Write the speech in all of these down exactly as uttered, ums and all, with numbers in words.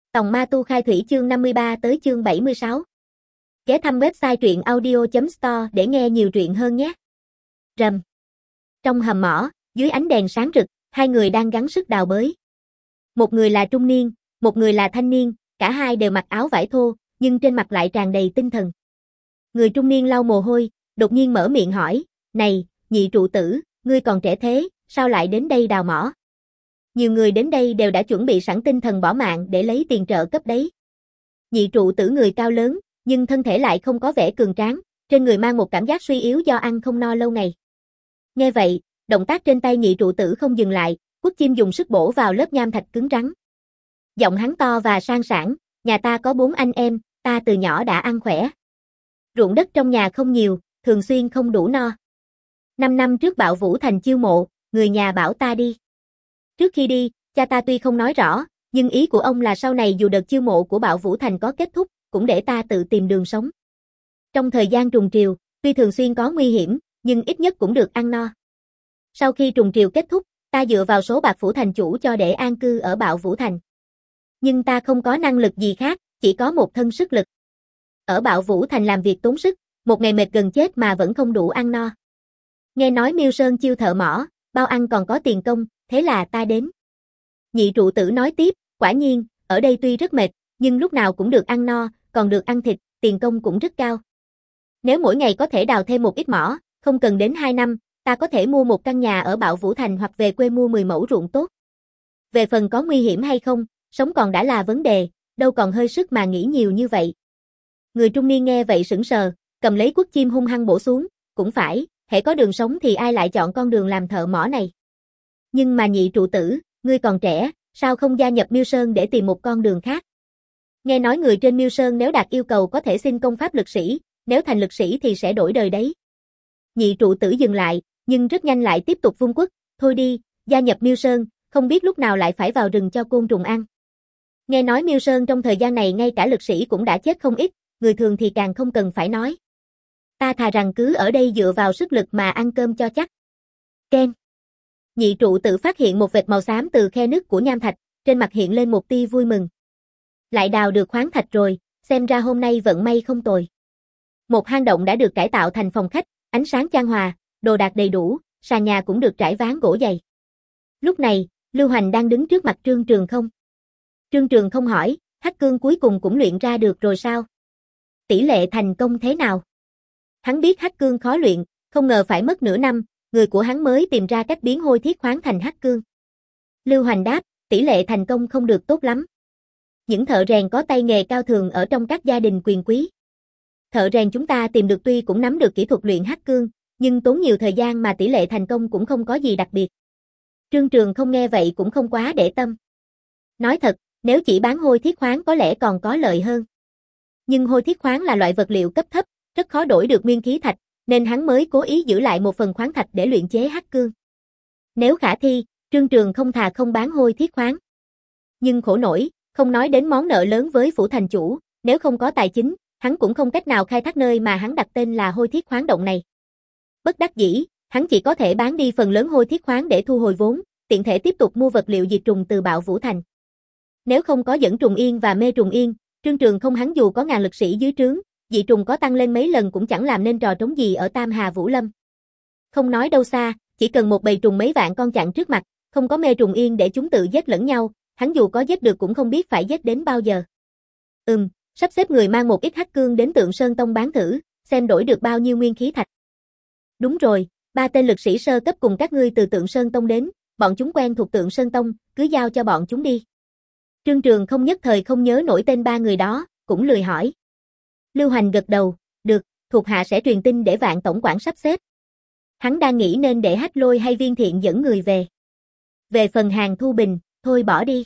Tòng Ma Tu Khai Thủy chương năm mươi ba tới chương bảy mươi sáu. Ghé thăm website truyện audio chấm store để nghe nhiều truyện hơn nhé. Rầm. Trong hầm mỏ, dưới ánh đèn sáng rực, hai người đang gắng sức đào bới. Một người là trung niên, một người là thanh niên, cả hai đều mặc áo vải thô, nhưng trên mặt lại tràn đầy tinh thần. Người trung niên lau mồ hôi, đột nhiên mở miệng hỏi, "Này, nhị trụ tử, ngươi còn trẻ thế, sao lại đến đây đào mỏ?" Nhiều người đến đây đều đã chuẩn bị sẵn tinh thần bỏ mạng để lấy tiền trợ cấp đấy. Nhị trụ tử người cao lớn, nhưng thân thể lại không có vẻ cường tráng, trên người mang một cảm giác suy yếu do ăn không no lâu ngày. Nghe vậy, động tác trên tay nhị trụ tử không dừng lại, Quốc Chim dùng sức bổ vào lớp nham thạch cứng rắn. Giọng hắn to và sang sảng, "Nhà ta có bốn anh em, ta từ nhỏ đã ăn khỏe. Ruộng đất trong nhà không nhiều, thường xuyên không đủ no. Năm năm trước Bạo Vũ Thành chiêu mộ, người nhà bảo ta đi. Trước khi đi, cha ta tuy không nói rõ, nhưng ý của ông là sau này dù đợt chiêu mộ của Bạo Vũ Thành có kết thúc, cũng để ta tự tìm đường sống. Trong thời gian trùng triều, tuy thường xuyên có nguy hiểm, nhưng ít nhất cũng được ăn no. Sau khi trùng triều kết thúc, ta dựa vào số bạc phủ thành chủ cho để an cư ở Bạo Vũ Thành. Nhưng ta không có năng lực gì khác, chỉ có một thân sức lực. Ở Bạo Vũ Thành làm việc tốn sức, một ngày mệt gần chết mà vẫn không đủ ăn no. Nghe nói Miêu Sơn chiêu thợ mỏ, bao ăn còn có tiền công, thế là ta đến." Nhị trụ tử nói tiếp, "Quả nhiên, ở đây tuy rất mệt, nhưng lúc nào cũng được ăn no, còn được ăn thịt, tiền công cũng rất cao. Nếu mỗi ngày có thể đào thêm một ít mỏ, không cần đến hai năm, ta có thể mua một căn nhà ở Bạo Vũ Thành hoặc về quê mua mười mẫu ruộng tốt. Về phần có nguy hiểm hay không, sống còn đã là vấn đề, đâu còn hơi sức mà nghĩ nhiều như vậy." Người trung niên nghe vậy sững sờ, cầm lấy Quốc Chim hung hăng bổ xuống, "Cũng phải, hễ có đường sống thì ai lại chọn con đường làm thợ mỏ này. Nhưng mà nhị trụ tử, ngươi còn trẻ, sao không gia nhập Miêu Sơn để tìm một con đường khác? Nghe nói người trên Miêu Sơn nếu đạt yêu cầu có thể xin công pháp lực sĩ, nếu thành lực sĩ thì sẽ đổi đời đấy." Nhị trụ tử dừng lại, nhưng rất nhanh lại tiếp tục vung quất, "Thôi đi, gia nhập Miêu Sơn, không biết lúc nào lại phải vào rừng cho côn trùng ăn. Nghe nói Miêu Sơn trong thời gian này ngay cả lực sĩ cũng đã chết không ít, người thường thì càng không cần phải nói. Ta thà rằng cứ ở đây dựa vào sức lực mà ăn cơm cho chắc." Keng. Nhị trụ tử phát hiện một vệt màu xám từ khe nứt của nham thạch, trên mặt hiện lên một tia vui mừng. Lại đào được khoáng thạch rồi, xem ra hôm nay vận may không tồi. Một hang động đã được cải tạo thành phòng khách, ánh sáng chan hòa, đồ đạc đầy đủ, sàn nhà cũng được trải ván gỗ dày. Lúc này, Lưu Hoành đang đứng trước mặt Trương Trường Không. Trương Trường Không hỏi, "Hắc cương cuối cùng cũng luyện ra được rồi sao? Tỷ lệ thành công thế nào?" Hắn biết hắc cương khó luyện, không ngờ phải mất nửa năm, người của hắn mới tìm ra cách biến hôi thiết khoáng thành hắc cương. Lưu Hoành đáp, "Tỷ lệ thành công không được tốt lắm. Những thợ rèn có tay nghề cao thường ở trong các gia đình quyền quý. Thợ rèn chúng ta tìm được tuy cũng nắm được kỹ thuật luyện hắc cương, nhưng tốn nhiều thời gian mà tỷ lệ thành công cũng không có gì đặc biệt." Trương Trường Không nghe vậy cũng không quá để tâm. Nói thật, nếu chỉ bán hôi thiết khoáng có lẽ còn có lợi hơn. Nhưng hôi thiết khoáng là loại vật liệu cấp thấp, rất khó đổi được nguyên khí thạch, nên hắn mới cố ý giữ lại một phần khoáng thạch để luyện chế hắc cương. Nếu khả thi, Trương Trường Không thà không bán hôi thiết khoáng. Nhưng khổ nổi, không nói đến món nợ lớn với phủ thành chủ, nếu không có tài chính, hắn cũng không cách nào khai thác nơi mà hắn đặt tên là hôi thiết khoáng động này. Bất đắc dĩ, hắn chỉ có thể bán đi phần lớn hôi thiết khoáng để thu hồi vốn, tiện thể tiếp tục mua vật liệu diệt trùng từ Bạo Vũ Thành. Nếu không có dẫn trùng yên và mê trùng yên, Trương Trường Không hắn dù có ngàn lực sĩ dưới trướng, dị trùng có tăng lên mấy lần cũng chẳng làm nên trò trống gì ở Tam Hà Vũ Lâm. Không nói đâu xa, chỉ cần một bầy trùng mấy vạn con chặn trước mặt, không có mê trùng yên để chúng tự giết lẫn nhau, hắn dù có giết được cũng không biết phải giết đến bao giờ. Ừm, sắp xếp người mang một ít hắc cương đến Tượng Sơn Tông bán thử, xem đổi được bao nhiêu nguyên khí thạch. Đúng rồi, ba tên lực sĩ sơ cấp cùng các ngươi từ Tượng Sơn Tông đến, bọn chúng quen thuộc Tượng Sơn Tông, cứ giao cho bọn chúng đi. Trương Trường Không nhất thời không nhớ nổi tên ba người đó, cũng lười hỏi. Lưu Hoành gật đầu, "Được, thuộc hạ sẽ truyền tin để Vạn tổng quản sắp xếp." Hắn đang nghĩ nên để Hách Lôi hay Viên Thiện dẫn người về. Về phần Hàn Thu Bình, thôi bỏ đi.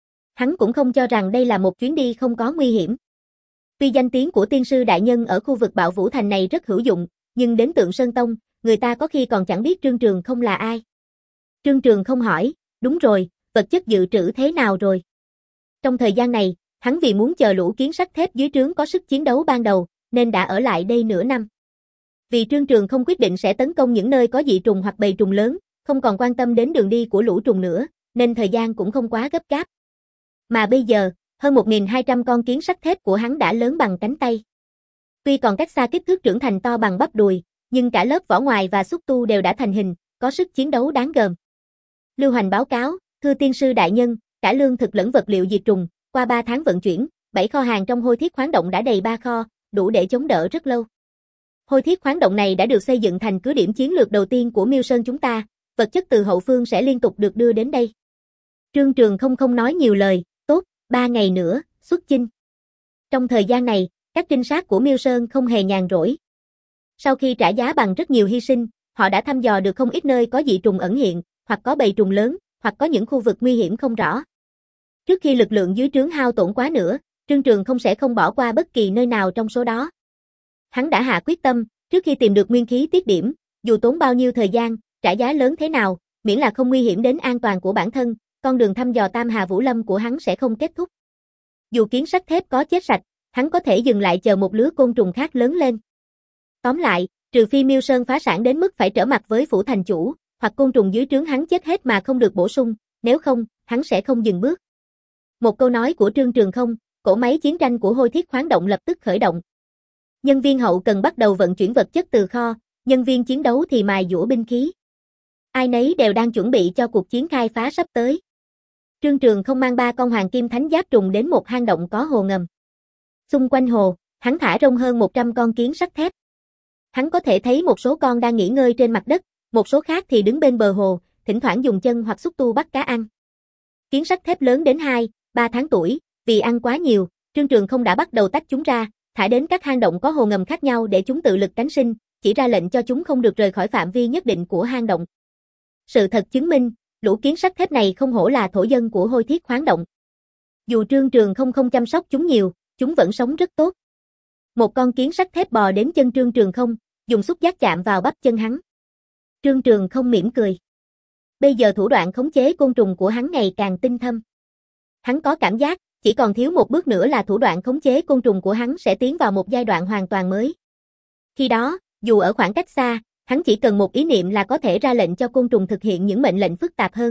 Hắn cũng không cho rằng đây là một chuyến đi không có nguy hiểm. Tuy danh tiếng của tiên sư đại nhân ở khu vực Bạo Vũ Thành này rất hữu dụng, nhưng đến Tượng Sơn Tông, người ta có khi còn chẳng biết Trương Trường Không là ai. Trương Trường Không hỏi, "Đúng rồi, vật chất dự trữ thế nào rồi?" Trong thời gian này, hắn vì muốn chờ lũ kiến sắt thép dưới trướng có sức chiến đấu ban đầu, nên đã ở lại đây nửa năm. Vì Trương Trường Không quyết định sẽ tấn công những nơi có dị trùng hoặc bầy trùng lớn, không còn quan tâm đến đường đi của lũ trùng nữa, nên thời gian cũng không quá gấp gáp. Mà bây giờ, Hơn một nghìn hai trăm con kiến sắt thép của hắn đã lớn bằng cánh tay. Tuy còn cách xa kích thước trưởng thành to bằng bắp đùi, nhưng cả lớp vỏ ngoài và xúc tu đều đã thành hình, có sức chiến đấu đáng gờm. Lưu Hoành báo cáo, thưa tiên sư đại nhân, cả lương thực lẫn vật liệu diệt trùng, qua ba tháng vận chuyển, bảy kho hàng trong hôi thiết khoáng động đã đầy ba kho, đủ để chống đỡ rất lâu. Hôi thiết khoáng động này đã được xây dựng thành cứ điểm chiến lược đầu tiên của Miêu Sơn chúng ta, vật chất từ hậu phương sẽ liên tục được đưa đến đây. Trương Trường không không nói nhiều lời, tốt, ba ngày nữa, xuất chinh. Trong thời gian này, các trinh sát của Miêu Sơn không hề nhàn rỗi. Sau khi trả giá bằng rất nhiều hy sinh, họ đã thăm dò được không ít nơi có dị trùng ẩn hiện, hoặc có bầy trùng lớn, hoặc có những khu vực nguy hiểm không rõ. Trước khi lực lượng dưới trướng hao tổn quá nữa, Trương Trường không sẽ không bỏ qua bất kỳ nơi nào trong số đó. Hắn đã hạ quyết tâm, trước khi tìm được nguyên khí tiết điểm, dù tốn bao nhiêu thời gian, trả giá lớn thế nào, miễn là không nguy hiểm đến an toàn của bản thân, con đường thăm dò Tam Hà Vũ Lâm của hắn sẽ không kết thúc. Dù kiến sắt thép có chết sạch, hắn có thể dừng lại chờ một lứa côn trùng khác lớn lên. Tóm lại, trừ phi Miêu Sơn phá sản đến mức phải trở mặt với phủ thành chủ, hoặc côn trùng dưới trướng hắn chết hết mà không được bổ sung, nếu không, hắn sẽ không dừng bước. Một câu nói của Trương Trường không, cỗ máy chiến tranh của hôi thiết khoáng động lập tức khởi động. Nhân viên hậu cần bắt đầu vận chuyển vật chất từ kho, nhân viên chiến đấu thì mài giũa binh khí. Ai nấy đều đang chuẩn bị cho cuộc chiến khai phá sắp tới. Trương Trường không mang ba con hoàng kim thánh giáp trùng đến một hang động có hồ ngầm. Xung quanh hồ, hắn thả rông hơn một trăm con kiến sắt thép. Hắn có thể thấy một số con đang nghỉ ngơi trên mặt đất, một số khác thì đứng bên bờ hồ, thỉnh thoảng dùng chân hoặc xúc tu bắt cá ăn. Kiến sắt thép lớn đến hai, ba tháng tuổi, vì ăn quá nhiều, Trương Trường không đã bắt đầu tách chúng ra, thả đến các hang động có hồ ngầm khác nhau để chúng tự lực cánh sinh, chỉ ra lệnh cho chúng không được rời khỏi phạm vi nhất định của hang động. Sự thật chứng minh, lũ kiến sắt thép này không hổ là thổ dân của hôi thiết khoáng động. Dù Trương Trường không không chăm sóc chúng nhiều, chúng vẫn sống rất tốt. Một con kiến sắt thép bò đến chân Trương Trường không, dùng xúc giác chạm vào bắp chân hắn. Trương Trường không mỉm cười. Bây giờ thủ đoạn khống chế côn trùng của hắn ngày càng tinh thâm. Hắn có cảm giác, chỉ còn thiếu một bước nữa là thủ đoạn khống chế côn trùng của hắn sẽ tiến vào một giai đoạn hoàn toàn mới. Khi đó, dù ở khoảng cách xa, hắn chỉ cần một ý niệm là có thể ra lệnh cho côn trùng thực hiện những mệnh lệnh phức tạp hơn.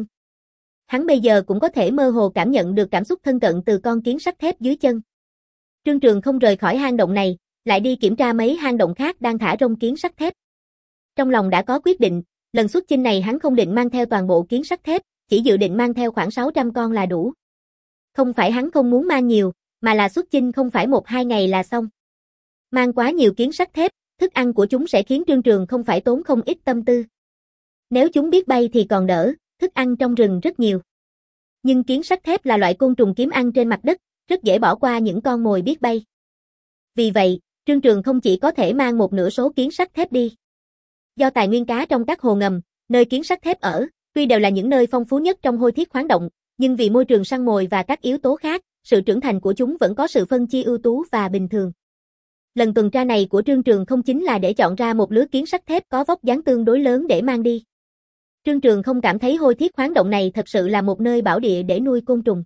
Hắn bây giờ cũng có thể mơ hồ cảm nhận được cảm xúc thân cận từ con kiến sắt thép dưới chân. Trương Trường không rời khỏi hang động này, lại đi kiểm tra mấy hang động khác đang thả rông kiến sắt thép. Trong lòng đã có quyết định, lần xuất chinh này hắn không định mang theo toàn bộ kiến sắt thép, chỉ dự định mang theo khoảng sáu trăm con là đủ. Không phải hắn không muốn mang nhiều, mà là xuất chinh không phải một hai ngày là xong. Mang quá nhiều kiến sắt thép, thức ăn của chúng sẽ khiến Trương Trường không phải tốn không ít tâm tư. Nếu chúng biết bay thì còn đỡ, thức ăn trong rừng rất nhiều. Nhưng kiến sắt thép là loại côn trùng kiếm ăn trên mặt đất, rất dễ bỏ qua những con mồi biết bay. Vì vậy, Trương Trường không chỉ có thể mang một nửa số kiến sắt thép đi. Do tài nguyên cá trong các hồ ngầm, nơi kiến sắt thép ở, tuy đều là những nơi phong phú nhất trong hôi thiết khoáng động, nhưng vì môi trường săn mồi và các yếu tố khác, sự trưởng thành của chúng vẫn có sự phân chia ưu tú và bình thường. Lần tuần tra này của Trương Trường không chính là để chọn ra một lứa kiến sắt thép có vóc dáng tương đối lớn để mang đi. Trương Trường không cảm thấy hôi thiết khoáng động này thật sự là một nơi bảo địa để nuôi côn trùng.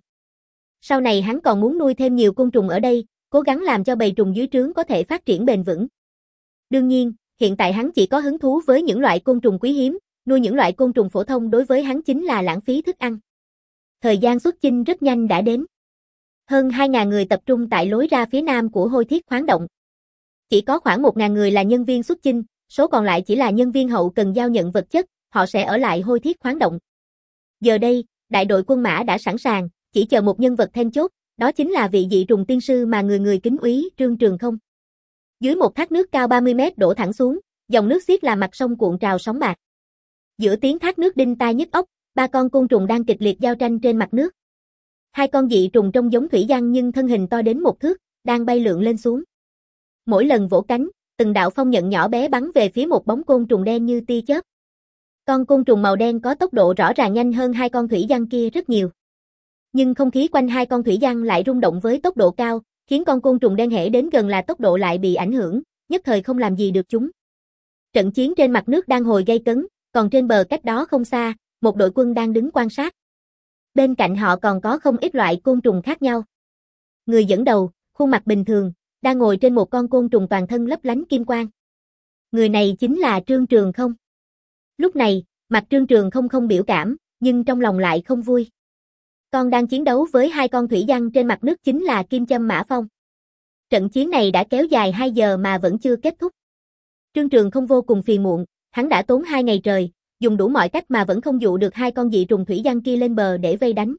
Sau này hắn còn muốn nuôi thêm nhiều côn trùng ở đây, cố gắng làm cho bầy trùng dưới trướng có thể phát triển bền vững. Đương nhiên, hiện tại hắn chỉ có hứng thú với những loại côn trùng quý hiếm, nuôi những loại côn trùng phổ thông đối với hắn chính là lãng phí thức ăn. Thời gian xuất chinh rất nhanh đã đến. Hơn hai nghìn người tập trung tại lối ra phía nam của hôi thiết khoáng động. Chỉ có khoảng một nghìn người là nhân viên xuất chinh, số còn lại chỉ là nhân viên hậu cần giao nhận vật chất, họ sẽ ở lại hôi thiết khoáng động. Giờ đây, đại đội quân mã đã sẵn sàng, chỉ chờ một nhân vật then chốt, đó chính là vị dị trùng tiên sư mà người người kính úy Trương Trường không. Dưới một thác nước cao ba mươi mét đổ thẳng xuống, dòng nước xiết làm mặt sông cuộn trào sóng bạc. Giữa tiếng thác nước đinh tai nhức óc, ba con côn trùng đang kịch liệt giao tranh trên mặt nước. Hai con dị trùng trông giống thủy giăng nhưng thân hình to đến một thước, đang bay lượn lên xuống. Mỗi lần vỗ cánh, từng đạo phong nhận nhỏ bé bắn về phía một bóng côn trùng đen như tia chớp. Con côn trùng màu đen có tốc độ rõ ràng nhanh hơn hai con thủy giăng kia rất nhiều. Nhưng không khí quanh hai con thủy giăng lại rung động với tốc độ cao, khiến con côn trùng đen hễ đến gần là tốc độ lại bị ảnh hưởng, nhất thời không làm gì được chúng. Trận chiến trên mặt nước đang hồi gay cấn, còn trên bờ cách đó không xa, một đội quân đang đứng quan sát. Bên cạnh họ còn có không ít loại côn trùng khác nhau. Người dẫn đầu, khuôn mặt bình thường, đang ngồi trên một con côn trùng toàn thân lấp lánh kim quang. Người này chính là Trương Trường không. Lúc này, mặt Trương Trường không không biểu cảm, nhưng trong lòng lại không vui. Con đang chiến đấu với hai con thủy giăng trên mặt nước chính là Kim Châm Mã Phong. Trận chiến này đã kéo dài hai giờ mà vẫn chưa kết thúc. Trương Trường không vô cùng phiền muộn, hắn đã tốn hai ngày trời, dùng đủ mọi cách mà vẫn không dụ được hai con dị trùng thủy giăng kia lên bờ để vây đánh.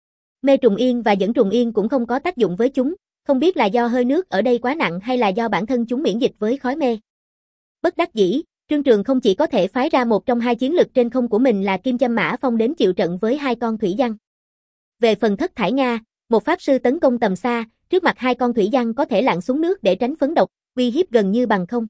Mê trùng yên và dẫn trùng yên cũng không có tác dụng với chúng, không biết là do hơi nước ở đây quá nặng hay là do bản thân chúng miễn dịch với khói mê. Bất đắc dĩ, Trương Trường không chỉ có thể phái ra một trong hai chiến lực trên không của mình là Kim Châm Mã Phong đến chịu trận với hai con thủy giăng. Về phần Thất Thải Nga, một pháp sư tấn công tầm xa, trước mặt hai con thủy giăng có thể lặn xuống nước để tránh phấn độc, uy hiếp gần như bằng không.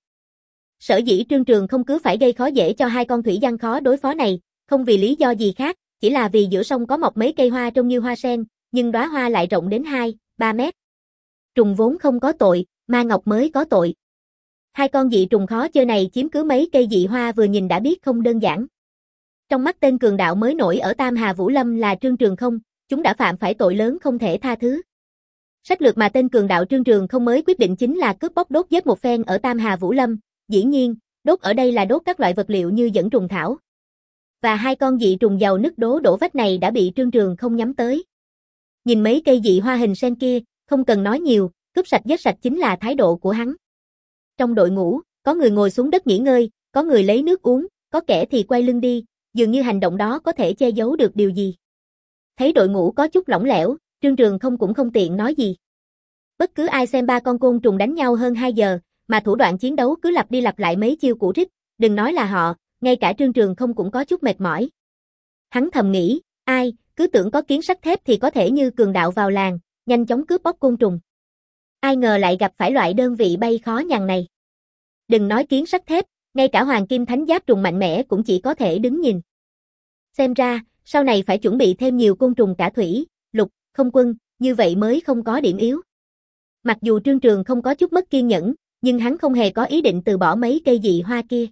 Sở dĩ Trương Trường không cứ phải gây khó dễ cho hai con thủy giăng khó đối phó này, không vì lý do gì khác, chỉ là vì giữa sông có mọc mấy cây hoa trông như hoa sen, nhưng đóa hoa lại rộng đến hai, ba mét. Trùng vốn không có tội, ma ngọc mới có tội. Hai con dị trùng khó chơi này chiếm cứ mấy cây dị hoa vừa nhìn đã biết không đơn giản. Trong mắt tên cường đạo mới nổi ở Tam Hà Vũ Lâm là Trương Trường không, chúng đã phạm phải tội lớn không thể tha thứ. Sách lược mà tên cường đạo Trương Trường không mới quyết định chính là cướp bóc đốt giết một phen ở Tam Hà Vũ Lâm, dĩ nhiên, đốt ở đây là đốt các loại vật liệu như dẫn trùng thảo. Và hai con dị trùng giàu nứt đố đổ vách này đã bị Trương Trường không nhắm tới. Nhìn mấy cây dị hoa hình sen kia, không cần nói nhiều, cướp sạch giết sạch chính là thái độ của hắn. Trong đội ngũ, có người ngồi xuống đất nghỉ ngơi, có người lấy nước uống, có kẻ thì quay lưng đi, dường như hành động đó có thể che giấu được điều gì. Thấy đội ngũ có chút lỏng lẻo, Trương Trường không cũng không tiện nói gì. Bất cứ ai xem ba con côn trùng đánh nhau hơn hai giờ, mà thủ đoạn chiến đấu cứ lặp đi lặp lại mấy chiêu cũ rích, đừng nói là họ, ngay cả Trương Trường không cũng có chút mệt mỏi. Hắn thầm nghĩ, ai, cứ tưởng có kiến sắt thép thì có thể như cường đạo vào làng, nhanh chóng cướp bóc côn trùng. Ai ngờ lại gặp phải loại đơn vị bay khó nhằn này. Đừng nói kiến sắt thép, ngay cả hoàng kim thánh giáp trùng mạnh mẽ cũng chỉ có thể đứng nhìn. Xem ra, sau này phải chuẩn bị thêm nhiều côn trùng cả thủy, lục, không quân, như vậy mới không có điểm yếu. Mặc dù Trương Trường không có chút mất kiên nhẫn, nhưng hắn không hề có ý định từ bỏ mấy cây dị hoa kia.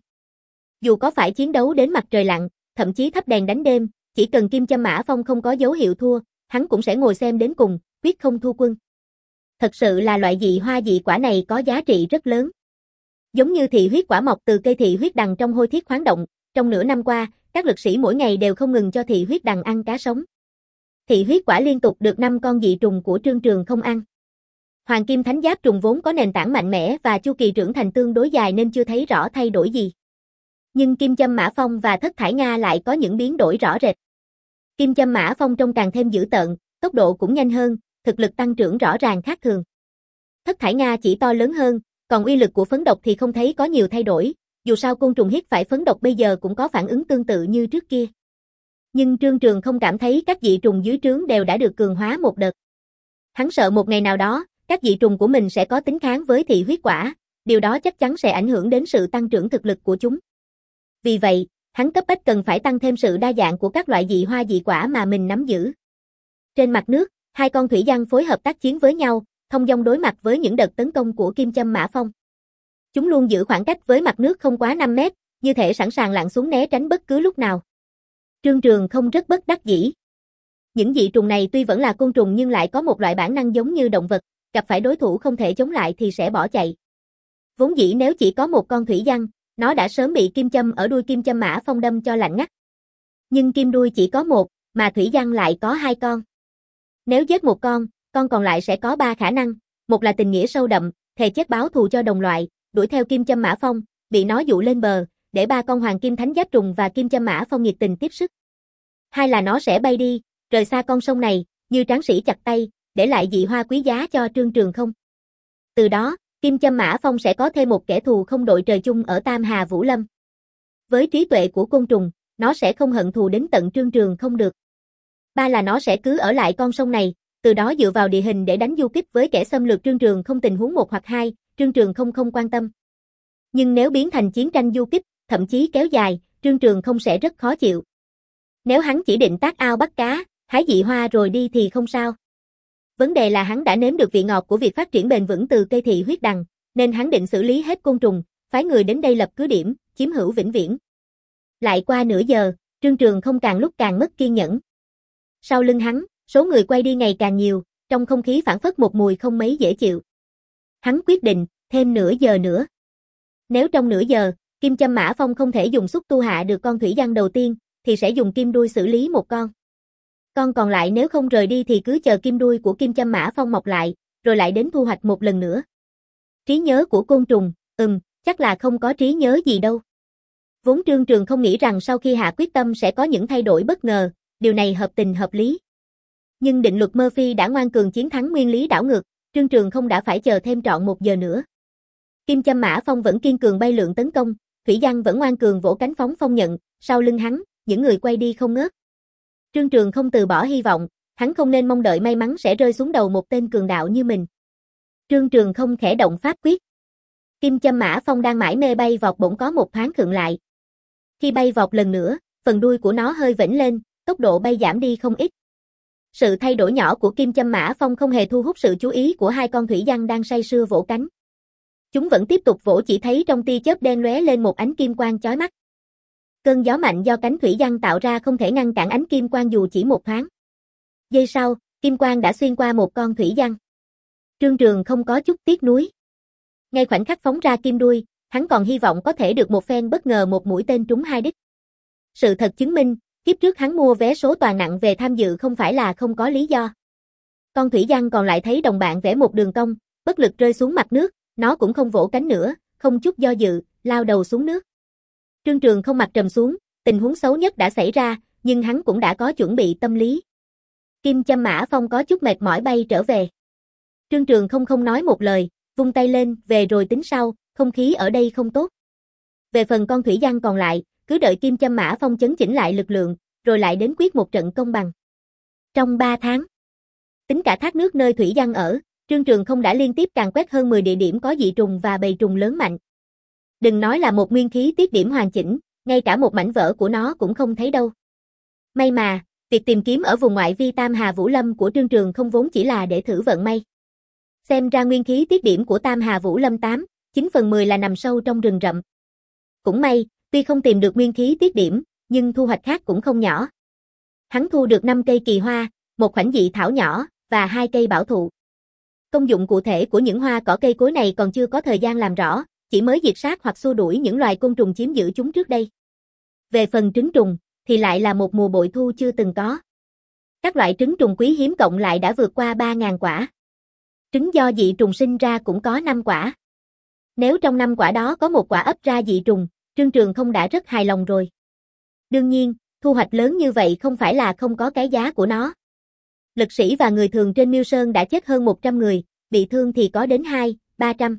Dù có phải chiến đấu đến mặt trời lặn, thậm chí thắp đèn đánh đêm, chỉ cần Kim Châm Mã Phong không có dấu hiệu thua, hắn cũng sẽ ngồi xem đến cùng, quyết không thua quân. Thật sự là loại dị hoa dị quả này có giá trị rất lớn. Giống như thị huyết quả mọc từ cây thị huyết đằng trong hôi thiết khoáng động, trong nửa năm qua, các lực sĩ mỗi ngày đều không ngừng cho thị huyết đằng ăn cá sống. Thị huyết quả liên tục được năm con dị trùng của Trương Trường không ăn. Hoàng kim thánh giáp trùng vốn có nền tảng mạnh mẽ và chu kỳ trưởng thành tương đối dài nên chưa thấy rõ thay đổi gì. Nhưng Kim Châm Mã Phong và Thất Thải Nga lại có những biến đổi rõ rệt. Kim Châm Mã Phong trông càng thêm dữ tợn, tốc độ cũng nhanh hơn, thực lực tăng trưởng rõ ràng khác thường. Thất Thải Nga chỉ to lớn hơn, còn uy lực của phấn độc thì không thấy có nhiều thay đổi, dù sao côn trùng hít phải phấn độc bây giờ cũng có phản ứng tương tự như trước kia. Nhưng Trương Trường không cảm thấy các dị trùng dưới trướng đều đã được cường hóa một đợt. Hắn sợ một ngày nào đó, các dị trùng của mình sẽ có tính kháng với thị huyết quả, điều đó chắc chắn sẽ ảnh hưởng đến sự tăng trưởng thực lực của chúng. Vì vậy, hắn cấp bách cần phải tăng thêm sự đa dạng của các loại dị hoa dị quả mà mình nắm giữ. Trên mặt nước, hai con thủy giăng phối hợp tác chiến với nhau, thông dong đối mặt với những đợt tấn công của Kim Châm Mã Phong. Chúng luôn giữ khoảng cách với mặt nước không quá năm mét, như thể sẵn sàng lặn xuống né tránh bất cứ lúc nào. Trương Trường không rất bất đắc dĩ. Những dị trùng này tuy vẫn là côn trùng nhưng lại có một loại bản năng giống như động vật, gặp phải đối thủ không thể chống lại thì sẽ bỏ chạy. Vốn dĩ nếu chỉ có một con thủy giăng, nó đã sớm bị kim châm ở đuôi Kim Châm Mã Phong đâm cho lạnh ngắt. Nhưng kim đuôi chỉ có một, mà thủy giăng lại có hai con. Nếu giết một con, con còn lại sẽ có ba khả năng, một là tình nghĩa sâu đậm, thề chết báo thù cho đồng loại, đuổi theo Kim Châm Mã Phong, bị nó dụ lên bờ, để ba con hoàng kim thánh giáp trùng và Kim Châm Mã Phong nhiệt tình tiếp sức. Hai là nó sẽ bay đi, rời xa con sông này, như tráng sĩ chặt tay, để lại dị hoa quý giá cho Trương Trường không. Từ đó, Kim Châm Mã Phong sẽ có thêm một kẻ thù không đội trời chung ở Tam Hà Vũ Lâm. Với trí tuệ của côn trùng, nó sẽ không hận thù đến tận Trương Trường không được. Ba là nó sẽ cứ ở lại con sông này, từ đó dựa vào địa hình để đánh du kích với kẻ xâm lược Trương Trường không tình huống một hoặc hai, Trương Trường không không quan tâm. Nhưng nếu biến thành chiến tranh du kích, thậm chí kéo dài, Trương Trường không sẽ rất khó chịu. Nếu hắn chỉ định tác ao bắt cá, hái dị hoa rồi đi thì không sao. Vấn đề là hắn đã nếm được vị ngọt của việc phát triển bền vững từ cây thị huyết đằng, nên hắn định xử lý hết côn trùng, phái người đến đây lập cứ điểm, chiếm hữu vĩnh viễn. Lại qua nửa giờ, Trương Trường không càng lúc càng mất kiên nhẫn. Sau lưng hắn, số người quay đi ngày càng nhiều, trong không khí phảng phất một mùi không mấy dễ chịu. Hắn quyết định, thêm nửa giờ nữa. Nếu trong nửa giờ, Kim Châm Mã Phong không thể dùng xúc tu hạ được con thủy giăng đầu tiên, thì sẽ dùng kim đuôi xử lý một con. Con còn lại nếu không rời đi thì cứ chờ kim đuôi của Kim Châm Mã Phong mọc lại, rồi lại đến thu hoạch một lần nữa. Trí nhớ của côn trùng, ừm, chắc là không có trí nhớ gì đâu. Vốn Trương Trường không nghĩ rằng sau khi hạ quyết tâm sẽ có những thay đổi bất ngờ, điều này hợp tình hợp lý. Nhưng định luật Murphy đã ngoan cường chiến thắng nguyên lý đảo ngược, Trương Trường không đã phải chờ thêm trọn một giờ nữa. Kim Châm Mã Phong vẫn kiên cường bay lượn tấn công, Thủy Giăng vẫn ngoan cường vỗ cánh phóng phong nhận, sau lưng hắn, những người quay đi không ngớt. Trương Trường không từ bỏ hy vọng, hắn không nên mong đợi may mắn sẽ rơi xuống đầu một tên cường đạo như mình. Trương Trường không khẽ động pháp quyết. Kim Châm Mã Phong đang mải mê bay vọt bỗng có một thoáng khựng lại. Khi bay vọt lần nữa, phần đuôi của nó hơi vểnh lên, tốc độ bay giảm đi không ít. Sự thay đổi nhỏ của Kim Châm Mã Phong không hề thu hút sự chú ý của hai con thủy giăng đang say sưa vỗ cánh. Chúng vẫn tiếp tục vỗ, chỉ thấy trong tia chớp đen lóe lên một ánh kim quang chói mắt. Cơn gió mạnh do cánh thủy giăng tạo ra không thể ngăn cản ánh kim quang dù chỉ một thoáng. Giây sau, kim quang đã xuyên qua một con thủy giăng. Trương Trường không có chút tiếc nuối. Ngay khoảnh khắc phóng ra kim đuôi, hắn còn hy vọng có thể được một phen bất ngờ một mũi tên trúng hai đích. Sự thật chứng minh, kiếp trước hắn mua vé số toàn nặng về tham dự không phải là không có lý do. Con thủy giăng còn lại thấy đồng bạn vẽ một đường cong, bất lực rơi xuống mặt nước, nó cũng không vỗ cánh nữa, không chút do dự, lao đầu xuống nước. Trương Trường không mặt trầm xuống, tình huống xấu nhất đã xảy ra, nhưng hắn cũng đã có chuẩn bị tâm lý. Kim Châm Mã Phong có chút mệt mỏi bay trở về. Trương Trường không không nói một lời, vung tay lên, về rồi tính sau, không khí ở đây không tốt. Về phần con thủy giăng còn lại, cứ đợi Kim Châm Mã Phong chấn chỉnh lại lực lượng, rồi lại đến quyết một trận công bằng. Trong ba tháng, tính cả thác nước nơi thủy giăng ở, Trương Trường không đã liên tiếp càn quét hơn mười địa điểm có dị trùng và bầy trùng lớn mạnh. Đừng nói là một nguyên khí tiết điểm hoàn chỉnh, ngay cả một mảnh vỡ của nó cũng không thấy đâu. May mà, việc tìm kiếm ở vùng ngoại vi Tam Hà Vũ Lâm của Trương Trường không vốn chỉ là để thử vận may. Xem ra nguyên khí tiết điểm của Tam Hà Vũ Lâm tám, chín phần mười là nằm sâu trong rừng rậm. Cũng may, tuy không tìm được nguyên khí tiết điểm, nhưng thu hoạch khác cũng không nhỏ. Hắn thu được năm cây kỳ hoa, một khoảnh dị thảo nhỏ, và hai cây bảo thụ. Công dụng cụ thể của những hoa cỏ cây cối này còn chưa có thời gian làm rõ, chỉ mới diệt sát hoặc xua đuổi những loài côn trùng chiếm giữ chúng trước đây. Về phần trứng trùng, thì lại là một mùa bội thu chưa từng có. Các loại trứng trùng quý hiếm cộng lại đã vượt qua ba nghìn quả. Trứng do dị trùng sinh ra cũng có năm quả. Nếu trong năm quả đó có một quả ấp ra dị trùng, Trương Trường không đã rất hài lòng rồi. Đương nhiên, thu hoạch lớn như vậy không phải là không có cái giá của nó. Lực sĩ và người thường trên Miêu Sơn đã chết hơn một trăm người, bị thương thì có đến hai, ba trăm.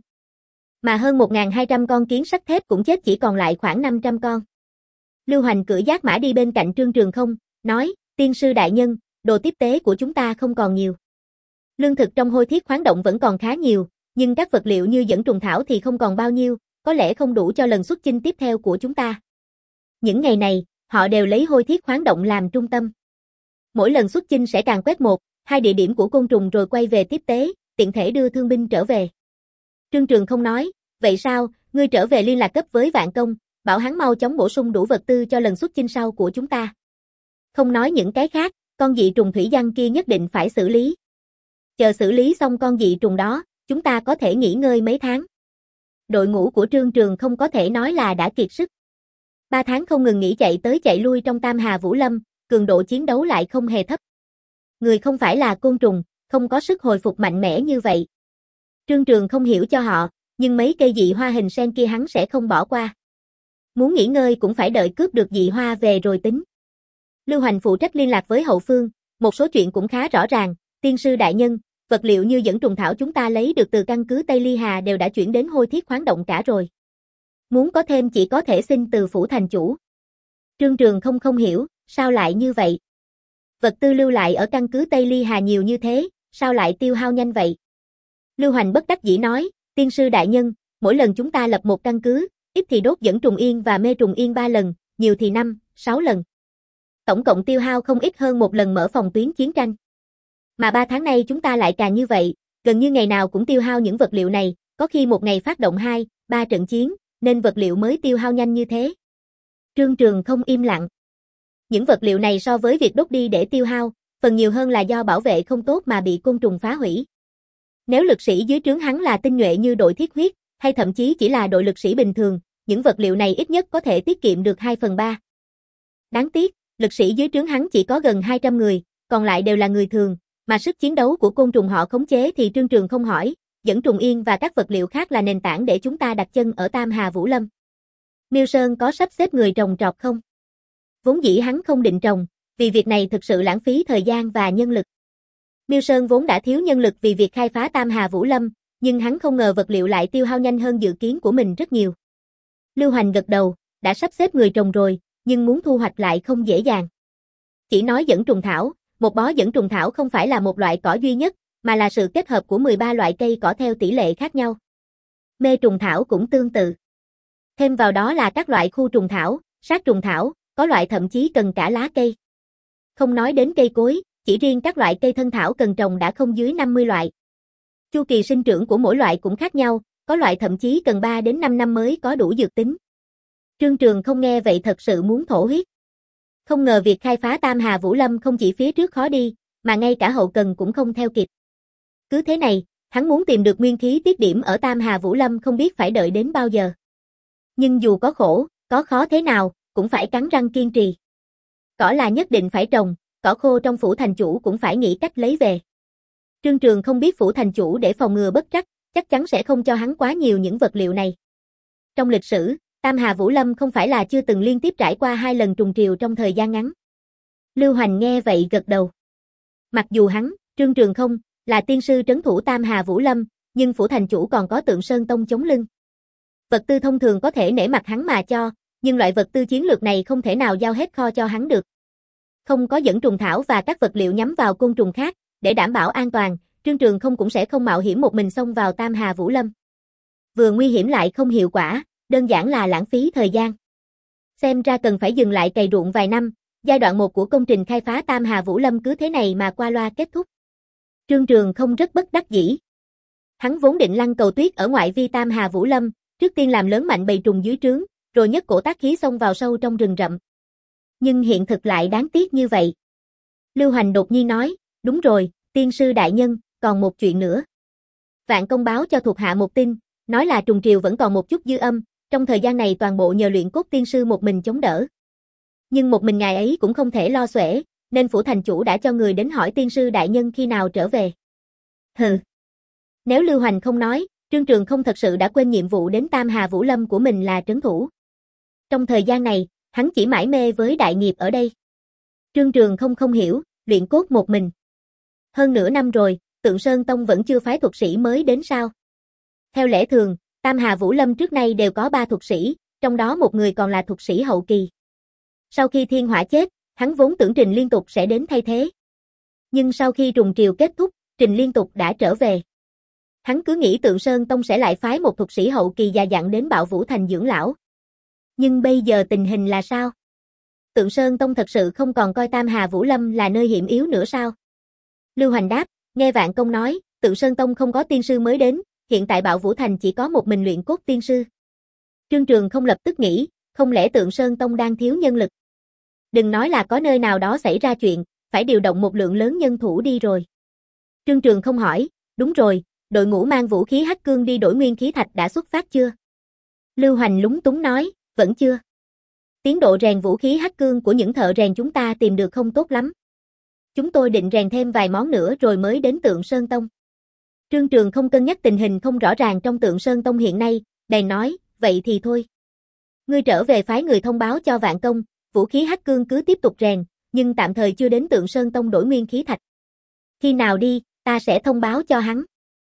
Mà hơn một nghìn hai trăm con kiến sắt thép cũng chết, chỉ còn lại khoảng năm trăm con. Lưu Hoành cưỡi giác mã đi bên cạnh Trương Trường không, nói, tiên sư đại nhân, đồ tiếp tế của chúng ta không còn nhiều. Lương thực trong hôi thiết khoáng động vẫn còn khá nhiều, nhưng các vật liệu như dẫn trùng thảo thì không còn bao nhiêu, có lẽ không đủ cho lần xuất chinh tiếp theo của chúng ta. Những ngày này, họ đều lấy hôi thiết khoáng động làm trung tâm. Mỗi lần xuất chinh sẽ càng quét một, hai địa điểm của côn trùng rồi quay về tiếp tế, tiện thể đưa thương binh trở về. Trương Trường không nói, vậy sao, ngươi trở về liên lạc cấp với Vạn Công, bảo hắn mau chóng bổ sung đủ vật tư cho lần xuất chinh sau của chúng ta. Không nói những cái khác, con dị trùng thủy giăng kia nhất định phải xử lý. Chờ xử lý xong con dị trùng đó, chúng ta có thể nghỉ ngơi mấy tháng. Đội ngũ của Trương Trường không có thể nói là đã kiệt sức. Ba tháng không ngừng nghỉ chạy tới chạy lui trong Tam Hà Vũ Lâm, cường độ chiến đấu lại không hề thấp. Người không phải là côn trùng, không có sức hồi phục mạnh mẽ như vậy. Trương Trường không hiểu cho họ, nhưng mấy cây dị hoa hình sen kia hắn sẽ không bỏ qua. Muốn nghỉ ngơi cũng phải đợi cướp được dị hoa về rồi tính. Lưu Hoành phụ trách liên lạc với hậu phương, một số chuyện cũng khá rõ ràng, tiên sư đại nhân, vật liệu như dẫn trùng thảo chúng ta lấy được từ căn cứ Tây Ly Hà đều đã chuyển đến hôi thiết khoáng động cả rồi. Muốn có thêm chỉ có thể xin từ phủ thành chủ. Trương Trường không không hiểu, sao lại như vậy? Vật tư lưu lại ở căn cứ Tây Ly Hà nhiều như thế, sao lại tiêu hao nhanh vậy? Lưu Hoành bất đắc dĩ nói, tiên sư đại nhân, mỗi lần chúng ta lập một căn cứ, ít thì đốt dẫn trùng yên và mê trùng yên ba lần, nhiều thì năm, sáu lần. Tổng cộng tiêu hao không ít hơn một lần mở phòng tuyến chiến tranh. Mà ba tháng nay chúng ta lại càng như vậy, gần như ngày nào cũng tiêu hao những vật liệu này, có khi một ngày phát động hai, ba trận chiến, nên vật liệu mới tiêu hao nhanh như thế. Trương Trường không im lặng. Những vật liệu này so với việc đốt đi để tiêu hao, phần nhiều hơn là do bảo vệ không tốt mà bị côn trùng phá hủy. Nếu lực sĩ dưới trướng hắn là tinh nhuệ như đội thiết huyết, hay thậm chí chỉ là đội lực sĩ bình thường, những vật liệu này ít nhất có thể tiết kiệm được hai phần ba. Đáng tiếc, lực sĩ dưới trướng hắn chỉ có gần hai trăm người, còn lại đều là người thường, mà sức chiến đấu của côn trùng họ khống chế thì Trương Trường không hỏi, dẫn trùng yên và các vật liệu khác là nền tảng để chúng ta đặt chân ở Tam Hà Vũ Lâm. Miêu Sơn có sắp xếp người trồng trọt không? Vốn dĩ hắn không định trồng, vì việc này thực sự lãng phí thời gian và nhân lực. Miêu Sơn vốn đã thiếu nhân lực vì việc khai phá Tam Hà Vũ Lâm, nhưng hắn không ngờ vật liệu lại tiêu hao nhanh hơn dự kiến của mình rất nhiều. Lưu Hoành gật đầu, đã sắp xếp người trồng rồi, nhưng muốn thu hoạch lại không dễ dàng. Chỉ nói dẫn trùng thảo, một bó dẫn trùng thảo không phải là một loại cỏ duy nhất, mà là sự kết hợp của mười ba loại cây cỏ theo tỷ lệ khác nhau. Mê trùng thảo cũng tương tự. Thêm vào đó là các loại khu trùng thảo, sát trùng thảo, có loại thậm chí cần cả lá cây. Không nói đến cây cối, chỉ riêng các loại cây thân thảo cần trồng đã không dưới năm mươi loại. Chu kỳ sinh trưởng của mỗi loại cũng khác nhau, có loại thậm chí cần ba đến năm năm mới có đủ dược tính. Trương Trường không nghe vậy thật sự muốn thổ huyết. Không ngờ việc khai phá Tam Hà Vũ Lâm không chỉ phía trước khó đi, mà ngay cả hậu cần cũng không theo kịp. Cứ thế này, hắn muốn tìm được nguyên khí tiết điểm ở Tam Hà Vũ Lâm không biết phải đợi đến bao giờ. Nhưng dù có khổ, có khó thế nào, cũng phải cắn răng kiên trì. Cỏ là nhất định phải trồng, cỏ khô trong phủ thành chủ cũng phải nghĩ cách lấy về. Trương Trường không biết phủ thành chủ để phòng ngừa bất trắc, chắc chắn sẽ không cho hắn quá nhiều những vật liệu này. Trong lịch sử, Tam Hà Vũ Lâm không phải là chưa từng liên tiếp trải qua hai lần trùng triều trong thời gian ngắn. Lưu Hoành nghe vậy gật đầu. Mặc dù hắn, Trương Trường không, là tiên sư trấn thủ Tam Hà Vũ Lâm, nhưng phủ thành chủ còn có Tượng Sơn Tông chống lưng. Vật tư thông thường có thể nể mặt hắn mà cho, nhưng loại vật tư chiến lược này không thể nào giao hết kho cho hắn được. Không có dẫn trùng thảo và các vật liệu nhắm vào côn trùng khác, để đảm bảo an toàn, Trương Trường không cũng sẽ không mạo hiểm một mình xông vào Tam Hà Vũ Lâm. Vừa nguy hiểm lại không hiệu quả, đơn giản là lãng phí thời gian. Xem ra cần phải dừng lại cày ruộng vài năm, giai đoạn một của công trình khai phá Tam Hà Vũ Lâm cứ thế này mà qua loa kết thúc. Trương Trường không rất bất đắc dĩ. Hắn vốn định lăn cầu tuyết ở ngoại vi Tam Hà Vũ Lâm, trước tiên làm lớn mạnh bầy trùng dưới trướng, rồi nhất cổ tác khí xông vào sâu trong rừng rậm. Nhưng hiện thực lại đáng tiếc như vậy. Lưu Hoành đột nhiên nói, đúng rồi, tiên sư đại nhân, còn một chuyện nữa. Vạn Công báo cho thuộc hạ một tin, nói là trùng triều vẫn còn một chút dư âm, trong thời gian này toàn bộ nhờ Luyện Cốt tiên sư một mình chống đỡ. Nhưng một mình ngài ấy cũng không thể lo xuể, nên phủ thành chủ đã cho người đến hỏi tiên sư đại nhân khi nào trở về. Hừ. Nếu Lưu Hoành không nói, Trương Trường không thật sự đã quên nhiệm vụ đến Tam Hà Vũ Lâm của mình là trấn thủ. Trong thời gian này, hắn chỉ mải mê với đại nghiệp ở đây. Trương Trường không không hiểu, Luyện Cốt một mình. Hơn nửa năm rồi, Tượng Sơn Tông vẫn chưa phái thuật sĩ mới đến sao? Theo lẽ thường, Tam Hà Vũ Lâm trước nay đều có ba thuật sĩ, trong đó một người còn là thuật sĩ hậu kỳ. Sau khi Thiên Hỏa chết, hắn vốn tưởng Trình Liên Tục sẽ đến thay thế. Nhưng sau khi trùng triều kết thúc, Trình Liên Tục đã trở về. Hắn cứ nghĩ Tượng Sơn Tông sẽ lại phái một thuật sĩ hậu kỳ già dặn đến Bạo Vũ Thành dưỡng lão. Nhưng bây giờ tình hình là sao? Tượng Sơn Tông thật sự không còn coi Tam Hà Vũ Lâm là nơi hiểm yếu nữa sao? Lưu Hoành đáp, nghe Vạn Công nói, Tượng Sơn Tông không có tiên sư mới đến, hiện tại Bạo Vũ Thành chỉ có một mình Luyện Cốt tiên sư. Trương Trường không lập tức nghĩ, không lẽ Tượng Sơn Tông đang thiếu nhân lực? Đừng nói là có nơi nào đó xảy ra chuyện, phải điều động một lượng lớn nhân thủ đi rồi. Trương Trường không hỏi, đúng rồi, đội ngũ mang vũ khí Hắc Cương đi đổi nguyên khí thạch đã xuất phát chưa? Lưu Hoành lúng túng nói, vẫn chưa. Tiến độ rèn vũ khí Hắc Cương của những thợ rèn chúng ta tìm được không tốt lắm. Chúng tôi định rèn thêm vài món nữa rồi mới đến Tượng Sơn Tông. Trương Trường không cân nhắc tình hình không rõ ràng trong Tượng Sơn Tông hiện nay, bèn nói, vậy thì thôi. Ngươi trở về phái người thông báo cho Vạn Công, vũ khí Hắc Cương cứ tiếp tục rèn, nhưng tạm thời chưa đến Tượng Sơn Tông đổi nguyên khí thạch. Khi nào đi, ta sẽ thông báo cho hắn.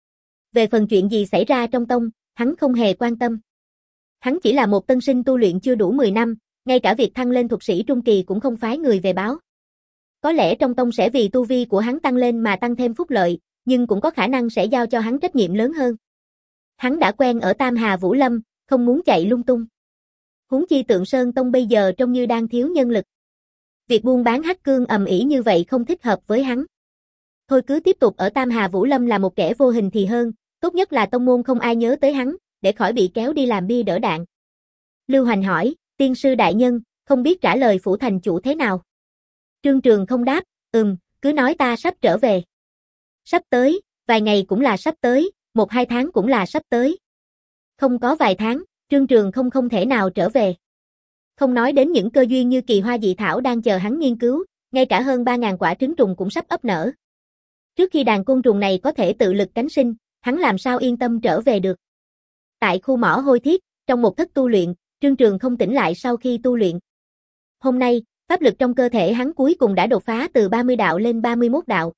Về phần chuyện gì xảy ra trong tông, hắn không hề quan tâm. Hắn chỉ là một tân sinh tu luyện chưa đủ mười năm, ngay cả việc thăng lên thuật sĩ trung kỳ cũng không phái người về báo. Có lẽ trong tông sẽ vì tu vi của hắn tăng lên mà tăng thêm phúc lợi, nhưng cũng có khả năng sẽ giao cho hắn trách nhiệm lớn hơn. Hắn đã quen ở Tam Hà Vũ Lâm, không muốn chạy lung tung. Huống chi Tượng Sơn Tông bây giờ trông như đang thiếu nhân lực. Việc buôn bán Hắc Cương ầm ĩ như vậy không thích hợp với hắn. Thôi cứ tiếp tục ở Tam Hà Vũ Lâm là một kẻ vô hình thì hơn, tốt nhất là tông môn không ai nhớ tới hắn, để khỏi bị kéo đi làm bia đỡ đạn. Lưu Hoành hỏi, tiên sư đại nhân, không biết trả lời phủ thành chủ thế nào? Trương Trường không đáp, ừm, cứ nói ta sắp trở về. Sắp tới, vài ngày cũng là sắp tới, một hai tháng cũng là sắp tới. Không có vài tháng, Trương Trường không không thể nào trở về. Không nói đến những cơ duyên như kỳ hoa dị thảo đang chờ hắn nghiên cứu, ngay cả hơn ba nghìn quả trứng trùng cũng sắp ấp nở. Trước khi đàn côn trùng này có thể tự lực cánh sinh, hắn làm sao yên tâm trở về được. Tại khu mỏ hôi thiết, trong một thất tu luyện, Trương Trường không tỉnh lại sau khi tu luyện. Hôm nay, pháp lực trong cơ thể hắn cuối cùng đã đột phá từ ba mươi đạo lên ba mươi mốt đạo.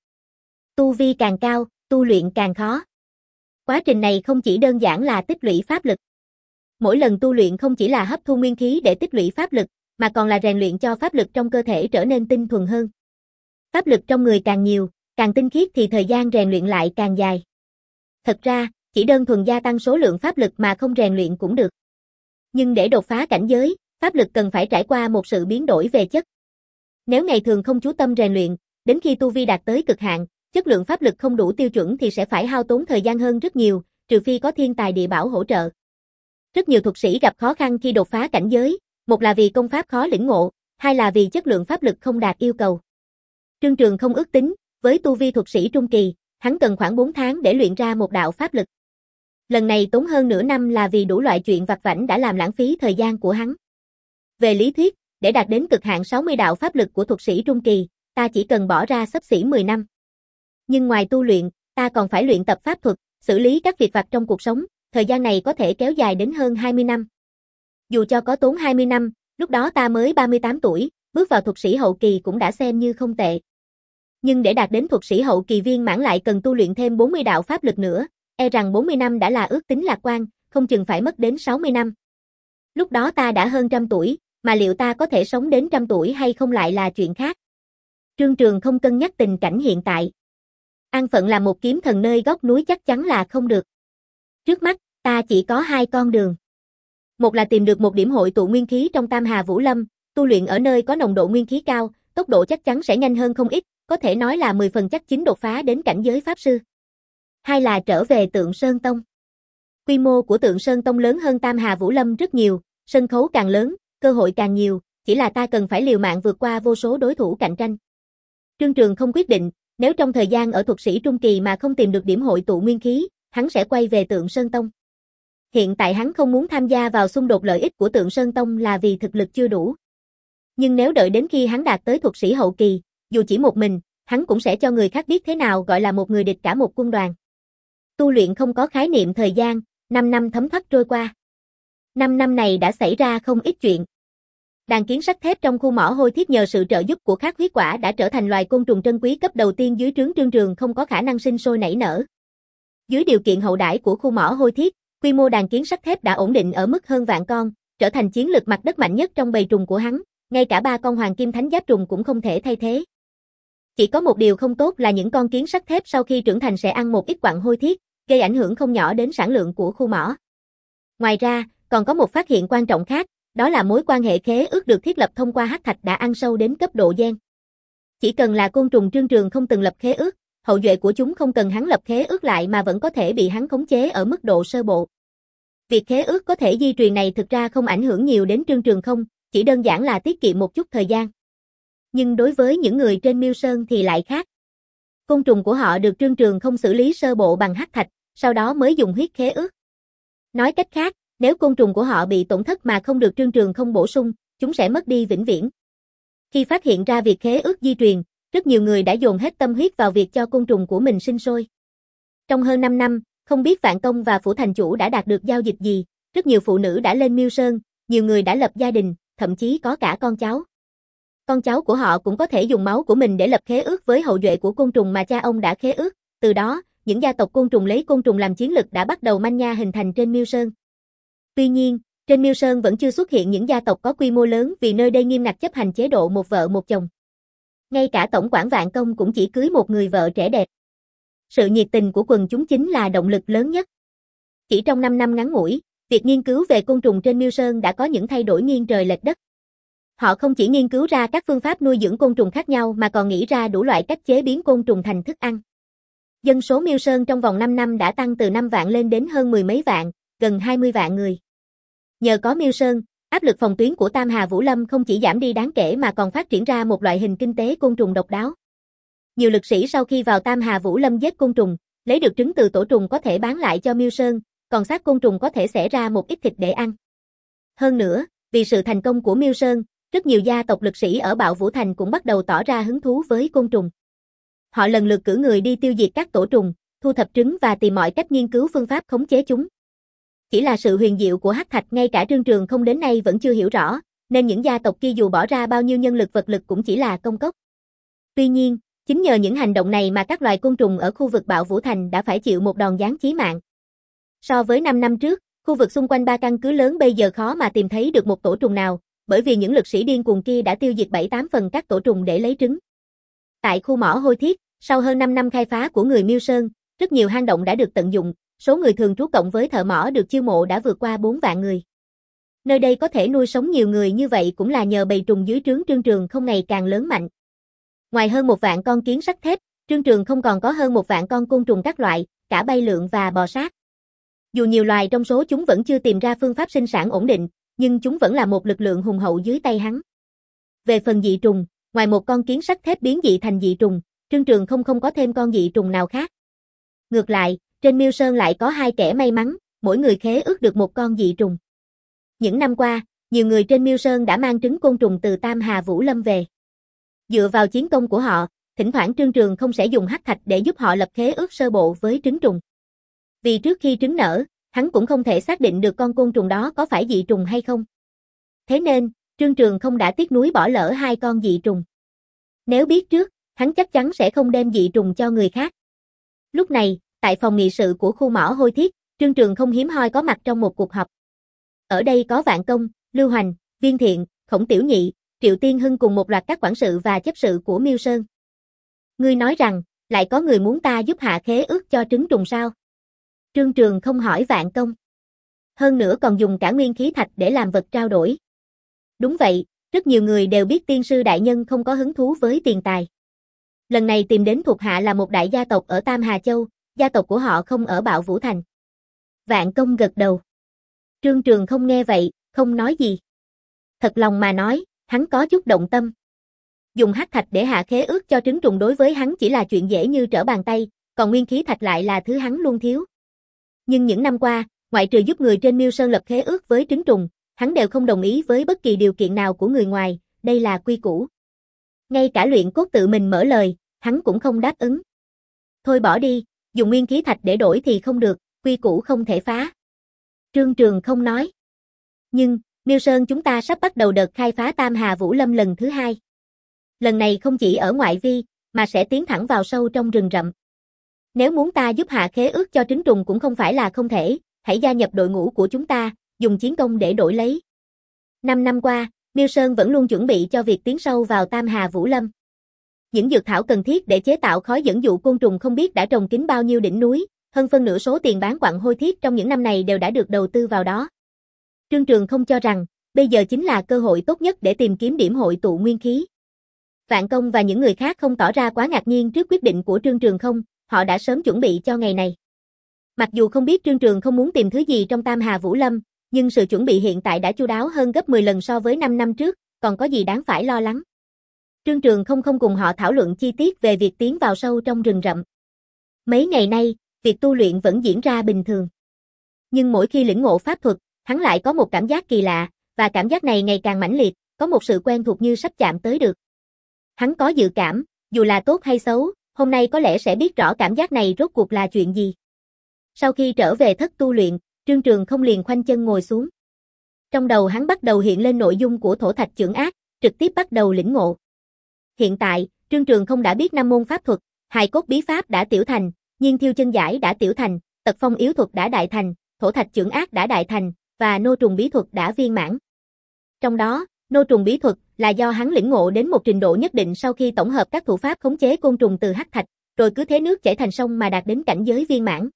Tu vi càng cao, tu luyện càng khó. Quá trình này không chỉ đơn giản là tích lũy pháp lực. Mỗi lần tu luyện không chỉ là hấp thu nguyên khí để tích lũy pháp lực, mà còn là rèn luyện cho pháp lực trong cơ thể trở nên tinh thuần hơn. Pháp lực trong người càng nhiều, càng tinh khiết thì thời gian rèn luyện lại càng dài. Thật ra, chỉ đơn thuần gia tăng số lượng pháp lực mà không rèn luyện cũng được. Nhưng để đột phá cảnh giới, pháp lực cần phải trải qua một sự biến đổi về chất. Nếu ngày thường không chú tâm rèn luyện, đến khi tu vi đạt tới cực hạn, chất lượng pháp lực không đủ tiêu chuẩn thì sẽ phải hao tốn thời gian hơn rất nhiều, trừ phi có thiên tài địa bảo hỗ trợ. Rất nhiều thuật sĩ gặp khó khăn khi đột phá cảnh giới, một là vì công pháp khó lĩnh ngộ, hai là vì chất lượng pháp lực không đạt yêu cầu. Trương Trường không ước tính, với tu vi thuật sĩ trung kỳ, hắn cần khoảng bốn tháng để luyện ra một đạo pháp lực. Lần này tốn hơn nửa năm là vì đủ loại chuyện vặt vãnh đã làm lãng phí thời gian của hắn. Về lý thuyết, để đạt đến cực hạn sáu mươi đạo pháp lực của thuật sĩ trung kỳ, ta chỉ cần bỏ ra xấp xỉ mười năm. Nhưng ngoài tu luyện, ta còn phải luyện tập pháp thuật, xử lý các việc vặt trong cuộc sống, thời gian này có thể kéo dài đến hơn hai mươi năm. Dù cho có tốn hai mươi năm, lúc đó ta mới ba mươi tám tuổi, bước vào thuật sĩ hậu kỳ cũng đã xem như không tệ. Nhưng để đạt đến thuật sĩ hậu kỳ viên mãn lại cần tu luyện thêm bốn mươi đạo pháp lực nữa, e rằng bốn mươi năm đã là ước tính lạc quan, không chừng phải mất đến sáu mươi năm. Lúc đó ta đã hơn trăm tuổi, mà liệu ta có thể sống đến trăm tuổi hay không lại là chuyện khác. Trương Trường không cân nhắc tình cảnh hiện tại. An phận làm một kiếm thần nơi góc núi chắc chắn là không được. Trước mắt, ta chỉ có hai con đường. Một là tìm được một điểm hội tụ nguyên khí trong Tam Hà Vũ Lâm, tu luyện ở nơi có nồng độ nguyên khí cao, tốc độ chắc chắn sẽ nhanh hơn không ít, có thể nói là mười phần chắc chín đột phá đến cảnh giới pháp sư. Hai là trở về Tượng Sơn Tông. Quy mô của Tượng Sơn Tông lớn hơn Tam Hà Vũ Lâm rất nhiều, sân khấu càng lớn, cơ hội càng nhiều, chỉ là ta cần phải liều mạng vượt qua vô số đối thủ cạnh tranh. Trương Trường không quyết định, nếu trong thời gian ở thuật sĩ trung kỳ mà không tìm được điểm hội tụ nguyên khí, hắn sẽ quay về Tượng Sơn Tông. Hiện tại hắn không muốn tham gia vào xung đột lợi ích của Tượng Sơn Tông là vì thực lực chưa đủ. Nhưng nếu đợi đến khi hắn đạt tới thuật sĩ hậu kỳ, dù chỉ một mình, hắn cũng sẽ cho người khác biết thế nào gọi là một người địch cả một quân đoàn. Tu luyện không có khái niệm thời gian, năm năm thấm thoát trôi qua. Năm năm này đã xảy ra không ít chuyện. Đàn kiến sắt thép trong khu mỏ hôi thiết nhờ sự trợ giúp của Khát huyết quả đã trở thành loài côn trùng trân quý cấp đầu tiên dưới trướng Trương Trường không có khả năng sinh sôi nảy nở. Dưới điều kiện hậu đãi của khu mỏ hôi thiết, quy mô đàn kiến sắt thép đã ổn định ở mức hơn vạn con, trở thành chiến lực mặt đất mạnh nhất trong bầy trùng của hắn, ngay cả ba con hoàng kim thánh giáp trùng cũng không thể thay thế. Chỉ có một điều không tốt là những con kiến sắt thép sau khi trưởng thành sẽ ăn một ít quặng hôi thiết, gây ảnh hưởng không nhỏ đến sản lượng của khu mỏ. Ngoài ra, còn có một phát hiện quan trọng khác, đó là mối quan hệ khế ước được thiết lập thông qua hắc thạch đã ăn sâu đến cấp độ gen. Chỉ cần là côn trùng Trương Trường không từng lập khế ước, hậu duệ của chúng không cần hắn lập khế ước lại mà vẫn có thể bị hắn khống chế ở mức độ sơ bộ. Việc khế ước có thể di truyền này thực ra không ảnh hưởng nhiều đến Trương Trường không, chỉ đơn giản là tiết kiệm một chút thời gian. Nhưng đối với những người trên Miêu Sơn thì lại khác. Côn trùng của họ được Trương Trường không xử lý sơ bộ bằng hắc thạch, sau đó mới dùng huyết khế ước. Nói cách khác, nếu côn trùng của họ bị tổn thất mà không được Trương Trường không bổ sung, chúng sẽ mất đi vĩnh viễn. Khi phát hiện ra việc khế ước di truyền, rất nhiều người đã dồn hết tâm huyết vào việc cho côn trùng của mình sinh sôi. Trong hơn năm năm, không biết Vạn Công và Phủ Thành Chủ đã đạt được giao dịch gì, rất nhiều phụ nữ đã lên Miêu Sơn, nhiều người đã lập gia đình, thậm chí có cả con cháu. Con cháu của họ cũng có thể dùng máu của mình để lập khế ước với hậu duệ của côn trùng mà cha ông đã khế ước, từ đó, những gia tộc côn trùng lấy côn trùng làm chiến lực đã bắt đầu manh nha hình thành trên Miêu Sơn. Tuy nhiên, trên Miêu Sơn vẫn chưa xuất hiện những gia tộc có quy mô lớn vì nơi đây nghiêm ngặt chấp hành chế độ một vợ một chồng. Ngay cả tổng quản Vạn Công cũng chỉ cưới một người vợ trẻ đẹp. Sự nhiệt tình của quần chúng chính là động lực lớn nhất. Chỉ trong năm năm ngắn ngủi, việc nghiên cứu về côn trùng trên Miêu Sơn đã có những thay đổi nghiêng trời lệch đất. Họ không chỉ nghiên cứu ra các phương pháp nuôi dưỡng côn trùng khác nhau mà còn nghĩ ra đủ loại cách chế biến côn trùng thành thức ăn. Dân số Miêu Sơn trong vòng năm năm đã tăng từ năm vạn lên đến hơn mười mấy vạn, gần hai mươi vạn người. Nhờ có Miêu Sơn, áp lực phòng tuyến của Tam Hà Vũ Lâm không chỉ giảm đi đáng kể mà còn phát triển ra một loại hình kinh tế côn trùng độc đáo. Nhiều lực sĩ sau khi vào Tam Hà Vũ Lâm giết côn trùng, lấy được trứng từ tổ trùng có thể bán lại cho Miêu Sơn, còn xác côn trùng có thể xẻ ra một ít thịt để ăn. Hơn nữa, vì sự thành công của Miêu Sơn, Rất nhiều gia tộc lực sĩ ở Bạo Vũ Thành cũng bắt đầu tỏ ra hứng thú với côn trùng. Họ lần lượt cử người đi tiêu diệt các tổ trùng, thu thập trứng và tìm mọi cách nghiên cứu phương pháp khống chế chúng. Chỉ là sự huyền diệu của hắc thạch ngay cả Trương Trường Không đến nay vẫn chưa hiểu rõ, nên những gia tộc kia dù bỏ ra bao nhiêu nhân lực vật lực cũng chỉ là công cốc. Tuy nhiên, chính nhờ những hành động này mà các loài côn trùng ở khu vực Bạo Vũ Thành đã phải chịu một đòn giáng chí mạng. So với năm năm trước, khu vực xung quanh ba căn cứ lớn bây giờ khó mà tìm thấy được một tổ trùng nào, bởi vì những lực sĩ điên cuồng kia đã tiêu diệt bảy tám phần các tổ trùng để lấy trứng. Tại khu mỏ Hôi Thiết, sau hơn năm năm khai phá của người Miêu Sơn, rất nhiều hang động đã được tận dụng, số người thường trú cộng với thợ mỏ được chiêu mộ đã vượt qua bốn vạn người. Nơi đây có thể nuôi sống nhiều người như vậy cũng là nhờ bầy trùng dưới trướng Trương Trường Không ngày càng lớn mạnh. Ngoài hơn một vạn con kiến sắt thép, Trương Trường Không còn có hơn một vạn con côn trùng các loại, cả bay lượn và bò sát. Dù nhiều loài trong số chúng vẫn chưa tìm ra phương pháp sinh sản ổn định, nhưng chúng vẫn là một lực lượng hùng hậu dưới tay hắn. Về phần dị trùng, ngoài một con kiến sắt thép biến dị thành dị trùng, Trương Trường Không không có thêm con dị trùng nào khác. Ngược lại, trên Miêu Sơn lại có hai kẻ may mắn, mỗi người khế ước được một con dị trùng. Những năm qua, nhiều người trên Miêu Sơn đã mang trứng côn trùng từ Tam Hà Vũ Lâm về. Dựa vào chiến công của họ, thỉnh thoảng Trương Trường Không sẽ dùng hắc thạch để giúp họ lập khế ước sơ bộ với trứng trùng. Vì trước khi trứng nở, hắn cũng không thể xác định được con côn trùng đó có phải dị trùng hay không. Thế nên, Trương Trường Không đã tiếc nuối bỏ lỡ hai con dị trùng. Nếu biết trước, hắn chắc chắn sẽ không đem dị trùng cho người khác. Lúc này, tại phòng nghị sự của khu mỏ Hôi Thiết, Trương Trường Không hiếm hoi có mặt trong một cuộc họp. Ở đây có Vạn Công, Lưu Hoành, Viên Thiện, Khổng Tiểu Nhị, Triệu Tiên Hưng cùng một loạt các quản sự và chấp sự của Miêu Sơn. Ngươi nói rằng, lại có người muốn ta giúp hạ khế ước cho trứng trùng sao? Trương Trường Không hỏi Vạn Công. Hơn nữa còn dùng cả nguyên khí thạch để làm vật trao đổi. Đúng vậy, rất nhiều người đều biết tiên sư đại nhân không có hứng thú với tiền tài. Lần này tìm đến thuộc hạ là một đại gia tộc ở Tam Hà Châu, gia tộc của họ không ở Bạo Vũ Thành. Vạn Công gật đầu. Trương Trường Không nghe vậy, không nói gì. Thật lòng mà nói, hắn có chút động tâm. Dùng hắc thạch để hạ khế ước cho trứng trùng đối với hắn chỉ là chuyện dễ như trở bàn tay, còn nguyên khí thạch lại là thứ hắn luôn thiếu. Nhưng những năm qua, ngoại trừ giúp người trên Miêu Sơn lập khế ước với trứng trùng, hắn đều không đồng ý với bất kỳ điều kiện nào của người ngoài, đây là quy củ. Ngay cả Luyện Cốt tự mình mở lời, hắn cũng không đáp ứng. Thôi bỏ đi, dùng nguyên khí thạch để đổi thì không được, quy củ không thể phá. Trương Trường Không nói. Nhưng, Miêu Sơn chúng ta sắp bắt đầu đợt khai phá Tam Hà Vũ Lâm lần thứ hai. Lần này không chỉ ở ngoại vi, mà sẽ tiến thẳng vào sâu trong rừng rậm. Nếu muốn ta giúp hạ khế ước cho trứng trùng cũng không phải là không thể, hãy gia nhập đội ngũ của chúng ta, dùng chiến công để đổi lấy. Năm năm qua, Miêu Sơn vẫn luôn chuẩn bị cho việc tiến sâu vào Tam Hà Vũ Lâm. Những dược thảo cần thiết để chế tạo khói dẫn dụ côn trùng không biết đã trồng kín bao nhiêu đỉnh núi, hơn phân nửa số tiền bán quặng Hôi Thiết trong những năm này đều đã được đầu tư vào đó. Trương Trường Không cho rằng, bây giờ chính là cơ hội tốt nhất để tìm kiếm điểm hội tụ nguyên khí. Vạn Công và những người khác không tỏ ra quá ngạc nhiên trước quyết định của Trương Trường Không, họ đã sớm chuẩn bị cho ngày này. Mặc dù không biết Trương Trường Không muốn tìm thứ gì trong Tam Hà Vũ Lâm, nhưng sự chuẩn bị hiện tại đã chu đáo hơn gấp mười lần so với năm năm trước, còn có gì đáng phải lo lắng. Trương Trường Không không cùng họ thảo luận chi tiết về việc tiến vào sâu trong rừng rậm. Mấy ngày nay, việc tu luyện vẫn diễn ra bình thường. Nhưng mỗi khi lĩnh ngộ pháp thuật, hắn lại có một cảm giác kỳ lạ, và cảm giác này ngày càng mãnh liệt, có một sự quen thuộc như sắp chạm tới được. Hắn có dự cảm, dù là tốt hay xấu, hôm nay có lẽ sẽ biết rõ cảm giác này rốt cuộc là chuyện gì. Sau khi trở về thất tu luyện, Trương Trường Không liền khoanh chân ngồi xuống. Trong đầu hắn bắt đầu hiện lên nội dung của Thổ Thạch Chưởng Ác, trực tiếp bắt đầu lĩnh ngộ. Hiện tại, Trương Trường Không đã biết năm môn pháp thuật, hài cốt bí pháp đã tiểu thành, nhiên thiêu chân giải đã tiểu thành, tật phong yếu thuật đã đại thành, Thổ Thạch Chưởng Ác đã đại thành, và nô trùng bí thuật đã viên mãn. Trong đó, nô trùng bí thuật là do hắn lĩnh ngộ đến một trình độ nhất định sau khi tổng hợp các thủ pháp khống chế côn trùng từ hắc thạch, rồi cứ thế nước chảy thành sông mà đạt đến cảnh giới viên mãn.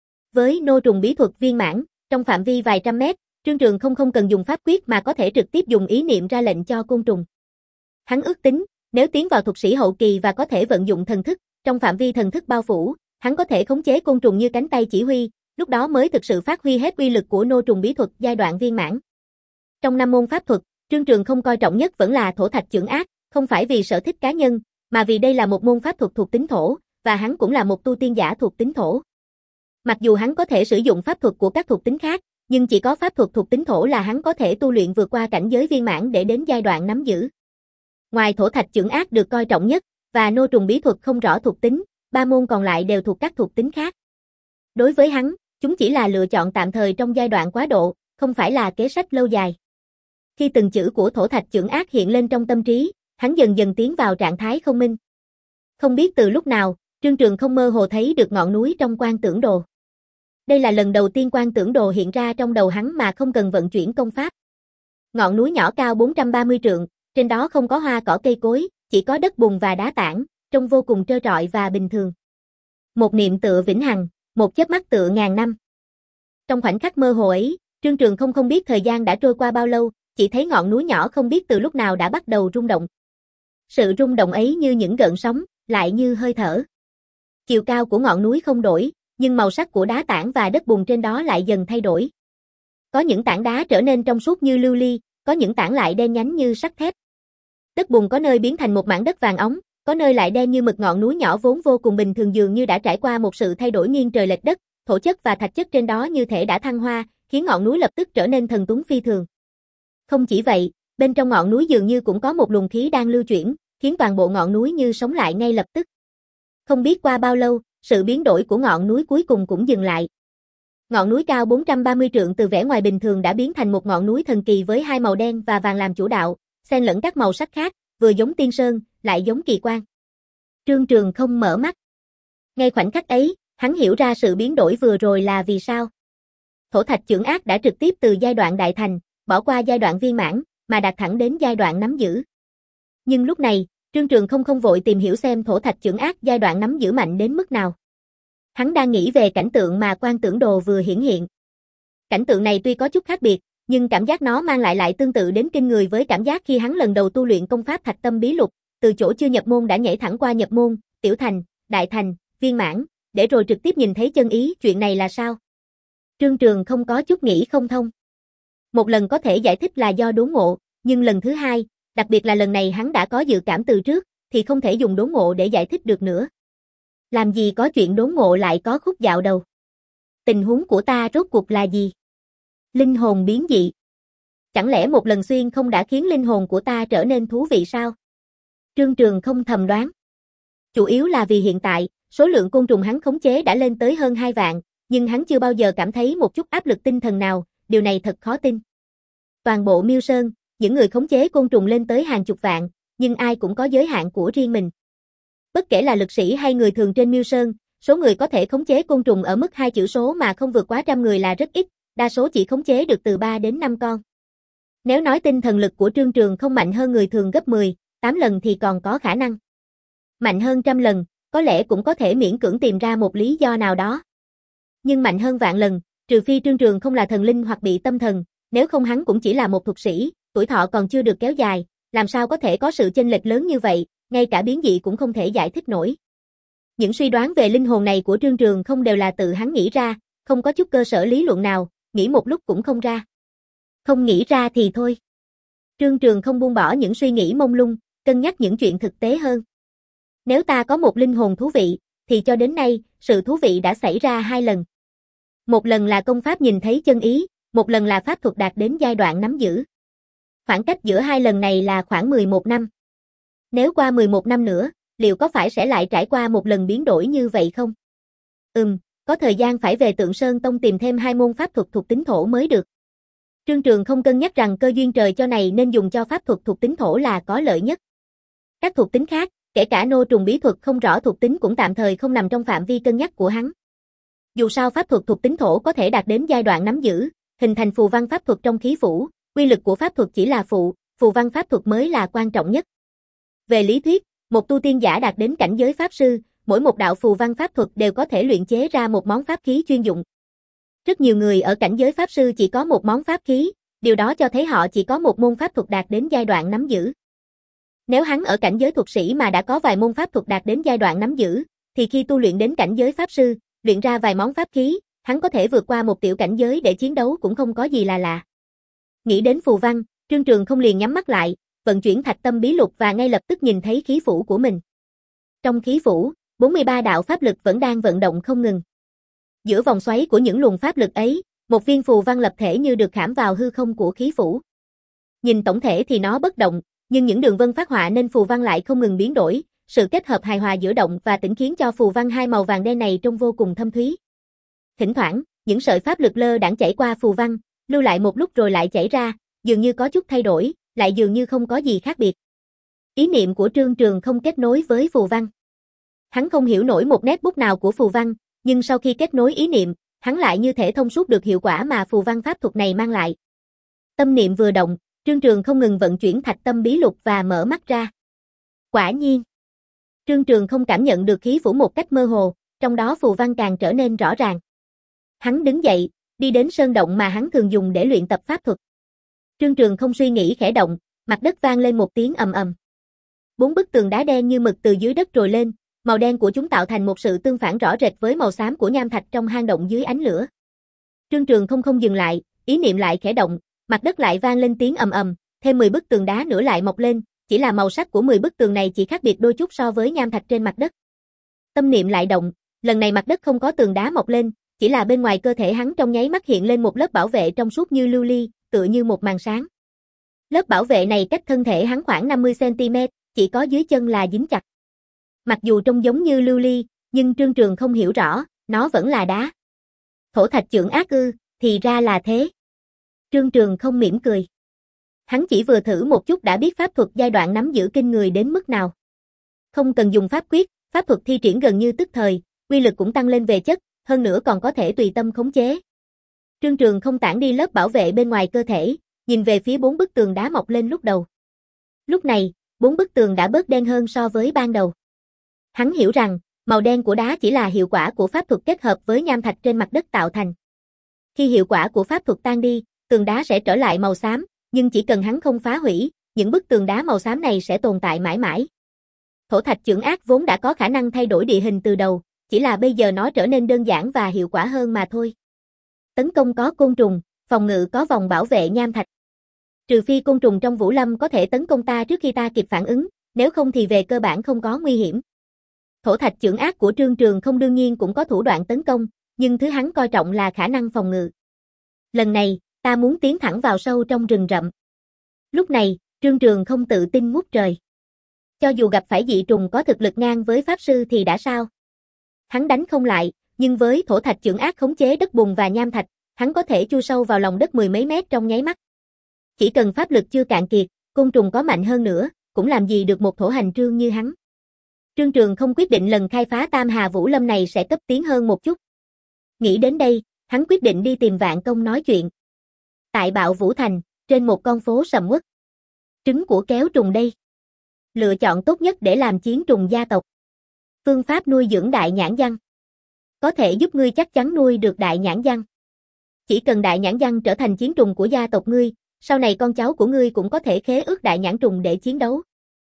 Với nô trùng bí thuật viên mãn, trong phạm vi vài trăm mét, Trương Trường Không không cần dùng pháp quyết mà có thể trực tiếp dùng ý niệm ra lệnh cho côn trùng. Hắn ước tính, nếu tiến vào thuật sĩ hậu kỳ và có thể vận dụng thần thức, trong phạm vi thần thức bao phủ, hắn có thể khống chế côn trùng như cánh tay chỉ huy, lúc đó mới thực sự phát huy hết uy lực của nô trùng bí thuật giai đoạn viên mãn. Trong năm môn pháp thuật, Trương Trường Không coi trọng nhất vẫn là Thổ Thạch Chưởng Ác, không phải vì sở thích cá nhân, mà vì đây là một môn pháp thuật thuộc tính thổ, và hắn cũng là một tu tiên giả thuộc tính thổ. Mặc dù hắn có thể sử dụng pháp thuật của các thuộc tính khác, Nhưng chỉ có pháp thuật thuộc tính thổ là hắn có thể tu luyện vượt qua cảnh giới viên mãn để đến giai đoạn nắm giữ. Ngoài thổ thạch chưởng ác được coi trọng nhất, và nô trùng bí thuật không rõ thuộc tính, ba môn còn lại đều thuộc các thuộc tính khác. Đối với hắn, chúng chỉ là lựa chọn tạm thời trong giai đoạn quá độ, không phải là kế sách lâu dài. Khi từng chữ của thổ thạch chưởng ác hiện lên trong tâm trí, hắn dần dần tiến vào trạng thái không minh. Không biết từ lúc nào, Trương Trường không mơ hồ thấy được ngọn núi trong quan tưởng đồ. Đây là lần đầu tiên quan tưởng đồ hiện ra trong đầu hắn mà không cần vận chuyển công pháp. Ngọn núi nhỏ cao bốn trăm ba mươi trượng, trên đó không có hoa cỏ cây cối, chỉ có đất bùn và đá tảng, trông vô cùng trơ trọi và bình thường. Một niệm tựa vĩnh hằng, một chớp mắt tựa ngàn năm. Trong khoảnh khắc mơ hồ ấy, Trương Trường không không biết thời gian đã trôi qua bao lâu, chỉ thấy ngọn núi nhỏ không biết từ lúc nào đã bắt đầu rung động. Sự rung động ấy như những gợn sóng, lại như hơi thở. Chiều cao của ngọn núi không đổi, nhưng màu sắc của đá tảng và đất bùn trên đó lại dần thay đổi. Có những tảng đá trở nên trong suốt như lưu ly, có những tảng lại đen nhánh như sắt thép. Đất bùn có nơi biến thành một mảng đất vàng óng, có nơi lại đen như mực. Ngọn núi nhỏ vốn vô cùng bình thường dường như đã trải qua một sự thay đổi nghiêng trời lệch đất, thổ chất và thạch chất trên đó như thể đã thăng hoa, khiến ngọn núi lập tức trở nên thần tuấn phi thường. Không chỉ vậy, bên trong ngọn núi dường như cũng có một luồng khí đang lưu chuyển, khiến toàn bộ ngọn núi như sống lại ngay lập tức. Không biết qua bao lâu, sự biến đổi của ngọn núi cuối cùng cũng dừng lại. Ngọn núi cao bốn trăm ba mươi trượng từ vẻ ngoài bình thường đã biến thành một ngọn núi thần kỳ với hai màu đen và vàng làm chủ đạo, xen lẫn các màu sắc khác, vừa giống tiên sơn, lại giống kỳ quan. Trương Trường không mở mắt. Ngay khoảnh khắc ấy, hắn hiểu ra sự biến đổi vừa rồi là vì sao. Thổ thạch chưởng ác đã trực tiếp từ giai đoạn đại thành, bỏ qua giai đoạn viên mãn, mà đạt thẳng đến giai đoạn nắm giữ. Nhưng lúc này, Trương Trường không không vội tìm hiểu xem thổ thạch chưởng ác giai đoạn nắm giữ mạnh đến mức nào. Hắn đang nghĩ về cảnh tượng mà quan tưởng đồ vừa hiển hiện. Cảnh tượng này tuy có chút khác biệt, nhưng cảm giác nó mang lại lại tương tự đến kinh người với cảm giác khi hắn lần đầu tu luyện công pháp Thạch Tâm Bí Lục, từ chỗ chưa nhập môn đã nhảy thẳng qua nhập môn, tiểu thành, đại thành, viên mãn, để rồi trực tiếp nhìn thấy chân ý. Chuyện này là sao? Trương Trường không có chút nghĩ không thông. Một lần có thể giải thích là do đốn ngộ, nhưng lần thứ hai, đặc biệt là lần này hắn đã có dự cảm từ trước, thì không thể dùng đốn ngộ để giải thích được nữa. Làm gì có chuyện đốn ngộ lại có khúc dạo đầu? Tình huống của ta rốt cuộc là gì? Linh hồn biến dị. Chẳng lẽ một lần xuyên không đã khiến linh hồn của ta trở nên thú vị sao? Trương Trường không thầm đoán. Chủ yếu là vì hiện tại, số lượng côn trùng hắn khống chế đã lên tới hơn hai vạn, nhưng hắn chưa bao giờ cảm thấy một chút áp lực tinh thần nào, điều này thật khó tin. Toàn bộ Miêu Sơn, những người khống chế côn trùng lên tới hàng chục vạn, nhưng ai cũng có giới hạn của riêng mình. Bất kể là lực sĩ hay người thường trên Miêu Sơn, số người có thể khống chế côn trùng ở mức hai chữ số mà không vượt quá trăm người là rất ít, đa số chỉ khống chế được từ ba đến năm con. Nếu nói tinh thần lực của Trương Trường không mạnh hơn người thường gấp mười, tám lần thì còn có khả năng. Mạnh hơn trăm lần, có lẽ cũng có thể miễn cưỡng tìm ra một lý do nào đó. Nhưng mạnh hơn vạn lần, trừ phi Trương Trường không là thần linh hoặc bị tâm thần, nếu không hắn cũng chỉ là một thuật sĩ, tuổi thọ còn chưa được kéo dài, làm sao có thể có sự chênh lệch lớn như vậy, ngay cả biến dị cũng không thể giải thích nổi. Những suy đoán về linh hồn này của Trương Trường không đều là tự hắn nghĩ ra, không có chút cơ sở lý luận nào, nghĩ một lúc cũng không ra. Không nghĩ ra thì thôi. Trương Trường không buông bỏ những suy nghĩ mông lung, cân nhắc những chuyện thực tế hơn. Nếu ta có một linh hồn thú vị, thì cho đến nay, sự thú vị đã xảy ra hai lần. Một lần là công pháp nhìn thấy chân ý, một lần là pháp thuật đạt đến giai đoạn nắm giữ. Khoảng cách giữa hai lần này là khoảng mười một năm. Nếu qua mười một năm nữa, liệu có phải sẽ lại trải qua một lần biến đổi như vậy không? Ừm, có thời gian phải về Tượng Sơn Tông tìm thêm hai môn pháp thuật thuộc tính thổ mới được. Trương Trường không cân nhắc rằng cơ duyên trời cho này nên dùng cho pháp thuật thuộc tính thổ là có lợi nhất. Các thuộc tính khác, kể cả nô trùng bí thuật không rõ thuộc tính cũng tạm thời không nằm trong phạm vi cân nhắc của hắn. Dù sao pháp thuật thuộc tính thổ có thể đạt đến giai đoạn nắm giữ, hình thành phù văn pháp thuật trong khí phủ, quy lực của pháp thuật chỉ là phụ, phù văn pháp thuật mới là quan trọng nhất. Về lý thuyết, một tu tiên giả đạt đến cảnh giới pháp sư, mỗi một đạo phù văn pháp thuật đều có thể luyện chế ra một món pháp khí chuyên dụng. Rất nhiều người ở cảnh giới pháp sư chỉ có một món pháp khí, điều đó cho thấy họ chỉ có một môn pháp thuật đạt đến giai đoạn nắm giữ. Nếu hắn ở cảnh giới thuật sĩ mà đã có vài môn pháp thuật đạt đến giai đoạn nắm giữ, thì khi tu luyện đến cảnh giới pháp sư, luyện ra vài món pháp khí, hắn có thể vượt qua một tiểu cảnh giới để chiến đấu cũng không có gì là lạ. Nghĩ đến phù văn, Trương Trường không liền nhắm mắt lại, vận chuyển Thạch Tâm Bí Lục và ngay lập tức nhìn thấy khí phủ của mình. Trong khí phủ, bốn mươi ba đạo pháp lực vẫn đang vận động không ngừng. Giữa vòng xoáy của những luồng pháp lực ấy, Một viên phù văn lập thể như được khảm vào hư không của khí phủ. Nhìn tổng thể thì nó bất động, nhưng những đường vân phát họa nên phù văn lại không ngừng biến đổi, sự kết hợp hài hòa giữa động và tĩnh khiến cho phù văn hai màu vàng đen này trông vô cùng thâm thúy. Thỉnh thoảng, những sợi pháp lực lơ đãng chảy qua phù văn, lưu lại một lúc rồi lại chảy ra, dường như có chút thay đổi, lại dường như không có gì khác biệt. Ý niệm của Trương Trường không kết nối với phù văn. Hắn không hiểu nổi một nét bút nào của phù văn, nhưng sau khi kết nối ý niệm, hắn lại như thể thông suốt được hiệu quả mà phù văn pháp thuật này mang lại. Tâm niệm vừa động, Trương Trường không ngừng vận chuyển thạch tâm bí lục và mở mắt ra. Quả nhiên, Trương Trường không cảm nhận được khí phủ một cách mơ hồ, trong đó phù văn càng trở nên rõ ràng. Hắn đứng dậy, đi đến sơn động mà hắn thường dùng để luyện tập pháp thuật. Trương Trường không suy nghĩ khẽ động, mặt đất vang lên một tiếng ầm ầm. Bốn bức tường đá đen như mực từ dưới đất trồi lên, màu đen của chúng tạo thành một sự tương phản rõ rệt với màu xám của nham thạch trong hang động dưới ánh lửa. Trương Trường không không dừng lại, ý niệm lại khẽ động, mặt đất lại vang lên tiếng ầm ầm, thêm mười bức tường đá nữa lại mọc lên, chỉ là màu sắc của mười bức tường này chỉ khác biệt đôi chút so với nham thạch trên mặt đất. Tâm niệm lại động, lần này mặt đất không có tường đá mọc lên, chỉ là bên ngoài cơ thể hắn trong nháy mắt hiện lên một lớp bảo vệ trong suốt như lưu ly, tựa như một màn sáng. Lớp bảo vệ này cách thân thể hắn khoảng năm mươi xăng ti mét, chỉ có dưới chân là dính chặt. Mặc dù trông giống như lưu ly, nhưng Trương Trường không hiểu rõ, nó vẫn là đá. Thổ thạch chưởng ác ư, thì ra là thế. Trương Trường không mỉm cười. Hắn chỉ vừa thử một chút đã biết pháp thuật giai đoạn nắm giữ kinh người đến mức nào. Không cần dùng pháp quyết, pháp thuật thi triển gần như tức thời, uy lực cũng tăng lên về chất, hơn nữa còn có thể tùy tâm khống chế. Trương Trường không tản đi lớp bảo vệ bên ngoài cơ thể, nhìn về phía bốn bức tường đá mọc lên lúc đầu. Lúc này, bốn bức tường đã bớt đen hơn so với ban đầu. Hắn hiểu rằng, màu đen của đá chỉ là hiệu quả của pháp thuật kết hợp với nham thạch trên mặt đất tạo thành. Khi hiệu quả của pháp thuật tan đi, tường đá sẽ trở lại màu xám, nhưng chỉ cần hắn không phá hủy, những bức tường đá màu xám này sẽ tồn tại mãi mãi. Thổ thạch chưởng ác vốn đã có khả năng thay đổi địa hình từ đầu, chỉ là bây giờ nó trở nên đơn giản và hiệu quả hơn mà thôi. Tấn công có côn trùng, phòng ngự có vòng bảo vệ nham thạch. Trừ phi côn trùng trong Vũ Lâm có thể tấn công ta trước khi ta kịp phản ứng, nếu không thì về cơ bản không có nguy hiểm. Thổ thạch chưởng ác của Trương Trường không đương nhiên cũng có thủ đoạn tấn công, nhưng thứ hắn coi trọng là khả năng phòng ngự. Lần này, ta muốn tiến thẳng vào sâu trong rừng rậm. Lúc này, Trương Trường không tự tin ngút trời. Cho dù gặp phải dị trùng có thực lực ngang với pháp sư thì đã sao? Hắn đánh không lại, nhưng với thổ thạch chưởng ác khống chế đất bùn và nham thạch, hắn có thể chui sâu vào lòng đất mười mấy mét trong nháy mắt. Chỉ cần pháp lực chưa cạn kiệt, côn trùng có mạnh hơn nữa, cũng làm gì được một thổ hành trương như hắn. Trương Trường không quyết định lần khai phá Tam Hà Vũ Lâm này sẽ cấp tiến hơn một chút. Nghĩ đến đây, hắn quyết định đi tìm Vạn Công nói chuyện. Tại Bạo Vũ Thành, trên một con phố sầm uất. Trứng của kéo trùng đây. Lựa chọn tốt nhất để làm chiến trùng gia tộc. Phương pháp nuôi dưỡng đại nhãn văn. Có thể giúp ngươi chắc chắn nuôi được đại nhãn văn. Chỉ cần đại nhãn văn trở thành chiến trùng của gia tộc ngươi, sau này con cháu của ngươi cũng có thể khế ước đại nhãn trùng để chiến đấu.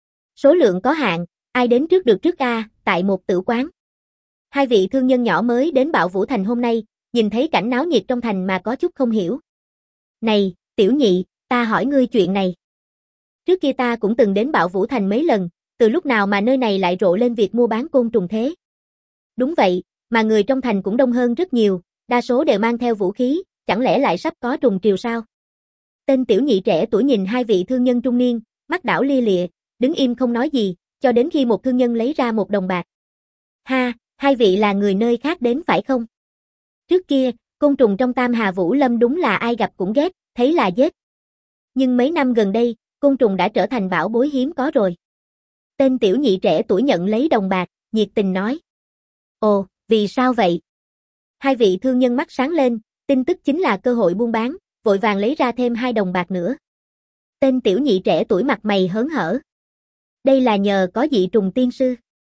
Số lượng có hạn, ai đến trước được trước a, tại một tử quán. Hai vị thương nhân nhỏ mới đến Bạo Vũ Thành hôm nay, nhìn thấy cảnh náo nhiệt trong thành mà có chút không hiểu. Này, tiểu nhị, ta hỏi ngươi chuyện này. Trước kia ta cũng từng đến Bạo Vũ Thành mấy lần, từ lúc nào mà nơi này lại rộ lên việc mua bán côn trùng thế? Đúng vậy, mà người trong thành cũng đông hơn rất nhiều, đa số đều mang theo vũ khí, chẳng lẽ lại sắp có trùng triều sao? Tên tiểu nhị trẻ tuổi nhìn hai vị thương nhân trung niên, mắt đảo lia lịa, đứng im không nói gì, cho đến khi một thương nhân lấy ra một đồng bạc. Ha, hai vị là người nơi khác đến phải không? Trước kia, côn trùng trong Tam Hà Vũ Lâm đúng là ai gặp cũng ghét, thấy là giết. Nhưng mấy năm gần đây, côn trùng đã trở thành bảo bối hiếm có rồi. Tên tiểu nhị trẻ tuổi nhận lấy đồng bạc, nhiệt tình nói. Ồ, vì sao vậy? Hai vị thương nhân mắt sáng lên, tin tức chính là cơ hội buôn bán, vội vàng lấy ra thêm hai đồng bạc nữa. Tên tiểu nhị trẻ tuổi mặt mày hớn hở. Đây là nhờ có dị trùng tiên sư.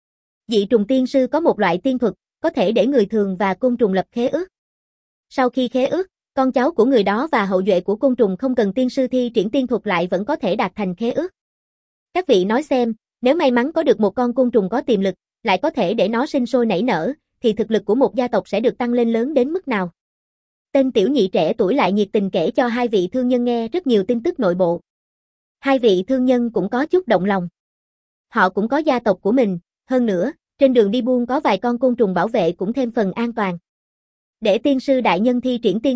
Dị trùng tiên sư có một loại tiên thuật, có thể để người thường và côn trùng lập khế ước. Sau khi khế ước, con cháu của người đó và hậu duệ của côn trùng không cần tiên sư thi triển tiên thuật lại vẫn có thể đạt thành khế ước. Các vị nói xem, nếu may mắn có được một con côn trùng có tiềm lực, lại có thể để nó sinh sôi nảy nở, thì thực lực của một gia tộc sẽ được tăng lên lớn đến mức nào? Tên tiểu nhị trẻ tuổi lại nhiệt tình kể cho hai vị thương nhân nghe rất nhiều tin tức nội bộ. Hai vị thương nhân cũng có chút động lòng. Họ cũng có gia tộc của mình, hơn nữa, trên đường đi buôn có vài con côn trùng bảo vệ cũng thêm phần an toàn. Để tiên sư đại nhân thi triển tiên thuật,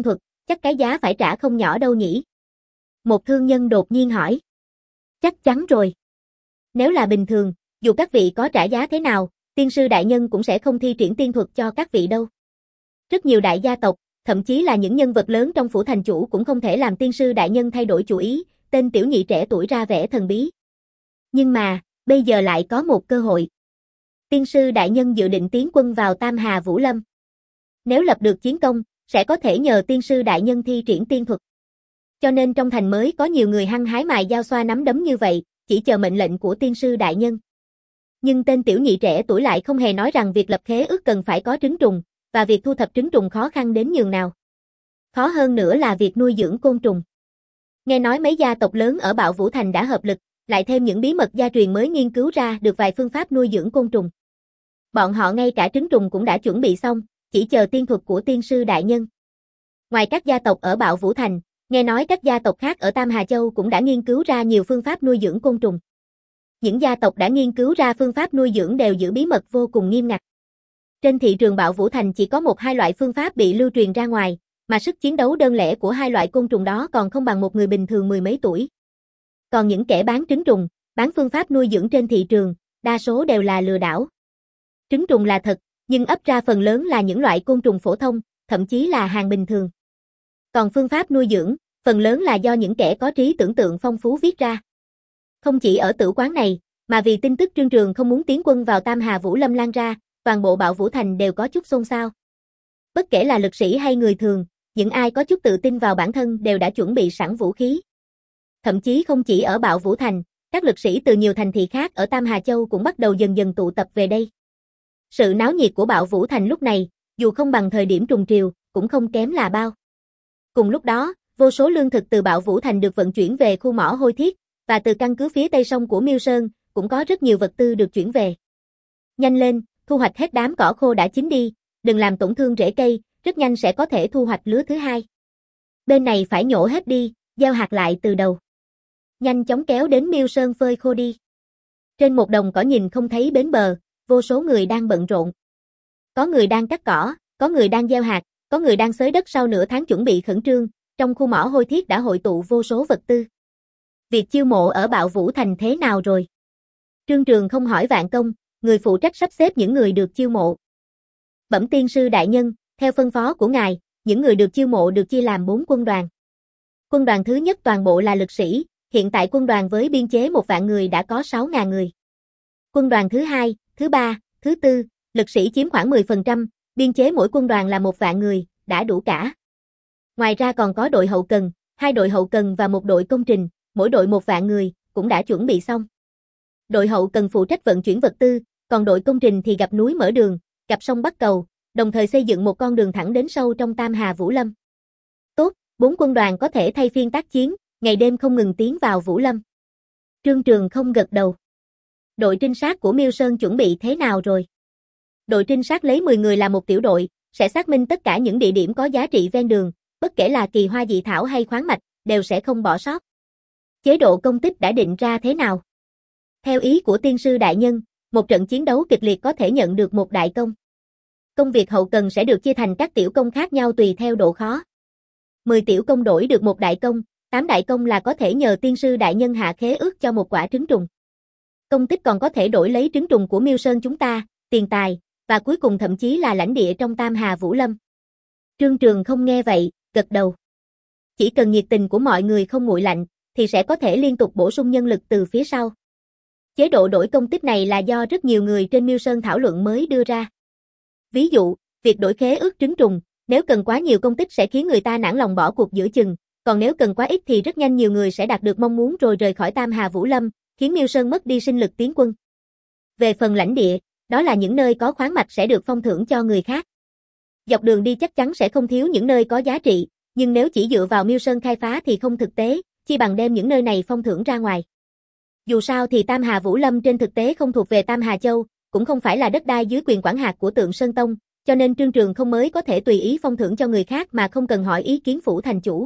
chắc cái giá phải trả không nhỏ đâu nhỉ? Một thương nhân đột nhiên hỏi. Chắc chắn rồi. Nếu là bình thường, dù các vị có trả giá thế nào, tiên sư đại nhân cũng sẽ không thi triển tiên thuật cho các vị đâu. Rất nhiều đại gia tộc, thậm chí là những nhân vật lớn trong phủ thành chủ cũng không thể làm tiên sư đại nhân thay đổi chủ ý, tên tiểu nhị trẻ tuổi ra vẻ thần bí. Nhưng mà, bây giờ lại có một cơ hội. Tiên sư đại nhân dự định tiến quân vào Tam Hà Vũ Lâm. Nếu lập được chiến công, sẽ có thể nhờ tiên sư đại nhân thi triển tiên thuật. Cho nên trong thành mới có nhiều người hăng hái mài dao xoa nắm đấm như vậy, chỉ chờ mệnh lệnh của tiên sư đại nhân. Nhưng tên tiểu nhị trẻ tuổi lại không hề nói rằng việc lập khế ước cần phải có trứng trùng, và việc thu thập trứng trùng khó khăn đến nhường nào. Khó hơn nữa là việc nuôi dưỡng côn trùng. Nghe nói mấy gia tộc lớn ở Bạo Vũ Thành đã hợp lực, lại thêm những bí mật gia truyền mới nghiên cứu ra được vài phương pháp nuôi dưỡng côn trùng. Bọn họ ngay cả trứng trùng cũng đã chuẩn bị xong, chỉ chờ tiên thuật của tiên sư đại nhân. Ngoài các gia tộc ở Bạo Vũ Thành, nghe nói các gia tộc khác ở Tam Hà Châu cũng đã nghiên cứu ra nhiều phương pháp nuôi dưỡng côn trùng. Những gia tộc đã nghiên cứu ra phương pháp nuôi dưỡng đều giữ bí mật vô cùng nghiêm ngặt. Trên thị trường Bạo Vũ Thành chỉ có một hai loại phương pháp bị lưu truyền ra ngoài, mà sức chiến đấu đơn lẻ của hai loại côn trùng đó còn không bằng một người bình thường mười mấy tuổi. Còn những kẻ bán trứng trùng, bán phương pháp nuôi dưỡng trên thị trường, đa số đều là lừa đảo. Trứng trùng là thật, nhưng ấp ra phần lớn là những loại côn trùng phổ thông, thậm chí là hàng bình thường. Còn phương pháp nuôi dưỡng, phần lớn là do những kẻ có trí tưởng tượng phong phú viết ra. Không chỉ ở tử quán này, mà vì tin tức Trương Trường không muốn tiến quân vào Tam Hà Vũ Lâm lan ra, toàn bộ Bạo Vũ Thành đều có chút xôn xao. Bất kể là lực sĩ hay người thường, những ai có chút tự tin vào bản thân đều đã chuẩn bị sẵn vũ khí. Thậm chí không chỉ ở Bạo Vũ Thành, các lực sĩ từ nhiều thành thị khác ở Tam Hà Châu cũng bắt đầu dần dần tụ tập về đây. Sự náo nhiệt của Bạo Vũ Thành lúc này, dù không bằng thời điểm trùng triều, cũng không kém là bao. Cùng lúc đó, vô số lương thực từ Bạo Vũ Thành được vận chuyển về khu mỏ Hôi Thiết, và từ căn cứ phía tây sông của Miêu Sơn, cũng có rất nhiều vật tư được chuyển về. Nhanh lên, thu hoạch hết đám cỏ khô đã chín đi, đừng làm tổn thương rễ cây, rất nhanh sẽ có thể thu hoạch lứa thứ hai. Bên này phải nhổ hết đi, gieo hạt lại từ đầu. Nhanh chóng kéo đến Miêu Sơn phơi khô đi. Trên một đồng cỏ nhìn không thấy bến bờ, vô số người đang bận rộn. Có người đang cắt cỏ, có người đang gieo hạt, có người đang xới đất sau nửa tháng chuẩn bị khẩn trương, trong khu mỏ Hôi Thiết đã hội tụ vô số vật tư. Việc chiêu mộ ở Bạo Vũ Thành thế nào rồi? Trương Trường không hỏi Vạn Công, người phụ trách sắp xếp những người được chiêu mộ. Bẩm tiên sư đại nhân, theo phân phó của ngài, những người được chiêu mộ được chia làm bốn quân đoàn. Quân đoàn thứ nhất toàn bộ là lực sĩ, hiện tại quân đoàn với biên chế một vạn người đã có sáu nghìn người. Quân đoàn thứ hai, thứ ba, thứ tư, lực sĩ chiếm khoảng mười phần trăm, biên chế mỗi quân đoàn là một vạn người, đã đủ cả. Ngoài ra còn có đội hậu cần, hai đội hậu cần và một đội công trình, mỗi đội một vạn người, cũng đã chuẩn bị xong. Đội hậu cần phụ trách vận chuyển vật tư, còn đội công trình thì gặp núi mở đường, gặp sông bắt cầu, đồng thời xây dựng một con đường thẳng đến sâu trong Tam Hà Vũ Lâm. Tốt, bốn quân đoàn có thể thay phiên tác chiến, ngày đêm không ngừng tiến vào Vũ Lâm. Trương Trường không gật đầu. Đội trinh sát của Miêu Sơn chuẩn bị thế nào rồi? Đội trinh sát lấy mười người là một tiểu đội, sẽ xác minh tất cả những địa điểm có giá trị ven đường, bất kể là kỳ hoa dị thảo hay khoáng mạch, đều sẽ không bỏ sót. Chế độ công tích đã định ra thế nào? Theo ý của tiên sư đại nhân, một trận chiến đấu kịch liệt có thể nhận được một đại công. Công việc hậu cần sẽ được chia thành các tiểu công khác nhau tùy theo độ khó. mười tiểu công đổi được một đại công, tám đại công là có thể nhờ tiên sư đại nhân hạ khế ước cho một quả trứng trùng. Công tích còn có thể đổi lấy trứng trùng của Miêu Sơn chúng ta, tiền tài, và cuối cùng thậm chí là lãnh địa trong Tam Hà Vũ Lâm. Trương Trường không nghe vậy, gật đầu. Chỉ cần nhiệt tình của mọi người không nguội lạnh, thì sẽ có thể liên tục bổ sung nhân lực từ phía sau. Chế độ đổi công tích này là do rất nhiều người trên Miêu Sơn thảo luận mới đưa ra. Ví dụ, việc đổi khế ước trứng trùng, nếu cần quá nhiều công tích sẽ khiến người ta nản lòng bỏ cuộc giữa chừng, còn nếu cần quá ít thì rất nhanh nhiều người sẽ đạt được mong muốn rồi rời khỏi Tam Hà Vũ Lâm, khiến Miêu Sơn mất đi sinh lực tiến quân. Về phần lãnh địa, đó là những nơi có khoáng mạch sẽ được phong thưởng cho người khác. Dọc đường đi chắc chắn sẽ không thiếu những nơi có giá trị, nhưng nếu chỉ dựa vào Miêu Sơn khai phá thì không thực tế, chi bằng đem những nơi này phong thưởng ra ngoài. Dù sao thì Tam Hà Vũ Lâm trên thực tế không thuộc về Tam Hà Châu, cũng không phải là đất đai dưới quyền quản hạt của Tượng Sơn Tông, cho nên Trương Trường không mới có thể tùy ý phong thưởng cho người khác mà không cần hỏi ý kiến phủ thành chủ.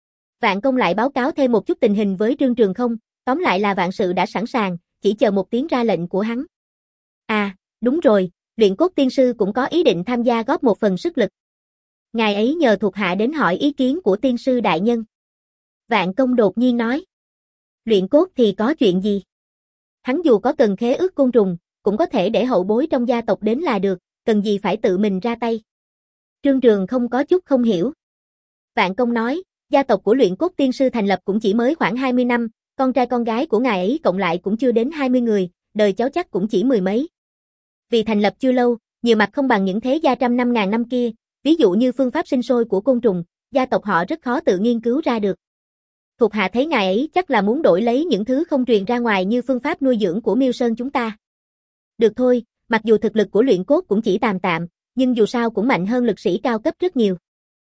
Vạn Công lại báo cáo thêm một chút tình hình với Trương Trường không, tóm lại là vạn sự đã sẵn sàng, chỉ chờ một tiếng ra lệnh của hắn. À, đúng rồi, luyện cốt tiên sư cũng có ý định tham gia góp một phần sức lực. Ngài ấy nhờ thuộc hạ đến hỏi ý kiến của tiên sư đại nhân. Vạn Công đột nhiên nói. Luyện cốt thì có chuyện gì? Hắn dù có cần khế ước côn trùng, cũng có thể để hậu bối trong gia tộc đến là được, cần gì phải tự mình ra tay. Trương Trường không có chút không hiểu. Vạn Công nói, gia tộc của luyện cốt tiên sư thành lập cũng chỉ mới khoảng hai mươi năm, con trai con gái của ngài ấy cộng lại cũng chưa đến hai mươi người, đời cháu chắc cũng chỉ mười mấy. Vì thành lập chưa lâu, nhiều mặt không bằng những thế gia trăm năm ngàn năm kia, ví dụ như phương pháp sinh sôi của côn trùng, gia tộc họ rất khó tự nghiên cứu ra được. Thuộc hạ thấy ngài ấy chắc là muốn đổi lấy những thứ không truyền ra ngoài như phương pháp nuôi dưỡng của Miêu Sơn chúng ta. Được thôi, mặc dù thực lực của luyện cốt cũng chỉ tạm tạm, nhưng dù sao cũng mạnh hơn lực sĩ cao cấp rất nhiều.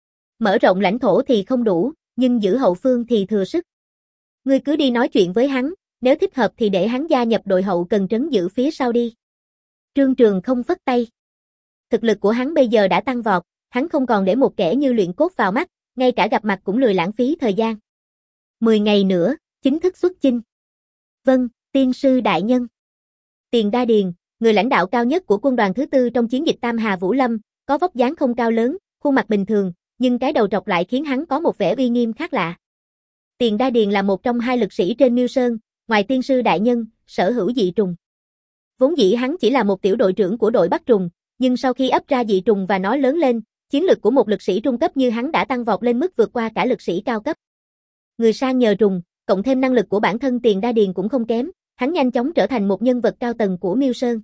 Mở rộng lãnh thổ thì không đủ, nhưng giữ hậu phương thì thừa sức. Ngươi cứ đi nói chuyện với hắn, nếu thích hợp thì để hắn gia nhập đội hậu cần trấn giữ phía sau đi. Trương Trường không phất tay. Thực lực của hắn bây giờ đã tăng vọt, hắn không còn để một kẻ như luyện cốt vào mắt, ngay cả gặp mặt cũng lười lãng phí thời gian. Mười ngày nữa, chính thức xuất chinh. Vâng, tiên sư đại nhân. Tiền Đa Điền, người lãnh đạo cao nhất của quân đoàn thứ tư trong chiến dịch Tam Hà Vũ Lâm, có vóc dáng không cao lớn, khuôn mặt bình thường, nhưng cái đầu trọc lại khiến hắn có một vẻ uy nghiêm khác lạ. Tiền Đa Điền là một trong hai lực sĩ trên Miêu Sơn, ngoài tiên sư đại nhân, sở hữu dị trùng. Vốn dĩ hắn chỉ là một tiểu đội trưởng của đội bắt trùng, nhưng sau khi ấp ra dị trùng và nó lớn lên, chiến lực của một lực sĩ trung cấp như hắn đã tăng vọt lên mức vượt qua cả lực sĩ cao cấp. Người sang nhờ trùng, cộng thêm năng lực của bản thân Tiền Đa Điền cũng không kém, hắn nhanh chóng trở thành một nhân vật cao tầng của Miêu Sơn.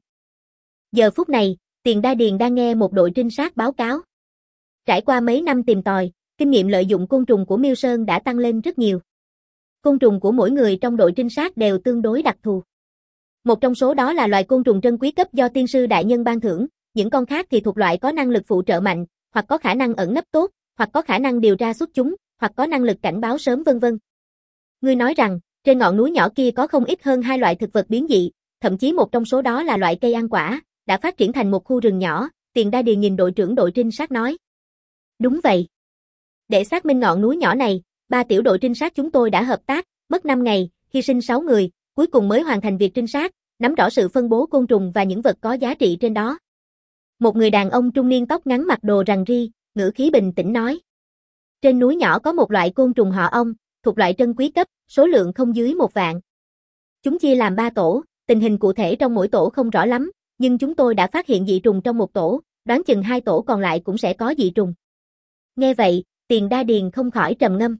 Giờ phút này, Tiền Đa Điền đang nghe một đội trinh sát báo cáo. Trải qua mấy năm tìm tòi, kinh nghiệm lợi dụng côn trùng của Miêu Sơn đã tăng lên rất nhiều. Côn trùng của mỗi người trong đội trinh sát đều tương đối đặc thù. Một trong số đó là loài côn trùng trân quý cấp do tiên sư đại nhân ban thưởng, những con khác thì thuộc loại có năng lực phụ trợ mạnh, hoặc có khả năng ẩn nấp tốt, hoặc có khả năng điều tra xuất chúng, hoặc có năng lực cảnh báo sớm vân vân. Ngươi nói rằng, trên ngọn núi nhỏ kia có không ít hơn hai loại thực vật biến dị, thậm chí một trong số đó là loại cây ăn quả, đã phát triển thành một khu rừng nhỏ, Tiền Đa Điền nhìn đội trưởng đội trinh sát nói. Đúng vậy. Để xác minh ngọn núi nhỏ này, ba tiểu đội trinh sát chúng tôi đã hợp tác, mất năm ngày, hy sinh sáu người, cuối cùng mới hoàn thành việc trinh sát, nắm rõ sự phân bố côn trùng và những vật có giá trị trên đó. Một người đàn ông trung niên tóc ngắn mặc đồ rằn ri, ngữ khí bình tĩnh nói. Trên núi nhỏ có một loại côn trùng họ ong, thuộc loại trân quý cấp, số lượng không dưới một vạn. Chúng chia làm ba tổ, tình hình cụ thể trong mỗi tổ không rõ lắm, nhưng chúng tôi đã phát hiện dị trùng trong một tổ, đoán chừng hai tổ còn lại cũng sẽ có dị trùng. Nghe vậy, Tiền Đa Điền không khỏi trầm ngâm.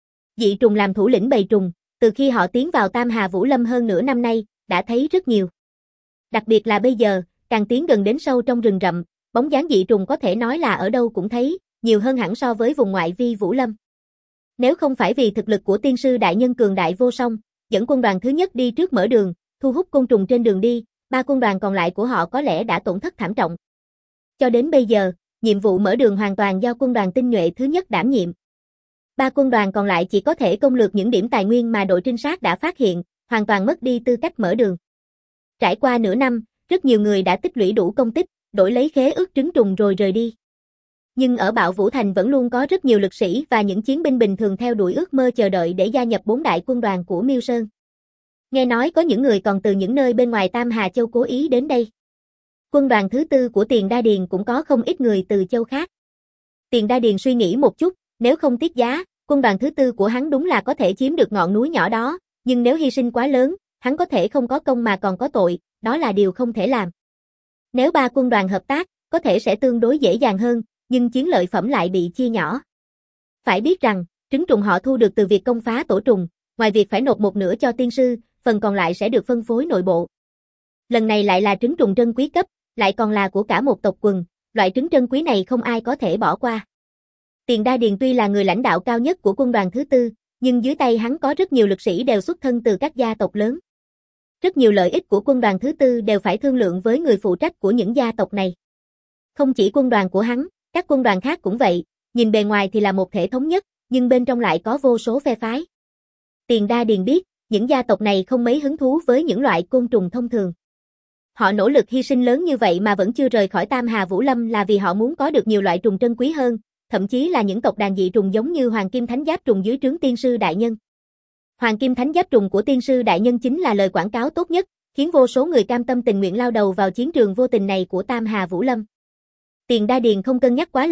Dị trùng làm thủ lĩnh bầy trùng, từ khi họ tiến vào Tam Hà Vũ Lâm hơn nửa năm nay, đã thấy rất nhiều. Đặc biệt là bây giờ, càng tiến gần đến sâu trong rừng rậm, bóng dáng dị trùng có thể nói là ở đâu cũng thấy, nhiều hơn hẳn so với vùng ngoại vi Vũ Lâm. Nếu không phải vì thực lực của tiên sư đại nhân cường đại vô song, dẫn quân đoàn thứ nhất đi trước mở đường, thu hút côn trùng trên đường đi, ba quân đoàn còn lại của họ có lẽ đã tổn thất thảm trọng. Cho đến bây giờ, nhiệm vụ mở đường hoàn toàn do quân đoàn tinh nhuệ thứ nhất đảm nhiệm. Ba quân đoàn còn lại chỉ có thể công lược những điểm tài nguyên mà đội trinh sát đã phát hiện, hoàn toàn mất đi tư cách mở đường. Trải qua nửa năm, rất nhiều người đã tích lũy đủ công tích, đổi lấy khế ước trứng trùng rồi rời đi. Nhưng ở Bạo Vũ Thành vẫn luôn có rất nhiều lực sĩ và những chiến binh bình thường theo đuổi ước mơ chờ đợi để gia nhập bốn đại quân đoàn của Miêu Sơn. Nghe nói có những người còn từ những nơi bên ngoài Tam Hà Châu cố ý đến đây. Quân đoàn thứ tư của Tiền Đa Điền cũng có không ít người từ châu khác. Tiền Đa Điền suy nghĩ một chút, nếu không tiết giá, quân đoàn thứ tư của hắn đúng là có thể chiếm được ngọn núi nhỏ đó, nhưng nếu hy sinh quá lớn, hắn có thể không có công mà còn có tội, đó là điều không thể làm. Nếu ba quân đoàn hợp tác, có thể sẽ tương đối dễ dàng hơn, nhưng chiến lợi phẩm lại bị chia nhỏ. Phải biết rằng, trứng trùng họ thu được từ việc công phá tổ trùng, ngoài việc phải nộp một nửa cho tiên sư, phần còn lại sẽ được phân phối nội bộ. Lần này lại là trứng trùng trân quý cấp, lại còn là của cả một tộc quần, loại trứng trân quý này không ai có thể bỏ qua. Tiền Đa Điền tuy là người lãnh đạo cao nhất của quân đoàn thứ tư, nhưng dưới tay hắn có rất nhiều lực sĩ đều xuất thân từ các gia tộc lớn. Rất nhiều lợi ích của quân đoàn thứ tư đều phải thương lượng với người phụ trách của những gia tộc này. Không chỉ quân đoàn của hắn, các quân đoàn khác cũng vậy, nhìn bề ngoài thì là một thể thống nhất, nhưng bên trong lại có vô số phe phái. Tiền Đa Điền biết, những gia tộc này không mấy hứng thú với những loại côn trùng thông thường. Họ nỗ lực hy sinh lớn như vậy mà vẫn chưa rời khỏi Tam Hà Vũ Lâm là vì họ muốn có được nhiều loại trùng trân quý hơn, thậm chí là những tộc đàn dị trùng giống như Hoàng Kim Thánh Giáp trùng dưới trướng tiên sư đại nhân. Hoàng Kim Thánh Giáp trùng của tiên sư đại nhân chính là lời quảng cáo tốt nhất, khiến vô số người cam tâm tình nguyện lao đầu vào chiến trường vô tình này của Tam Hà Vũ Lâm. Tiền Đa Điền không cân nhắc quá lâu,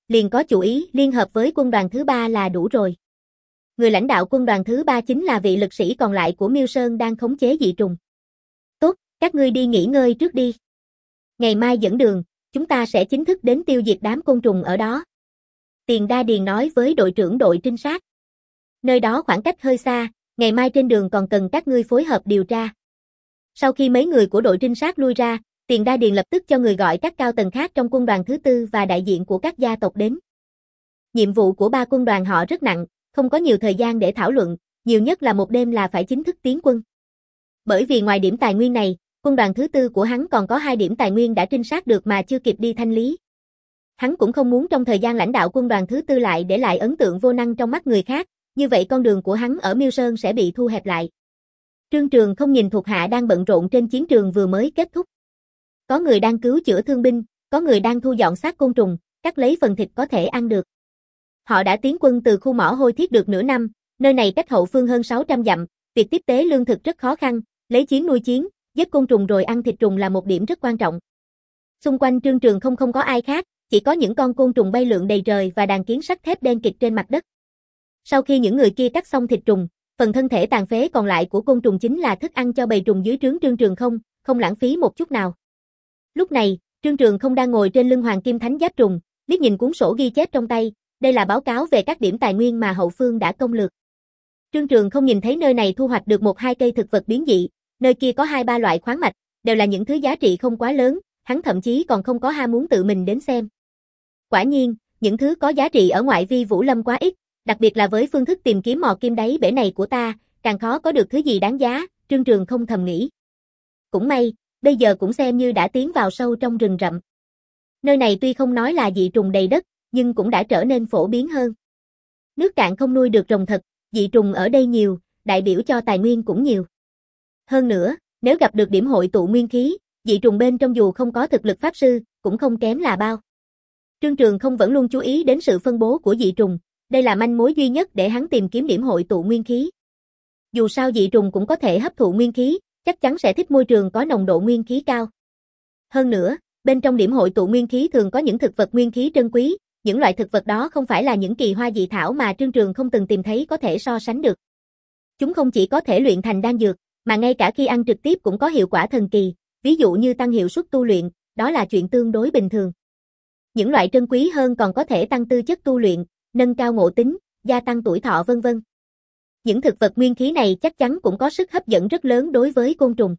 liền có chủ ý liên hợp với quân đoàn thứ ba là đủ rồi. Người lãnh đạo quân đoàn thứ ba chính là vị lực sĩ còn lại của Miêu Sơn đang khống chế dị trùng. Tốt, các ngươi đi nghỉ ngơi trước đi. Ngày mai dẫn đường, chúng ta sẽ chính thức đến tiêu diệt đám côn trùng ở đó. Tiền Đa Điền nói với đội trưởng đội trinh sát. Nơi đó khoảng cách hơi xa, ngày mai trên đường còn cần các ngươi phối hợp điều tra. Sau khi mấy người của đội trinh sát lui ra, Tiền Đa Điền lập tức cho người gọi các cao tầng khác trong quân đoàn thứ tư và đại diện của các gia tộc đến. Nhiệm vụ của ba quân đoàn họ rất nặng, không có nhiều thời gian để thảo luận, nhiều nhất là một đêm là phải chính thức tiến quân. Bởi vì ngoài điểm tài nguyên này, quân đoàn thứ tư của hắn còn có hai điểm tài nguyên đã trinh sát được mà chưa kịp đi thanh lý. Hắn cũng không muốn trong thời gian lãnh đạo quân đoàn thứ tư lại để lại ấn tượng vô năng trong mắt người khác, như vậy con đường của hắn ở Miêu Sơn sẽ bị thu hẹp lại. Trương Trường không nhìn thuộc hạ đang bận rộn trên chiến trường vừa mới kết thúc. Có người đang cứu chữa thương binh, có người đang thu dọn xác côn trùng, cắt lấy phần thịt có thể ăn được. Họ đã tiến quân từ khu mỏ Hôi Thiết được nửa năm, nơi này cách hậu phương hơn sáu trăm dặm, việc tiếp tế lương thực rất khó khăn, lấy chiến nuôi chiến, giết côn trùng rồi ăn thịt trùng là một điểm rất quan trọng. Xung quanh Trương Trường không không có ai khác, chỉ có những con côn trùng bay lượn đầy trời và đàn kiến sắt thép đen kịt trên mặt đất. Sau khi những người kia cắt xong thịt trùng, phần thân thể tàn phế còn lại của côn trùng chính là thức ăn cho bầy trùng dưới trướng Trương Trường không, không lãng phí một chút nào. Lúc này, Trương Trường không đang ngồi trên lưng Hoàng Kim Thánh Giáp Trùng, liếc nhìn cuốn sổ ghi chép trong tay, đây là báo cáo về các điểm tài nguyên mà hậu phương đã công lược. Trương Trường không nhìn thấy nơi này thu hoạch được một hai cây thực vật biến dị, nơi kia có hai ba loại khoáng mạch, đều là những thứ giá trị không quá lớn, hắn thậm chí còn không có ham muốn tự mình đến xem. Quả nhiên, những thứ có giá trị ở ngoại vi Vũ Lâm quá ít, đặc biệt là với phương thức tìm kiếm mò kim đáy bể này của ta, càng khó có được thứ gì đáng giá, Trương Trường không thầm nghĩ. Cũng may, bây giờ cũng xem như đã tiến vào sâu trong rừng rậm. Nơi này tuy không nói là dị trùng đầy đất, nhưng cũng đã trở nên phổ biến hơn. Nước cạn không nuôi được rồng thật, dị trùng ở đây nhiều, đại biểu cho tài nguyên cũng nhiều. Hơn nữa, nếu gặp được điểm hội tụ nguyên khí, dị trùng bên trong dù không có thực lực pháp sư, cũng không kém là bao. Trương Trường không vẫn luôn chú ý đến sự phân bố của dị trùng, đây là manh mối duy nhất để hắn tìm kiếm điểm hội tụ nguyên khí. Dù sao dị trùng cũng có thể hấp thụ nguyên khí, chắc chắn sẽ thích môi trường có nồng độ nguyên khí cao. Hơn nữa, bên trong điểm hội tụ nguyên khí thường có những thực vật nguyên khí trân quý, những loại thực vật đó không phải là những kỳ hoa dị thảo mà Trương Trường không từng tìm thấy có thể so sánh được. Chúng không chỉ có thể luyện thành đan dược, mà ngay cả khi ăn trực tiếp cũng có hiệu quả thần kỳ, ví dụ như tăng hiệu suất tu luyện, đó là chuyện tương đối bình thường. Những loại trân quý hơn còn có thể tăng tư chất tu luyện, nâng cao ngộ tính, gia tăng tuổi thọ vân vân. Những thực vật nguyên khí này chắc chắn cũng có sức hấp dẫn rất lớn đối với côn trùng.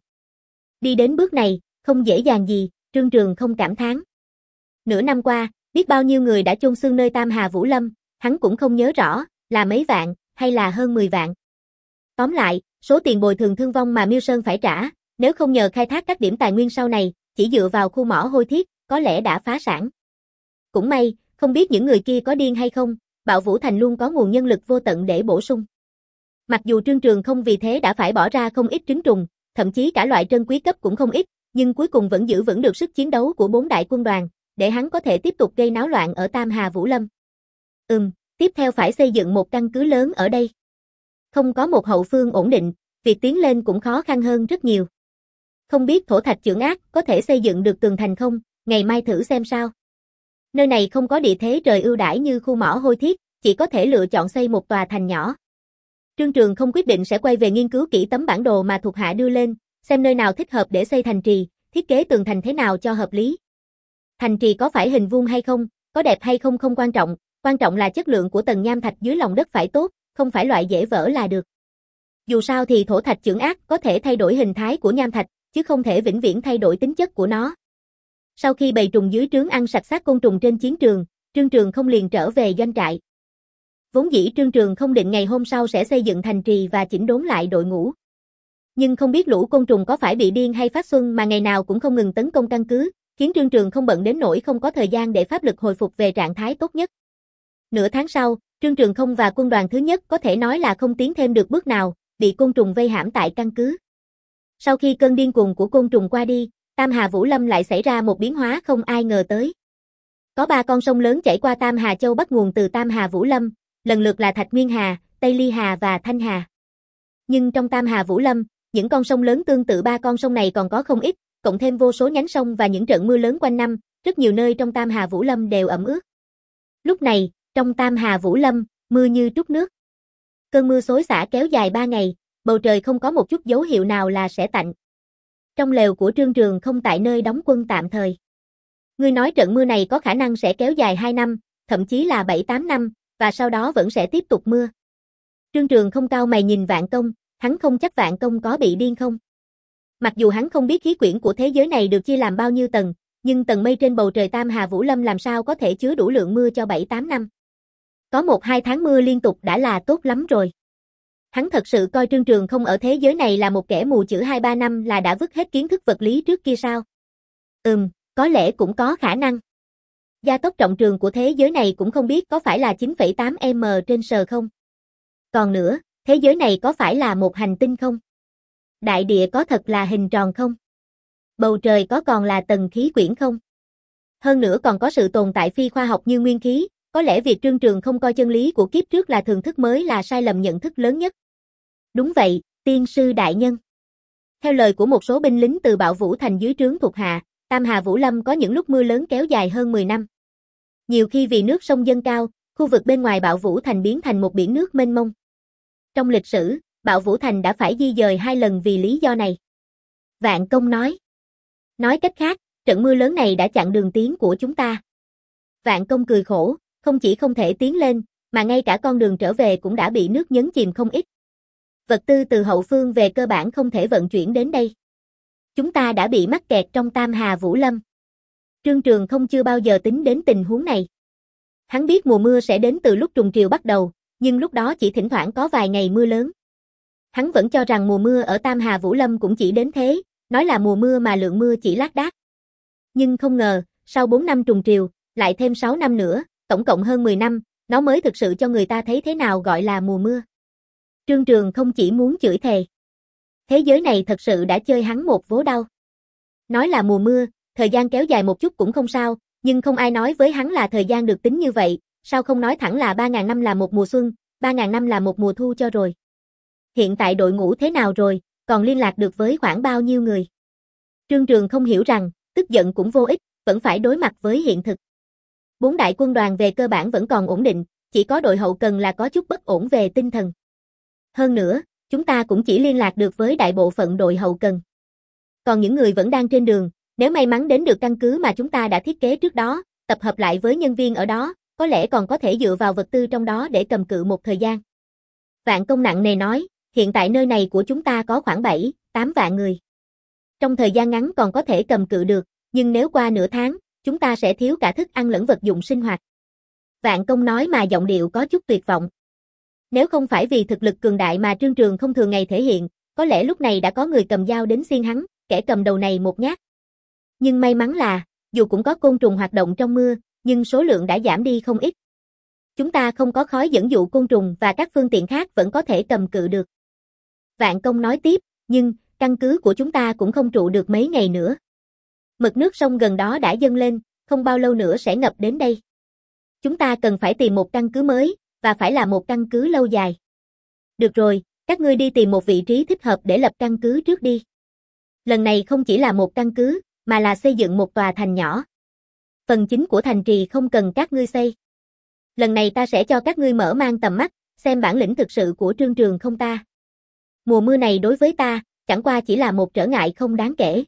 Đi đến bước này, không dễ dàng gì, Trương Trường không cảm thán. Nửa năm qua, biết bao nhiêu người đã chôn xương nơi Tam Hà Vũ Lâm, hắn cũng không nhớ rõ, là mấy vạn, hay là hơn mười vạn. Tóm lại, số tiền bồi thường thương vong mà Miêu Sơn phải trả, nếu không nhờ khai thác các điểm tài nguyên sau này, chỉ dựa vào khu mỏ Hôi Thiết, có lẽ đã phá sản. Cũng may, không biết những người kia có điên hay không, Bạo Vũ Thành luôn có nguồn nhân lực vô tận để bổ sung. Mặc dù Trương Trường không vì thế đã phải bỏ ra không ít trứng trùng, thậm chí cả loại trân quý cấp cũng không ít, nhưng cuối cùng vẫn giữ vững được sức chiến đấu của bốn đại quân đoàn, để hắn có thể tiếp tục gây náo loạn ở Tam Hà Vũ Lâm. Ừm, tiếp theo phải xây dựng một căn cứ lớn ở đây. Không có một hậu phương ổn định, việc tiến lên cũng khó khăn hơn rất nhiều. Không biết Thổ Thạch Chưởng Ác có thể xây dựng được tường thành không, ngày mai thử xem sao. Nơi này không có địa thế trời ưu đãi như khu mỏ Hôi Thiết, chỉ có thể lựa chọn xây một tòa thành nhỏ. Trương Trường không quyết định sẽ quay về nghiên cứu kỹ tấm bản đồ mà thuộc hạ đưa lên, xem nơi nào thích hợp để xây thành trì, thiết kế tường thành thế nào cho hợp lý. Thành trì có phải hình vuông hay không, có đẹp hay không không quan trọng, quan trọng là chất lượng của tầng nham thạch dưới lòng đất phải tốt, không phải loại dễ vỡ là được. Dù sao thì Thổ Thạch Chưởng Ác có thể thay đổi hình thái của nham thạch, chứ không thể vĩnh viễn thay đổi tính chất của nó. Sau khi bầy trùng dưới trướng ăn sạch xác côn trùng trên chiến trường, Trương Trường không liền trở về doanh trại. Vốn dĩ Trương Trường không định ngày hôm sau sẽ xây dựng thành trì và chỉnh đốn lại đội ngũ. Nhưng không biết lũ côn trùng có phải bị điên hay phát xuân mà ngày nào cũng không ngừng tấn công căn cứ, khiến Trương Trường không bận đến nỗi không có thời gian để pháp lực hồi phục về trạng thái tốt nhất. Nửa tháng sau, Trương Trường không và quân đoàn thứ nhất có thể nói là không tiến thêm được bước nào, bị côn trùng vây hãm tại căn cứ. Sau khi cơn điên cuồng của côn trùng qua đi, Tam Hà Vũ Lâm lại xảy ra một biến hóa không ai ngờ tới. Có ba con sông lớn chảy qua Tam Hà Châu bắt nguồn từ Tam Hà Vũ Lâm, lần lượt là Thạch Nguyên Hà, Tây Ly Hà và Thanh Hà. Nhưng trong Tam Hà Vũ Lâm, những con sông lớn tương tự ba con sông này còn có không ít, cộng thêm vô số nhánh sông và những trận mưa lớn quanh năm, rất nhiều nơi trong Tam Hà Vũ Lâm đều ẩm ướt. Lúc này, trong Tam Hà Vũ Lâm, mưa như trút nước. Cơn mưa xối xả kéo dài ba ngày, bầu trời không có một chút dấu hiệu nào là sẽ tạnh. Trong lều của Trương Trường không tại nơi đóng quân tạm thời. Ngươi nói trận mưa này có khả năng sẽ kéo dài hai năm, thậm chí là bảy tám năm, và sau đó vẫn sẽ tiếp tục mưa. Trương Trường không cau mày nhìn Vạn Công, hắn không chắc Vạn Công có bị điên không. Mặc dù hắn không biết khí quyển của thế giới này được chia làm bao nhiêu tầng, nhưng tầng mây trên bầu trời Tam Hà Vũ Lâm làm sao có thể chứa đủ lượng mưa cho bảy tám năm. Có một hai tháng mưa liên tục đã là tốt lắm rồi. Hắn thật sự coi Trương Trường không ở thế giới này là một kẻ mù chữ hai ba năm là đã vứt hết kiến thức vật lý trước kia sao? Ừm, có lẽ cũng có khả năng. Gia tốc trọng trường của thế giới này cũng không biết có phải là chín phẩy tám m trên sờ không? Còn nữa, thế giới này có phải là một hành tinh không? Đại địa có thật là hình tròn không? Bầu trời có còn là tầng khí quyển không? Hơn nữa còn có sự tồn tại phi khoa học như nguyên khí, có lẽ việc Trương Trường không coi chân lý của kiếp trước là thường thức mới là sai lầm nhận thức lớn nhất. Đúng vậy, tiên sư đại nhân. Theo lời của một số binh lính từ Bạo Vũ Thành dưới trướng thuộc hạ, Tam Hà Vũ Lâm có những lúc mưa lớn kéo dài hơn mười năm. Nhiều khi vì nước sông dâng cao, khu vực bên ngoài Bạo Vũ Thành biến thành một biển nước mênh mông. Trong lịch sử, Bạo Vũ Thành đã phải di dời hai lần vì lý do này. Vạn Công nói. Nói cách khác, trận mưa lớn này đã chặn đường tiến của chúng ta. Vạn Công cười khổ, không chỉ không thể tiến lên, mà ngay cả con đường trở về cũng đã bị nước nhấn chìm không ít. Vật tư từ hậu phương về cơ bản không thể vận chuyển đến đây. Chúng ta đã bị mắc kẹt trong Tam Hà Vũ Lâm. Trương Trường không chưa bao giờ tính đến tình huống này. Hắn biết mùa mưa sẽ đến từ lúc trùng triều bắt đầu, nhưng lúc đó chỉ thỉnh thoảng có vài ngày mưa lớn. Hắn vẫn cho rằng mùa mưa ở Tam Hà Vũ Lâm cũng chỉ đến thế, nói là mùa mưa mà lượng mưa chỉ lác đác. Nhưng không ngờ, sau bốn năm trùng triều, lại thêm sáu năm nữa, tổng cộng hơn mười năm, nó mới thực sự cho người ta thấy thế nào gọi là mùa mưa. Trương Trường không chỉ muốn chửi thề. Thế giới này thật sự đã chơi hắn một vố đau. Nói là mùa mưa, thời gian kéo dài một chút cũng không sao, nhưng không ai nói với hắn là thời gian được tính như vậy, sao không nói thẳng là ba ngàn năm là một mùa xuân, ba ngàn năm là một mùa thu cho rồi. Hiện tại đội ngũ thế nào rồi, còn liên lạc được với khoảng bao nhiêu người? Trương Trường không hiểu rằng, tức giận cũng vô ích, vẫn phải đối mặt với hiện thực. Bốn đại quân đoàn về cơ bản vẫn còn ổn định, chỉ có đội hậu cần là có chút bất ổn về tinh thần. Hơn nữa, chúng ta cũng chỉ liên lạc được với đại bộ phận đội hậu cần. Còn những người vẫn đang trên đường, nếu may mắn đến được căn cứ mà chúng ta đã thiết kế trước đó, tập hợp lại với nhân viên ở đó, có lẽ còn có thể dựa vào vật tư trong đó để cầm cự một thời gian. Vạn Công nặng nề nói, hiện tại nơi này của chúng ta có khoảng bảy, tám vạn người. Trong thời gian ngắn còn có thể cầm cự được, nhưng nếu qua nửa tháng, chúng ta sẽ thiếu cả thức ăn lẫn vật dụng sinh hoạt. Vạn Công nói mà giọng điệu có chút tuyệt vọng. Nếu không phải vì thực lực cường đại mà Trương Trường không thường ngày thể hiện, có lẽ lúc này đã có người cầm dao đến xiên hắn, kẻ cầm đầu này một nhát. Nhưng may mắn là, dù cũng có côn trùng hoạt động trong mưa, nhưng số lượng đã giảm đi không ít. Chúng ta không có khói dẫn dụ côn trùng và các phương tiện khác vẫn có thể cầm cự được. Vạn Công nói tiếp, nhưng, căn cứ của chúng ta cũng không trụ được mấy ngày nữa. Mực nước sông gần đó đã dâng lên, không bao lâu nữa sẽ ngập đến đây. Chúng ta cần phải tìm một căn cứ mới, và phải là một căn cứ lâu dài. Được rồi, các ngươi đi tìm một vị trí thích hợp để lập căn cứ trước đi. Lần này không chỉ là một căn cứ, mà là xây dựng một tòa thành nhỏ. Phần chính của thành trì không cần các ngươi xây. Lần này ta sẽ cho các ngươi mở mang tầm mắt, xem bản lĩnh thực sự của Trương Trường không ta. Mùa mưa này đối với ta, chẳng qua chỉ là một trở ngại không đáng kể.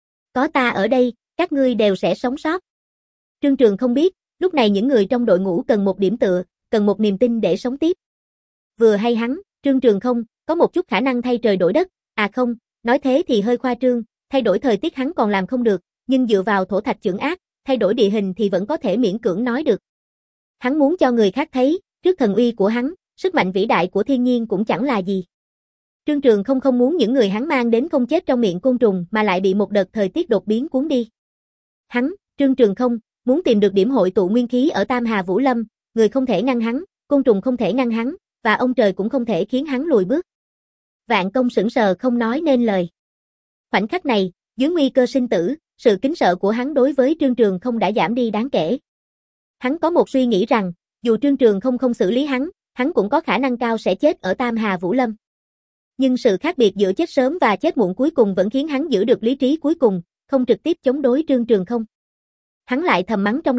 Có ta ở đây, các ngươi đều sẽ sống sót. Trương Trường không biết, lúc này những người trong đội ngũ cần một điểm tựa, cần một niềm tin để sống tiếp. Vừa hay hắn, Trương Trường không, có một chút khả năng thay trời đổi đất, à không, nói thế thì hơi khoa trương, thay đổi thời tiết hắn còn làm không được, nhưng dựa vào thổ thạch chưởng ác, thay đổi địa hình thì vẫn có thể miễn cưỡng nói được. Hắn muốn cho người khác thấy, trước thần uy của hắn, sức mạnh vĩ đại của thiên nhiên cũng chẳng là gì. Trương Trường không không muốn những người hắn mang đến không chết trong miệng côn trùng mà lại bị một đợt thời tiết đột biến cuốn đi. Hắn, Trương Trường không, muốn tìm được điểm hội tụ nguyên khí ở Tam Hà Vũ Lâm, người không thể ngăn hắn, côn trùng không thể ngăn hắn, và ông trời cũng không thể khiến hắn lùi bước. Vạn Công sững sờ không nói nên lời. Khoảnh khắc này, dưới nguy cơ sinh tử, sự kính sợ của hắn đối với Trương Trường không đã giảm đi đáng kể. Hắn có một suy nghĩ rằng, dù Trương Trường không không xử lý hắn, hắn cũng có khả năng cao sẽ chết ở Tam Hà Vũ Lâm. Nhưng sự khác biệt giữa chết sớm và chết muộn cuối cùng vẫn khiến hắn giữ được lý trí cuối cùng, không trực tiếp chống đối Trương Trường không. Hắn lại thầm mắng trong lòng,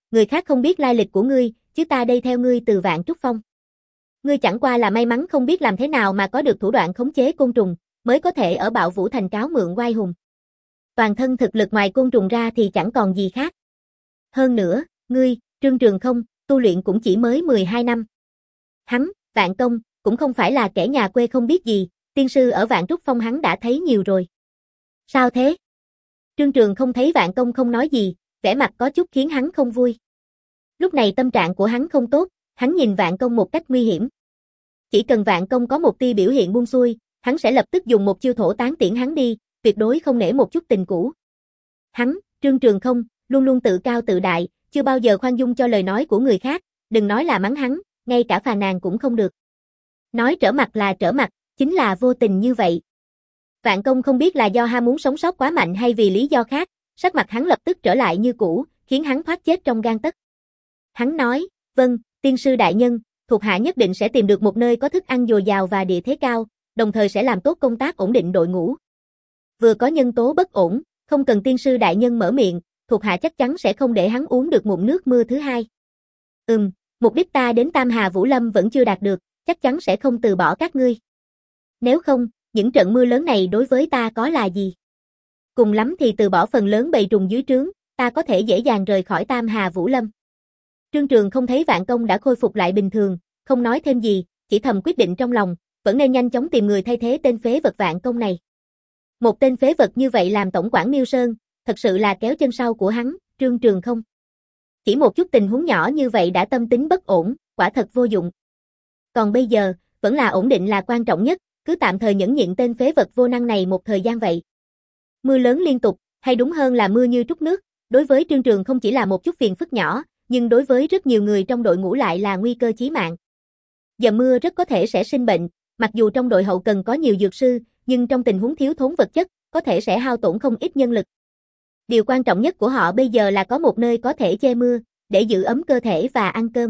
người khác không biết lai lịch của ngươi, chứ ta đây theo ngươi từ Vạn Trúc Phong. Ngươi chẳng qua là may mắn không biết làm thế nào mà có được thủ đoạn khống chế côn trùng, mới có thể ở Bạo Vũ Thành cáo mượn oai hùng. Toàn thân thực lực ngoài côn trùng ra thì chẳng còn gì khác. Hơn nữa, ngươi, Trương Trường Không, tu luyện cũng chỉ mới mười hai năm. Hắn, Vạn Công, cũng không phải là kẻ nhà quê không biết gì, tiên sư ở Vạn Trúc Phong hắn đã thấy nhiều rồi. Sao thế? Trương Trường Không thấy Vạn Công không nói gì, vẻ mặt có chút khiến hắn không vui. Lúc này tâm trạng của hắn không tốt, hắn nhìn Vạn Công một cách nguy hiểm. Chỉ cần Vạn Công có một tia biểu hiện buông xuôi, hắn sẽ lập tức dùng một chiêu thổ tán tiễn hắn đi, tuyệt đối không nể một chút tình cũ. Hắn, Trương Trường Không, luôn luôn tự cao tự đại, chưa bao giờ khoan dung cho lời nói của người khác, đừng nói là mắng hắn, ngay cả phàn nàn cũng không được. Nói trở mặt là trở mặt, chính là vô tình như vậy. Vạn Công không biết là do ham muốn sống sót quá mạnh hay vì lý do khác, sắc mặt hắn lập tức trở lại như cũ, khiến hắn thoát chết trong gang tấc. Hắn nói, vâng, tiên sư đại nhân, thuộc hạ nhất định sẽ tìm được một nơi có thức ăn dồi dào và địa thế cao, đồng thời sẽ làm tốt công tác ổn định đội ngũ. Vừa có nhân tố bất ổn, không cần tiên sư đại nhân mở miệng, thuộc hạ chắc chắn sẽ không để hắn uống được ngụm nước mưa thứ hai. Ừm, mục đích ta đến Tam Hà Vũ Lâm vẫn chưa đạt được, chắc chắn sẽ không từ bỏ các ngươi. Nếu không, những trận mưa lớn này đối với ta có là gì? Cùng lắm thì từ bỏ phần lớn bầy trùng dưới trướng, ta có thể dễ dàng rời khỏi Tam Hà Vũ Lâm. Trương Trường không thấy Vạn Công đã khôi phục lại bình thường, không nói thêm gì, chỉ thầm quyết định trong lòng, vẫn nên nhanh chóng tìm người thay thế tên phế vật Vạn Công này. Một tên phế vật như vậy làm tổng quản Miêu Sơn, thật sự là kéo chân sau của hắn, Trương Trường không. Chỉ một chút tình huống nhỏ như vậy đã tâm tính bất ổn, quả thật vô dụng. Còn bây giờ, vẫn là ổn định là quan trọng nhất, cứ tạm thời nhẫn nhịn tên phế vật vô năng này một thời gian vậy. Mưa lớn liên tục, hay đúng hơn là mưa như trút nước, đối với Trương Trường không chỉ là một chút phiền phức nhỏ, nhưng đối với rất nhiều người trong đội ngũ lại là nguy cơ chí mạng. Giờ mưa rất có thể sẽ sinh bệnh, mặc dù trong đội hậu cần có nhiều dược sư, nhưng trong tình huống thiếu thốn vật chất, có thể sẽ hao tổn không ít nhân lực. Điều quan trọng nhất của họ bây giờ là có một nơi có thể che mưa, để giữ ấm cơ thể và ăn cơm.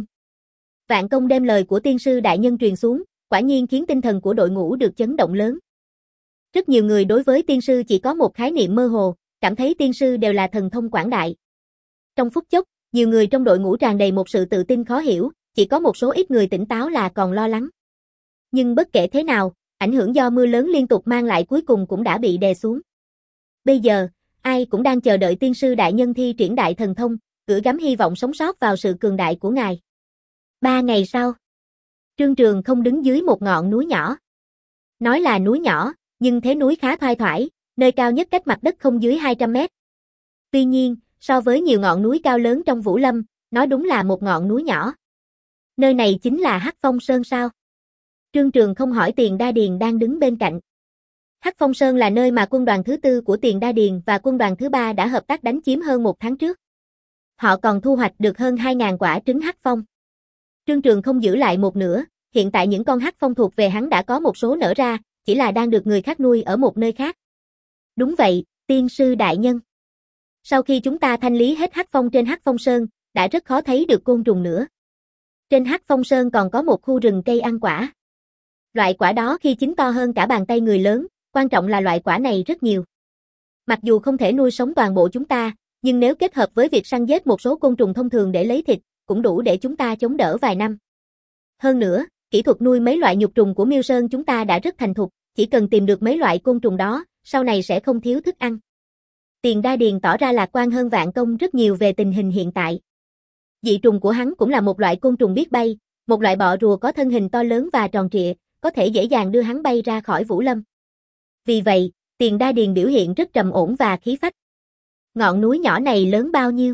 Vạn Công đem lời của tiên sư đại nhân truyền xuống, quả nhiên khiến tinh thần của đội ngũ được chấn động lớn. Rất nhiều người đối với tiên sư chỉ có một khái niệm mơ hồ, cảm thấy tiên sư đều là thần thông quảng đại. Trong phút chốc, nhiều người trong đội ngũ tràn đầy một sự tự tin khó hiểu, chỉ có một số ít người tỉnh táo là còn lo lắng. Nhưng bất kể thế nào, ảnh hưởng do mưa lớn liên tục mang lại cuối cùng cũng đã bị đè xuống. Bây giờ, ai cũng đang chờ đợi tiên sư đại nhân thi triển đại thần thông, gửi gắm hy vọng sống sót vào sự cường đại của ngài. Ba ngày sau, Trương Trường không đứng dưới một ngọn núi nhỏ. Nói là núi nhỏ, nhưng thế núi khá thoai thoải, nơi cao nhất cách mặt đất không dưới hai trăm mét. Tuy nhiên, so với nhiều ngọn núi cao lớn trong Vũ Lâm, nó đúng là một ngọn núi nhỏ. Nơi này chính là Hắc Phong Sơn sao? Trương Trường không hỏi Tiền Đa Điền đang đứng bên cạnh. Hắc Phong Sơn là nơi mà quân đoàn thứ tư của Tiền Đa Điền và quân đoàn thứ ba đã hợp tác đánh chiếm hơn một tháng trước. Họ còn thu hoạch được hơn hai nghìn quả trứng Hắc Phong. Trương Trường không giữ lại một nửa, hiện tại những con Hắc Phong thuộc về hắn đã có một số nở ra, chỉ là đang được người khác nuôi ở một nơi khác. Đúng vậy, tiên sư đại nhân. Sau khi chúng ta thanh lý hết Hắc Phong trên Hắc Phong Sơn, đã rất khó thấy được côn trùng nữa. Trên Hắc Phong Sơn còn có một khu rừng cây ăn quả. Loại quả đó khi chín to hơn cả bàn tay người lớn, quan trọng là loại quả này rất nhiều. Mặc dù không thể nuôi sống toàn bộ chúng ta, nhưng nếu kết hợp với việc săn giết một số côn trùng thông thường để lấy thịt, cũng đủ để chúng ta chống đỡ vài năm. Hơn nữa, kỹ thuật nuôi mấy loại nhục trùng của Miêu Sơn chúng ta đã rất thành thục, chỉ cần tìm được mấy loại côn trùng đó, sau này sẽ không thiếu thức ăn. Tiền Đa Điền tỏ ra lạc quan hơn Vạn Công rất nhiều về tình hình hiện tại. Dị trùng của hắn cũng là một loại côn trùng biết bay, một loại bọ rùa có thân hình to lớn và tròn trịa, có thể dễ dàng đưa hắn bay ra khỏi Vũ Lâm. Vì vậy, Tiền Đa Điền biểu hiện rất trầm ổn và khí phách. Ngọn núi nhỏ này lớn bao nhiêu?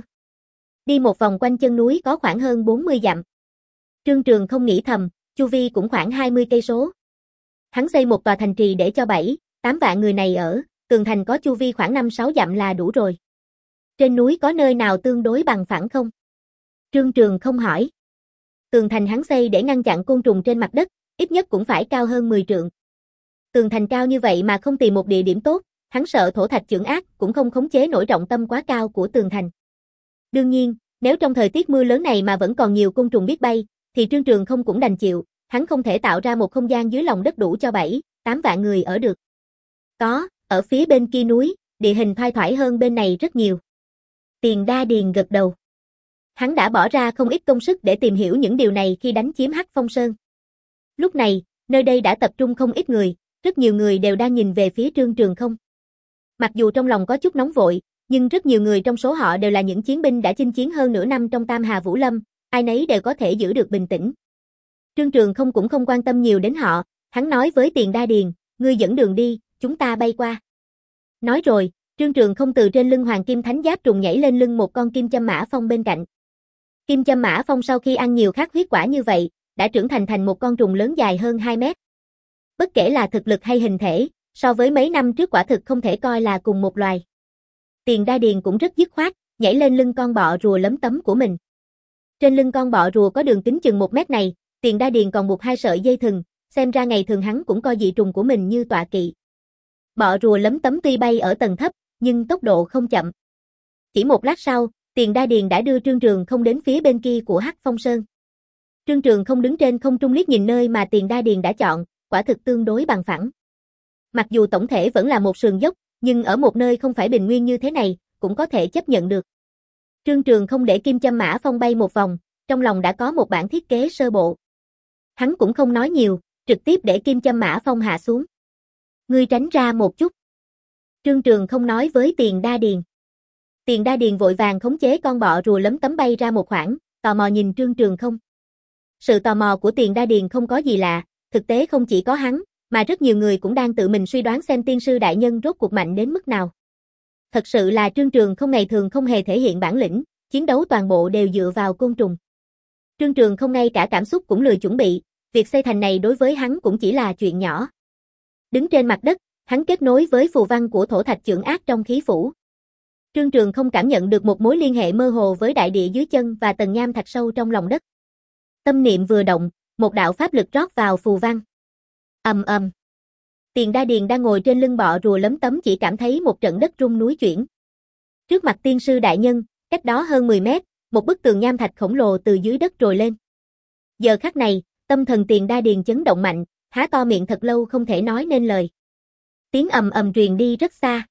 Đi một vòng quanh chân núi có khoảng hơn bốn mươi dặm. Trương Trường không nghĩ thầm, chu vi cũng khoảng hai mươi cây số. Hắn xây một tòa thành trì để cho bảy, tám vạn người này ở, tường thành có chu vi khoảng năm sáu dặm là đủ rồi. Trên núi có nơi nào tương đối bằng phẳng không? Trương Trường không hỏi. Tường thành hắn xây để ngăn chặn côn trùng trên mặt đất, ít nhất cũng phải cao hơn mười trượng. Tường thành cao như vậy mà không tìm một địa điểm tốt, hắn sợ thổ thạch chưởng ác cũng không khống chế nổi trọng tâm quá cao của tường thành. Đương nhiên, nếu trong thời tiết mưa lớn này mà vẫn còn nhiều côn trùng biết bay, thì Trương Trường không cũng đành chịu, hắn không thể tạo ra một không gian dưới lòng đất đủ cho bảy, tám vạn người ở được. Có, ở phía bên kia núi, địa hình thoai thoải hơn bên này rất nhiều. Tiền Đa Điền gật đầu. Hắn đã bỏ ra không ít công sức để tìm hiểu những điều này khi đánh chiếm Hắc Phong Sơn. Lúc này, nơi đây đã tập trung không ít người, rất nhiều người đều đang nhìn về phía Trương Trường Không. Mặc dù trong lòng có chút nóng vội, nhưng rất nhiều người trong số họ đều là những chiến binh đã chinh chiến hơn nửa năm trong Tam Hà Vũ Lâm, ai nấy đều có thể giữ được bình tĩnh. Trương Trường Không cũng không quan tâm nhiều đến họ, hắn nói với Tiền Đa Điền, ngươi dẫn đường đi, chúng ta bay qua. Nói rồi, Trương Trường Không từ trên lưng Hoàng Kim Thánh Giáp trùng nhảy lên lưng một con Kim Châm Mã Phong bên cạnh. Kim Châm Mã Phong sau khi ăn nhiều khắc huyết quả như vậy, đã trưởng thành thành một con trùng lớn dài hơn hai mét. Bất kể là thực lực hay hình thể, so với mấy năm trước quả thực không thể coi là cùng một loài. Tiền Đa Điền cũng rất dứt khoát, nhảy lên lưng con bọ rùa lấm tấm của mình. Trên lưng con bọ rùa có đường kính chừng một mét này, Tiền Đa Điền còn buộc hai sợi dây thừng, xem ra ngày thường hắn cũng coi dị trùng của mình như tọa kỵ. Bọ rùa lấm tấm tuy bay ở tầng thấp, nhưng tốc độ không chậm. Chỉ một lát sau, Tiền Đa Điền đã đưa Trương Trường Không đến phía bên kia của Hắc Phong Sơn. Trương Trường Không đứng trên không trung liếc nhìn nơi mà Tiền Đa Điền đã chọn, quả thực tương đối bằng phẳng. Mặc dù tổng thể vẫn là một sườn dốc, nhưng ở một nơi không phải bình nguyên như thế này, cũng có thể chấp nhận được. Trương Trường Không để Kim Châm Mã Phong bay một vòng, trong lòng đã có một bản thiết kế sơ bộ. Hắn cũng không nói nhiều, trực tiếp để Kim Châm Mã Phong hạ xuống. Ngươi tránh ra một chút. Trương Trường Không nói với Tiền Đa Điền. Tiền Đa Điền vội vàng khống chế con bọ rùa lấm tấm bay ra một khoảng, tò mò nhìn Trương Trường Không. Sự tò mò của Tiền Đa Điền không có gì lạ, thực tế không chỉ có hắn, mà rất nhiều người cũng đang tự mình suy đoán xem tiên sư đại nhân rốt cuộc mạnh đến mức nào. Thật sự là Trương Trường Không ngày thường không hề thể hiện bản lĩnh, chiến đấu toàn bộ đều dựa vào côn trùng. Trương Trường Không ngay cả cảm xúc cũng lười chuẩn bị, việc xây thành này đối với hắn cũng chỉ là chuyện nhỏ. Đứng trên mặt đất, hắn kết nối với phù văn của thổ thạch chưởng ác trong khí phủ. Trương Trường Không cảm nhận được một mối liên hệ mơ hồ với đại địa dưới chân và tầng nham thạch sâu trong lòng đất. Tâm niệm vừa động, một đạo pháp lực rót vào phù văn. Ầm ầm. Tiền Đa Điền đang ngồi trên lưng bọ rùa lấm tấm chỉ cảm thấy một trận đất rung núi chuyển. Trước mặt tiên sư đại nhân, cách đó hơn mười mét, một bức tường nham thạch khổng lồ từ dưới đất trồi lên. Giờ khắc này, tâm thần Tiền Đa Điền chấn động mạnh, há to miệng thật lâu không thể nói nên lời. Tiếng ầm ầm truyền đi rất xa.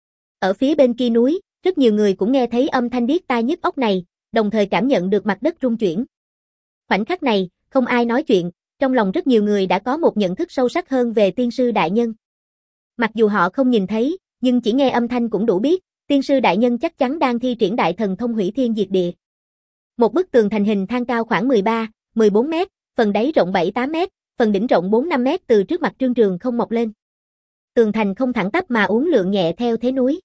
Ở phía bên kia núi, rất nhiều người cũng nghe thấy âm thanh điếc tai nhức óc này, đồng thời cảm nhận được mặt đất rung chuyển. Khoảnh khắc này, không ai nói chuyện, trong lòng rất nhiều người đã có một nhận thức sâu sắc hơn về tiên sư đại nhân. Mặc dù họ không nhìn thấy, nhưng chỉ nghe âm thanh cũng đủ biết, tiên sư đại nhân chắc chắn đang thi triển đại thần thông hủy thiên diệt địa. Một bức tường thành hình thang cao khoảng mười ba, mười bốn mét, phần đáy rộng bảy tám mét, phần đỉnh rộng bốn năm mét từ trước mặt Trương Trường Không mọc lên. Tường thành không thẳng tắp mà uốn lượn nhẹ theo thế núi.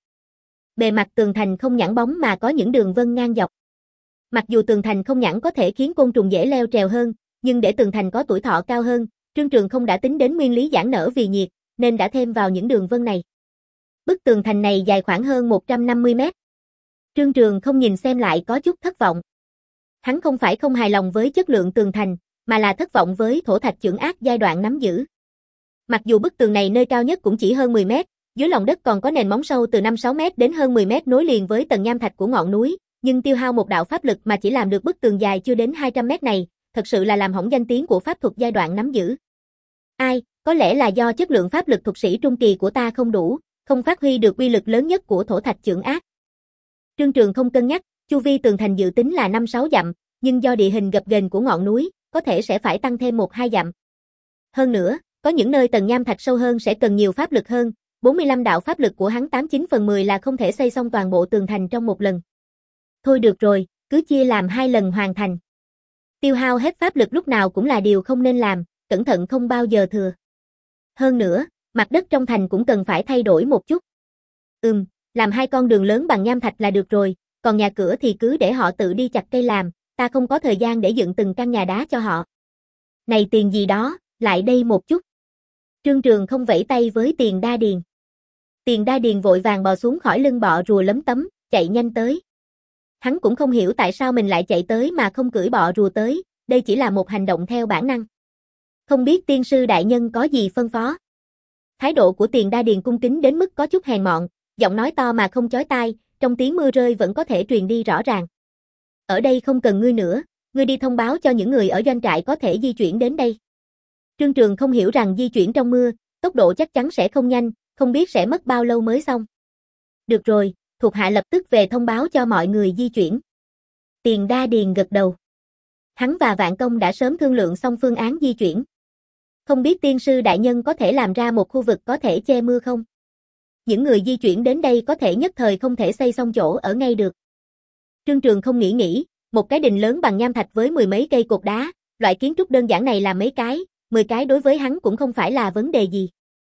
Bề mặt tường thành không nhẵn bóng mà có những đường vân ngang dọc. Mặc dù tường thành không nhẵn có thể khiến côn trùng dễ leo trèo hơn, nhưng để tường thành có tuổi thọ cao hơn, Trương Trường Không đã tính đến nguyên lý giãn nở vì nhiệt, nên đã thêm vào những đường vân này. Bức tường thành này dài khoảng hơn một trăm năm mươi mét. Trương Trường Không nhìn xem lại có chút thất vọng. Hắn không phải không hài lòng với chất lượng tường thành, mà là thất vọng với thổ thạch chưởng ác giai đoạn nắm giữ. Mặc dù bức tường này nơi cao nhất cũng chỉ hơn mười mét, dưới lòng đất còn có nền móng sâu từ năm sáu mét đến hơn mười mét nối liền với tầng nham thạch của ngọn núi, nhưng tiêu hao một đạo pháp lực mà chỉ làm được bức tường dài chưa đến hai trăm mét này, thật sự là làm hỏng danh tiếng của pháp thuật giai đoạn nắm giữ. Ai, có lẽ là do chất lượng pháp lực thuật sĩ trung kỳ của ta không đủ, không phát huy được uy lực lớn nhất của thổ thạch chưởng ác. Trương Trường Không cân nhắc, chu vi tường thành dự tính là năm sáu dặm, nhưng do địa hình gập ghềnh của ngọn núi, có thể sẽ phải tăng thêm một hai dặm. Hơn nữa, có những nơi tầng nham thạch sâu hơn sẽ cần nhiều pháp lực hơn, bốn mươi lăm đạo pháp lực của hắn tám chín phần mười là không thể xây xong toàn bộ tường thành trong một lần. Thôi được rồi, cứ chia làm hai lần hoàn thành. Tiêu hao hết pháp lực lúc nào cũng là điều không nên làm, cẩn thận không bao giờ thừa. Hơn nữa, mặt đất trong thành cũng cần phải thay đổi một chút. Ừm, làm hai con đường lớn bằng nham thạch là được rồi, còn nhà cửa thì cứ để họ tự đi chặt cây làm, ta không có thời gian để dựng từng căn nhà đá cho họ. Này Tiền gì đó, lại đây một chút. Trương Trường Không vẫy tay với Tiền Đa Điền. Tiền Đa Điền vội vàng bò xuống khỏi lưng bọ rùa lấm tấm, chạy nhanh tới. Hắn cũng không hiểu tại sao mình lại chạy tới mà không cưỡi bọ rùa tới, đây chỉ là một hành động theo bản năng. Không biết tiên sư đại nhân có gì phân phó. Thái độ của Tiền Đa Điền cung kính đến mức có chút hèn mọn, giọng nói to mà không chói tai, trong tiếng mưa rơi vẫn có thể truyền đi rõ ràng. Ở đây không cần ngươi nữa, ngươi đi thông báo cho những người ở doanh trại có thể di chuyển đến đây. Trương Trường Không hiểu rằng di chuyển trong mưa, tốc độ chắc chắn sẽ không nhanh, không biết sẽ mất bao lâu mới xong. Được rồi, thuộc hạ lập tức về thông báo cho mọi người di chuyển. Tiền Đa Điền gật đầu. Hắn và Vạn Công đã sớm thương lượng xong phương án di chuyển. Không biết tiên sư đại nhân có thể làm ra một khu vực có thể che mưa không? Những người di chuyển đến đây có thể nhất thời không thể xây xong chỗ ở ngay được. Trương Trường không nghĩ nghĩ, một cái đình lớn bằng nham thạch với mười mấy cây cột đá, loại kiến trúc đơn giản này là mấy cái, mười cái đối với hắn cũng không phải là vấn đề gì.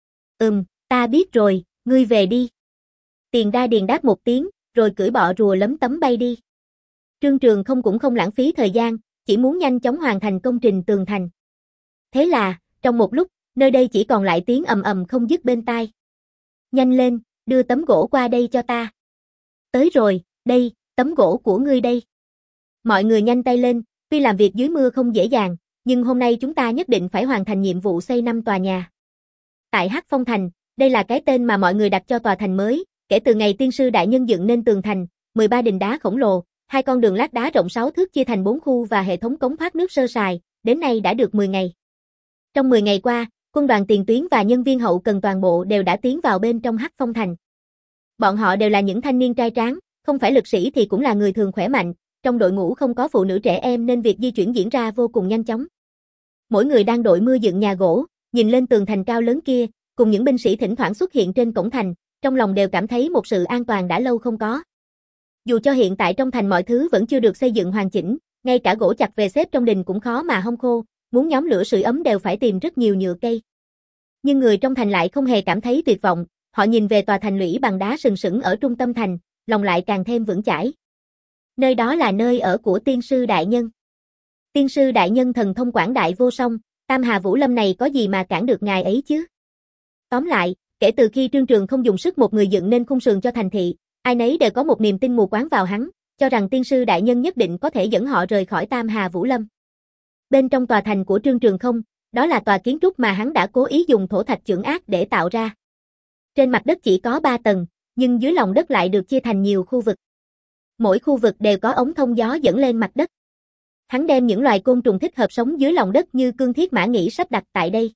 Ừm, ta biết rồi, ngươi về đi. Tiền Đa Điền đáp một tiếng, rồi cưỡi bọ rùa lấm tấm bay đi. Trương Trường không cũng không lãng phí thời gian, chỉ muốn nhanh chóng hoàn thành công trình tường thành. Thế là, trong một lúc, nơi đây chỉ còn lại tiếng ầm ầm không dứt bên tai. Nhanh lên, đưa tấm gỗ qua đây cho ta. Tới rồi, đây, tấm gỗ của ngươi đây. Mọi người nhanh tay lên, tuy làm việc dưới mưa không dễ dàng, nhưng hôm nay chúng ta nhất định phải hoàn thành nhiệm vụ xây năm tòa nhà. Tại Hắc Phong Thành, đây là cái tên mà mọi người đặt cho tòa thành mới, kể từ ngày tiên sư đại nhân dựng nên tường thành, mười ba đình đá khổng lồ, hai con đường lát đá rộng sáu thước chia thành bốn khu và hệ thống cống thoát nước sơ sài, đến nay đã được mười ngày. Trong mười ngày qua, quân đoàn tiền tuyến và nhân viên hậu cần toàn bộ đều đã tiến vào bên trong Hắc Phong Thành. Bọn họ đều là những thanh niên trai tráng, không phải lực sĩ thì cũng là người thường khỏe mạnh, trong đội ngũ không có phụ nữ trẻ em nên việc di chuyển diễn ra vô cùng nhanh chóng. Mỗi người đang đội mưa dựng nhà gỗ, nhìn lên tường thành cao lớn kia, cùng những binh sĩ thỉnh thoảng xuất hiện trên cổng thành, trong lòng đều cảm thấy một sự an toàn đã lâu không có. Dù cho hiện tại trong thành mọi thứ vẫn chưa được xây dựng hoàn chỉnh, ngay cả gỗ chặt về xếp trong đình cũng khó mà hong khô, muốn nhóm lửa sưởi ấm đều phải tìm rất nhiều nhựa cây. Nhưng người trong thành lại không hề cảm thấy tuyệt vọng, họ nhìn về tòa thành lũy bằng đá sừng sững ở trung tâm thành, lòng lại càng thêm vững chãi. Nơi đó là nơi ở của tiên sư đại nhân. Tiên sư đại nhân thần thông quảng đại vô song, Tam Hà Vũ Lâm này có gì mà cản được ngài ấy chứ? Tóm lại, kể từ khi Trương Trường không dùng sức một người dựng nên khung sườn cho thành thị, ai nấy đều có một niềm tin mù quáng vào hắn, cho rằng tiên sư đại nhân nhất định có thể dẫn họ rời khỏi Tam Hà Vũ Lâm. Bên trong tòa thành của Trương Trường không, đó là tòa kiến trúc mà hắn đã cố ý dùng thổ thạch chưởng ác để tạo ra. Trên mặt đất chỉ có ba tầng, nhưng dưới lòng đất lại được chia thành nhiều khu vực. Mỗi khu vực đều có ống thông gió dẫn lên mặt đất. Hắn đem những loài côn trùng thích hợp sống dưới lòng đất như cương thiết mã nhĩ sắp đặt tại đây.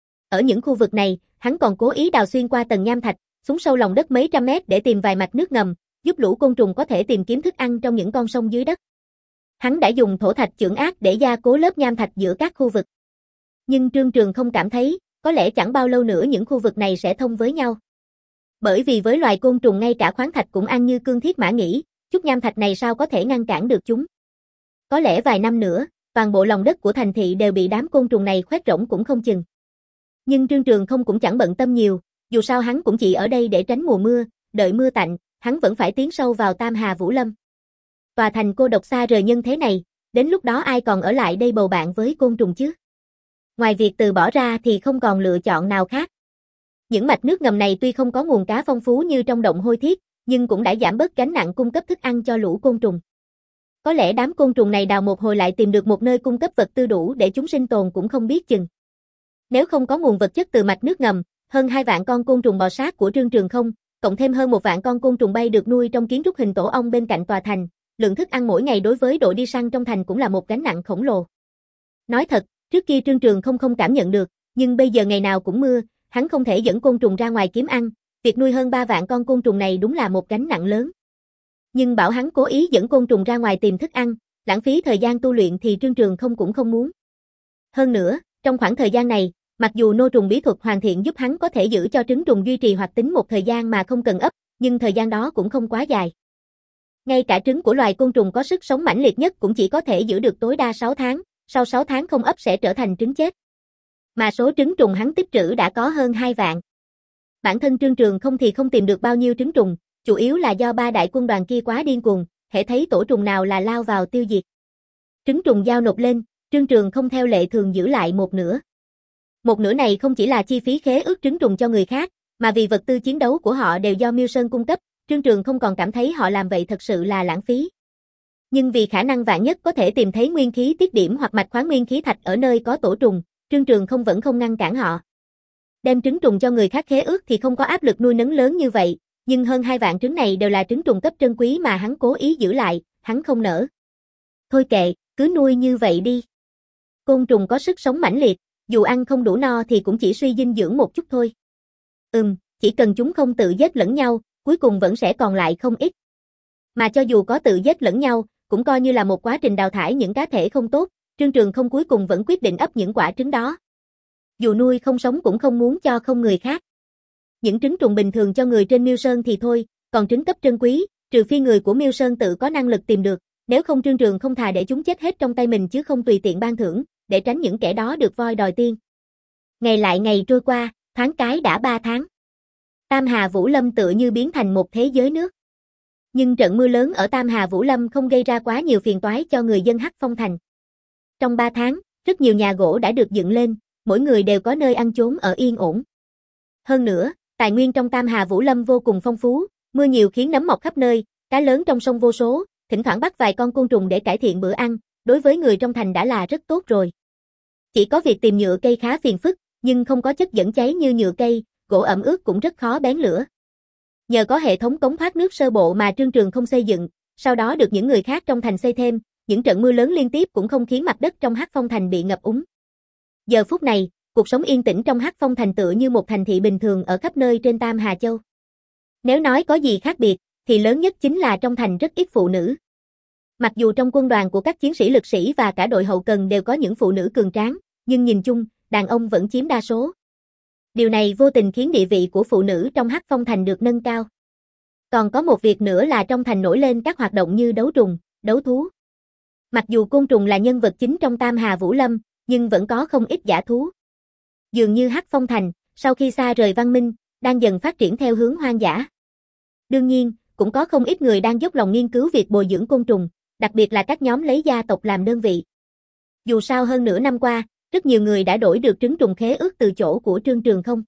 Ở những khu vực này, hắn còn cố ý đào xuyên qua tầng nham thạch, xuống sâu lòng đất mấy trăm mét để tìm vài mạch nước ngầm, giúp lũ côn trùng có thể tìm kiếm thức ăn trong những con sông dưới đất. Hắn đã dùng thổ thạch chưởng ác để gia cố lớp nham thạch giữa các khu vực. Nhưng Trương Trường không cảm thấy, có lẽ chẳng bao lâu nữa những khu vực này sẽ thông với nhau. Bởi vì với loài côn trùng ngay cả khoáng thạch cũng ăn như cương thiết mã nhĩ, chút nham thạch này sao có thể ngăn cản được chúng. Có lẽ vài năm nữa, toàn bộ lòng đất của thành thị đều bị đám côn trùng này khoét rỗng cũng không chừng. Nhưng Trương Trường không cũng chẳng bận tâm nhiều, dù sao hắn cũng chỉ ở đây để tránh mùa mưa, đợi mưa tạnh, hắn vẫn phải tiến sâu vào Tam Hà Vũ Lâm. Tòa thành cô độc xa rời nhân thế này, đến lúc đó ai còn ở lại đây bầu bạn với côn trùng chứ? Ngoài việc từ bỏ ra thì không còn lựa chọn nào khác. Những mạch nước ngầm này tuy không có nguồn cá phong phú như trong động hôi thiết, nhưng cũng đã giảm bớt gánh nặng cung cấp thức ăn cho lũ côn trùng. Có lẽ đám côn trùng này đào một hồi lại tìm được một nơi cung cấp vật tư đủ để chúng sinh tồn cũng không biết chừng. Nếu không có nguồn vật chất từ mạch nước ngầm, hơn hai vạn con côn trùng bò sát của Trương Trường không, cộng thêm hơn một vạn con côn trùng bay được nuôi trong kiến trúc hình tổ ong bên cạnh tòa thành, lượng thức ăn mỗi ngày đối với đội đi săn trong thành cũng là một gánh nặng khổng lồ. Nói thật, trước kia Trương Trường không không cảm nhận được, nhưng bây giờ ngày nào cũng mưa, hắn không thể dẫn côn trùng ra ngoài kiếm ăn, việc nuôi hơn ba vạn con côn trùng này đúng là một gánh nặng lớn. Nhưng bảo hắn cố ý dẫn côn trùng ra ngoài tìm thức ăn, lãng phí thời gian tu luyện thì Trương Trường không cũng không muốn. Hơn nữa, trong khoảng thời gian này, mặc dù nô trùng bí thuật hoàn thiện giúp hắn có thể giữ cho trứng trùng duy trì hoạt tính một thời gian mà không cần ấp, nhưng thời gian đó cũng không quá dài. Ngay cả trứng của loài côn trùng có sức sống mãnh liệt nhất cũng chỉ có thể giữ được tối đa sáu tháng, sau sáu tháng không ấp sẽ trở thành trứng chết. Mà số trứng trùng hắn tích trữ đã có hơn hai vạn. Bản thân Trương Trường không thì không tìm được bao nhiêu trứng trùng, chủ yếu là do ba đại quân đoàn kia quá điên cuồng, hễ thấy tổ trùng nào là lao vào tiêu diệt. Trứng trùng giao nộp lên, Trương Trường không theo lệ thường giữ lại một nửa. Một nửa này không chỉ là chi phí khế ước trứng trùng cho người khác, mà vì vật tư chiến đấu của họ đều do Miêu Sơn cung cấp, Trương Trường không còn cảm thấy họ làm vậy thật sự là lãng phí. Nhưng vì khả năng vạn nhất có thể tìm thấy nguyên khí tiết điểm hoặc mạch khoáng nguyên khí thạch ở nơi có tổ trùng, Trương Trường không vẫn không ngăn cản họ. Đem trứng trùng cho người khác khế ước thì không có áp lực nuôi nấng lớn như vậy, nhưng hơn hai vạn trứng này đều là trứng trùng cấp trân quý mà hắn cố ý giữ lại, hắn không nỡ. Thôi kệ, cứ nuôi như vậy đi. Côn trùng có sức sống mãnh liệt, dù ăn không đủ no thì cũng chỉ suy dinh dưỡng một chút thôi. Ừm, chỉ cần chúng không tự giết lẫn nhau, cuối cùng vẫn sẽ còn lại không ít. Mà cho dù có tự giết lẫn nhau, cũng coi như là một quá trình đào thải những cá thể không tốt, Trương Trường không cuối cùng vẫn quyết định ấp những quả trứng đó. Dù nuôi không sống cũng không muốn cho không người khác. Những trứng trùng bình thường cho người trên Miêu Sơn thì thôi, còn trứng cấp trân quý, trừ phi người của Miêu Sơn tự có năng lực tìm được, nếu không Trương Trường không thà để chúng chết hết trong tay mình chứ không tùy tiện ban thưởng, để tránh những kẻ đó được voi đòi tiên. Ngày lại ngày trôi qua, thoáng cái đã ba tháng. Tam Hà Vũ Lâm tựa như biến thành một thế giới nước. Nhưng trận mưa lớn ở Tam Hà Vũ Lâm không gây ra quá nhiều phiền toái cho người dân Hắc Phong Thành. Trong ba tháng, rất nhiều nhà gỗ đã được dựng lên, mỗi người đều có nơi ăn chốn ở yên ổn. Hơn nữa, tài nguyên trong Tam Hà Vũ Lâm vô cùng phong phú, mưa nhiều khiến nấm mọc khắp nơi, cá lớn trong sông vô số, thỉnh thoảng bắt vài con côn trùng để cải thiện bữa ăn, đối với người trong thành đã là rất tốt rồi. Chỉ có việc tìm nhựa cây khá phiền phức, nhưng không có chất dẫn cháy như nhựa cây, gỗ ẩm ướt cũng rất khó bén lửa. Nhờ có hệ thống cống thoát nước sơ bộ mà Trương Trường không xây dựng, sau đó được những người khác trong thành xây thêm, những trận mưa lớn liên tiếp cũng không khiến mặt đất trong Hắc Phong Thành bị ngập úng. Giờ phút này, cuộc sống yên tĩnh trong Hắc Phong Thành tựa như một thành thị bình thường ở khắp nơi trên Tam Hà Châu. Nếu nói có gì khác biệt, thì lớn nhất chính là trong thành rất ít phụ nữ. Mặc dù trong quân đoàn của các chiến sĩ lực sĩ và cả đội hậu cần đều có những phụ nữ cường tráng, nhưng nhìn chung, đàn ông vẫn chiếm đa số. Điều này vô tình khiến địa vị của phụ nữ trong Hắc Phong Thành được nâng cao. Còn có một việc nữa là trong thành nổi lên các hoạt động như đấu trùng, đấu thú. Mặc dù côn trùng là nhân vật chính trong Tam Hà Vũ Lâm, nhưng vẫn có không ít dã thú. Dường như Hắc Phong Thành, sau khi xa rời văn minh, đang dần phát triển theo hướng hoang dã. Đương nhiên, cũng có không ít người đang dốc lòng nghiên cứu việc bồi dưỡng côn trùng, đặc biệt là các nhóm lấy gia tộc làm đơn vị. Dù sao hơn nửa năm qua, rất nhiều người đã đổi được trứng trùng khế ước từ chỗ của Trương Trường không.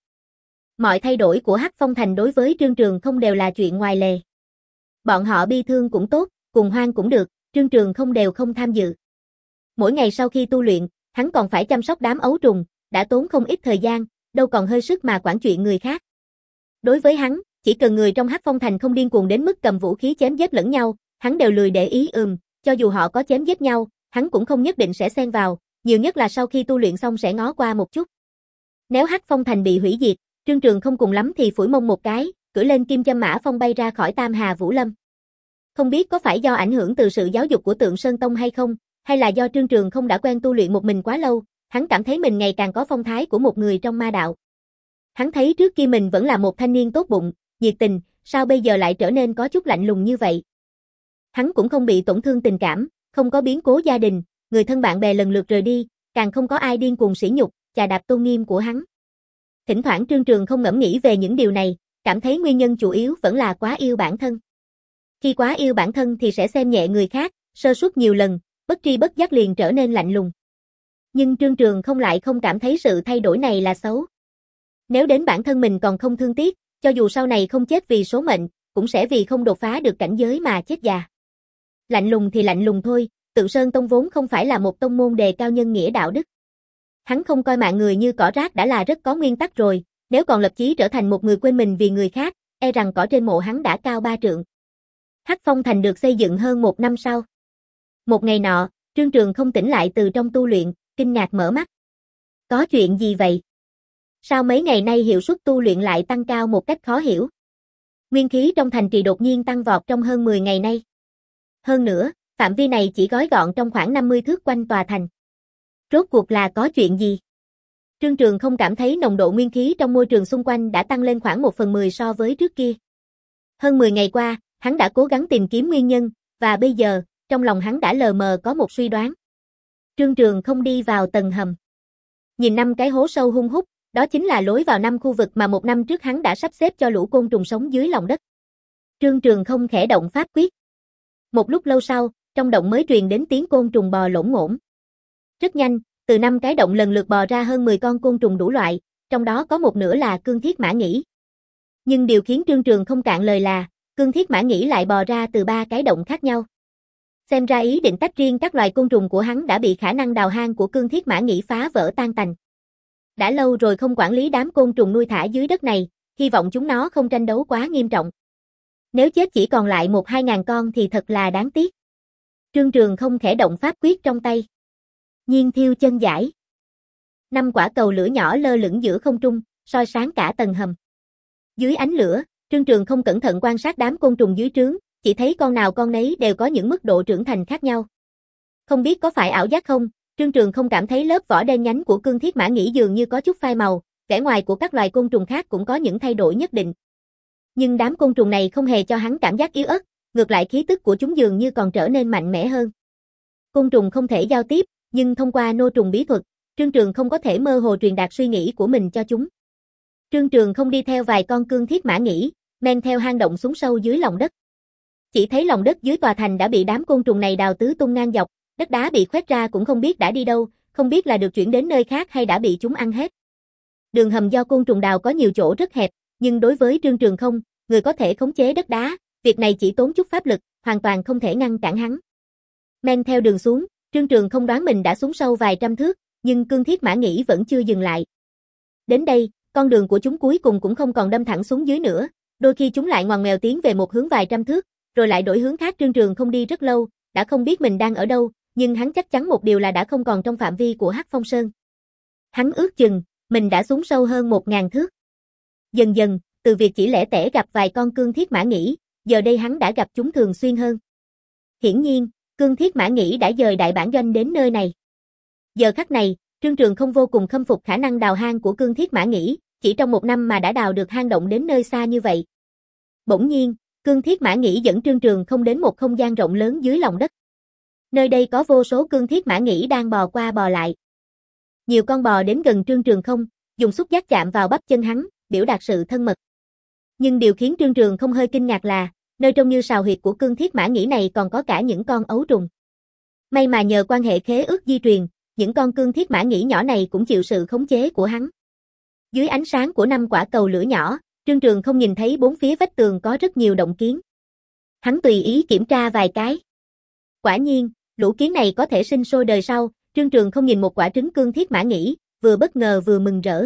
Mọi thay đổi của Hắc Phong Thành đối với Trương Trường không đều là chuyện ngoài lề. Bọn họ bi thương cũng tốt, cùng hoang cũng được, Trương Trường không đều không tham dự. Mỗi ngày sau khi tu luyện, hắn còn phải chăm sóc đám ấu trùng, đã tốn không ít thời gian, đâu còn hơi sức mà quản chuyện người khác. Đối với hắn, chỉ cần người trong Hắc Phong Thành không điên cuồng đến mức cầm vũ khí chém giết lẫn nhau, hắn đều lười để ý ừm, cho dù họ có chém giết nhau, hắn cũng không nhất định sẽ xen vào, nhiều nhất là sau khi tu luyện xong sẽ ngó qua một chút. Nếu Hắc Phong Thành bị hủy diệt, Trương Trường không cùng lắm thì phủi mông một cái, cưỡi lên kim châm mã phong bay ra khỏi Tam Hà Vũ Lâm. Không biết có phải do ảnh hưởng từ sự giáo dục của Tượng Sơn Tông hay không, hay là do Trương Trường không đã quen tu luyện một mình quá lâu, hắn cảm thấy mình ngày càng có phong thái của một người trong ma đạo. Hắn thấy trước kia mình vẫn là một thanh niên tốt bụng, nhiệt tình, sao bây giờ lại trở nên có chút lạnh lùng như vậy. Hắn cũng không bị tổn thương tình cảm, không có biến cố gia đình, người thân bạn bè lần lượt rời đi, càng không có ai điên cuồng sỉ nhục, chà đạp tôn nghiêm của hắn. Thỉnh thoảng Trương Trường không ngẫm nghĩ về những điều này, cảm thấy nguyên nhân chủ yếu vẫn là quá yêu bản thân. Khi quá yêu bản thân thì sẽ xem nhẹ người khác, sơ suất nhiều lần, bất tri bất giác liền trở nên lạnh lùng. Nhưng Trương Trường không lại không cảm thấy sự thay đổi này là xấu. Nếu đến bản thân mình còn không thương tiếc, cho dù sau này không chết vì số mệnh, cũng sẽ vì không đột phá được cảnh giới mà chết già. Lạnh lùng thì lạnh lùng thôi, Tượng Sơn Tông vốn không phải là một tông môn đề cao nhân nghĩa đạo đức. Hắn không coi mạng người như cỏ rác đã là rất có nguyên tắc rồi, nếu còn lập chí trở thành một người quên mình vì người khác, e rằng cỏ trên mộ hắn đã cao ba trượng. Hắc Phong Thành được xây dựng hơn một năm sau. Một ngày nọ, Trương Trường không tỉnh lại từ trong tu luyện, kinh ngạc mở mắt. Có chuyện gì vậy? Sao mấy ngày nay hiệu suất tu luyện lại tăng cao một cách khó hiểu? Nguyên khí trong thành trì đột nhiên tăng vọt trong hơn mười ngày nay. Hơn nữa, phạm vi này chỉ gói gọn trong khoảng năm mươi thước quanh tòa thành. Rốt cuộc là có chuyện gì? Trương Trường không cảm thấy nồng độ nguyên khí trong môi trường xung quanh đã tăng lên khoảng một phần mười so với trước kia. Hơn mười ngày qua, hắn đã cố gắng tìm kiếm nguyên nhân, và bây giờ, trong lòng hắn đã lờ mờ có một suy đoán. Trương Trường không đi vào tầng hầm. Nhìn năm cái hố sâu hun hút, đó chính là lối vào năm khu vực mà một năm trước hắn đã sắp xếp cho lũ côn trùng sống dưới lòng đất. Trương Trường không khẽ động pháp quyết. Một lúc lâu sau, trong động mới truyền đến tiếng côn trùng bò lổn ngổn. Rất nhanh, từ năm cái động lần lượt bò ra hơn mười con côn trùng đủ loại, trong đó có một nửa là cương thiết mã nhĩ. Nhưng điều khiến Trương Trường không cạn lời là, cương thiết mã nhĩ lại bò ra từ ba cái động khác nhau. Xem ra ý định tách riêng các loài côn trùng của hắn đã bị khả năng đào hang của cương thiết mã nhĩ phá vỡ tan tành. Đã lâu rồi không quản lý đám côn trùng nuôi thả dưới đất này, hy vọng chúng nó không tranh đấu quá nghiêm trọng. Nếu chết chỉ còn lại một hai ngàn con thì thật là đáng tiếc. Trương Trường không khẽ động pháp quyết trong tay. Nhiên thiêu chân giải. Năm quả cầu lửa nhỏ lơ lửng giữa không trung, soi sáng cả tầng hầm. Dưới ánh lửa, Trương Trường không cẩn thận quan sát đám côn trùng dưới trướng, chỉ thấy con nào con nấy đều có những mức độ trưởng thành khác nhau. Không biết có phải ảo giác không, Trương Trường không cảm thấy lớp vỏ đen nhánh của cương thiết mã nhĩ dường như có chút phai màu, vẻ ngoài của các loài côn trùng khác cũng có những thay đổi nhất định. Nhưng đám côn trùng này không hề cho hắn cảm giác yếu ớt, ngược lại khí tức của chúng dường như còn trở nên mạnh mẽ hơn. Côn trùng không thể giao tiếp, nhưng thông qua nô trùng bí thuật, Trương Trường không có thể mơ hồ truyền đạt suy nghĩ của mình cho chúng. Trương Trường không đi theo vài con cương thiết mã nhĩ, men theo hang động xuống sâu dưới lòng đất. Chỉ thấy lòng đất dưới tòa thành đã bị đám côn trùng này đào tứ tung ngang dọc, đất đá bị khoét ra cũng không biết đã đi đâu, không biết là được chuyển đến nơi khác hay đã bị chúng ăn hết. Đường hầm do côn trùng đào có nhiều chỗ rất hẹp, nhưng đối với Trương Trường không, người có thể khống chế đất đá, việc này chỉ tốn chút pháp lực, hoàn toàn không thể ngăn cản hắn. Men theo đường xuống, Trương Trường không đoán mình đã xuống sâu vài trăm thước, nhưng cương thiết mã nhĩ vẫn chưa dừng lại. Đến đây, con đường của chúng cuối cùng cũng không còn đâm thẳng xuống dưới nữa, đôi khi chúng lại ngoằn ngoèo tiến về một hướng vài trăm thước, rồi lại đổi hướng khác. Trương Trường không đi rất lâu, đã không biết mình đang ở đâu, nhưng hắn chắc chắn một điều là đã không còn trong phạm vi của Hắc Phong Sơn. Hắn ước chừng, mình đã xuống sâu hơn một ngàn thước. Dần dần, từ việc chỉ lẻ tẻ gặp vài con cương thiết mã nhĩ, giờ đây hắn đã gặp chúng thường xuyên hơn. Hiển nhiên, cương thiết mã nhĩ đã dời đại bản doanh đến nơi này. Giờ khắc này, Trương Trường không vô cùng khâm phục khả năng đào hang của cương thiết mã nhĩ, chỉ trong một năm mà đã đào được hang động đến nơi xa như vậy. Bỗng nhiên, cương thiết mã nhĩ dẫn Trương Trường không đến một không gian rộng lớn dưới lòng đất. Nơi đây có vô số cương thiết mã nhĩ đang bò qua bò lại. Nhiều con bò đến gần Trương Trường không, dùng xúc giác chạm vào bắp chân hắn, biểu đạt sự thân mật. Nhưng điều khiến Trương Trường không hơi kinh ngạc là, nơi trông như sào huyệt của cương thiết mã nhĩ này còn có cả những con ấu trùng. May mà nhờ quan hệ khế ước di truyền, những con cương thiết mã nhĩ nhỏ này cũng chịu sự khống chế của hắn. Dưới ánh sáng của năm quả cầu lửa nhỏ, Trương Trường không nhìn thấy bốn phía vách tường có rất nhiều động kiến. Hắn tùy ý kiểm tra vài cái. Quả nhiên, lũ kiến này có thể sinh sôi đời sau. Trương Trường không nhìn một quả trứng cương thiết mã nhĩ, vừa bất ngờ vừa mừng rỡ.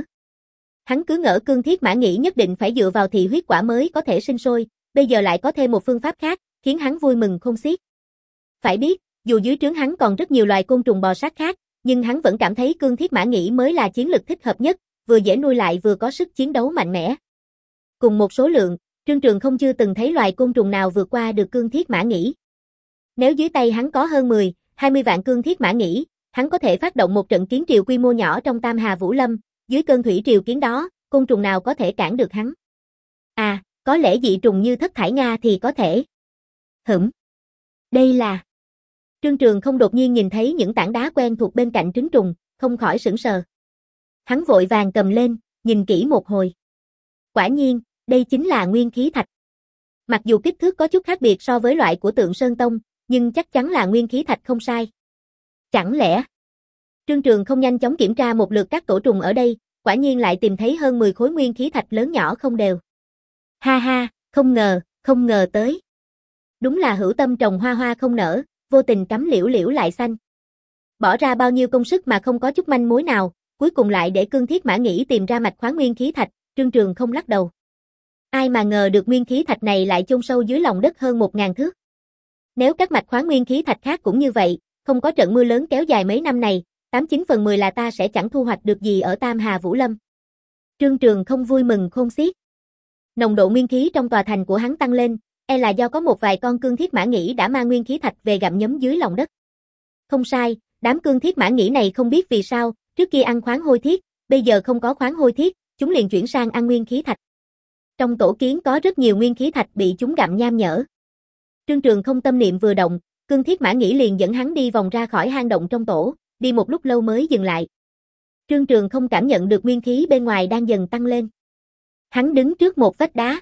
Hắn cứ ngỡ cương thiết mã nhĩ nhất định phải dựa vào thị huyết quả mới có thể sinh sôi, bây giờ lại có thêm một phương pháp khác, khiến hắn vui mừng khôn xiết. Phải biết, dù dưới trướng hắn còn rất nhiều loài côn trùng bò sát khác, nhưng hắn vẫn cảm thấy cương thiết mã nhĩ mới là chiến lực thích hợp nhất, vừa dễ nuôi lại vừa có sức chiến đấu mạnh mẽ. Cùng một số lượng, Trương Trường không chưa từng thấy loài côn trùng nào vượt qua được cương thiết mã nhĩ. Nếu dưới tay hắn có hơn mười, hai mươi vạn cương thiết mã nhĩ, hắn có thể phát động một trận kiến triều quy mô nhỏ trong Tam Hà Vũ Lâm, dưới cơn thủy triều kiến đó, côn trùng nào có thể cản được hắn. À, có lẽ dị trùng như thất thải Nga thì có thể. Hửm. Đây là... Trương Trường không đột nhiên nhìn thấy những tảng đá quen thuộc bên cạnh trứng trùng, không khỏi sửng sờ. Hắn vội vàng cầm lên, nhìn kỹ một hồi. Quả nhiên, đây chính là nguyên khí thạch. Mặc dù kích thước có chút khác biệt so với loại của Tượng Sơn Tông, nhưng chắc chắn là nguyên khí thạch không sai. Chẳng lẽ... Trương Trường không nhanh chóng kiểm tra một lượt các tổ trùng ở đây, quả nhiên lại tìm thấy hơn mười khối nguyên khí thạch lớn nhỏ không đều. Ha ha, không ngờ, không ngờ tới. Đúng là hữu tâm trồng hoa hoa không nở, vô tình cắm liễu liễu lại xanh. Bỏ ra bao nhiêu công sức mà không có chút manh mối nào, cuối cùng lại để cương thiết mã nhĩ tìm ra mạch khoáng nguyên khí thạch. Trương Trường không lắc đầu. Ai mà ngờ được nguyên khí thạch này lại chôn sâu dưới lòng đất hơn một ngàn thước. Nếu các mạch khoáng nguyên khí thạch khác cũng như vậy, không có trận mưa lớn kéo dài mấy năm này, tám chín phần mười là ta sẽ chẳng thu hoạch được gì ở Tam Hà Vũ Lâm. Trương Trường không vui mừng khôn xiết. Nồng độ nguyên khí trong tòa thành của hắn tăng lên, e là do có một vài con cương thiết mã nhĩ đã mang nguyên khí thạch về gặm nhấm dưới lòng đất. Không sai, đám cương thiết mã nhĩ này không biết vì sao, trước kia ăn khoáng hôi thiết, bây giờ không có khoáng hôi thiết, chúng liền chuyển sang ăn nguyên khí thạch. Trong tổ kiến có rất nhiều nguyên khí thạch bị chúng gặm nham nhở. Trương Trường không tâm niệm vừa động, cương thiết mã nhĩ liền dẫn hắn đi vòng ra khỏi hang động trong tổ, đi một lúc lâu mới dừng lại. Trương Trường không cảm nhận được nguyên khí bên ngoài đang dần tăng lên. Hắn đứng trước một vách đá.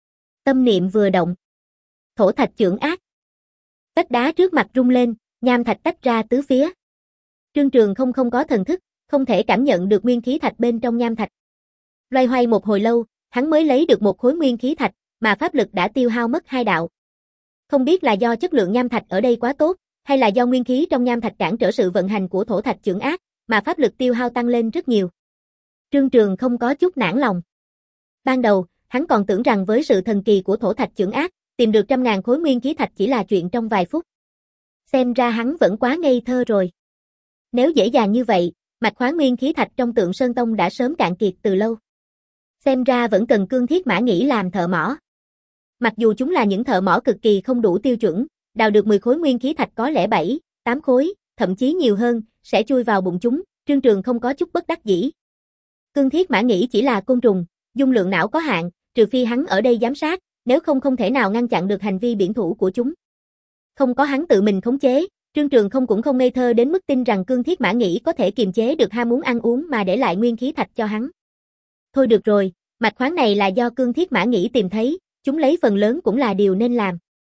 Tâm niệm vừa động. Thổ thạch chưởng ác. Vách đá trước mặt rung lên, nham thạch tách ra tứ phía. Trương Trường không không có thần thức, không thể cảm nhận được nguyên khí thạch bên trong nham thạch. Loay hoay một hồi lâu, hắn mới lấy được một khối nguyên khí thạch, mà pháp lực đã tiêu hao mất hai đạo. Không biết là do chất lượng nham thạch ở đây quá tốt, hay là do nguyên khí trong nham thạch cản trở sự vận hành của thổ thạch chưởng ác, mà pháp lực tiêu hao tăng lên rất nhiều. Trương Trường không có chút nản lòng. Ban đầu, hắn còn tưởng rằng với sự thần kỳ của thổ thạch chưởng ác, tìm được trăm ngàn khối nguyên khí thạch chỉ là chuyện trong vài phút. Xem ra hắn vẫn quá ngây thơ rồi. Nếu dễ dàng như vậy, mạch khoáng nguyên khí thạch trong Tượng Sơn Tông đã sớm cạn kiệt từ lâu. Xem ra vẫn cần cương thiết mã nhĩ làm thợ mỏ. Mặc dù chúng là những thợ mỏ cực kỳ không đủ tiêu chuẩn, đào được mười khối nguyên khí thạch có lẽ bảy, tám khối, thậm chí nhiều hơn, sẽ chui vào bụng chúng, Trương Trường không có chút bất đắc dĩ. Cương thiết mã nhĩ chỉ là côn trùng, dung lượng não có hạn, trừ phi hắn ở đây giám sát, nếu không không thể nào ngăn chặn được hành vi biển thủ của chúng. Không có hắn tự mình khống chế, Trương Trường không cũng không ngây thơ đến mức tin rằng cương thiết mã nhĩ có thể kiềm chế được ham muốn ăn uống mà để lại nguyên khí thạch cho hắn. Thôi được rồi, mạch khoáng này là do cương thiết mã nhĩ tìm thấy, chúng lấy phần lớn cũng là điều nên làm.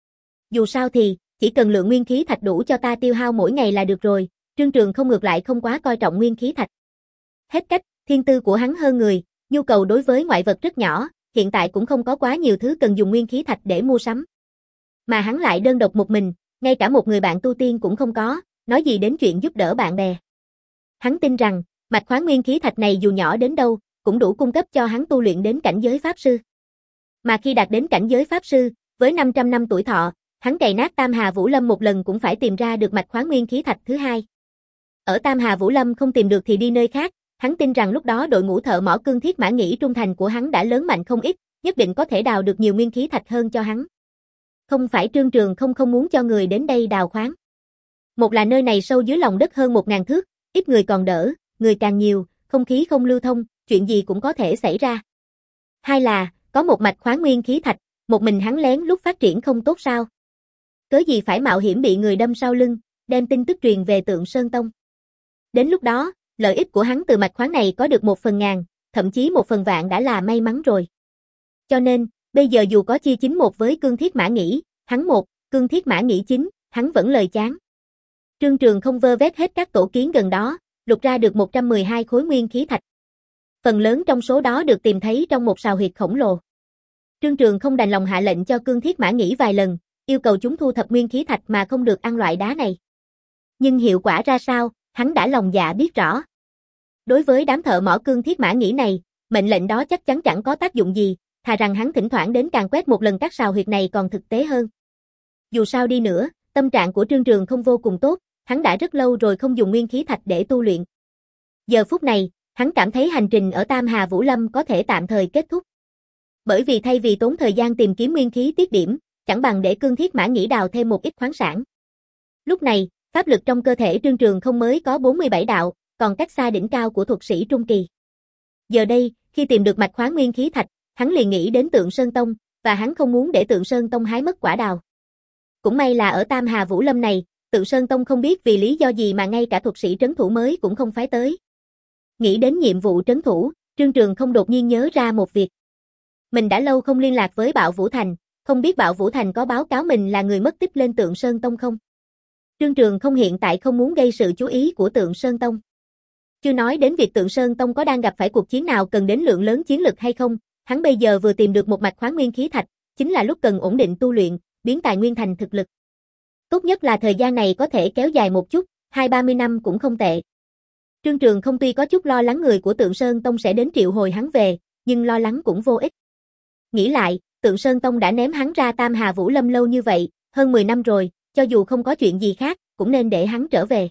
Dù sao thì, chỉ cần lượng nguyên khí thạch đủ cho ta tiêu hao mỗi ngày là được rồi, Trương Trường không ngược lại không quá coi trọng nguyên khí thạch. Hết cách, thiên tư của hắn hơn người, nhu cầu đối với ngoại vật rất nhỏ, hiện tại cũng không có quá nhiều thứ cần dùng nguyên khí thạch để mua sắm. Mà hắn lại đơn độc một mình, ngay cả một người bạn tu tiên cũng không có, nói gì đến chuyện giúp đỡ bạn bè. Hắn tin rằng, mạch khoáng nguyên khí thạch này dù nhỏ đến đâu, cũng đủ cung cấp cho hắn tu luyện đến cảnh giới pháp sư. Mà khi đạt đến cảnh giới pháp sư, với năm trăm năm tuổi thọ, hắn cày nát Tam Hà Vũ Lâm một lần cũng phải tìm ra được mạch khoáng nguyên khí thạch thứ hai. Ở Tam Hà Vũ Lâm không tìm được thì đi nơi khác, hắn tin rằng lúc đó đội ngũ thợ mỏ cương thiết mã nhĩ trung thành của hắn đã lớn mạnh không ít, nhất định có thể đào được nhiều nguyên khí thạch hơn cho hắn. Không phải Trương Trường không không muốn cho người đến đây đào khoáng. Một là nơi này sâu dưới lòng đất hơn một ngàn thước, ít người còn đỡ, người càng nhiều, không khí không lưu thông, chuyện gì cũng có thể xảy ra. Hai là, có một mạch khoáng nguyên khí thạch, một mình hắn lén lúc phát triển không tốt sao? Cớ gì phải mạo hiểm bị người đâm sau lưng, đem tin tức truyền về Tượng Sơn Tông. Đến lúc đó, lợi ích của hắn từ mạch khoáng này có được một phần ngàn, thậm chí một phần vạn đã là may mắn rồi. Cho nên, bây giờ dù có chia chín một với cương thiết mã nhĩ, hắn một, cương thiết mã nhĩ chín, hắn vẫn lời chán. Trương Trường không vơ vét hết các tổ kiến gần đó, lục ra được một trăm mười hai khối nguyên khí thạch. Phần lớn trong số đó được tìm thấy trong một sào huyệt khổng lồ. Trương Trường không đành lòng hạ lệnh cho cương thiết mã nhĩ vài lần, yêu cầu chúng thu thập nguyên khí thạch mà không được ăn loại đá này. Nhưng hiệu quả ra sao, hắn đã lòng dạ biết rõ. Đối với đám thợ mỏ cương thiết mã nhĩ này, mệnh lệnh đó chắc chắn chẳng có tác dụng gì, thà rằng hắn thỉnh thoảng đến càn quét một lần các sào huyệt này còn thực tế hơn. Dù sao đi nữa, tâm trạng của Trương Trường không vô cùng tốt, hắn đã rất lâu rồi không dùng nguyên khí thạch để tu luyện. Giờ phút này, hắn cảm thấy hành trình ở Tam Hà Vũ Lâm có thể tạm thời kết thúc. Bởi vì thay vì tốn thời gian tìm kiếm nguyên khí tiết điểm, chẳng bằng để cương thiết mã nhĩ đào thêm một ít khoáng sản. Lúc này, pháp lực trong cơ thể Trương Trường không mới có bốn mươi bảy đạo, còn cách xa đỉnh cao của thuật sĩ trung kỳ. Giờ đây, khi tìm được mạch khoáng nguyên khí thạch, hắn liền nghĩ đến Tượng Sơn Tông, và hắn không muốn để Tượng Sơn Tông hái mất quả đào. Cũng may là ở Tam Hà Vũ Lâm này, Tượng Sơn Tông không biết vì lý do gì mà ngay cả thuật sĩ trấn thủ mới cũng không phái tới. Nghĩ đến nhiệm vụ trấn thủ, Trương Trường không đột nhiên nhớ ra một việc. Mình đã lâu không liên lạc với Bạo Vũ Thành, không biết Bạo Vũ Thành có báo cáo mình là người mất tích lên Tượng Sơn Tông không? Trương Trường không hiện tại không muốn gây sự chú ý của Tượng Sơn Tông. Chưa nói đến việc Tượng Sơn Tông có đang gặp phải cuộc chiến nào cần đến lượng lớn chiến lực hay không, hắn bây giờ vừa tìm được một mạch khoáng nguyên khí thạch, chính là lúc cần ổn định tu luyện, biến tài nguyên thành thực lực. Tốt nhất là thời gian này có thể kéo dài một chút, hai ba mươi năm cũng không tệ. Trương Trường không tuy có chút lo lắng người của Tượng Sơn Tông sẽ đến triệu hồi hắn về, nhưng lo lắng cũng vô ích. Nghĩ lại, Tượng Sơn Tông đã ném hắn ra Tam Hà Vũ Lâm lâu như vậy, hơn mười năm rồi, cho dù không có chuyện gì khác, cũng nên để hắn trở về.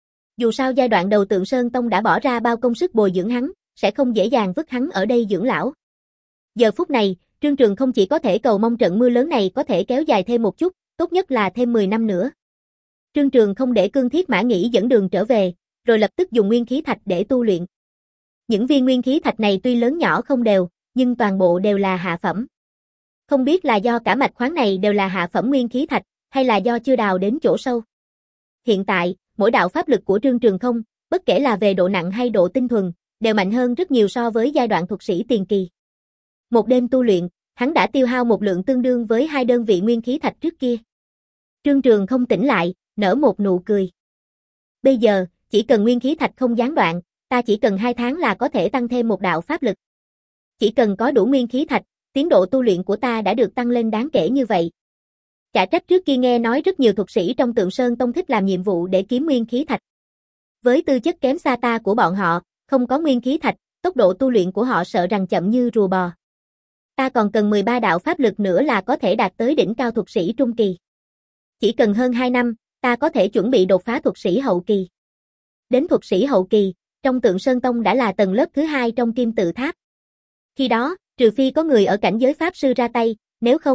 Dù sao giai đoạn đầu Tượng Sơn Tông đã bỏ ra bao công sức bồi dưỡng hắn, sẽ không dễ dàng vứt hắn ở đây dưỡng lão. Giờ phút này, Trương Trường không chỉ có thể cầu mong trận mưa lớn này có thể kéo dài thêm một chút, tốt nhất là thêm mười năm nữa. Trương Trường không để cương thiết mã nhĩ dẫn đường trở về, rồi lập tức dùng nguyên khí thạch để tu luyện. Những viên nguyên khí thạch này tuy lớn nhỏ không đều, nhưng toàn bộ đều là hạ phẩm. Không biết là do cả mạch khoáng này đều là hạ phẩm nguyên khí thạch, hay là do chưa đào đến chỗ sâu. Hiện tại, mỗi đạo pháp lực của Trương Trường không, bất kể là về độ nặng hay độ tinh thuần, đều mạnh hơn rất nhiều so với giai đoạn thuật sĩ tiền kỳ. Một đêm tu luyện, hắn đã tiêu hao một lượng tương đương với hai đơn vị nguyên khí thạch trước kia. Trương Trường không tỉnh lại, nở một nụ cười. Bây giờ, chỉ cần nguyên khí thạch không gián đoạn, ta chỉ cần hai tháng là có thể tăng thêm một đạo pháp lực. Chỉ cần có đủ nguyên khí thạch, tiến độ tu luyện của ta đã được tăng lên đáng kể như vậy. Chả trách trước kia nghe nói rất nhiều thuật sĩ trong Tượng Sơn Tông thích làm nhiệm vụ để kiếm nguyên khí thạch. Với tư chất kém xa ta của bọn họ, không có nguyên khí thạch, tốc độ tu luyện của họ sợ rằng chậm như rùa bò. Ta còn cần mười ba đạo pháp lực nữa là có thể đạt tới đỉnh cao thuật sĩ trung kỳ. Chỉ cần hơn hai năm, ta có thể chuẩn bị đột phá thuật sĩ hậu kỳ. Đến thuật sĩ hậu kỳ, trong Tượng Sơn Tông đã là tầng lớp thứ hai trong kim tự tháp. Khi đó, trừ phi có người ở cảnh giới pháp sư ra tay, nếu không,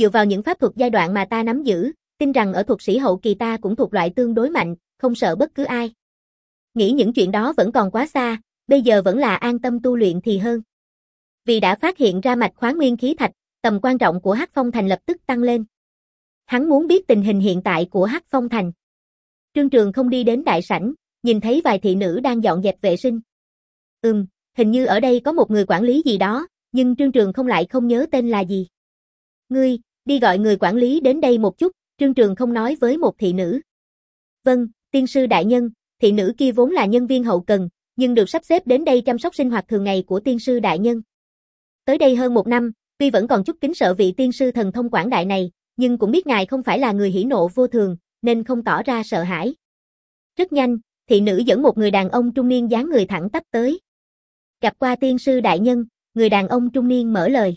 dựa vào những pháp thuật giai đoạn mà ta nắm giữ, tin rằng ở thuật sĩ hậu kỳ ta cũng thuộc loại tương đối mạnh, không sợ bất cứ ai. Nghĩ những chuyện đó vẫn còn quá xa, bây giờ vẫn là an tâm tu luyện thì hơn. Vì đã phát hiện ra mạch khoáng nguyên khí thạch, tầm quan trọng của Hắc Phong Thành lập tức tăng lên. Hắn muốn biết tình hình hiện tại của Hắc Phong Thành. Trương Trường không đi đến đại sảnh, nhìn thấy vài thị nữ đang dọn dẹp vệ sinh. Ừm, hình như ở đây có một người quản lý gì đó, nhưng Trương Trường không lại không nhớ tên là gì. Ngươi, đi gọi người quản lý đến đây một chút, Trương Trường không nói với một thị nữ. Vâng, tiên sư đại nhân, thị nữ kia vốn là nhân viên hậu cần, nhưng được sắp xếp đến đây chăm sóc sinh hoạt thường ngày của tiên sư đại nhân. Tới đây hơn một năm, tuy vẫn còn chút kính sợ vị tiên sư thần thông quảng đại này, nhưng cũng biết ngài không phải là người hỉ nộ vô thường, nên không tỏ ra sợ hãi. Rất nhanh, thị nữ dẫn một người đàn ông trung niên dáng người thẳng tắp tới. Gặp qua tiên sư đại nhân, người đàn ông trung niên mở lời.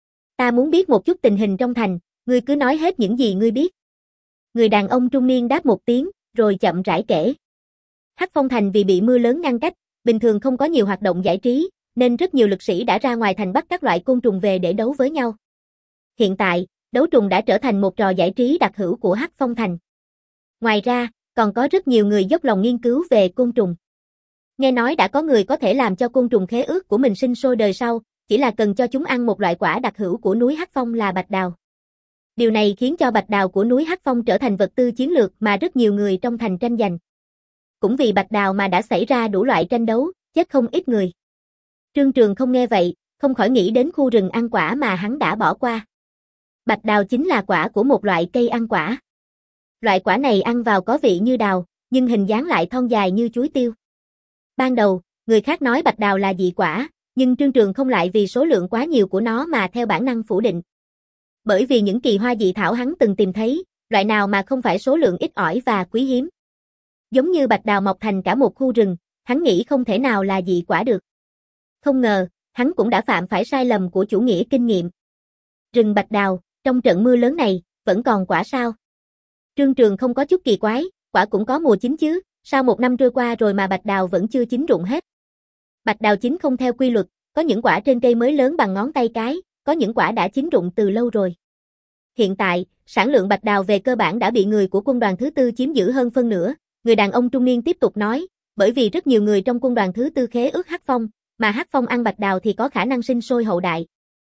Ta muốn biết một chút tình hình trong thành, ngươi cứ nói hết những gì ngươi biết. Người đàn ông trung niên đáp một tiếng, rồi chậm rãi kể. Hắc Phong Thành vì bị mưa lớn ngăn cách, bình thường không có nhiều hoạt động giải trí, nên rất nhiều lực sĩ đã ra ngoài thành bắt các loại côn trùng về để đấu với nhau. Hiện tại, đấu trùng đã trở thành một trò giải trí đặc hữu của Hắc Phong Thành. Ngoài ra, còn có rất nhiều người dốc lòng nghiên cứu về côn trùng. Nghe nói đã có người có thể làm cho côn trùng khế ước của mình sinh sôi đời sau, chỉ là cần cho chúng ăn một loại quả đặc hữu của núi Hắc Phong là bạch đào. Điều này khiến cho bạch đào của núi Hắc Phong trở thành vật tư chiến lược mà rất nhiều người trong thành tranh giành. Cũng vì bạch đào mà đã xảy ra đủ loại tranh đấu, chết không ít người. Trương Trường không nghe vậy, không khỏi nghĩ đến khu rừng ăn quả mà hắn đã bỏ qua. Bạch đào chính là quả của một loại cây ăn quả. Loại quả này ăn vào có vị như đào, nhưng hình dáng lại thon dài như chuối tiêu. Ban đầu, người khác nói bạch đào là dị quả, nhưng Trương Trường không lại vì số lượng quá nhiều của nó mà theo bản năng phủ định. Bởi vì những kỳ hoa dị thảo hắn từng tìm thấy, loại nào mà không phải số lượng ít ỏi và quý hiếm. Giống như bạch đào mọc thành cả một khu rừng, hắn nghĩ không thể nào là dị quả được. Không ngờ, hắn cũng đã phạm phải sai lầm của chủ nghĩa kinh nghiệm. Rừng bạch đào, trong trận mưa lớn này, vẫn còn quả sao? Trương Trường không có chút kỳ quái, quả cũng có mùa chín chứ, sao một năm trôi qua rồi mà bạch đào vẫn chưa chín rụng hết? Bạch đào chín không theo quy luật, có những quả trên cây mới lớn bằng ngón tay cái, có những quả đã chín rụng từ lâu rồi. Hiện tại, sản lượng bạch đào về cơ bản đã bị người của quân đoàn thứ tư chiếm giữ hơn phân nửa, người đàn ông trung niên tiếp tục nói, bởi vì rất nhiều người trong quân đoàn thứ tư khế ước Hắc Phong, mà Hắc Phong ăn bạch đào thì có khả năng sinh sôi hậu đại.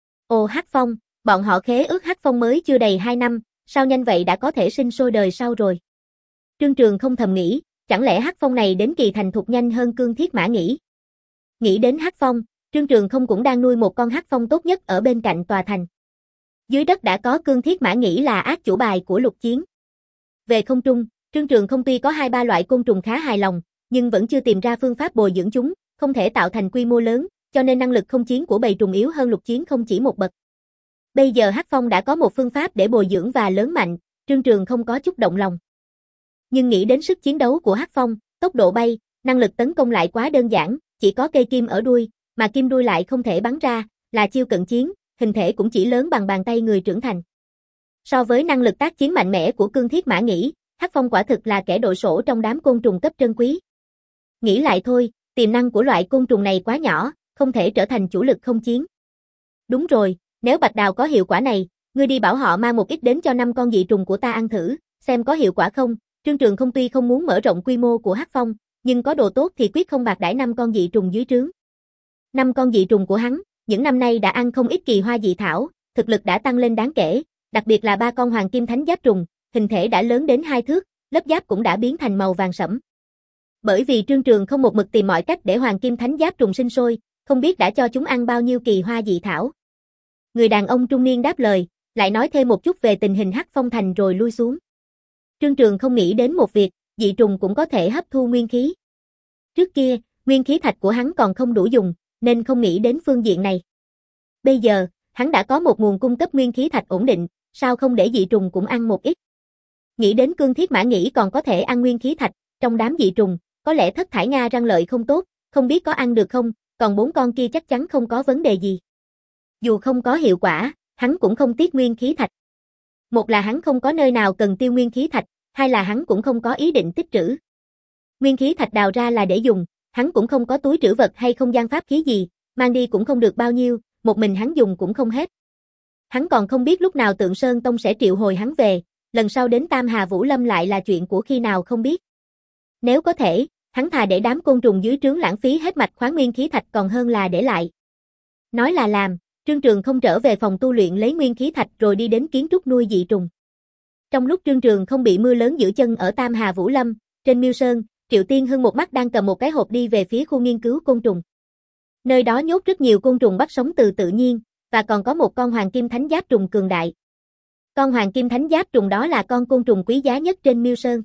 Ồ Hắc Phong, bọn họ khế ước Hắc Phong mới chưa đầy hai năm, sao nhanh vậy đã có thể sinh sôi đời sau rồi? Trương Trường không thầm nghĩ, chẳng lẽ Hắc Phong này đến kỳ thành thục nhanh hơn Cương Thiết Mã Nghĩ? Nghĩ đến Hắc Phong, Trương Trường không cũng đang nuôi một con Hắc Phong tốt nhất ở bên cạnh tòa thành. Dưới đất đã có Cương Thiết Mã Nghĩ là ác chủ bài của Lục Chiến. Về không trung, Trương Trường không tuy có hai ba loại côn trùng khá hài lòng, nhưng vẫn chưa tìm ra phương pháp bồi dưỡng chúng, không thể tạo thành quy mô lớn, cho nên năng lực không chiến của bầy trùng yếu hơn Lục Chiến không chỉ một bậc. Bây giờ Hắc Phong đã có một phương pháp để bồi dưỡng và lớn mạnh, Trương Trường không có chút động lòng. Nhưng nghĩ đến sức chiến đấu của Hắc Phong, tốc độ bay, năng lực tấn công lại quá đơn giản, chỉ có cây kim ở đuôi, mà kim đuôi lại không thể bắn ra, là chiêu cận chiến, hình thể cũng chỉ lớn bằng bàn tay người trưởng thành. So với năng lực tác chiến mạnh mẽ của Cương Thiết Mã Nghĩ, Hắc Phong quả thực là kẻ đội sổ trong đám côn trùng cấp trân quý. Nghĩ lại thôi, tiềm năng của loại côn trùng này quá nhỏ, không thể trở thành chủ lực không chiến. Đúng rồi, nếu bạch đào có hiệu quả này, ngươi đi bảo họ mang một ít đến cho năm con dị trùng của ta ăn thử, xem có hiệu quả không. Trương Trường không tuy không muốn mở rộng quy mô của Hắc Phong, nhưng có đồ tốt thì quyết không bạc đãi năm con dị trùng dưới trướng. Năm con dị trùng của hắn, những năm nay đã ăn không ít kỳ hoa dị thảo, thực lực đã tăng lên đáng kể, đặc biệt là ba con hoàng kim thánh giáp trùng, hình thể đã lớn đến hai thước, lớp giáp cũng đã biến thành màu vàng sẫm. Bởi vì Trương Trường không một mực tìm mọi cách để hoàng kim thánh giáp trùng sinh sôi, không biết đã cho chúng ăn bao nhiêu kỳ hoa dị thảo. Người đàn ông trung niên đáp lời, lại nói thêm một chút về tình hình Hắc Phong Thành rồi lui xuống. Trương Trường không nghĩ đến một việc, dị trùng cũng có thể hấp thu nguyên khí. Trước kia, nguyên khí thạch của hắn còn không đủ dùng, nên không nghĩ đến phương diện này. Bây giờ, hắn đã có một nguồn cung cấp nguyên khí thạch ổn định, sao không để dị trùng cũng ăn một ít. Nghĩ đến Cương Thiết Mã Nghĩ còn có thể ăn nguyên khí thạch, trong đám dị trùng, có lẽ Thất Thải Nga răng lợi không tốt, không biết có ăn được không, còn bốn con kia chắc chắn không có vấn đề gì. Dù không có hiệu quả, hắn cũng không tiếc nguyên khí thạch. Một là hắn không có nơi nào cần tiêu nguyên khí thạch, hai là hắn cũng không có ý định tích trữ. Nguyên khí thạch đào ra là để dùng, hắn cũng không có túi trữ vật hay không gian pháp khí gì, mang đi cũng không được bao nhiêu, một mình hắn dùng cũng không hết. Hắn còn không biết lúc nào Tượng Sơn Tông sẽ triệu hồi hắn về, lần sau đến Tam Hà Vũ Lâm lại là chuyện của khi nào không biết. Nếu có thể, hắn thà để đám côn trùng dưới trướng lãng phí hết mạch khoáng nguyên khí thạch còn hơn là để lại. Nói là làm, Trương Trường không trở về phòng tu luyện lấy nguyên khí thạch rồi đi đến kiến trúc nuôi dị trùng. Trong lúc Trương Trường không bị mưa lớn giữ chân ở Tam Hà Vũ Lâm, trên Miêu Sơn, Triệu Tiên Hưng một mắt đang cầm một cái hộp đi về phía khu nghiên cứu côn trùng. Nơi đó nhốt rất nhiều côn trùng bắt sống từ tự nhiên, và còn có một con hoàng kim thánh giáp trùng cường đại. Con hoàng kim thánh giáp trùng đó là con côn trùng quý giá nhất trên Miêu Sơn.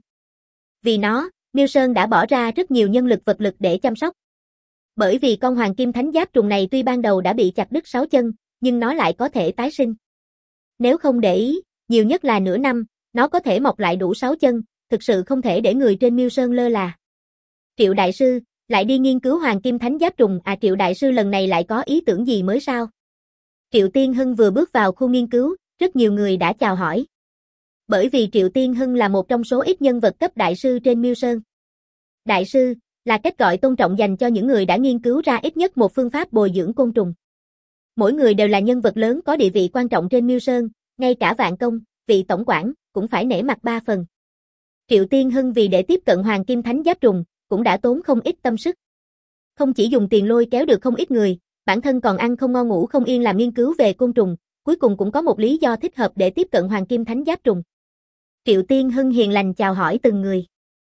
Vì nó, Miêu Sơn đã bỏ ra rất nhiều nhân lực vật lực để chăm sóc. Bởi vì con hoàng kim thánh giáp trùng này tuy ban đầu đã bị chặt đứt sáu chân, nhưng nó lại có thể tái sinh. Nếu không để ý, nhiều nhất là nửa năm, nó có thể mọc lại đủ sáu chân, thực sự không thể để người trên Miêu Sơn lơ là. Triệu đại sư, lại đi nghiên cứu hoàng kim thánh giáp trùng, à Triệu đại sư lần này lại có ý tưởng gì mới sao? Triệu Tiên Hưng vừa bước vào khu nghiên cứu, rất nhiều người đã chào hỏi. Bởi vì Triệu Tiên Hưng là một trong số ít nhân vật cấp đại sư trên Miêu Sơn. Đại sư là cách gọi tôn trọng dành cho những người đã nghiên cứu ra ít nhất một phương pháp bồi dưỡng côn trùng. Mỗi người đều là nhân vật lớn có địa vị quan trọng trên Miêu Sơn, ngay cả Vạn Công, vị tổng quản, cũng phải nể mặt ba phần. Triệu Tiên Hưng vì để tiếp cận hoàng kim thánh giáp trùng, cũng đã tốn không ít tâm sức. Không chỉ dùng tiền lôi kéo được không ít người, bản thân còn ăn không ngon ngủ không yên làm nghiên cứu về côn trùng, cuối cùng cũng có một lý do thích hợp để tiếp cận hoàng kim thánh giáp trùng. Triệu Tiên Hưng hiền lành chào hỏi từng người.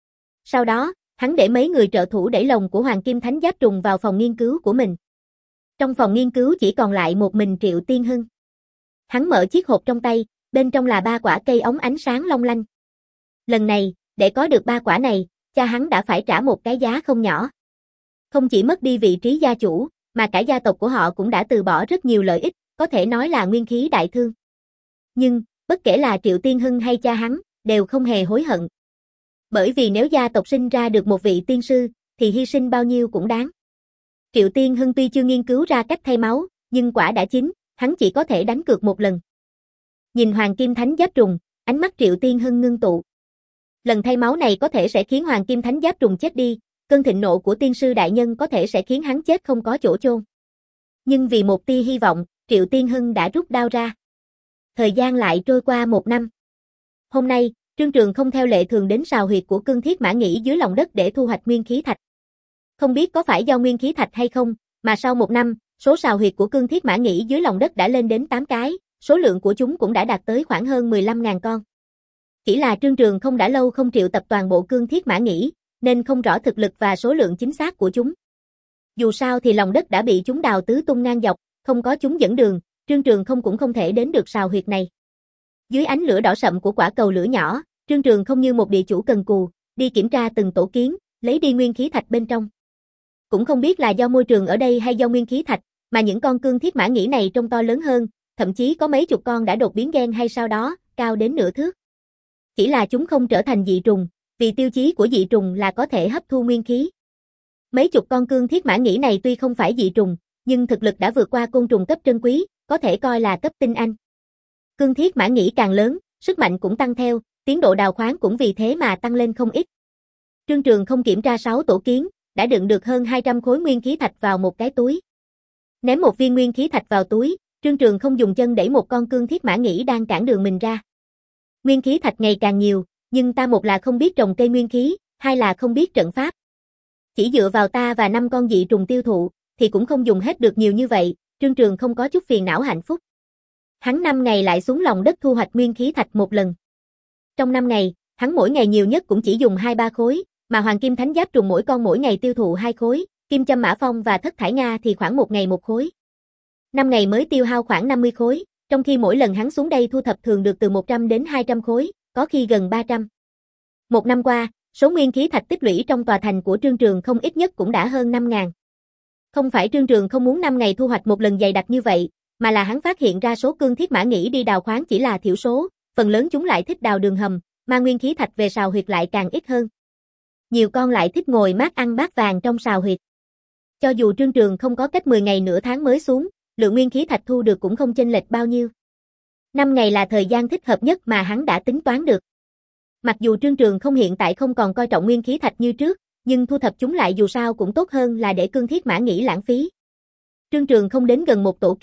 Sau đó, hắn để mấy người trợ thủ đẩy lồng của hoàng kim thánh giáp trùng vào phòng nghiên cứu của mình. Trong phòng nghiên cứu chỉ còn lại một mình Triệu Tiên Hưng. Hắn mở chiếc hộp trong tay, bên trong là ba quả cây ống ánh sáng long lanh. Lần này, để có được ba quả này, cha hắn đã phải trả một cái giá không nhỏ. Không chỉ mất đi vị trí gia chủ, mà cả gia tộc của họ cũng đã từ bỏ rất nhiều lợi ích, có thể nói là nguyên khí đại thương. Nhưng, bất kể là Triệu Tiên Hưng hay cha hắn, đều không hề hối hận. Bởi vì nếu gia tộc sinh ra được một vị tiên sư, thì hy sinh bao nhiêu cũng đáng. Triệu Tiên Hưng tuy chưa nghiên cứu ra cách thay máu, nhưng quả đã chín, hắn chỉ có thể đánh cược một lần. Nhìn hoàng kim thánh giáp trùng, ánh mắt Triệu Tiên Hưng ngưng tụ. Lần thay máu này có thể sẽ khiến hoàng kim thánh giáp trùng chết đi, cơn thịnh nộ của tiên sư đại nhân có thể sẽ khiến hắn chết không có chỗ chôn. Nhưng vì một tia hy vọng, Triệu Tiên Hưng đã rút đao ra. Thời gian lại trôi qua một năm. Hôm nay, Trương Trường không theo lệ thường đến sào huyệt của Cương Thiết Mã Nhĩ dưới lòng đất để thu hoạch nguyên khí thạch. Không biết có phải do nguyên khí thạch hay không, mà sau một năm, số sào huyệt của Cương Thiết Mã Nhĩ dưới lòng đất đã lên đến tám cái, số lượng của chúng cũng đã đạt tới khoảng hơn mười lăm nghìn con. Chỉ là Trương Trường không đã lâu không triệu tập toàn bộ Cương Thiết Mã Nhĩ, nên không rõ thực lực và số lượng chính xác của chúng. Dù sao thì lòng đất đã bị chúng đào tứ tung ngang dọc, không có chúng dẫn đường, Trương Trường không cũng không thể đến được sào huyệt này. Dưới ánh lửa đỏ sậm của quả cầu lửa nhỏ, Trương Trường không như một địa chủ cần cù, đi kiểm tra từng tổ kiến, lấy đi nguyên khí thạch bên trong. Cũng không biết là do môi trường ở đây hay do nguyên khí thạch, mà những con Cương Thiết Mã Nhĩ này trông to lớn hơn, thậm chí có mấy chục con đã đột biến gen hay sao đó, cao đến nửa thước. Chỉ là chúng không trở thành dị trùng, vì tiêu chí của dị trùng là có thể hấp thu nguyên khí. Mấy chục con Cương Thiết Mã Nhĩ này tuy không phải dị trùng, nhưng thực lực đã vượt qua côn trùng cấp trân quý, có thể coi là cấp tinh anh. Cương Thiết Mã Nhĩ càng lớn, sức mạnh cũng tăng theo, tiến độ đào khoáng cũng vì thế mà tăng lên không ít. Trương Trường không kiểm tra sáu tổ kiến, đã đựng được hơn hai trăm khối nguyên khí thạch vào một cái túi. Ném một viên nguyên khí thạch vào túi, Trương Trường không dùng chân đẩy một con Cương Thiết Mã Nhĩ đang cản đường mình ra. Nguyên khí thạch ngày càng nhiều, nhưng ta một là không biết trồng cây nguyên khí, hai là không biết trận pháp. Chỉ dựa vào ta và năm con dị trùng tiêu thụ, thì cũng không dùng hết được nhiều như vậy, Trương Trường không có chút phiền não hạnh phúc. Hắn năm ngày lại xuống lòng đất thu hoạch nguyên khí thạch một lần. Trong năm ngày, hắn mỗi ngày nhiều nhất cũng chỉ dùng hai ba khối, mà hoàng kim thánh giáp trùng mỗi con mỗi ngày tiêu thụ hai khối, kim châm mã phong và thất thải nga thì khoảng một ngày một khối. Năm ngày mới tiêu hao khoảng năm mươi khối, trong khi mỗi lần hắn xuống đây thu thập thường được từ một trăm đến hai trăm khối, có khi gần ba trăm. Một năm qua, số nguyên khí thạch tích lũy trong tòa thành của Trương Trường không ít nhất cũng đã hơn năm nghìn. Không phải Trương Trường không muốn năm ngày thu hoạch một lần dày đặc như vậy, mà là hắn phát hiện ra số Cương Thiết Mã Nhĩ đi đào khoáng chỉ là thiểu số, phần lớn chúng lại thích đào đường hầm, mà nguyên khí thạch về sào huyệt lại càng ít hơn. Nhiều con lại thích ngồi mát ăn bát vàng trong sào huyệt. Cho dù Trương Trường không có cách mười ngày nửa tháng mới xuống, lượng nguyên khí thạch thu được cũng không chênh lệch bao nhiêu. năm ngày là thời gian thích hợp nhất mà hắn đã tính toán được. Mặc dù Trương Trường không hiện tại không còn coi trọng nguyên khí thạch như trước, nhưng thu thập chúng lại dù sao cũng tốt hơn là để Cương Thiết Mã Nhĩ lãng phí. Trương Trường không đến gần một tổ kiến,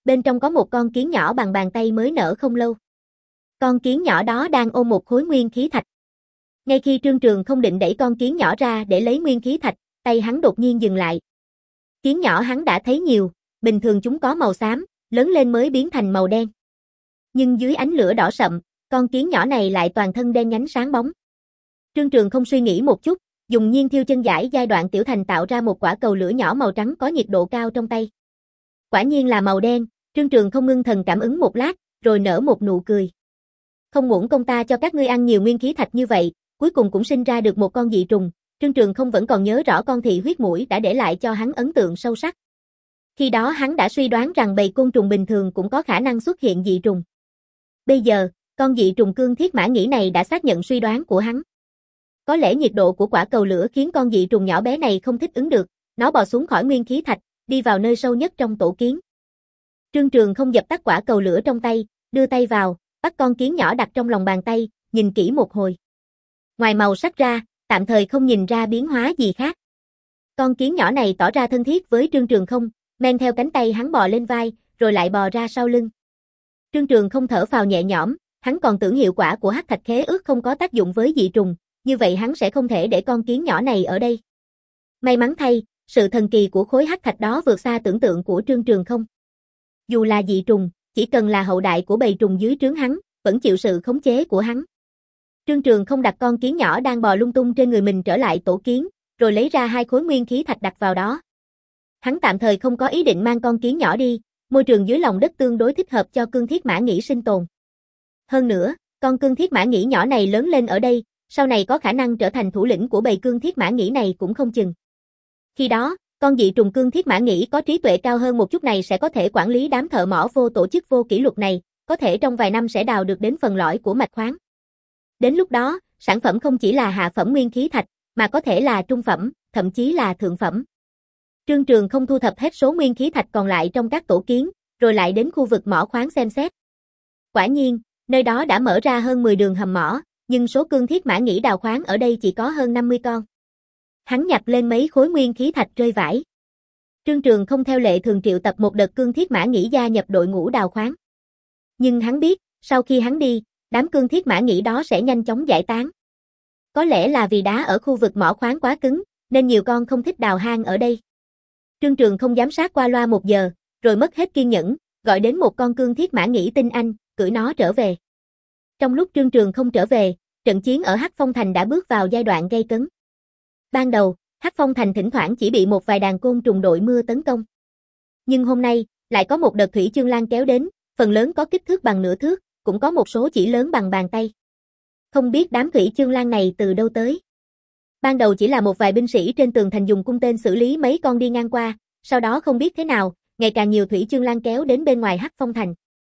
Bên trong có một con kiến nhỏ bằng bàn tay mới nở không lâu. Con kiến nhỏ đó đang ôm một khối nguyên khí thạch. Ngay khi Trương Trường không định đẩy con kiến nhỏ ra để lấy nguyên khí thạch, tay hắn đột nhiên dừng lại. Kiến nhỏ hắn đã thấy nhiều, bình thường chúng có màu xám, lớn lên mới biến thành màu đen. Nhưng dưới ánh lửa đỏ sậm, con kiến nhỏ này lại toàn thân đen nhánh sáng bóng. Trương Trường không suy nghĩ một chút, dùng nhiên thiêu chân giải giai đoạn tiểu thành tạo ra một quả cầu lửa nhỏ màu trắng có nhiệt độ cao trong tay. Quả nhiên là màu đen, Trương Trường không ngưng thần cảm ứng một lát, rồi nở một nụ cười. Không uổng công ta cho các ngươi ăn nhiều nguyên khí thạch như vậy, cuối cùng cũng sinh ra được một con dị trùng. Trương Trường không vẫn còn nhớ rõ con thị huyết mũi đã để lại cho hắn ấn tượng sâu sắc. Khi đó hắn đã suy đoán rằng bầy côn trùng bình thường cũng có khả năng xuất hiện dị trùng. Bây giờ, con dị trùng cương thiết mã nhĩ này đã xác nhận suy đoán của hắn. Có lẽ nhiệt độ của quả cầu lửa khiến con dị trùng nhỏ bé này không thích ứng được, nó bò xuống khỏi nguyên khí thạch, đi vào nơi sâu nhất trong tổ kiến. Trương Trường không dập tắt quả cầu lửa trong tay, đưa tay vào, bắt con kiến nhỏ đặt trong lòng bàn tay, nhìn kỹ một hồi. Ngoài màu sắc ra, tạm thời không nhìn ra biến hóa gì khác. Con kiến nhỏ này tỏ ra thân thiết với Trương Trường không, men theo cánh tay hắn bò lên vai, rồi lại bò ra sau lưng. Trương Trường không thở phào nhẹ nhõm, hắn còn tưởng hiệu quả của hắc thạch khế ước không có tác dụng với dị trùng, như vậy hắn sẽ không thể để con kiến nhỏ này ở đây. May mắn thay, sự thần kỳ của khối hắc thạch đó vượt xa tưởng tượng của Trương Trường không. Dù là dị trùng, chỉ cần là hậu đại của bầy trùng dưới trướng hắn, vẫn chịu sự khống chế của hắn. Trương Trường không đặt con kiến nhỏ đang bò lung tung trên người mình trở lại tổ kiến, rồi lấy ra hai khối nguyên khí thạch đặt vào đó. Hắn tạm thời không có ý định mang con kiến nhỏ đi, môi trường dưới lòng đất tương đối thích hợp cho cương thiết mã nhĩ sinh tồn. Hơn nữa, con cương thiết mã nhĩ nhỏ này lớn lên ở đây, sau này có khả năng trở thành thủ lĩnh của bầy cương thiết mã nhĩ này cũng không chừng. Khi đó, con dị trùng cương thiết mã nhĩ có trí tuệ cao hơn một chút này sẽ có thể quản lý đám thợ mỏ vô tổ chức vô kỷ luật này, có thể trong vài năm sẽ đào được đến phần lõi của mạch khoáng. Đến lúc đó, sản phẩm không chỉ là hạ phẩm nguyên khí thạch, mà có thể là trung phẩm, thậm chí là thượng phẩm. Trương Trường không thu thập hết số nguyên khí thạch còn lại trong các tổ kiến, rồi lại đến khu vực mỏ khoáng xem xét. Quả nhiên, nơi đó đã mở ra hơn mười đường hầm mỏ, nhưng số cương thiết mã nhĩ đào khoáng ở đây chỉ có hơn năm mươi con. Hắn nhặt lên mấy khối nguyên khí thạch rơi vãi. Trương Trường không theo lệ thường triệu tập một đợt cương thiết mã nhĩ gia nhập đội ngũ đào khoáng. Nhưng hắn biết, sau khi hắn đi, đám cương thiết mã nhĩ đó sẽ nhanh chóng giải tán. Có lẽ là vì đá ở khu vực mỏ khoáng quá cứng, nên nhiều con không thích đào hang ở đây. Trương Trường không giám sát qua loa một giờ, rồi mất hết kiên nhẫn, gọi đến một con cương thiết mã nhĩ tinh anh, cưỡi nó trở về. Trong lúc Trương Trường không trở về, trận chiến ở Hắc Phong Thành đã bước vào giai đoạn gay cấn. Ban đầu, Hắc Phong Thành thỉnh thoảng chỉ bị một vài đàn côn trùng đội mưa tấn công. Nhưng hôm nay, lại có một đợt thủy chương lan kéo đến, phần lớn có kích thước bằng nửa thước, cũng có một số chỉ lớn bằng bàn tay. Không biết đám thủy chương lan này từ đâu tới. Ban đầu chỉ là một vài binh sĩ trên tường thành dùng cung tên xử lý mấy con đi ngang qua, sau đó không biết thế nào, ngày càng nhiều thủy chương lan kéo đến bên ngoài Hắc Phong Thành.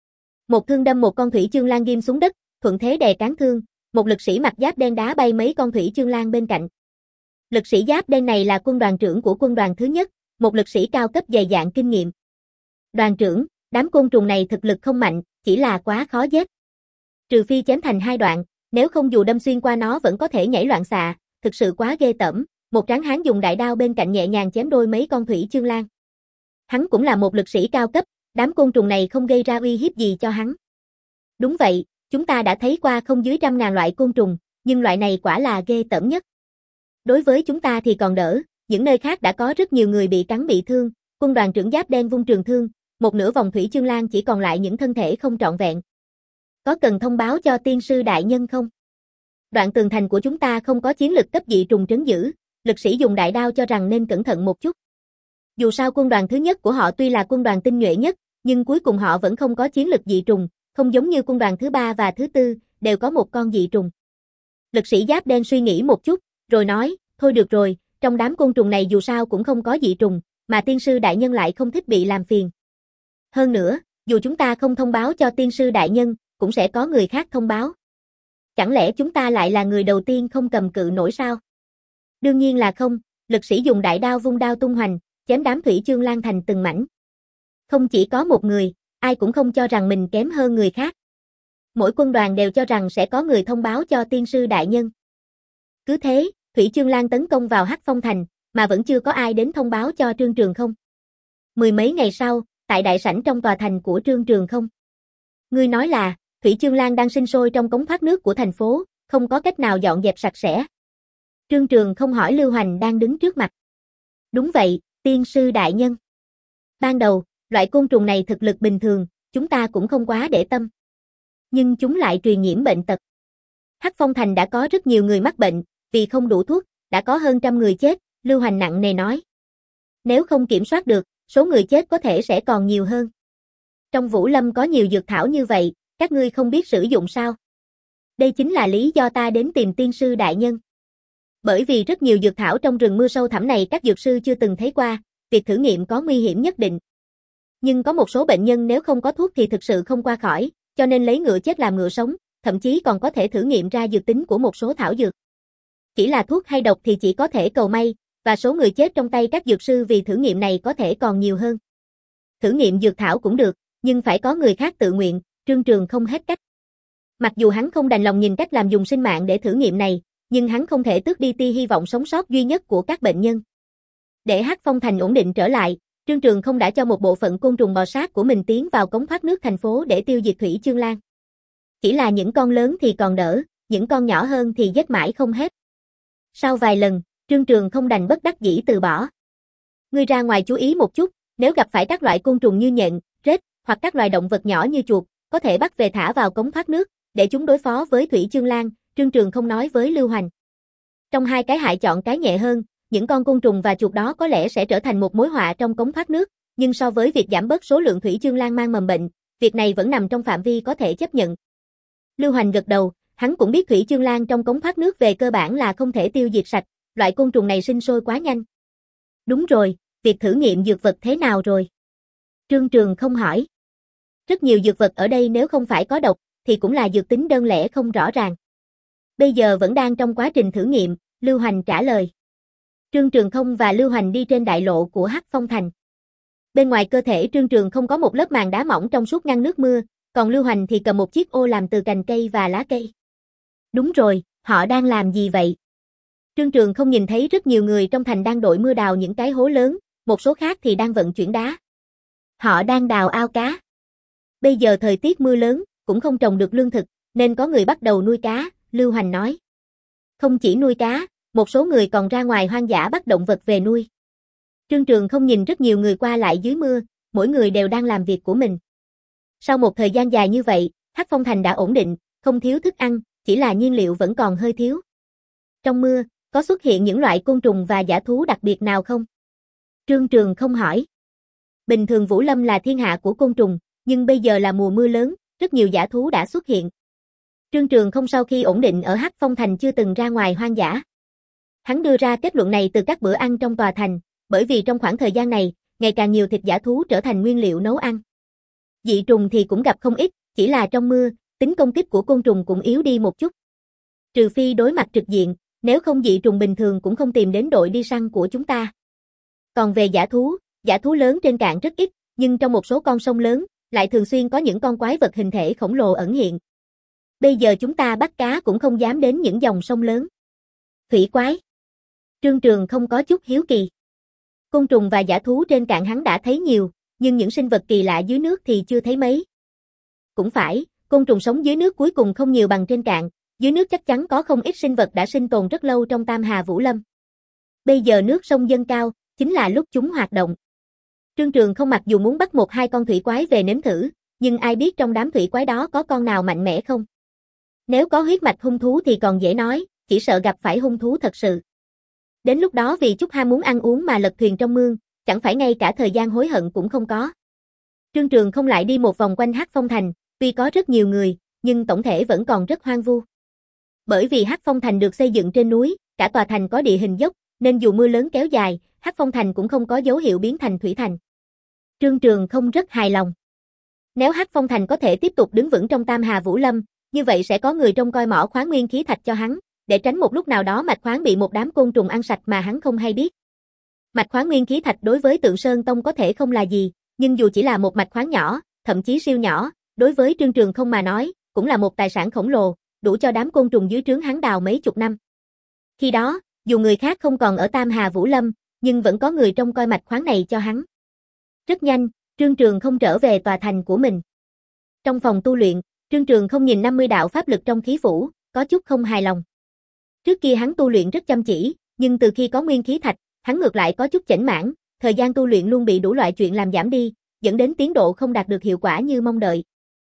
Một thương đâm một con thủy chương lan ghim xuống đất, thuận thế đè cán thương, một lực sĩ mặc giáp đen đá bay mấy con thủy chương lan bên cạnh. Lực sĩ giáp đen này là quân đoàn trưởng của quân đoàn thứ nhất, một lực sĩ cao cấp dày dạn kinh nghiệm. Đoàn trưởng, đám côn trùng này thực lực không mạnh, chỉ là quá khó giết. Trừ phi chém thành hai đoạn, nếu không dù đâm xuyên qua nó vẫn có thể nhảy loạn xạ, thực sự quá ghê tởm. Một tráng hán dùng đại đao bên cạnh nhẹ nhàng chém đôi mấy con thủy chương lan. Hắn cũng là một lực sĩ cao cấp, đám côn trùng này không gây ra uy hiếp gì cho hắn. Đúng vậy, chúng ta đã thấy qua không dưới trăm ngàn loại côn trùng, nhưng loại này quả là ghê tởm nhất. Đối với chúng ta thì còn đỡ, những nơi khác đã có rất nhiều người bị cắn bị thương, quân đoàn trưởng giáp đen vung trường thương, một nửa vòng thủy chương lan chỉ còn lại những thân thể không trọn vẹn. Có cần thông báo cho tiên sư đại nhân không? Đoạn tường thành của chúng ta không có chiến lực cấp dị trùng trấn giữ, lực sĩ dùng đại đao cho rằng nên cẩn thận một chút. Dù sao quân đoàn thứ nhất của họ tuy là quân đoàn tinh nhuệ nhất, nhưng cuối cùng họ vẫn không có chiến lực dị trùng, không giống như quân đoàn thứ ba và thứ tư, đều có một con dị trùng. Lực sĩ giáp đen suy nghĩ một chút, rồi nói, thôi được rồi, trong đám côn trùng này dù sao cũng không có dị trùng, mà tiên sư đại nhân lại không thích bị làm phiền. Hơn nữa, dù chúng ta không thông báo cho tiên sư đại nhân, cũng sẽ có người khác thông báo. Chẳng lẽ chúng ta lại là người đầu tiên không cầm cự nổi sao? Đương nhiên là không, lực sĩ dùng đại đao vung đao tung hoành, chém đám thủy chương lan thành từng mảnh. Không chỉ có một người, ai cũng không cho rằng mình kém hơn người khác. Mỗi quân đoàn đều cho rằng sẽ có người thông báo cho tiên sư đại nhân. Cứ thế, thủy chương lan tấn công vào Hắc Phong Thành, mà vẫn chưa có ai đến thông báo cho Trương Trường không. Mười mấy ngày sau, tại đại sảnh trong tòa thành của Trương Trường Không. Ngươi nói là, Thủy Chương Lan đang sinh sôi trong cống thoát nước của thành phố, không có cách nào dọn dẹp sạch sẽ. Trương Trường Không hỏi Lưu Hoành đang đứng trước mặt. Đúng vậy, tiên sư đại nhân. Ban đầu, loại côn trùng này thực lực bình thường, chúng ta cũng không quá để tâm. Nhưng chúng lại truyền nhiễm bệnh tật. Hắc Phong Thành đã có rất nhiều người mắc bệnh, vì không đủ thuốc, đã có hơn trăm người chết, Lưu Hoành nặng nề nói. Nếu không kiểm soát được, số người chết có thể sẽ còn nhiều hơn. Trong Vũ Lâm có nhiều dược thảo như vậy, các ngươi không biết sử dụng sao? Đây chính là lý do ta đến tìm tiên sư đại nhân. Bởi vì rất nhiều dược thảo trong rừng mưa sâu thẳm này các dược sư chưa từng thấy qua, việc thử nghiệm có nguy hiểm nhất định. Nhưng có một số bệnh nhân nếu không có thuốc thì thực sự không qua khỏi, cho nên lấy ngựa chết làm ngựa sống, thậm chí còn có thể thử nghiệm ra dược tính của một số thảo dược. Chỉ là thuốc hay độc thì chỉ có thể cầu may, và số người chết trong tay các dược sư vì thử nghiệm này có thể còn nhiều hơn. Thử nghiệm dược thảo cũng được, nhưng phải có người khác tự nguyện, Trương Trường không hết cách. Mặc dù hắn không đành lòng nhìn cách làm dùng sinh mạng để thử nghiệm này, nhưng hắn không thể tước đi tia hy vọng sống sót duy nhất của các bệnh nhân. Để Hắc Phong Thành ổn định trở lại, Trương Trường không đã cho một bộ phận côn trùng bò sát của mình tiến vào cống thoát nước thành phố để tiêu diệt Thủy Chương Lan. Chỉ là những con lớn thì còn đỡ, những con nhỏ hơn thì giết mãi không hết. Sau vài lần, Trương Trường không đành bất đắc dĩ từ bỏ. Ngươi ra ngoài chú ý một chút, nếu gặp phải các loại côn trùng như nhện, rết, hoặc các loài động vật nhỏ như chuột, có thể bắt về thả vào cống thoát nước, để chúng đối phó với Thủy Chương Lan, Trương Trường không nói với Lưu Hoành. Trong hai cái hại chọn cái nhẹ hơn, những con côn trùng và chuột đó có lẽ sẽ trở thành một mối họa trong cống thoát nước, nhưng so với việc giảm bớt số lượng Thủy Chương Lan mang mầm bệnh, việc này vẫn nằm trong phạm vi có thể chấp nhận. Lưu Hoành gật đầu, hắn cũng biết Thủy Chương Lan trong cống thoát nước về cơ bản là không thể tiêu diệt sạch, loại côn trùng này sinh sôi quá nhanh. Đúng rồi, việc thử nghiệm dược vật thế nào rồi? Trương Trường không hỏi. Rất nhiều dược vật ở đây nếu không phải có độc, thì cũng là dược tính đơn lẻ không rõ ràng. Bây giờ vẫn đang trong quá trình thử nghiệm, Lưu Hoành trả lời. Trương Trường không và Lưu Hoành đi trên đại lộ của Hắc Phong Thành. Bên ngoài cơ thể Trương Trường không có một lớp màng đá mỏng trong suốt ngăn nước mưa, còn Lưu Hoành thì cầm một chiếc ô làm từ cành cây và lá cây. Đúng rồi, họ đang làm gì vậy? Trương Trường không nhìn thấy rất nhiều người trong thành đang đội mưa đào những cái hố lớn, một số khác thì đang vận chuyển đá. Họ đang đào ao cá. Bây giờ thời tiết mưa lớn, cũng không trồng được lương thực, nên có người bắt đầu nuôi cá, Lưu Hoành nói. Không chỉ nuôi cá, một số người còn ra ngoài hoang dã bắt động vật về nuôi. Trương Trường không nhìn rất nhiều người qua lại dưới mưa, mỗi người đều đang làm việc của mình. Sau một thời gian dài như vậy, Hắc Phong Thành đã ổn định, không thiếu thức ăn, chỉ là nhiên liệu vẫn còn hơi thiếu. Trong mưa, có xuất hiện những loại côn trùng và dã thú đặc biệt nào không? Trương Trường không hỏi. Bình thường Vũ Lâm là thiên hạ của côn trùng, nhưng bây giờ là mùa mưa lớn, rất nhiều dã thú đã xuất hiện. Trương Trường không sau khi ổn định ở Hắc Phong Thành chưa từng ra ngoài hoang dã. Hắn đưa ra kết luận này từ các bữa ăn trong tòa thành, bởi vì trong khoảng thời gian này, ngày càng nhiều thịt dã thú trở thành nguyên liệu nấu ăn. Dị trùng thì cũng gặp không ít, chỉ là trong mưa, tính công kích của côn trùng cũng yếu đi một chút. Trừ phi đối mặt trực diện, nếu không dị trùng bình thường cũng không tìm đến đội đi săn của chúng ta. Còn về dã thú, dã thú lớn trên cạn rất ít, nhưng trong một số con sông lớn, lại thường xuyên có những con quái vật hình thể khổng lồ ẩn hiện. Bây giờ chúng ta bắt cá cũng không dám đến những dòng sông lớn. Thủy quái. Trương Trường không có chút hiếu kỳ. Côn trùng và dã thú trên cạn hắn đã thấy nhiều, nhưng những sinh vật kỳ lạ dưới nước thì chưa thấy mấy. Cũng phải, côn trùng sống dưới nước cuối cùng không nhiều bằng trên cạn, dưới nước chắc chắn có không ít sinh vật đã sinh tồn rất lâu trong Tam Hà Vũ Lâm. Bây giờ nước sông dâng cao, chính là lúc chúng hoạt động. Trương Trường không mặc dù muốn bắt một hai con thủy quái về nếm thử, nhưng ai biết trong đám thủy quái đó có con nào mạnh mẽ không? Nếu có huyết mạch hung thú thì còn dễ nói, chỉ sợ gặp phải hung thú thật sự. Đến lúc đó vì chút ham muốn ăn uống mà lật thuyền trong mương, chẳng phải ngay cả thời gian hối hận cũng không có. Trương Trường không lại đi một vòng quanh Hắc Phong Thành, tuy có rất nhiều người, nhưng tổng thể vẫn còn rất hoang vu. Bởi vì Hắc Phong Thành được xây dựng trên núi, cả tòa thành có địa hình dốc, nên dù mưa lớn kéo dài, Hắc Phong Thành cũng không có dấu hiệu biến thành thủy thành. Trương Trường không rất hài lòng. Nếu Hắc Phong Thành có thể tiếp tục đứng vững trong Tam Hà Vũ Lâm, như vậy sẽ có người trông coi mỏ khoáng nguyên khí thạch cho hắn, để tránh một lúc nào đó mạch khoáng bị một đám côn trùng ăn sạch mà hắn không hay biết. Mạch khoáng nguyên khí thạch đối với Tượng Sơn Tông có thể không là gì, nhưng dù chỉ là một mạch khoáng nhỏ, thậm chí siêu nhỏ, đối với Trương Trường không mà nói, cũng là một tài sản khổng lồ, đủ cho đám côn trùng dưới trướng hắn đào mấy chục năm. Khi đó, dù người khác không còn ở Tam Hà Vũ Lâm, nhưng vẫn có người trông coi mạch khoáng này cho hắn. Rất nhanh, Trương Trường không trở về tòa thành của mình. Trong phòng tu luyện, Trương Trường không nhìn năm mươi đạo pháp lực trong khí phủ, có chút không hài lòng. Trước kia hắn tu luyện rất chăm chỉ, nhưng từ khi có nguyên khí thạch, hắn ngược lại có chút chểnh mãn, thời gian tu luyện luôn bị đủ loại chuyện làm giảm đi, dẫn đến tiến độ không đạt được hiệu quả như mong đợi.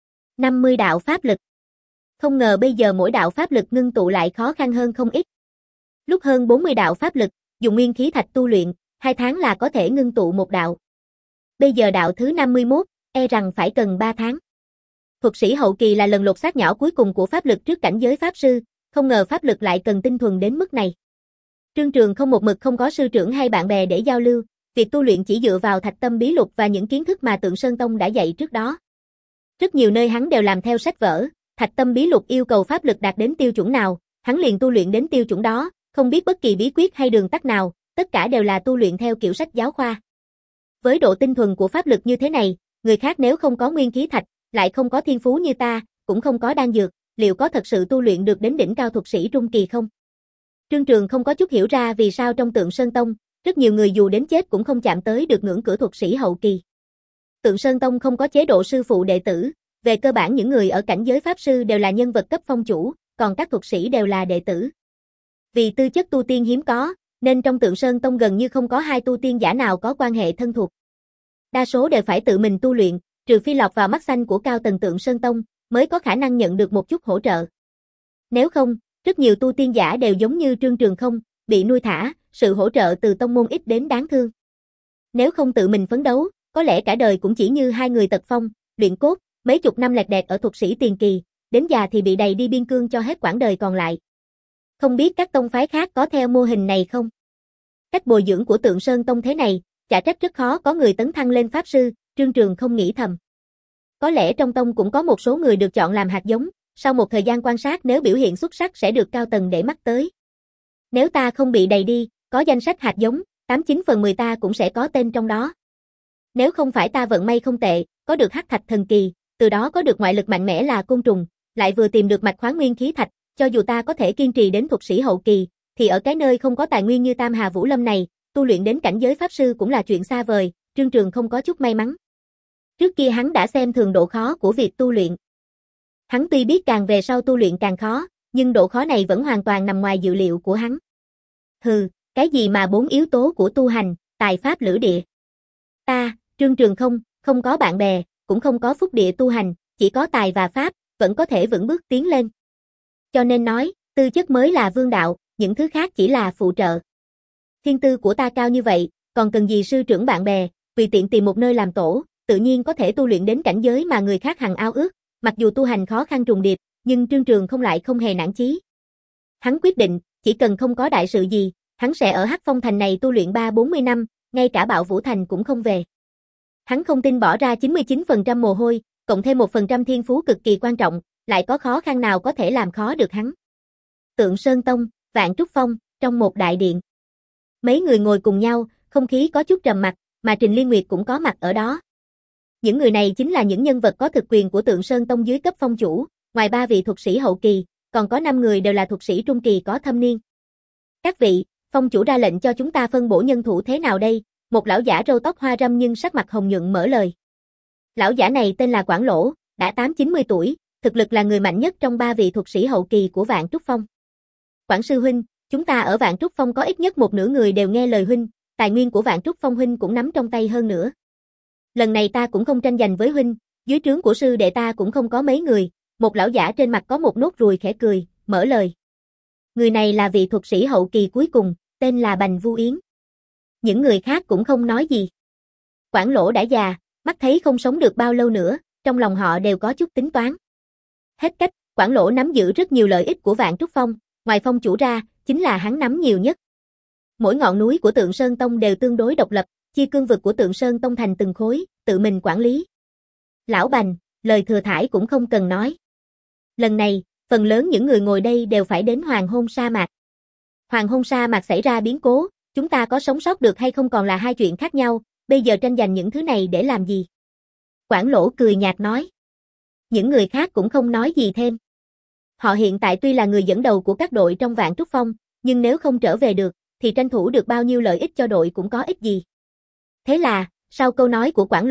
năm mươi đạo pháp lực. Không ngờ bây giờ mỗi đạo pháp lực ngưng tụ lại khó khăn hơn không ít. Lúc hơn bốn mươi đạo pháp lực, dùng nguyên khí thạch tu luyện, hai tháng là có thể ngưng tụ một đạo. Bây giờ đạo thứ năm mươi mốt, e rằng phải cần ba tháng. Thuật sĩ hậu kỳ là lần lột xác nhỏ cuối cùng của pháp lực trước cảnh giới pháp sư, không ngờ pháp lực lại cần tinh thuần đến mức này. Trương Trường không một mực không có sư trưởng hay bạn bè để giao lưu, việc tu luyện chỉ dựa vào Thạch Tâm Bí Lục và những kiến thức mà Tượng Sơn Tông đã dạy trước đó. Rất nhiều nơi hắn đều làm theo sách vở, Thạch Tâm Bí Lục yêu cầu pháp lực đạt đến tiêu chuẩn nào, hắn liền tu luyện đến tiêu chuẩn đó, không biết bất kỳ bí quyết hay đường tắt nào, tất cả đều là tu luyện theo kiểu sách giáo khoa. Với độ tinh thuần của pháp lực như thế này, người khác nếu không có nguyên khí thạch, lại không có thiên phú như ta, cũng không có đan dược, liệu có thật sự tu luyện được đến đỉnh cao thuật sĩ trung kỳ không? Trương Trường không có chút hiểu ra vì sao trong Tượng Sơn Tông, rất nhiều người dù đến chết cũng không chạm tới được ngưỡng cửa thuật sĩ hậu kỳ. Tượng Sơn Tông không có chế độ sư phụ đệ tử, về cơ bản những người ở cảnh giới pháp sư đều là nhân vật cấp phong chủ, còn các thuật sĩ đều là đệ tử. Vì tư chất tu tiên hiếm có, nên trong Tượng Sơn Tông gần như không có hai tu tiên giả nào có quan hệ thân thuộc. Đa số đều phải tự mình tu luyện, trừ phi lọt vào mắt xanh của cao tầng Tượng Sơn Tông, mới có khả năng nhận được một chút hỗ trợ. Nếu không, rất nhiều tu tiên giả đều giống như Trương Trường không, bị nuôi thả, sự hỗ trợ từ tông môn ít đến đáng thương. Nếu không tự mình phấn đấu, có lẽ cả đời cũng chỉ như hai người Tật Phong, Luyện Cốt, mấy chục năm lẹt đẹt ở thuật sĩ tiền kỳ, đến già thì bị đầy đi biên cương cho hết quãng đời còn lại. Không biết các tông phái khác có theo mô hình này không? Cách bồi dưỡng của Tượng Sơn Tông thế này, chả trách rất khó có người tấn thăng lên pháp sư, Trương Trường không nghĩ thầm. Có lẽ trong tông cũng có một số người được chọn làm hạt giống, sau một thời gian quan sát nếu biểu hiện xuất sắc sẽ được cao tầng để mắt tới. Nếu ta không bị đầy đi, có danh sách hạt giống, tám chín phần mười ta cũng sẽ có tên trong đó. Nếu không phải ta vận may không tệ, có được hắc thạch thần kỳ, từ đó có được ngoại lực mạnh mẽ là côn trùng, lại vừa tìm được mạch khoáng nguyên khí thạch, cho dù ta có thể kiên trì đến thuật sĩ hậu kỳ, thì ở cái nơi không có tài nguyên như Tam Hà Vũ Lâm này, tu luyện đến cảnh giới pháp sư cũng là chuyện xa vời, Trương Trường không có chút may mắn. Trước kia hắn đã xem thường độ khó của việc tu luyện. Hắn tuy biết càng về sau tu luyện càng khó, nhưng độ khó này vẫn hoàn toàn nằm ngoài dự liệu của hắn. Hừ, cái gì mà bốn yếu tố của tu hành, tài pháp lữ địa. Ta, Trương Trường không, không có bạn bè, cũng không có phúc địa tu hành, chỉ có tài và pháp, vẫn có thể vững bước tiến lên. Cho nên nói, tư chất mới là vương đạo, những thứ khác chỉ là phụ trợ. Thiên tư của ta cao như vậy, còn cần gì sư trưởng bạn bè, vì tiện tìm một nơi làm tổ, tự nhiên có thể tu luyện đến cảnh giới mà người khác hằng ao ước, mặc dù tu hành khó khăn trùng điệp, nhưng Trương Trường không lại không hề nản chí. Hắn quyết định, chỉ cần không có đại sự gì, hắn sẽ ở Hắc Phong Thành này tu luyện ba bốn mươi năm, ngay cả Bạo Vũ Thành cũng không về. Hắn không tin bỏ ra chín mươi chín phần trăm mồ hôi, cộng thêm một phần trăm thiên phú cực kỳ quan trọng, lại có khó khăn nào có thể làm khó được hắn. Tượng Sơn Tông, Vạn Trúc Phong, trong một đại điện. Mấy người ngồi cùng nhau, không khí có chút trầm mặc, mà Trình Liên Nguyệt cũng có mặt ở đó. Những người này chính là những nhân vật có thực quyền của Tượng Sơn Tông dưới cấp phong chủ, ngoài ba vị thuật sĩ hậu kỳ, còn có năm người đều là thuật sĩ trung kỳ có thâm niên. Các vị, phong chủ ra lệnh cho chúng ta phân bổ nhân thủ thế nào đây? Một lão giả râu tóc hoa râm nhưng sắc mặt hồng nhuận mở lời. Lão giả này tên là Quảng Lỗ, đã tám chín mươi tuổi, thực lực là người mạnh nhất trong ba vị thuật sĩ hậu kỳ của Vạn Trúc Phong. Quảng sư huynh, chúng ta ở Vạn Trúc Phong có ít nhất một nửa người đều nghe lời huynh, tài nguyên của Vạn Trúc Phong huynh cũng nắm trong tay hơn nữa. Lần này ta cũng không tranh giành với huynh, dưới trướng của sư đệ ta cũng không có mấy người, một lão giả trên mặt có một nốt ruồi khẽ cười, mở lời. Người này là vị thuật sĩ hậu kỳ cuối cùng, tên là Bành Vu Yến. Những người khác cũng không nói gì. Quảng Lỗ đã già, mắt thấy không sống được bao lâu nữa, trong lòng họ đều có chút tính toán. Hết cách, Quảng Lỗ nắm giữ rất nhiều lợi ích của Vạn Trúc Phong, ngoài phong chủ ra, chính là hắn nắm nhiều nhất. Mỗi ngọn núi của Tượng Sơn Tông đều tương đối độc lập, chia cương vực của Tượng Sơn Tông thành từng khối, tự mình quản lý. Lão Bành, lời thừa thãi cũng không cần nói. Lần này, phần lớn những người ngồi đây đều phải đến Hoàng Hôn Sa Mạc. Hoàng Hôn Sa Mạc xảy ra biến cố, chúng ta có sống sót được hay không còn là hai chuyện khác nhau, bây giờ tranh giành những thứ này để làm gì? Quảng Lỗ cười nhạt nói. Những người khác cũng không nói gì thêm. Họ hiện tại tuy là người dẫn đầu của các đội trong Vạn Trúc Phong, nhưng nếu không trở về được, thì tranh thủ được bao nhiêu lợi ích cho đội cũng có ích gì. Thế là, sau câu nói của Quảng Lỗ,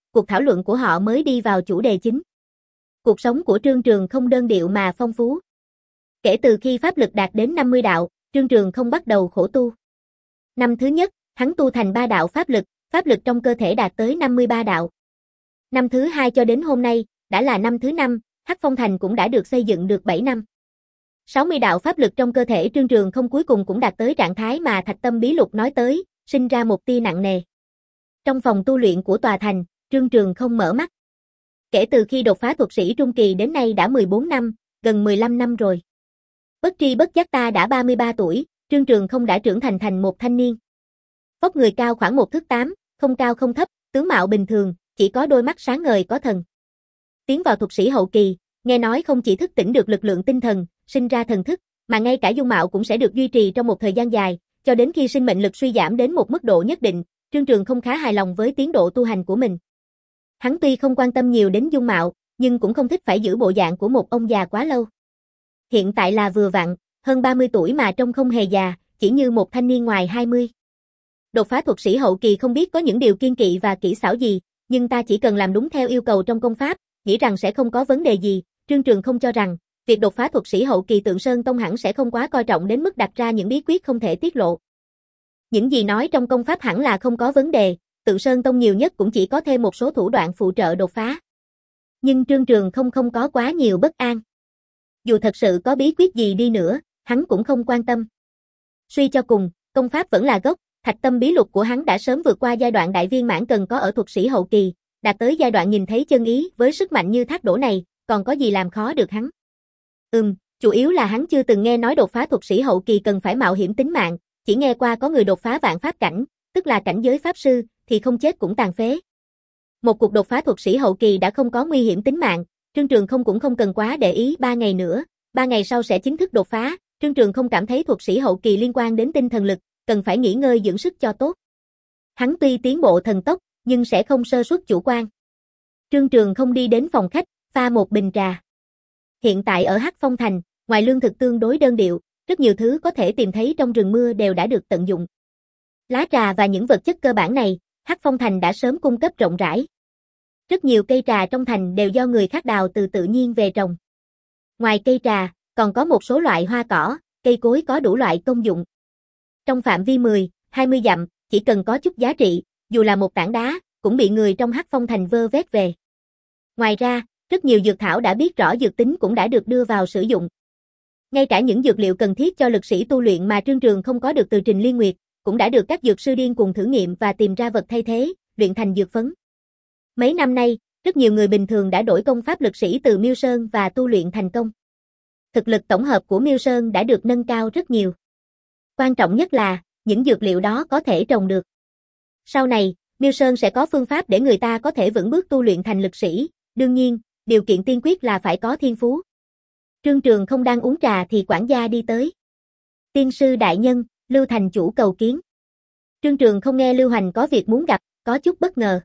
cuộc thảo luận của họ mới đi vào chủ đề chính. Cuộc sống của Trương Trường không đơn điệu mà phong phú. Kể từ khi pháp lực đạt đến năm mươi đạo, Trương Trường không bắt đầu khổ tu. Năm thứ nhất, hắn tu thành ba đạo pháp lực, pháp lực trong cơ thể đạt tới năm mươi ba đạo. Năm thứ hai cho đến hôm nay, đã là năm thứ năm, Hắc Phong Thành cũng đã được xây dựng được bảy năm. sáu mươi đạo pháp lực trong cơ thể Trương Trường không cuối cùng cũng đạt tới trạng thái mà Thạch Tâm Bí Lục nói tới, sinh ra một tia nặng nề. Trong phòng tu luyện của tòa thành, Trương Trường không mở mắt. Kể từ khi đột phá thuật sĩ trung kỳ đến nay đã mười bốn năm, gần mười lăm năm rồi. Bất tri bất giác ta đã ba mươi ba tuổi, Trương Trường không đã trưởng thành thành một thanh niên. Vóc người cao khoảng một thước tám, không cao không thấp, tướng mạo bình thường, chỉ có đôi mắt sáng ngời có thần. Tiến vào thuật sĩ hậu kỳ, nghe nói không chỉ thức tỉnh được lực lượng tinh thần, sinh ra thần thức, mà ngay cả dung mạo cũng sẽ được duy trì trong một thời gian dài, cho đến khi sinh mệnh lực suy giảm đến một mức độ nhất định, Trương Trường không khá hài lòng với tiến độ tu hành của mình. Hắn tuy không quan tâm nhiều đến dung mạo, nhưng cũng không thích phải giữ bộ dạng của một ông già quá lâu. Hiện tại là vừa vặn, hơn ba mươi tuổi mà trông không hề già, chỉ như một thanh niên ngoài hai mươi. Đột phá thuật sĩ hậu kỳ không biết có những điều kiên kỵ và kỹ xảo gì, nhưng ta chỉ cần làm đúng theo yêu cầu trong công pháp, nghĩ rằng sẽ không có vấn đề gì. Trương Trường không cho rằng, việc đột phá thuật sĩ hậu kỳ Tượng Sơn Tông hẳn sẽ không quá coi trọng đến mức đặt ra những bí quyết không thể tiết lộ. Những gì nói trong công pháp hẳn là không có vấn đề, Tượng Sơn Tông nhiều nhất cũng chỉ có thêm một số thủ đoạn phụ trợ đột phá. Nhưng Trương Trường không không có quá nhiều bất an. Dù thật sự có bí quyết gì đi nữa, hắn cũng không quan tâm. Suy cho cùng, công pháp vẫn là gốc, Thạch Tâm Bí Lục của hắn đã sớm vượt qua giai đoạn đại viên mãn cần có ở thuật sĩ hậu kỳ, đạt tới giai đoạn nhìn thấy chân ý với sức mạnh như thác đổ này, còn có gì làm khó được hắn. Ừm, chủ yếu là hắn chưa từng nghe nói đột phá thuật sĩ hậu kỳ cần phải mạo hiểm tính mạng, chỉ nghe qua có người đột phá vạn pháp cảnh, tức là cảnh giới pháp sư, thì không chết cũng tàn phế. Một cuộc đột phá thuật sĩ hậu kỳ đã không có nguy hiểm tính mạng, Trương Trường không cũng không cần quá để ý ba ngày nữa, ba ngày sau sẽ chính thức đột phá, Trương Trường không cảm thấy thuật sĩ hậu kỳ liên quan đến tinh thần lực, cần phải nghỉ ngơi dưỡng sức cho tốt. Hắn tuy tiến bộ thần tốc, nhưng sẽ không sơ suất chủ quan. Trương Trường không đi đến phòng khách, pha một bình trà. Hiện tại ở Hắc Phong Thành, ngoài lương thực tương đối đơn điệu, rất nhiều thứ có thể tìm thấy trong rừng mưa đều đã được tận dụng. Lá trà và những vật chất cơ bản này, Hắc Phong Thành đã sớm cung cấp rộng rãi. Rất nhiều cây trà trong thành đều do người khác đào từ tự nhiên về trồng. Ngoài cây trà, còn có một số loại hoa cỏ, cây cối có đủ loại công dụng. Trong phạm vi mười, hai mươi dặm, chỉ cần có chút giá trị, dù là một tảng đá, cũng bị người trong Hắc Phong Thành vơ vét về. Ngoài ra, rất nhiều dược thảo đã biết rõ dược tính cũng đã được đưa vào sử dụng. Ngay cả những dược liệu cần thiết cho lực sĩ tu luyện mà Trương Trường không có được từ Trình Liên Nguyệt, cũng đã được các dược sư điên cuồng thử nghiệm và tìm ra vật thay thế, luyện thành dược phấn. Mấy năm nay, rất nhiều người bình thường đã đổi công pháp lực sĩ từ Miêu Sơn và tu luyện thành công. Thực lực tổng hợp của Miêu Sơn đã được nâng cao rất nhiều. Quan trọng nhất là, những dược liệu đó có thể trồng được. Sau này, Miêu Sơn sẽ có phương pháp để người ta có thể vững bước tu luyện thành lực sĩ, đương nhiên, điều kiện tiên quyết là phải có thiên phú. Trương Trường không đang uống trà thì quản gia đi tới. Tiên sư đại nhân, Lưu thành chủ cầu kiến. Trương Trường không nghe Lưu Hoành có việc muốn gặp, có chút bất ngờ.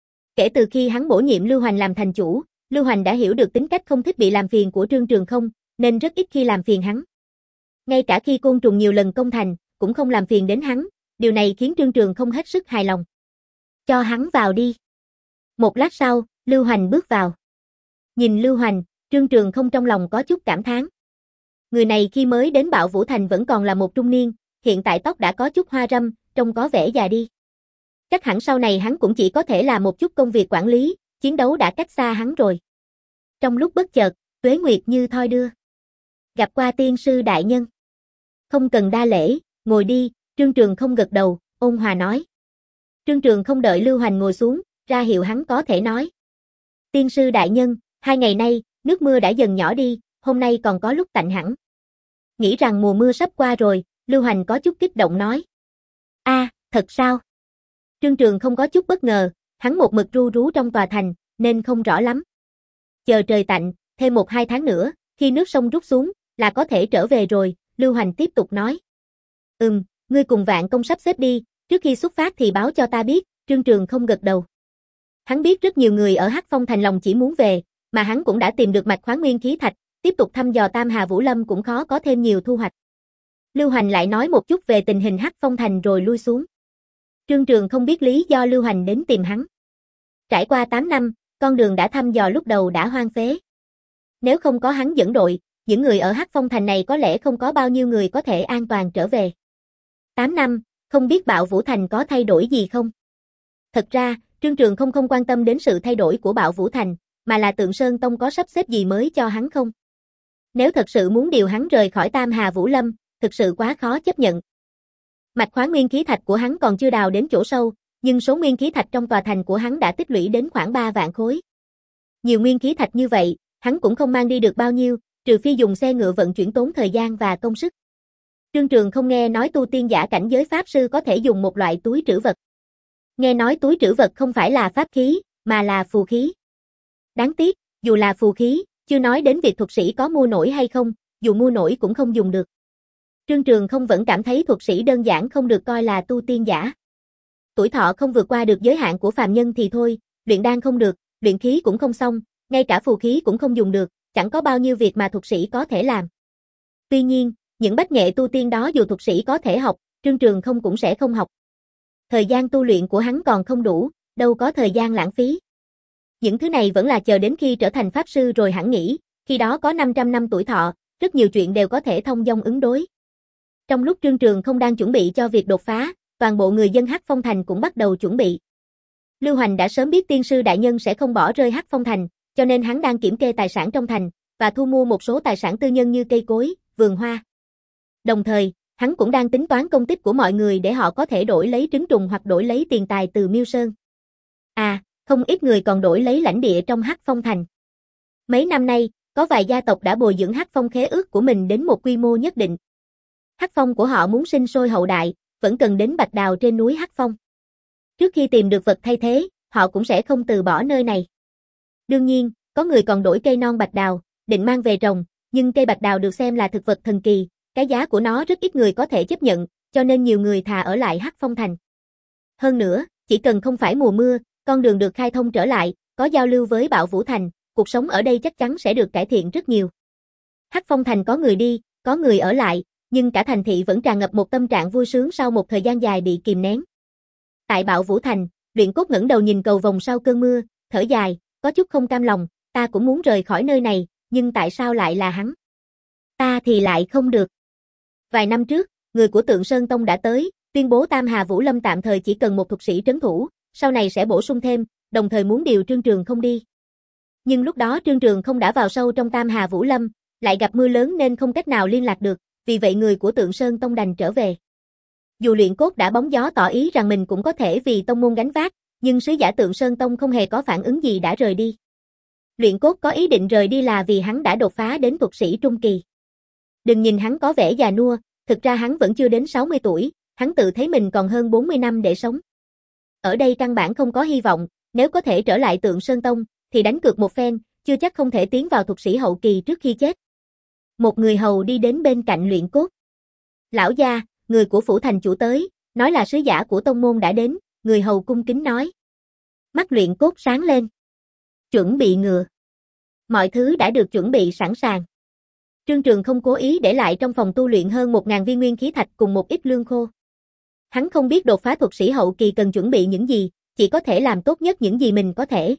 Kể từ khi hắn bổ nhiệm Lưu Hoành làm thành chủ, Lưu Hoành đã hiểu được tính cách không thích bị làm phiền của Trương Trường không, nên rất ít khi làm phiền hắn. Ngay cả khi côn trùng nhiều lần công thành, cũng không làm phiền đến hắn, điều này khiến Trương Trường không hết sức hài lòng. Cho hắn vào đi. Một lát sau, Lưu Hoành bước vào. Nhìn Lưu Hoành, Trương Trường không trong lòng có chút cảm thán. Người này khi mới đến Bạo Vũ Thành vẫn còn là một trung niên, hiện tại tóc đã có chút hoa râm, trông có vẻ già đi. Chắc hẳn sau này hắn cũng chỉ có thể làm một chút công việc quản lý, chiến đấu đã cách xa hắn rồi. Trong lúc bất chợt, Tuế Nguyệt như thoi đưa. Gặp qua tiên sư đại nhân. Không cần đa lễ, ngồi đi, Trương Trường không gật đầu, ôn hòa nói. Trương Trường không đợi Lưu Hoành ngồi xuống, ra hiệu hắn có thể nói. Tiên sư đại nhân, hai ngày nay, nước mưa đã dần nhỏ đi, hôm nay còn có lúc tạnh hẳn. Nghĩ rằng mùa mưa sắp qua rồi, Lưu Hoành có chút kích động nói. A, à, thật sao? Trương Trường không có chút bất ngờ, hắn một mực ru rú trong tòa thành, nên không rõ lắm. Chờ trời tạnh, thêm một hai tháng nữa, khi nước sông rút xuống, là có thể trở về rồi, Lưu Hoành tiếp tục nói. Ừm, ngươi cùng Vạn Công sắp xếp đi, trước khi xuất phát thì báo cho ta biết, Trương Trường không gật đầu. Hắn biết rất nhiều người ở Hắc Phong Thành lòng chỉ muốn về, mà hắn cũng đã tìm được mạch khoáng nguyên khí thạch, tiếp tục thăm dò Tam Hà Vũ Lâm cũng khó có thêm nhiều thu hoạch. Lưu Hoành lại nói một chút về tình hình Hắc Phong Thành rồi lui xuống. Trương Trường không biết lý do Lưu Hoành đến tìm hắn. Trải qua tám năm, con đường đã thăm dò lúc đầu đã hoang phế. Nếu không có hắn dẫn đội, những người ở Hắc Phong Thành này có lẽ không có bao nhiêu người có thể an toàn trở về. tám năm, không biết Bạo Vũ Thành có thay đổi gì không? Thật ra, Trương Trường không không quan tâm đến sự thay đổi của Bạo Vũ Thành, mà là Tượng Sơn Tông có sắp xếp gì mới cho hắn không? Nếu thật sự muốn điều hắn rời khỏi Tam Hà Vũ Lâm, thực sự quá khó chấp nhận. Mạch khoáng nguyên khí thạch của hắn còn chưa đào đến chỗ sâu, nhưng số nguyên khí thạch trong tòa thành của hắn đã tích lũy đến khoảng ba vạn khối. Nhiều nguyên khí thạch như vậy, hắn cũng không mang đi được bao nhiêu, trừ phi dùng xe ngựa vận chuyển tốn thời gian và công sức. Trương Trường không nghe nói tu tiên giả cảnh giới pháp sư có thể dùng một loại túi trữ vật. Nghe nói túi trữ vật không phải là pháp khí, mà là phù khí. Đáng tiếc, dù là phù khí, chưa nói đến việc thuật sĩ có mua nổi hay không, dù mua nổi cũng không dùng được. Trương Trường không vẫn cảm thấy thuật sĩ đơn giản không được coi là tu tiên giả. Tuổi thọ không vượt qua được giới hạn của phàm nhân thì thôi, luyện đan không được, luyện khí cũng không xong, ngay cả phù khí cũng không dùng được, chẳng có bao nhiêu việc mà thuật sĩ có thể làm. Tuy nhiên, những bách nghệ tu tiên đó dù thuật sĩ có thể học, Trương Trường không cũng sẽ không học. Thời gian tu luyện của hắn còn không đủ, đâu có thời gian lãng phí. Những thứ này vẫn là chờ đến khi trở thành pháp sư rồi hẳn nghĩ, khi đó có năm trăm năm tuổi thọ, rất nhiều chuyện đều có thể thông dong ứng đối. Trong lúc Trương Trường không đang chuẩn bị cho việc đột phá, toàn bộ người dân Hắc Phong Thành cũng bắt đầu chuẩn bị. Lưu Hoành đã sớm biết tiên sư đại nhân sẽ không bỏ rơi Hắc Phong Thành, cho nên hắn đang kiểm kê tài sản trong thành, và thu mua một số tài sản tư nhân như cây cối, vườn hoa. Đồng thời, hắn cũng đang tính toán công tích của mọi người để họ có thể đổi lấy trứng trùng hoặc đổi lấy tiền tài từ Miêu Sơn. À, không ít người còn đổi lấy lãnh địa trong Hắc Phong Thành. Mấy năm nay, có vài gia tộc đã bồi dưỡng Hắc Phong khế ước của mình đến một quy mô nhất định. Hắc Phong của họ muốn sinh sôi hậu đại, vẫn cần đến bạch đào trên núi Hắc Phong. Trước khi tìm được vật thay thế, họ cũng sẽ không từ bỏ nơi này. Đương nhiên, có người còn đổi cây non bạch đào, định mang về trồng, nhưng cây bạch đào được xem là thực vật thần kỳ, cái giá của nó rất ít người có thể chấp nhận, cho nên nhiều người thà ở lại Hắc Phong Thành. Hơn nữa, chỉ cần không phải mùa mưa, con đường được khai thông trở lại, có giao lưu với Bạo Vũ Thành, cuộc sống ở đây chắc chắn sẽ được cải thiện rất nhiều. Hắc Phong Thành có người đi, có người ở lại, nhưng cả thành thị vẫn tràn ngập một tâm trạng vui sướng sau một thời gian dài bị kìm nén. Tại Bạo Vũ Thành, Luyện Cốt ngẩng đầu nhìn cầu vồng sau cơn mưa, thở dài, có chút không cam lòng, ta cũng muốn rời khỏi nơi này, nhưng tại sao lại là hắn? Ta thì lại không được. Vài năm trước, người của Tượng Sơn Tông đã tới, tuyên bố Tam Hà Vũ Lâm tạm thời chỉ cần một thuật sĩ trấn thủ, sau này sẽ bổ sung thêm, đồng thời muốn điều Trương Trường không đi. Nhưng lúc đó Trương Trường không đã vào sâu trong Tam Hà Vũ Lâm, lại gặp mưa lớn nên không cách nào liên lạc được, vì vậy người của Tượng Sơn Tông đành trở về. Dù Luyện Cốt đã bóng gió tỏ ý rằng mình cũng có thể vì tông môn gánh vác, nhưng sứ giả Tượng Sơn Tông không hề có phản ứng gì đã rời đi. Luyện Cốt có ý định rời đi là vì hắn đã đột phá đến thuật sĩ trung kỳ. Đừng nhìn hắn có vẻ già nua, thực ra hắn vẫn chưa đến sáu mươi tuổi, hắn tự thấy mình còn hơn bốn mươi năm để sống. Ở đây căn bản không có hy vọng, nếu có thể trở lại Tượng Sơn Tông, thì đánh cược một phen, chưa chắc không thể tiến vào thuật sĩ hậu kỳ trước khi chết. Một người hầu đi đến bên cạnh Luyện Cốt. Lão gia, người của phủ thành chủ tới, nói là sứ giả của tông môn đã đến, người hầu cung kính nói. Mắt Luyện Cốt sáng lên. Chuẩn bị ngựa. Mọi thứ đã được chuẩn bị sẵn sàng. Trương Trường không cố ý để lại trong phòng tu luyện hơn một nghìn viên nguyên khí thạch cùng một ít lương khô. Hắn không biết đột phá thuật sĩ hậu kỳ cần chuẩn bị những gì, chỉ có thể làm tốt nhất những gì mình có thể.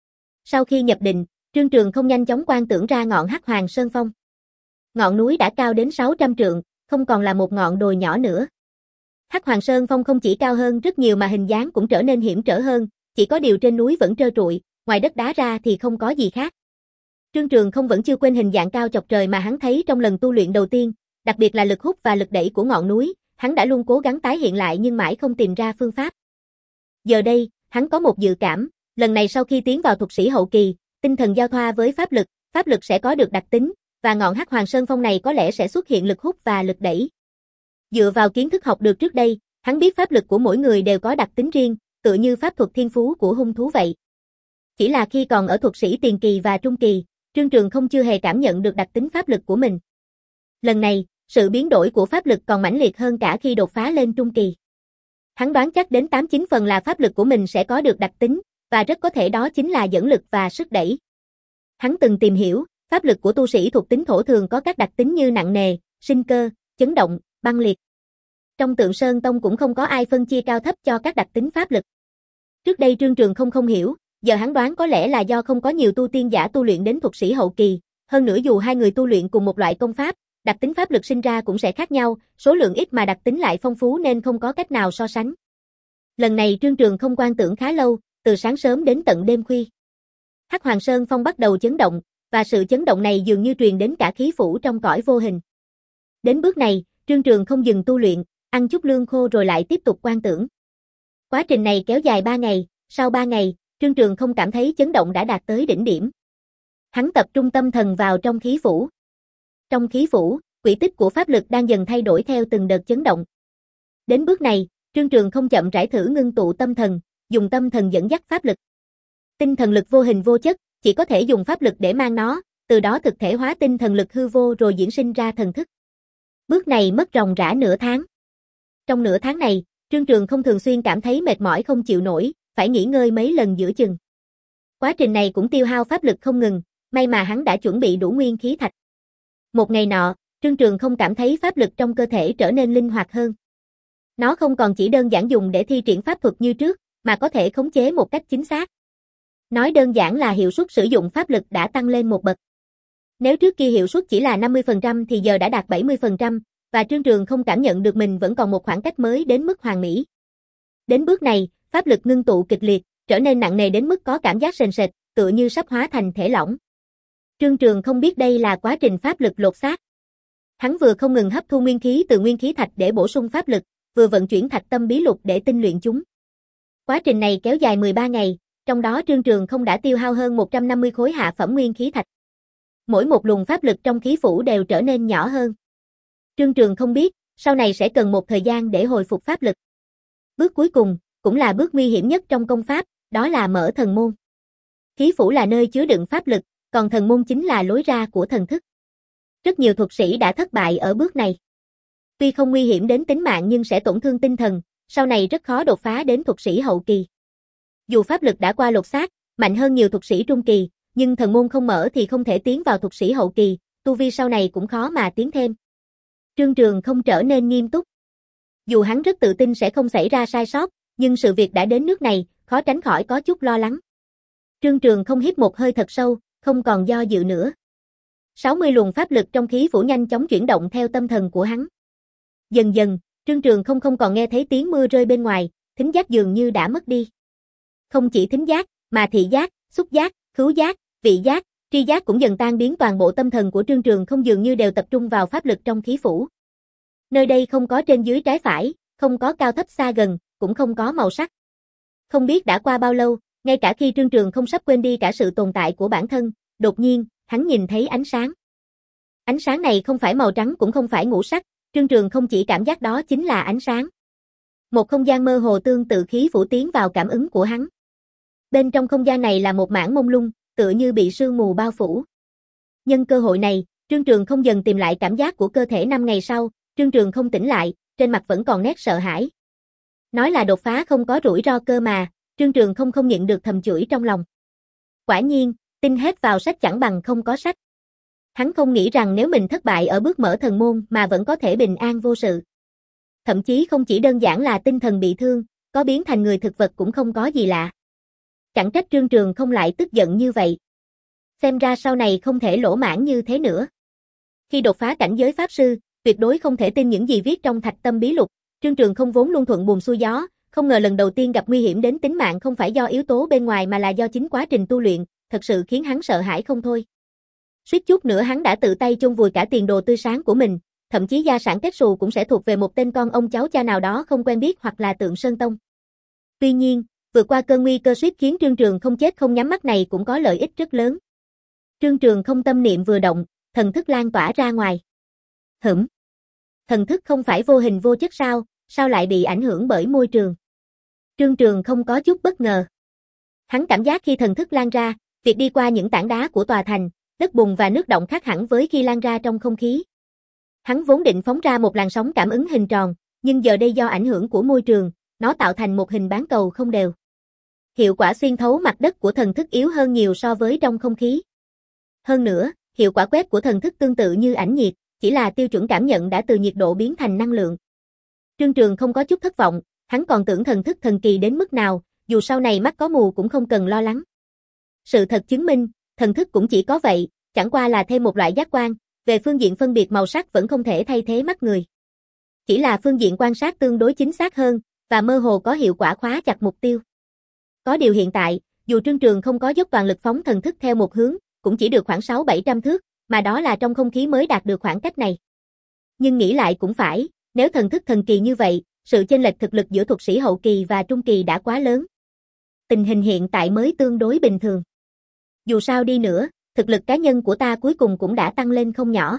Sau khi nhập định, Trương Trường không nhanh chóng quan tưởng ra ngọn Hắc Hoàng Sơn Phong. Ngọn núi đã cao đến sáu trăm trượng, không còn là một ngọn đồi nhỏ nữa. Hắc Hoàng Sơn Phong không chỉ cao hơn rất nhiều mà hình dáng cũng trở nên hiểm trở hơn, chỉ có điều trên núi vẫn trơ trụi, ngoài đất đá ra thì không có gì khác. Trương Trường không vẫn chưa quên hình dạng cao chọc trời mà hắn thấy trong lần tu luyện đầu tiên, đặc biệt là lực hút và lực đẩy của ngọn núi, hắn đã luôn cố gắng tái hiện lại nhưng mãi không tìm ra phương pháp. Giờ đây, hắn có một dự cảm, lần này sau khi tiến vào thuật sĩ hậu kỳ, tinh thần giao thoa với pháp lực, pháp lực sẽ có được đặc tính, và ngọn Hắc Hoàng Sơn Phong này có lẽ sẽ xuất hiện lực hút và lực đẩy. Dựa vào kiến thức học được trước đây, hắn biết pháp lực của mỗi người đều có đặc tính riêng, tựa như pháp thuật thiên phú của hung thú vậy. Chỉ là khi còn ở thuật sĩ tiền kỳ và trung kỳ, Trương Trường không chưa hề cảm nhận được đặc tính pháp lực của mình. Lần này, sự biến đổi của pháp lực còn mãnh liệt hơn cả khi đột phá lên trung kỳ. Hắn đoán chắc đến tám chín phần là pháp lực của mình sẽ có được đặc tính, và rất có thể đó chính là dẫn lực và sức đẩy. Hắn từng tìm hiểu, pháp lực của tu sĩ thuộc tính thổ thường có các đặc tính như nặng nề, sinh cơ, chấn động, băng liệt. Trong Tượng Sơn Tông cũng không có ai phân chia cao thấp cho các đặc tính pháp lực. Trước đây Trương Trường không không hiểu, Giờ hắn đoán có lẽ là do không có nhiều tu tiên giả tu luyện đến thuật sĩ hậu kỳ, hơn nữa dù hai người tu luyện cùng một loại công pháp, đặc tính pháp lực sinh ra cũng sẽ khác nhau, số lượng ít mà đặc tính lại phong phú nên không có cách nào so sánh. Lần này Trương Trường không quan tưởng khá lâu, từ sáng sớm đến tận đêm khuya. Hắc Hoàng Sơn Phong bắt đầu chấn động, và sự chấn động này dường như truyền đến cả khí phủ trong cõi vô hình. Đến bước này, Trương Trường không dừng tu luyện, ăn chút lương khô rồi lại tiếp tục quan tưởng. Quá trình này kéo dài ba ngày, sau ba ngày, Trương Trường không cảm thấy chấn động đã đạt tới đỉnh điểm. Hắn tập trung tâm thần vào trong khí phủ. Trong khí phủ, quỹ tích của pháp lực đang dần thay đổi theo từng đợt chấn động. Đến bước này, Trương Trường không chậm rãi thử ngưng tụ tâm thần, dùng tâm thần dẫn dắt pháp lực. Tinh thần lực vô hình vô chất, chỉ có thể dùng pháp lực để mang nó, từ đó thực thể hóa tinh thần lực hư vô rồi diễn sinh ra thần thức. Bước này mất ròng rã nửa tháng. Trong nửa tháng này, Trương Trường không thường xuyên cảm thấy mệt mỏi không chịu nổi, phải nghỉ ngơi mấy lần giữa chừng. Quá trình này cũng tiêu hao pháp lực không ngừng, may mà hắn đã chuẩn bị đủ nguyên khí thạch. Một ngày nọ, Trương Trường không cảm thấy pháp lực trong cơ thể trở nên linh hoạt hơn. Nó không còn chỉ đơn giản dùng để thi triển pháp thuật như trước, mà có thể khống chế một cách chính xác. Nói đơn giản là hiệu suất sử dụng pháp lực đã tăng lên một bậc. Nếu trước kia hiệu suất chỉ là năm mươi phần trăm thì giờ đã đạt bảy mươi phần trăm, và Trương Trường không cảm nhận được mình vẫn còn một khoảng cách mới đến mức hoàn mỹ. Đến bước này, pháp lực ngưng tụ kịch liệt, trở nên nặng nề đến mức có cảm giác sền sệt, tựa như sắp hóa thành thể lỏng. Trương Trường không biết đây là quá trình pháp lực lột xác. Hắn vừa không ngừng hấp thu nguyên khí từ nguyên khí thạch để bổ sung pháp lực, vừa vận chuyển thạch tâm bí lục để tinh luyện chúng. Quá trình này kéo dài mười ba ngày, trong đó Trương Trường không đã tiêu hao hơn một trăm năm mươi khối hạ phẩm nguyên khí thạch. Mỗi một luồng pháp lực trong khí phủ đều trở nên nhỏ hơn. Trương Trường không biết, sau này sẽ cần một thời gian để hồi phục pháp lực. Bước cuối cùng, cũng là bước nguy hiểm nhất trong công pháp, đó là mở thần môn. Khí phủ là nơi chứa đựng pháp lực, còn thần môn chính là lối ra của thần thức. Rất nhiều thuật sĩ đã thất bại ở bước này. Tuy không nguy hiểm đến tính mạng nhưng sẽ tổn thương tinh thần, sau này rất khó đột phá đến thuật sĩ hậu kỳ. Dù pháp lực đã qua lột xác, mạnh hơn nhiều thuật sĩ trung kỳ, nhưng thần môn không mở thì không thể tiến vào thuật sĩ hậu kỳ, tu vi sau này cũng khó mà tiến thêm. Trương Trường không trở nên nghiêm túc. Dù hắn rất tự tin sẽ không xảy ra sai sót, nhưng sự việc đã đến nước này, khó tránh khỏi có chút lo lắng. Trương Trường không hít một hơi thật sâu, không còn do dự nữa. sáu mươi luồng pháp lực trong khí phủ nhanh chóng chuyển động theo tâm thần của hắn. Dần dần, Trương Trường không không còn nghe thấy tiếng mưa rơi bên ngoài, thính giác dường như đã mất đi. Không chỉ thính giác, mà thị giác, xúc giác, khứu giác, vị giác, tri giác cũng dần tan biến, toàn bộ tâm thần của Trương Trường không dường như đều tập trung vào pháp lực trong khí phủ. Nơi đây không có trên dưới trái phải, không có cao thấp xa gần, cũng không có màu sắc. Không biết đã qua bao lâu, ngay cả khi Trương Trường không sắp quên đi cả sự tồn tại của bản thân, đột nhiên, hắn nhìn thấy ánh sáng. Ánh sáng này không phải màu trắng cũng không phải ngũ sắc, Trương Trường không chỉ cảm giác đó chính là ánh sáng. Một không gian mơ hồ tương tự khí phủ tiến vào cảm ứng của hắn. Bên trong không gian này là một mảng mông lung, tựa như bị sương mù bao phủ. Nhân cơ hội này, Trương Trường không dần tìm lại cảm giác của cơ thể năm ngày sau, Trương Trường không tỉnh lại, trên mặt vẫn còn nét sợ hãi. Nói là đột phá không có rủi ro cơ mà, Trương Trường không không nhịn được thầm chửi trong lòng. Quả nhiên, tin hết vào sách chẳng bằng không có sách. Hắn không nghĩ rằng nếu mình thất bại ở bước mở thần môn mà vẫn có thể bình an vô sự. Thậm chí không chỉ đơn giản là tinh thần bị thương, có biến thành người thực vật cũng không có gì lạ. Chẳng trách Trương Trường không lại tức giận như vậy. Xem ra sau này không thể lỗ mãn như thế nữa. Khi đột phá cảnh giới pháp sư, tuyệt đối không thể tin những gì viết trong thạch tâm bí lục. Trương Trường không vốn luôn thuận buồm xuôi gió, không ngờ lần đầu tiên gặp nguy hiểm đến tính mạng không phải do yếu tố bên ngoài mà là do chính quá trình tu luyện, thật sự khiến hắn sợ hãi không thôi. Suýt chút nữa hắn đã tự tay chôn vùi cả tiền đồ tươi sáng của mình, thậm chí gia sản kết xù cũng sẽ thuộc về một tên con ông cháu cha nào đó không quen biết hoặc là Tượng Sơn Tông. Tuy nhiên, vượt qua cơn nguy cơ suýt khiến Trương Trường không chết không nhắm mắt này cũng có lợi ích rất lớn. Trương Trường không tâm niệm vừa động, thần thức lan tỏa ra ngoài. Hửm. Thần thức không phải vô hình vô chất sao, sao lại bị ảnh hưởng bởi môi trường? Trương Trường không có chút bất ngờ. Hắn cảm giác khi thần thức lan ra, việc đi qua những tảng đá của tòa thành, đất bùn và nước động khác hẳn với khi lan ra trong không khí. Hắn vốn định phóng ra một làn sóng cảm ứng hình tròn, nhưng giờ đây do ảnh hưởng của môi trường, nó tạo thành một hình bán cầu không đều. Hiệu quả xuyên thấu mặt đất của thần thức yếu hơn nhiều so với trong không khí. Hơn nữa, hiệu quả quét của thần thức tương tự như ảnh nhiệt, chỉ là tiêu chuẩn cảm nhận đã từ nhiệt độ biến thành năng lượng. Trương Trường không có chút thất vọng, hắn còn tưởng thần thức thần kỳ đến mức nào, dù sau này mắt có mù cũng không cần lo lắng. Sự thật chứng minh, thần thức cũng chỉ có vậy, chẳng qua là thêm một loại giác quan, về phương diện phân biệt màu sắc vẫn không thể thay thế mắt người. Chỉ là phương diện quan sát tương đối chính xác hơn, và mơ hồ có hiệu quả khóa chặt mục tiêu. Có điều hiện tại, dù Trương Trường không có dốc toàn lực phóng thần thức theo một hướng, cũng chỉ được khoảng sáu bảy trăm thước, mà đó là trong không khí mới đạt được khoảng cách này. Nhưng nghĩ lại cũng phải, nếu thần thức thần kỳ như vậy, sự chênh lệch thực lực giữa thuật sĩ hậu kỳ và trung kỳ đã quá lớn. Tình hình hiện tại mới tương đối bình thường. Dù sao đi nữa, thực lực cá nhân của ta cuối cùng cũng đã tăng lên không nhỏ.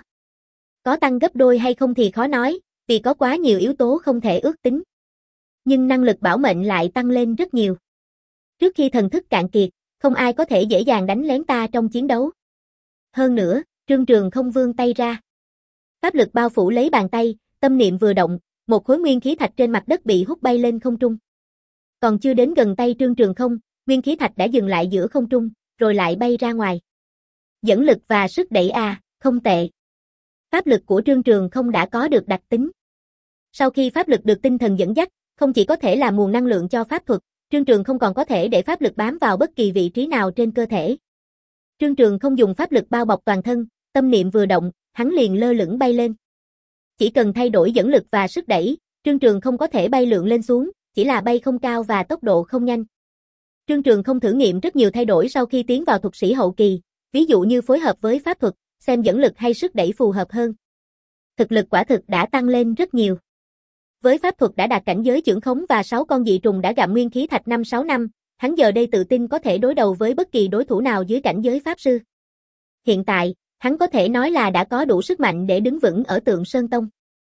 Có tăng gấp đôi hay không thì khó nói, vì có quá nhiều yếu tố không thể ước tính. Nhưng năng lực bảo mệnh lại tăng lên rất nhiều. Trước khi thần thức cạn kiệt, không ai có thể dễ dàng đánh lén ta trong chiến đấu. Hơn nữa, Trương Trường không vươn tay ra. Pháp lực bao phủ lấy bàn tay, tâm niệm vừa động, một khối nguyên khí thạch trên mặt đất bị hút bay lên không trung. Còn chưa đến gần tay Trương Trường không, nguyên khí thạch đã dừng lại giữa không trung, rồi lại bay ra ngoài. Dẫn lực và sức đẩy à, không tệ. Pháp lực của Trương Trường không đã có được đặc tính. Sau khi pháp lực được tinh thần dẫn dắt, không chỉ có thể là nguồn năng lượng cho pháp thuật, Trương Trường không còn có thể để pháp lực bám vào bất kỳ vị trí nào trên cơ thể. Trương Trường không dùng pháp lực bao bọc toàn thân, tâm niệm vừa động, hắn liền lơ lửng bay lên. Chỉ cần thay đổi dẫn lực và sức đẩy, Trương Trường không có thể bay lượn lên xuống, chỉ là bay không cao và tốc độ không nhanh. Trương Trường không thử nghiệm rất nhiều thay đổi sau khi tiến vào thuật sĩ hậu kỳ, ví dụ như phối hợp với pháp thuật, xem dẫn lực hay sức đẩy phù hợp hơn. Thực lực quả thực đã tăng lên rất nhiều. Với pháp thuật đã đạt cảnh giới chưởng khống và sáu con dị trùng đã gặm nguyên khí thạch năm sáu năm, hắn giờ đây tự tin có thể đối đầu với bất kỳ đối thủ nào dưới cảnh giới pháp sư. Hiện tại, hắn có thể nói là đã có đủ sức mạnh để đứng vững ở Tượng Sơn Tông.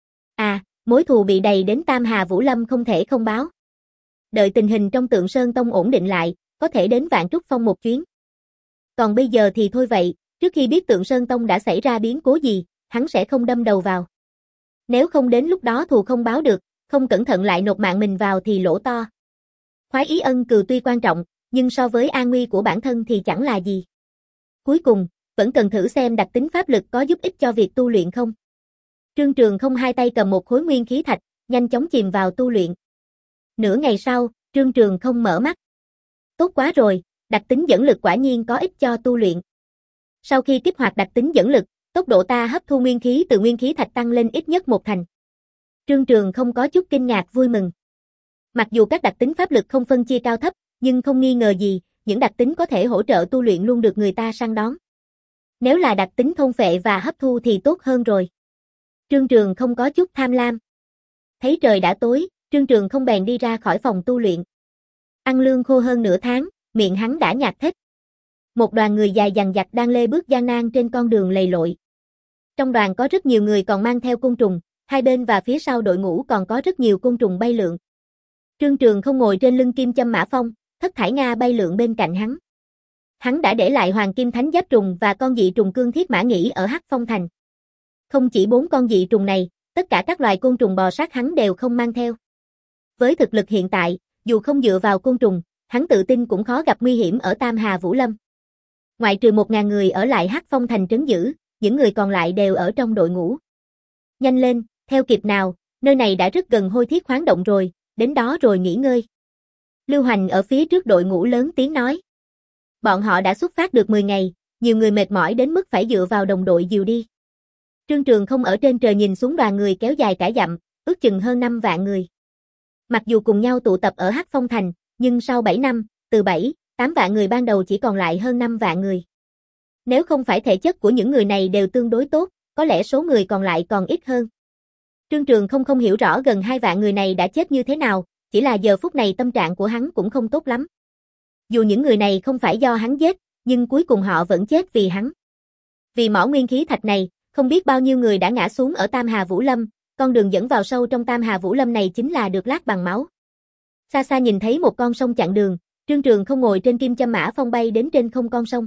À, mối thù bị đầy đến Tam Hà Vũ Lâm không thể không báo. Đợi tình hình trong Tượng Sơn Tông ổn định lại, có thể đến Vạn Trúc Phong một chuyến. Còn bây giờ thì thôi vậy, trước khi biết Tượng Sơn Tông đã xảy ra biến cố gì, hắn sẽ không đâm đầu vào. Nếu không đến lúc đó thù không báo được, không cẩn thận lại nộp mạng mình vào thì lỗ to. Khoái ý ân cừu tuy quan trọng, nhưng so với an nguy của bản thân thì chẳng là gì. Cuối cùng, vẫn cần thử xem đặc tính pháp lực có giúp ích cho việc tu luyện không. Trương Trường không hai tay cầm một khối nguyên khí thạch, nhanh chóng chìm vào tu luyện. Nửa ngày sau, Trương Trường không mở mắt. Tốt quá rồi, đặc tính dẫn lực quả nhiên có ích cho tu luyện. Sau khi kích hoạt đặc tính dẫn lực, tốc độ ta hấp thu nguyên khí từ nguyên khí thạch tăng lên ít nhất một thành. Trương Trường không có chút kinh ngạc vui mừng. Mặc dù các đặc tính pháp lực không phân chia cao thấp, nhưng không nghi ngờ gì, những đặc tính có thể hỗ trợ tu luyện luôn được người ta săn đón. Nếu là đặc tính thôn phệ và hấp thu thì tốt hơn rồi. Trương Trường không có chút tham lam. Thấy trời đã tối, Trương Trường không bèn đi ra khỏi phòng tu luyện. Ăn lương khô hơn nửa tháng, miệng hắn đã nhạt thết. Một đoàn người dài dằng dặc đang lê bước gian nan trên con đường lầy lội. Trong đoàn có rất nhiều người còn mang theo côn trùng, hai bên và phía sau đội ngũ còn có rất nhiều côn trùng bay lượn. Trương Trường không ngồi trên lưng Kim Châm Mã Phong, Thất Thải Nga bay lượn bên cạnh hắn. Hắn đã để lại Hoàng Kim Thánh Giáp Trùng và con dị trùng Cương Thiết Mã Nhĩ ở Hắc Phong Thành. Không chỉ bốn con dị trùng này, tất cả các loài côn trùng bò sát hắn đều không mang theo. Với thực lực hiện tại, dù không dựa vào côn trùng, hắn tự tin cũng khó gặp nguy hiểm ở Tam Hà Vũ Lâm. Ngoại trừ một ngàn người ở lại Hắc Phong Thành trấn giữ, những người còn lại đều ở trong đội ngũ. Nhanh lên, theo kịp nào, nơi này đã rất gần Hôi Thiết Khoáng Động rồi, đến đó rồi nghỉ ngơi. Lưu Hoành ở phía trước đội ngũ lớn tiếng nói. Bọn họ đã xuất phát được mười ngày, nhiều người mệt mỏi đến mức phải dựa vào đồng đội dìu đi. Trương Trường không ở trên trời nhìn xuống đoàn người kéo dài cả dặm, ước chừng hơn năm vạn người. Mặc dù cùng nhau tụ tập ở Hắc Phong Thành, nhưng sau bảy năm, từ bảy, tám vạn người ban đầu chỉ còn lại hơn năm vạn người. Nếu không phải thể chất của những người này đều tương đối tốt, có lẽ số người còn lại còn ít hơn. Trương Trường không không hiểu rõ gần hai vạn người này đã chết như thế nào, chỉ là giờ phút này tâm trạng của hắn cũng không tốt lắm. Dù những người này không phải do hắn giết, nhưng cuối cùng họ vẫn chết vì hắn. Vì mỏ nguyên khí thạch này, không biết bao nhiêu người đã ngã xuống ở Tam Hà Vũ Lâm, con đường dẫn vào sâu trong Tam Hà Vũ Lâm này chính là được lát bằng máu. Xa xa nhìn thấy một con sông chặn đường, Trương Trường không ngồi trên Kim Châm Mã Phong bay đến trên không con sông.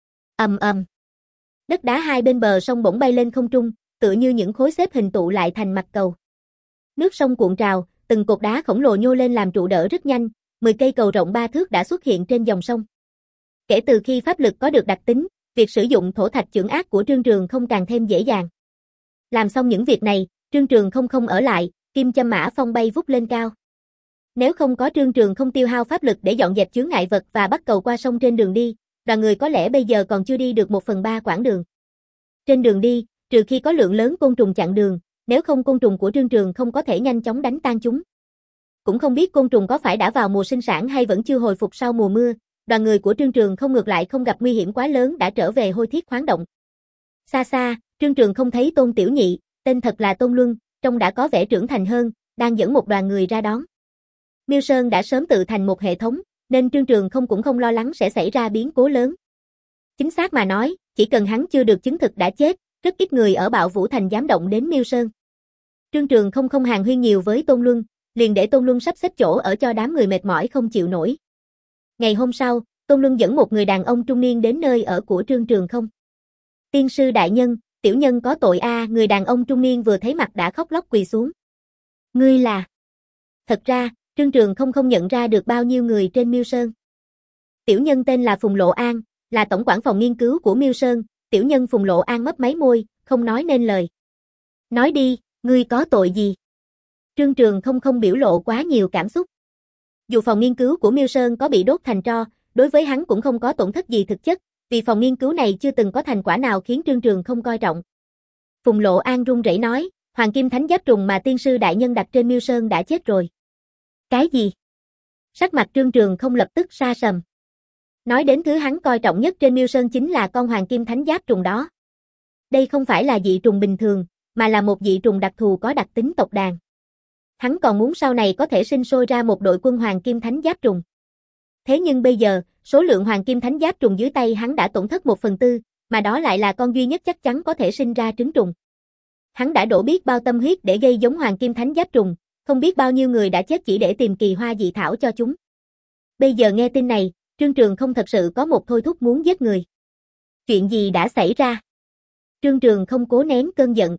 Ầm ầm. Đất đá hai bên bờ sông bỗng bay lên không trung, tựa như những khối xếp hình tụ lại thành mặt cầu. Nước sông cuộn trào, từng cột đá khổng lồ nhô lên làm trụ đỡ rất nhanh, mười cây cầu rộng ba thước đã xuất hiện trên dòng sông. Kể từ khi pháp lực có được đặc tính, việc sử dụng thổ thạch chưởng ác của Trương Trường không càng thêm dễ dàng. Làm xong những việc này, Trương Trường không không ở lại, Kim Châm Mã Phong bay vút lên cao. Nếu không có Trương Trường không tiêu hao pháp lực để dọn dẹp chướng ngại vật và bắt cầu qua sông trên đường đi, đoàn người có lẽ bây giờ còn chưa đi được một phần ba quãng đường. Trên đường đi, trừ khi có lượng lớn côn trùng chặn đường, nếu không côn trùng của Trương Trường không có thể nhanh chóng đánh tan chúng. Cũng không biết côn trùng có phải đã vào mùa sinh sản hay vẫn chưa hồi phục sau mùa mưa, đoàn người của Trương Trường không ngược lại không gặp nguy hiểm quá lớn đã trở về hôi thiết khoáng động. Xa xa, Trương Trường không thấy Tôn Tiểu Nhị, tên thật là Tôn Luân, trông đã có vẻ trưởng thành hơn, đang dẫn một đoàn người ra đón. Miêu Sơn đã sớm tự thành một hệ thống, nên Trương Trường không cũng không lo lắng sẽ xảy ra biến cố lớn. Chính xác mà nói, chỉ cần hắn chưa được chứng thực đã chết, rất ít người ở Bạo Vũ Thành dám động đến Miêu Sơn. Trương Trường không không hàn huyên nhiều với Tôn Luân, liền để Tôn Luân sắp xếp chỗ ở cho đám người mệt mỏi không chịu nổi. Ngày hôm sau, Tôn Luân dẫn một người đàn ông trung niên đến nơi ở của Trương Trường không. Tiên sư đại nhân, tiểu nhân có tội a, người đàn ông trung niên vừa thấy mặt đã khóc lóc quỳ xuống. Ngươi là? Thật ra, Trương Trường không không nhận ra được bao nhiêu người trên Miêu Sơn. Tiểu nhân tên là Phùng Lộ An, là tổng quản phòng nghiên cứu của Miêu Sơn. Tiểu nhân Phùng Lộ An mấp máy môi, không nói nên lời. Nói đi, ngươi có tội gì? Trương Trường không không biểu lộ quá nhiều cảm xúc. Dù phòng nghiên cứu của Miêu Sơn có bị đốt thành tro, đối với hắn cũng không có tổn thất gì thực chất, vì phòng nghiên cứu này chưa từng có thành quả nào khiến Trương Trường không coi trọng. Phùng Lộ An run rẩy nói, Hoàng Kim Thánh Giáp Trùng mà tiên sư đại nhân đặt trên Miêu Sơn đã chết rồi. Cái gì? Sắc mặt Trương Trường không lập tức sa sầm. Nói đến thứ hắn coi trọng nhất trên Miêu Sơn chính là con Hoàng Kim Thánh Giáp Trùng đó. Đây không phải là dị trùng bình thường, mà là một dị trùng đặc thù có đặc tính tộc đàn. Hắn còn muốn sau này có thể sinh sôi ra một đội quân Hoàng Kim Thánh Giáp Trùng. Thế nhưng bây giờ, số lượng Hoàng Kim Thánh Giáp Trùng dưới tay hắn đã tổn thất một phần tư, mà đó lại là con duy nhất chắc chắn có thể sinh ra trứng trùng. Hắn đã đổ biết bao tâm huyết để gây giống Hoàng Kim Thánh Giáp Trùng, không biết bao nhiêu người đã chết chỉ để tìm kỳ hoa dị thảo cho chúng. Bây giờ nghe tin này, Trương Trường không thật sự có một thôi thúc muốn giết người. Chuyện gì đã xảy ra? Trương Trường không cố nén cơn giận.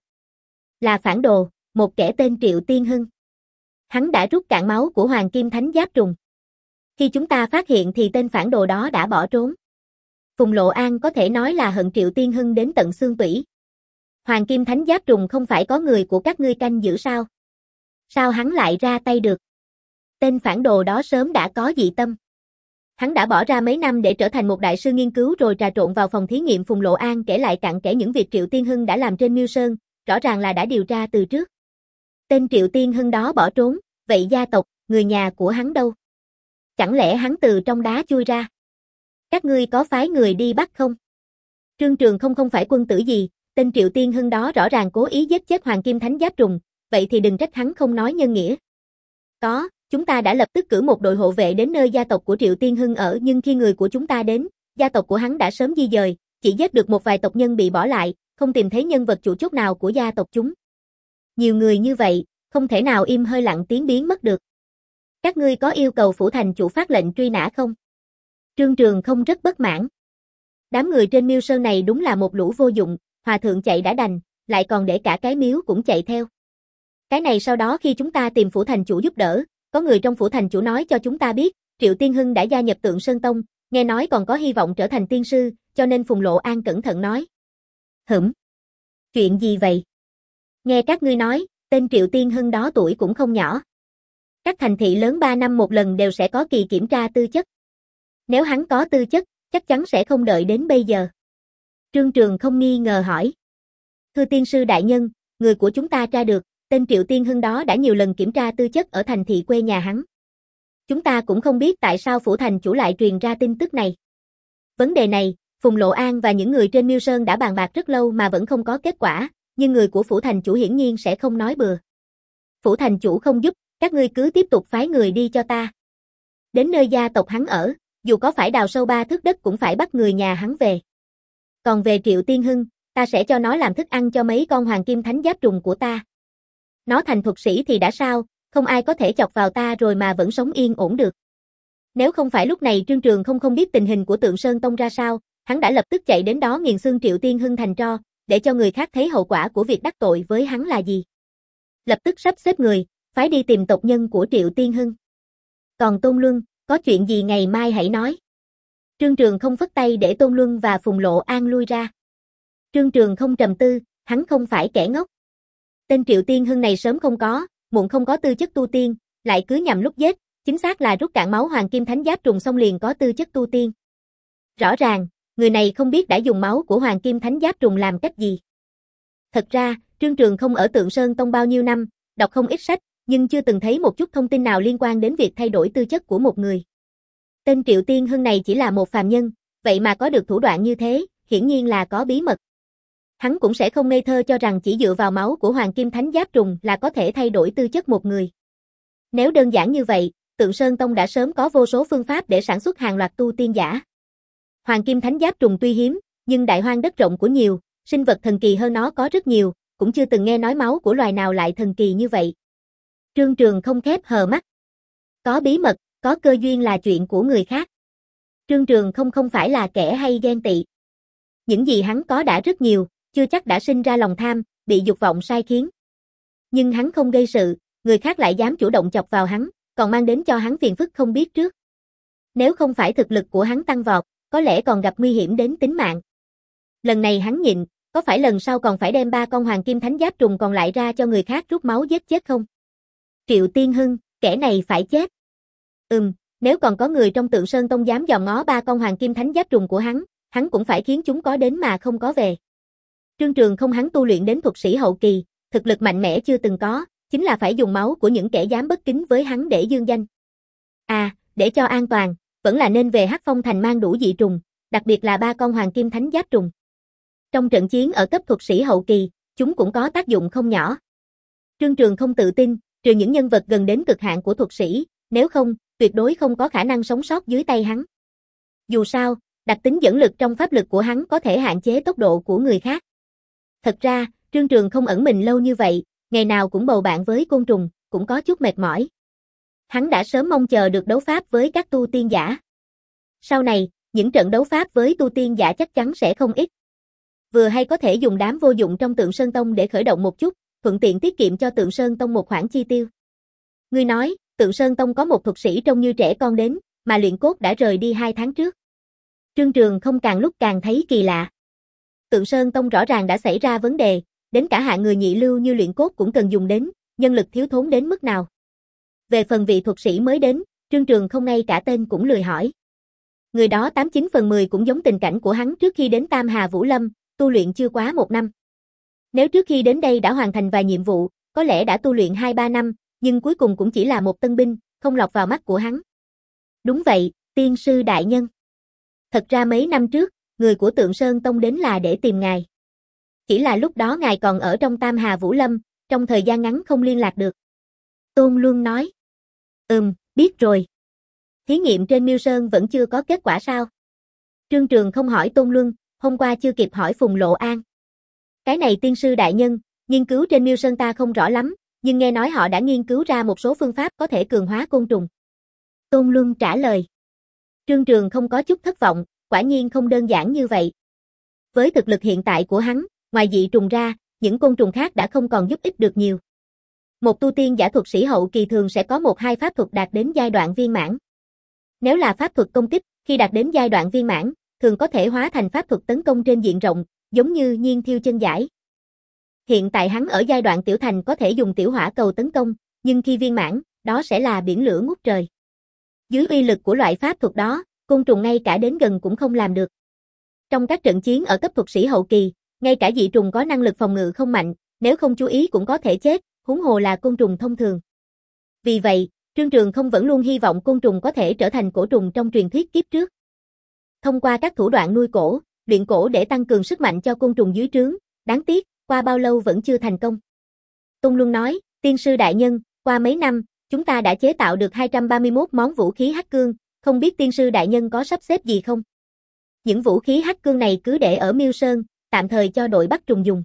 Là phản đồ, một kẻ tên Triệu Tiên Hưng. Hắn đã rút cạn máu của Hoàng Kim Thánh Giáp Trùng. Khi chúng ta phát hiện thì tên phản đồ đó đã bỏ trốn. Phùng Lộ An có thể nói là hận Triệu Tiên Hưng đến tận xương tủy. Hoàng Kim Thánh Giáp Trùng không phải có người của các ngươi canh giữ sao? Sao hắn lại ra tay được? Tên phản đồ đó sớm đã có dị tâm. Hắn đã bỏ ra mấy năm để trở thành một đại sư nghiên cứu rồi trà trộn vào phòng thí nghiệm. Phùng Lộ An kể lại cặn kẽ những việc Triệu Tiên Hưng đã làm trên Miêu Sơn, rõ ràng là đã điều tra từ trước. Tên Triệu Tiên Hưng đó bỏ trốn, vậy gia tộc, người nhà của hắn đâu? Chẳng lẽ hắn từ trong đá chui ra? Các ngươi có phái người đi bắt không? Trương Trường không không phải quân tử gì, tên Triệu Tiên Hưng đó rõ ràng cố ý giết chết Hoàng Kim Thánh Giáp Trùng, vậy thì đừng trách hắn không nói nhân nghĩa. Có, chúng ta đã lập tức cử một đội hộ vệ đến nơi gia tộc của Triệu Tiên Hưng ở, nhưng khi người của chúng ta đến, gia tộc của hắn đã sớm di dời, chỉ giết được một vài tộc nhân bị bỏ lại, không tìm thấy nhân vật chủ chốt nào của gia tộc chúng. Nhiều người như vậy, không thể nào im hơi lặng tiếng biến mất được. Các ngươi có yêu cầu phủ thành chủ phát lệnh truy nã không? Trương Trường không rất bất mãn. Đám người trên Miêu Sơn này đúng là một lũ vô dụng, hòa thượng chạy đã đành, lại còn để cả cái miếu cũng chạy theo. Cái này sau đó khi chúng ta tìm phủ thành chủ giúp đỡ, có người trong phủ thành chủ nói cho chúng ta biết, Triệu Tiên Hưng đã gia nhập Tượng Sơn Tông, nghe nói còn có hy vọng trở thành tiên sư, cho nên Phùng Lộ An cẩn thận nói. Hửm? Chuyện gì vậy? Nghe các ngươi nói, tên Triệu Tiên Hưng đó tuổi cũng không nhỏ. Các thành thị lớn ba năm một lần đều sẽ có kỳ kiểm tra tư chất. Nếu hắn có tư chất, chắc chắn sẽ không đợi đến bây giờ. Trương Trường không nghi ngờ hỏi. Thưa tiên sư đại nhân, người của chúng ta tra được, tên Triệu Tiên Hưng đó đã nhiều lần kiểm tra tư chất ở thành thị quê nhà hắn. Chúng ta cũng không biết tại sao phủ thành chủ lại truyền ra tin tức này. Vấn đề này, Phùng Lộ An và những người trên Miêu Sơn đã bàn bạc rất lâu mà vẫn không có kết quả, nhưng người của phủ thành chủ hiển nhiên sẽ không nói bừa. Phủ thành chủ không giúp, các ngươi cứ tiếp tục phái người đi cho ta. Đến nơi gia tộc hắn ở, dù có phải đào sâu ba thước đất cũng phải bắt người nhà hắn về. Còn về Triệu Tiên Hưng, ta sẽ cho nó làm thức ăn cho mấy con Hoàng Kim Thánh Giáp Trùng của ta. Nó thành thuật sĩ thì đã sao, không ai có thể chọc vào ta rồi mà vẫn sống yên ổn được. Nếu không phải lúc này Trương Trường không không biết tình hình của Tượng Sơn Tông ra sao, hắn đã lập tức chạy đến đó nghiền xương Triệu Tiên Hưng thành tro, để cho người khác thấy hậu quả của việc đắc tội với hắn là gì. Lập tức sắp xếp người, phái đi tìm tộc nhân của Triệu Tiên Hưng. Còn Tôn Luân, có chuyện gì ngày mai hãy nói. Trương Trường không phất tay để Tôn Luân và Phùng Lộ An lui ra. Trương Trường không trầm tư, hắn không phải kẻ ngốc. Tên Triệu Tiên Hưng này sớm không có, muộn không có tư chất tu tiên, lại cứ nhằm lúc giết, chính xác là rút cạn máu Hoàng Kim Thánh Giáp Trùng xong liền có tư chất tu tiên. Rõ ràng, người này không biết đã dùng máu của Hoàng Kim Thánh Giáp Trùng làm cách gì. Thật ra, Trương Trường không ở Tượng Sơn Tông bao nhiêu năm, đọc không ít sách, nhưng chưa từng thấy một chút thông tin nào liên quan đến việc thay đổi tư chất của một người. Tên Triệu Tiên Hưng này chỉ là một phàm nhân, vậy mà có được thủ đoạn như thế, hiển nhiên là có bí mật. Hắn cũng sẽ không ngây thơ cho rằng chỉ dựa vào máu của Hoàng Kim Thánh Giáp Trùng là có thể thay đổi tư chất một người. Nếu đơn giản như vậy, Tượng Sơn Tông đã sớm có vô số phương pháp để sản xuất hàng loạt tu tiên giả. Hoàng Kim Thánh Giáp Trùng tuy hiếm, nhưng đại hoang đất rộng của nhiều, sinh vật thần kỳ hơn nó có rất nhiều, cũng chưa từng nghe nói máu của loài nào lại thần kỳ như vậy. Trương Trường không khép hờ mắt. Có bí mật, có cơ duyên là chuyện của người khác. Trương Trường không không phải là kẻ hay ghen tị. Những gì hắn có đã rất nhiều, chưa chắc đã sinh ra lòng tham, bị dục vọng sai khiến. Nhưng hắn không gây sự, người khác lại dám chủ động chọc vào hắn, còn mang đến cho hắn phiền phức không biết trước. Nếu không phải thực lực của hắn tăng vọt, có lẽ còn gặp nguy hiểm đến tính mạng. Lần này hắn nhịn, có phải lần sau còn phải đem ba con Hoàng Kim Thánh Giáp Trùng còn lại ra cho người khác rút máu giết chết không? Triệu Tiên Hưng, kẻ này phải chết. Ừm, nếu còn có người trong Tượng Sơn Tông dám dòm ngó ba con Hoàng Kim Thánh Giáp Trùng của hắn, hắn cũng phải khiến chúng có đến mà không có về. Trương Trường không hắn tu luyện đến thuật sĩ hậu kỳ, thực lực mạnh mẽ chưa từng có, chính là phải dùng máu của những kẻ dám bất kính với hắn để dương danh. À, để cho an toàn, vẫn là nên về Hắc Phong Thành mang đủ dị trùng, đặc biệt là ba con Hoàng Kim Thánh Giáp Trùng. Trong trận chiến ở cấp thuật sĩ hậu kỳ, chúng cũng có tác dụng không nhỏ. Trương Trường không tự tin, trừ những nhân vật gần đến cực hạn của thuật sĩ, nếu không, tuyệt đối không có khả năng sống sót dưới tay hắn. Dù sao, đặc tính dẫn lực trong pháp lực của hắn có thể hạn chế tốc độ của người khác. Thật ra, Trương Trường không ẩn mình lâu như vậy, ngày nào cũng bầu bạn với côn trùng, cũng có chút mệt mỏi. Hắn đã sớm mong chờ được đấu pháp với các tu tiên giả. Sau này, những trận đấu pháp với tu tiên giả chắc chắn sẽ không ít. Vừa hay có thể dùng đám vô dụng trong Tượng Sơn Tông để khởi động một chút, thuận tiện tiết kiệm cho Tượng Sơn Tông một khoản chi tiêu. Ngươi nói, Tượng Sơn Tông có một thuật sĩ trông như trẻ con đến, mà Luyện Cốt đã rời đi hai tháng trước. Trương Trường không càng lúc càng thấy kỳ lạ. Tượng Sơn Tông rõ ràng đã xảy ra vấn đề, đến cả hạng người nhị lưu như Luyện Cốt cũng cần dùng đến, nhân lực thiếu thốn đến mức nào. Về phần vị thuật sĩ mới đến, Trương Trường không ngay cả tên cũng lười hỏi. Người đó tám chín phần mười cũng giống tình cảnh của hắn trước khi đến Tam Hà Vũ Lâm, tu luyện chưa quá một năm. Nếu trước khi đến đây đã hoàn thành vài nhiệm vụ, có lẽ đã tu luyện hai ba năm, nhưng cuối cùng cũng chỉ là một tân binh, không lọt vào mắt của hắn. Đúng vậy, tiên sư đại nhân. Thật ra mấy năm trước, người của Tượng Sơn Tông đến là để tìm ngài. Chỉ là lúc đó ngài còn ở trong Tam Hà Vũ Lâm, trong thời gian ngắn không liên lạc được. Tôn Luân nói. Ừm, biết rồi. Thí nghiệm trên Miêu Sơn vẫn chưa có kết quả sao? Trương Trường không hỏi Tôn Luân, hôm qua chưa kịp hỏi Phùng Lộ An. Cái này tiên sư đại nhân, nghiên cứu trên Miêu Sơn ta không rõ lắm, nhưng nghe nói họ đã nghiên cứu ra một số phương pháp có thể cường hóa côn trùng. Tôn Luân trả lời. Trương Trường không có chút thất vọng, quả nhiên không đơn giản như vậy. Với thực lực hiện tại của hắn, ngoài dị trùng ra, những côn trùng khác đã không còn giúp ích được nhiều. Một tu tiên giả thuật sĩ hậu kỳ thường sẽ có một hai pháp thuật đạt đến giai đoạn viên mãn. Nếu là pháp thuật công kích, khi đạt đến giai đoạn viên mãn, thường có thể hóa thành pháp thuật tấn công trên diện rộng, giống như Nhiên Thiêu Chân Giải. Hiện tại hắn ở giai đoạn tiểu thành có thể dùng tiểu hỏa cầu tấn công, nhưng khi viên mãn, đó sẽ là biển lửa ngút trời. Dưới uy lực của loại pháp thuật đó, côn trùng ngay cả đến gần cũng không làm được. Trong các trận chiến ở cấp thuật sĩ hậu kỳ, ngay cả dị trùng có năng lực phòng ngự không mạnh, nếu không chú ý cũng có thể chết, huống hồ là côn trùng thông thường. Vì vậy, Trương Trường không vẫn luôn hy vọng côn trùng có thể trở thành cổ trùng trong truyền thuyết kiếp trước. Thông qua các thủ đoạn nuôi cổ, luyện cổ để tăng cường sức mạnh cho côn trùng dưới trướng, đáng tiếc, qua bao lâu vẫn chưa thành công. Tôn Luân nói, tiên sư đại nhân, qua mấy năm, chúng ta đã chế tạo được hai trăm ba mươi mốt món vũ khí hắc cương, không biết tiên sư đại nhân có sắp xếp gì không? Những vũ khí hắc cương này cứ để ở Miêu Sơn, tạm thời cho đội bắt trùng dùng.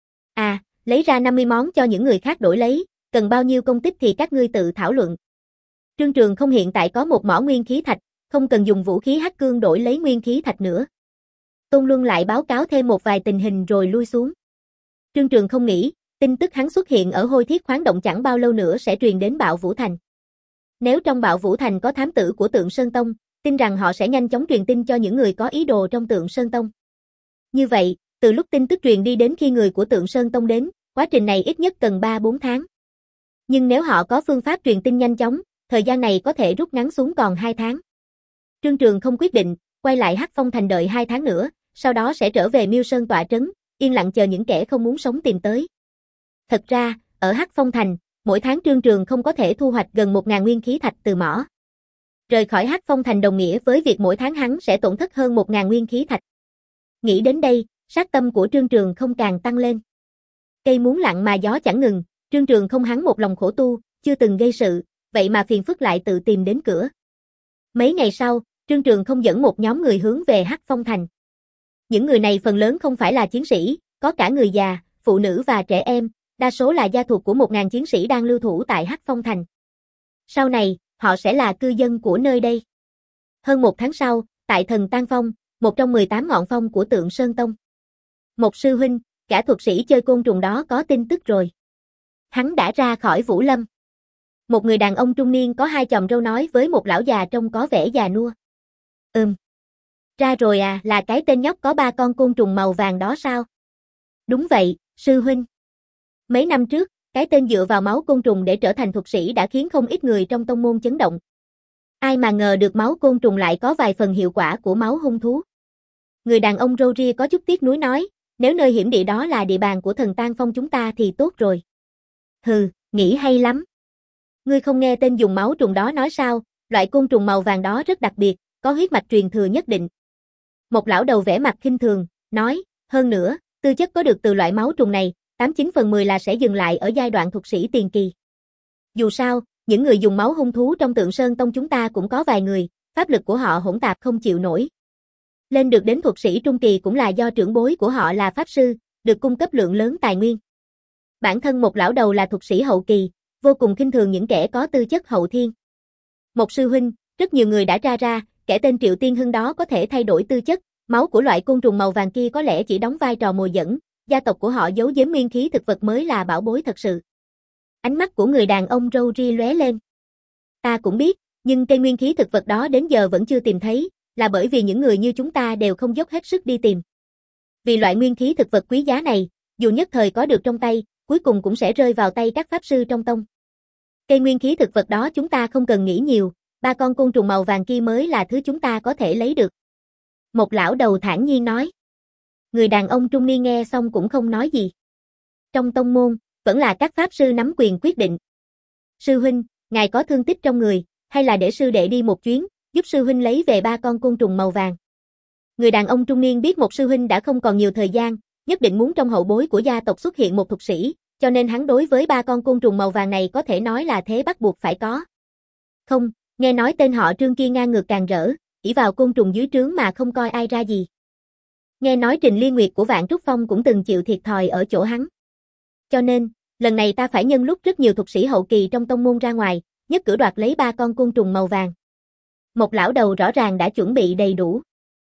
À, lấy ra năm mươi món cho những người khác đổi lấy, cần bao nhiêu công tích thì các ngươi tự thảo luận. Trương Trường không hiện tại có một mỏ nguyên khí thạch, không cần dùng vũ khí hắc cương đổi lấy nguyên khí thạch nữa. Tôn Luân lại báo cáo thêm một vài tình hình rồi lui xuống. Trương Trường không nghĩ, tin tức hắn xuất hiện ở Hôi Thiết khoáng động chẳng bao lâu nữa sẽ truyền đến Bạo Vũ Thành. Nếu trong Bạo Vũ Thành có thám tử của Tượng Sơn Tông, tin rằng họ sẽ nhanh chóng truyền tin cho những người có ý đồ trong Tượng Sơn Tông. Như vậy, từ lúc tin tức truyền đi đến khi người của Tượng Sơn Tông đến, quá trình này ít nhất cần ba bốn tháng. Nhưng nếu họ có phương pháp truyền tin nhanh chóng, thời gian này có thể rút ngắn xuống còn hai tháng. Trương Trường không quyết định, quay lại Hắc Phong Thành đợi hai tháng nữa, sau đó sẽ trở về Miêu Sơn tọa trấn, yên lặng chờ những kẻ không muốn sống tìm tới. Thật ra, ở Hắc Phong Thành, mỗi tháng Trương Trường không có thể thu hoạch gần một nghìn nguyên khí thạch từ mỏ. Rời khỏi Hắc Phong Thành đồng nghĩa với việc mỗi tháng hắn sẽ tổn thất hơn một nghìn nguyên khí thạch. Nghĩ đến đây, sát tâm của Trương Trường không càng tăng lên. Cây muốn lặng mà gió chẳng ngừng, Trương Trường không hắn một lòng khổ tu, chưa từng gây sự, vậy mà phiền phức lại tự tìm đến cửa. Mấy ngày sau, Trương Trường không dẫn một nhóm người hướng về Hắc Phong Thành. Những người này phần lớn không phải là chiến sĩ, có cả người già, phụ nữ và trẻ em, đa số là gia thuộc của một nghìn chiến sĩ đang lưu thủ tại Hắc Phong Thành. Sau này, họ sẽ là cư dân của nơi đây. Hơn một tháng sau, tại Thần Tang Phong, một trong mười tám ngọn phong của Tượng Sơn Tông. Một sư huynh, cả thuật sĩ chơi côn trùng đó có tin tức rồi. Hắn đã ra khỏi Vũ Lâm. Một người đàn ông trung niên có hai chòm râu nói với một lão già trông có vẻ già nua. Ừm. Ra rồi à, là cái tên nhóc có ba con côn trùng màu vàng đó sao? Đúng vậy, sư huynh. Mấy năm trước, cái tên dựa vào máu côn trùng để trở thành thuật sĩ đã khiến không ít người trong tông môn chấn động. Ai mà ngờ được máu côn trùng lại có vài phần hiệu quả của máu hung thú. Người đàn ông râu ria có chút tiếc nuối nói, nếu nơi hiểm địa đó là địa bàn của Thần Tang Phong chúng ta thì tốt rồi. Hừ, nghĩ hay lắm. Ngươi không nghe tên dùng máu trùng đó nói sao, loại côn trùng màu vàng đó rất đặc biệt, có huyết mạch truyền thừa nhất định. Một lão đầu vẻ mặt khinh thường, nói, hơn nữa, tư chất có được từ loại máu trùng này, tám chín phần mười là sẽ dừng lại ở giai đoạn thuật sĩ tiền kỳ. Dù sao, những người dùng máu hung thú trong Tượng Sơn Tông chúng ta cũng có vài người, pháp lực của họ hỗn tạp không chịu nổi. Lên được đến thuật sĩ trung kỳ cũng là do trưởng bối của họ là pháp sư, được cung cấp lượng lớn tài nguyên. Bản thân một lão đầu là thuật sĩ hậu kỳ, vô cùng khinh thường những kẻ có tư chất hậu thiên. Một sư huynh, rất nhiều người đã tra ra, kẻ tên Triệu Tiên Hưng đó có thể thay đổi tư chất, máu của loại côn trùng màu vàng kia có lẽ chỉ đóng vai trò mồi dẫn, gia tộc của họ giấu giếm nguyên khí thực vật mới là bảo bối thật sự. Ánh mắt của người đàn ông râu ria lóe lên. Ta cũng biết, nhưng cây nguyên khí thực vật đó đến giờ vẫn chưa tìm thấy, là bởi vì những người như chúng ta đều không dốc hết sức đi tìm. Vì loại nguyên khí thực vật quý giá này, dù nhất thời có được trong tay, cuối cùng cũng sẽ rơi vào tay các pháp sư trong tông. Cây nguyên khí thực vật đó chúng ta không cần nghĩ nhiều, ba con côn trùng màu vàng kia mới là thứ chúng ta có thể lấy được. Một lão đầu thản nhiên nói. Người đàn ông trung niên nghe xong cũng không nói gì. Trong tông môn, vẫn là các pháp sư nắm quyền quyết định. Sư huynh, ngài có thương tích trong người, hay là để sư đệ đi một chuyến, giúp sư huynh lấy về ba con côn trùng màu vàng. Người đàn ông trung niên biết một sư huynh đã không còn nhiều thời gian, nhất định muốn trong hậu bối của gia tộc xuất hiện một thuật sĩ, cho nên hắn đối với ba con côn trùng màu vàng này có thể nói là thế bắt buộc phải có. Không, nghe nói tên họ Trương kia ngang ngược càng rỡ, ỷ vào côn trùng dưới trướng mà không coi ai ra gì. Nghe nói Trình Liên Nguyệt của Vạn Trúc Phong cũng từng chịu thiệt thòi ở chỗ hắn. Cho nên, lần này ta phải nhân lúc rất nhiều thuật sĩ hậu kỳ trong tông môn ra ngoài, nhất cử đoạt lấy ba con côn trùng màu vàng. Một lão đầu rõ ràng đã chuẩn bị đầy đủ.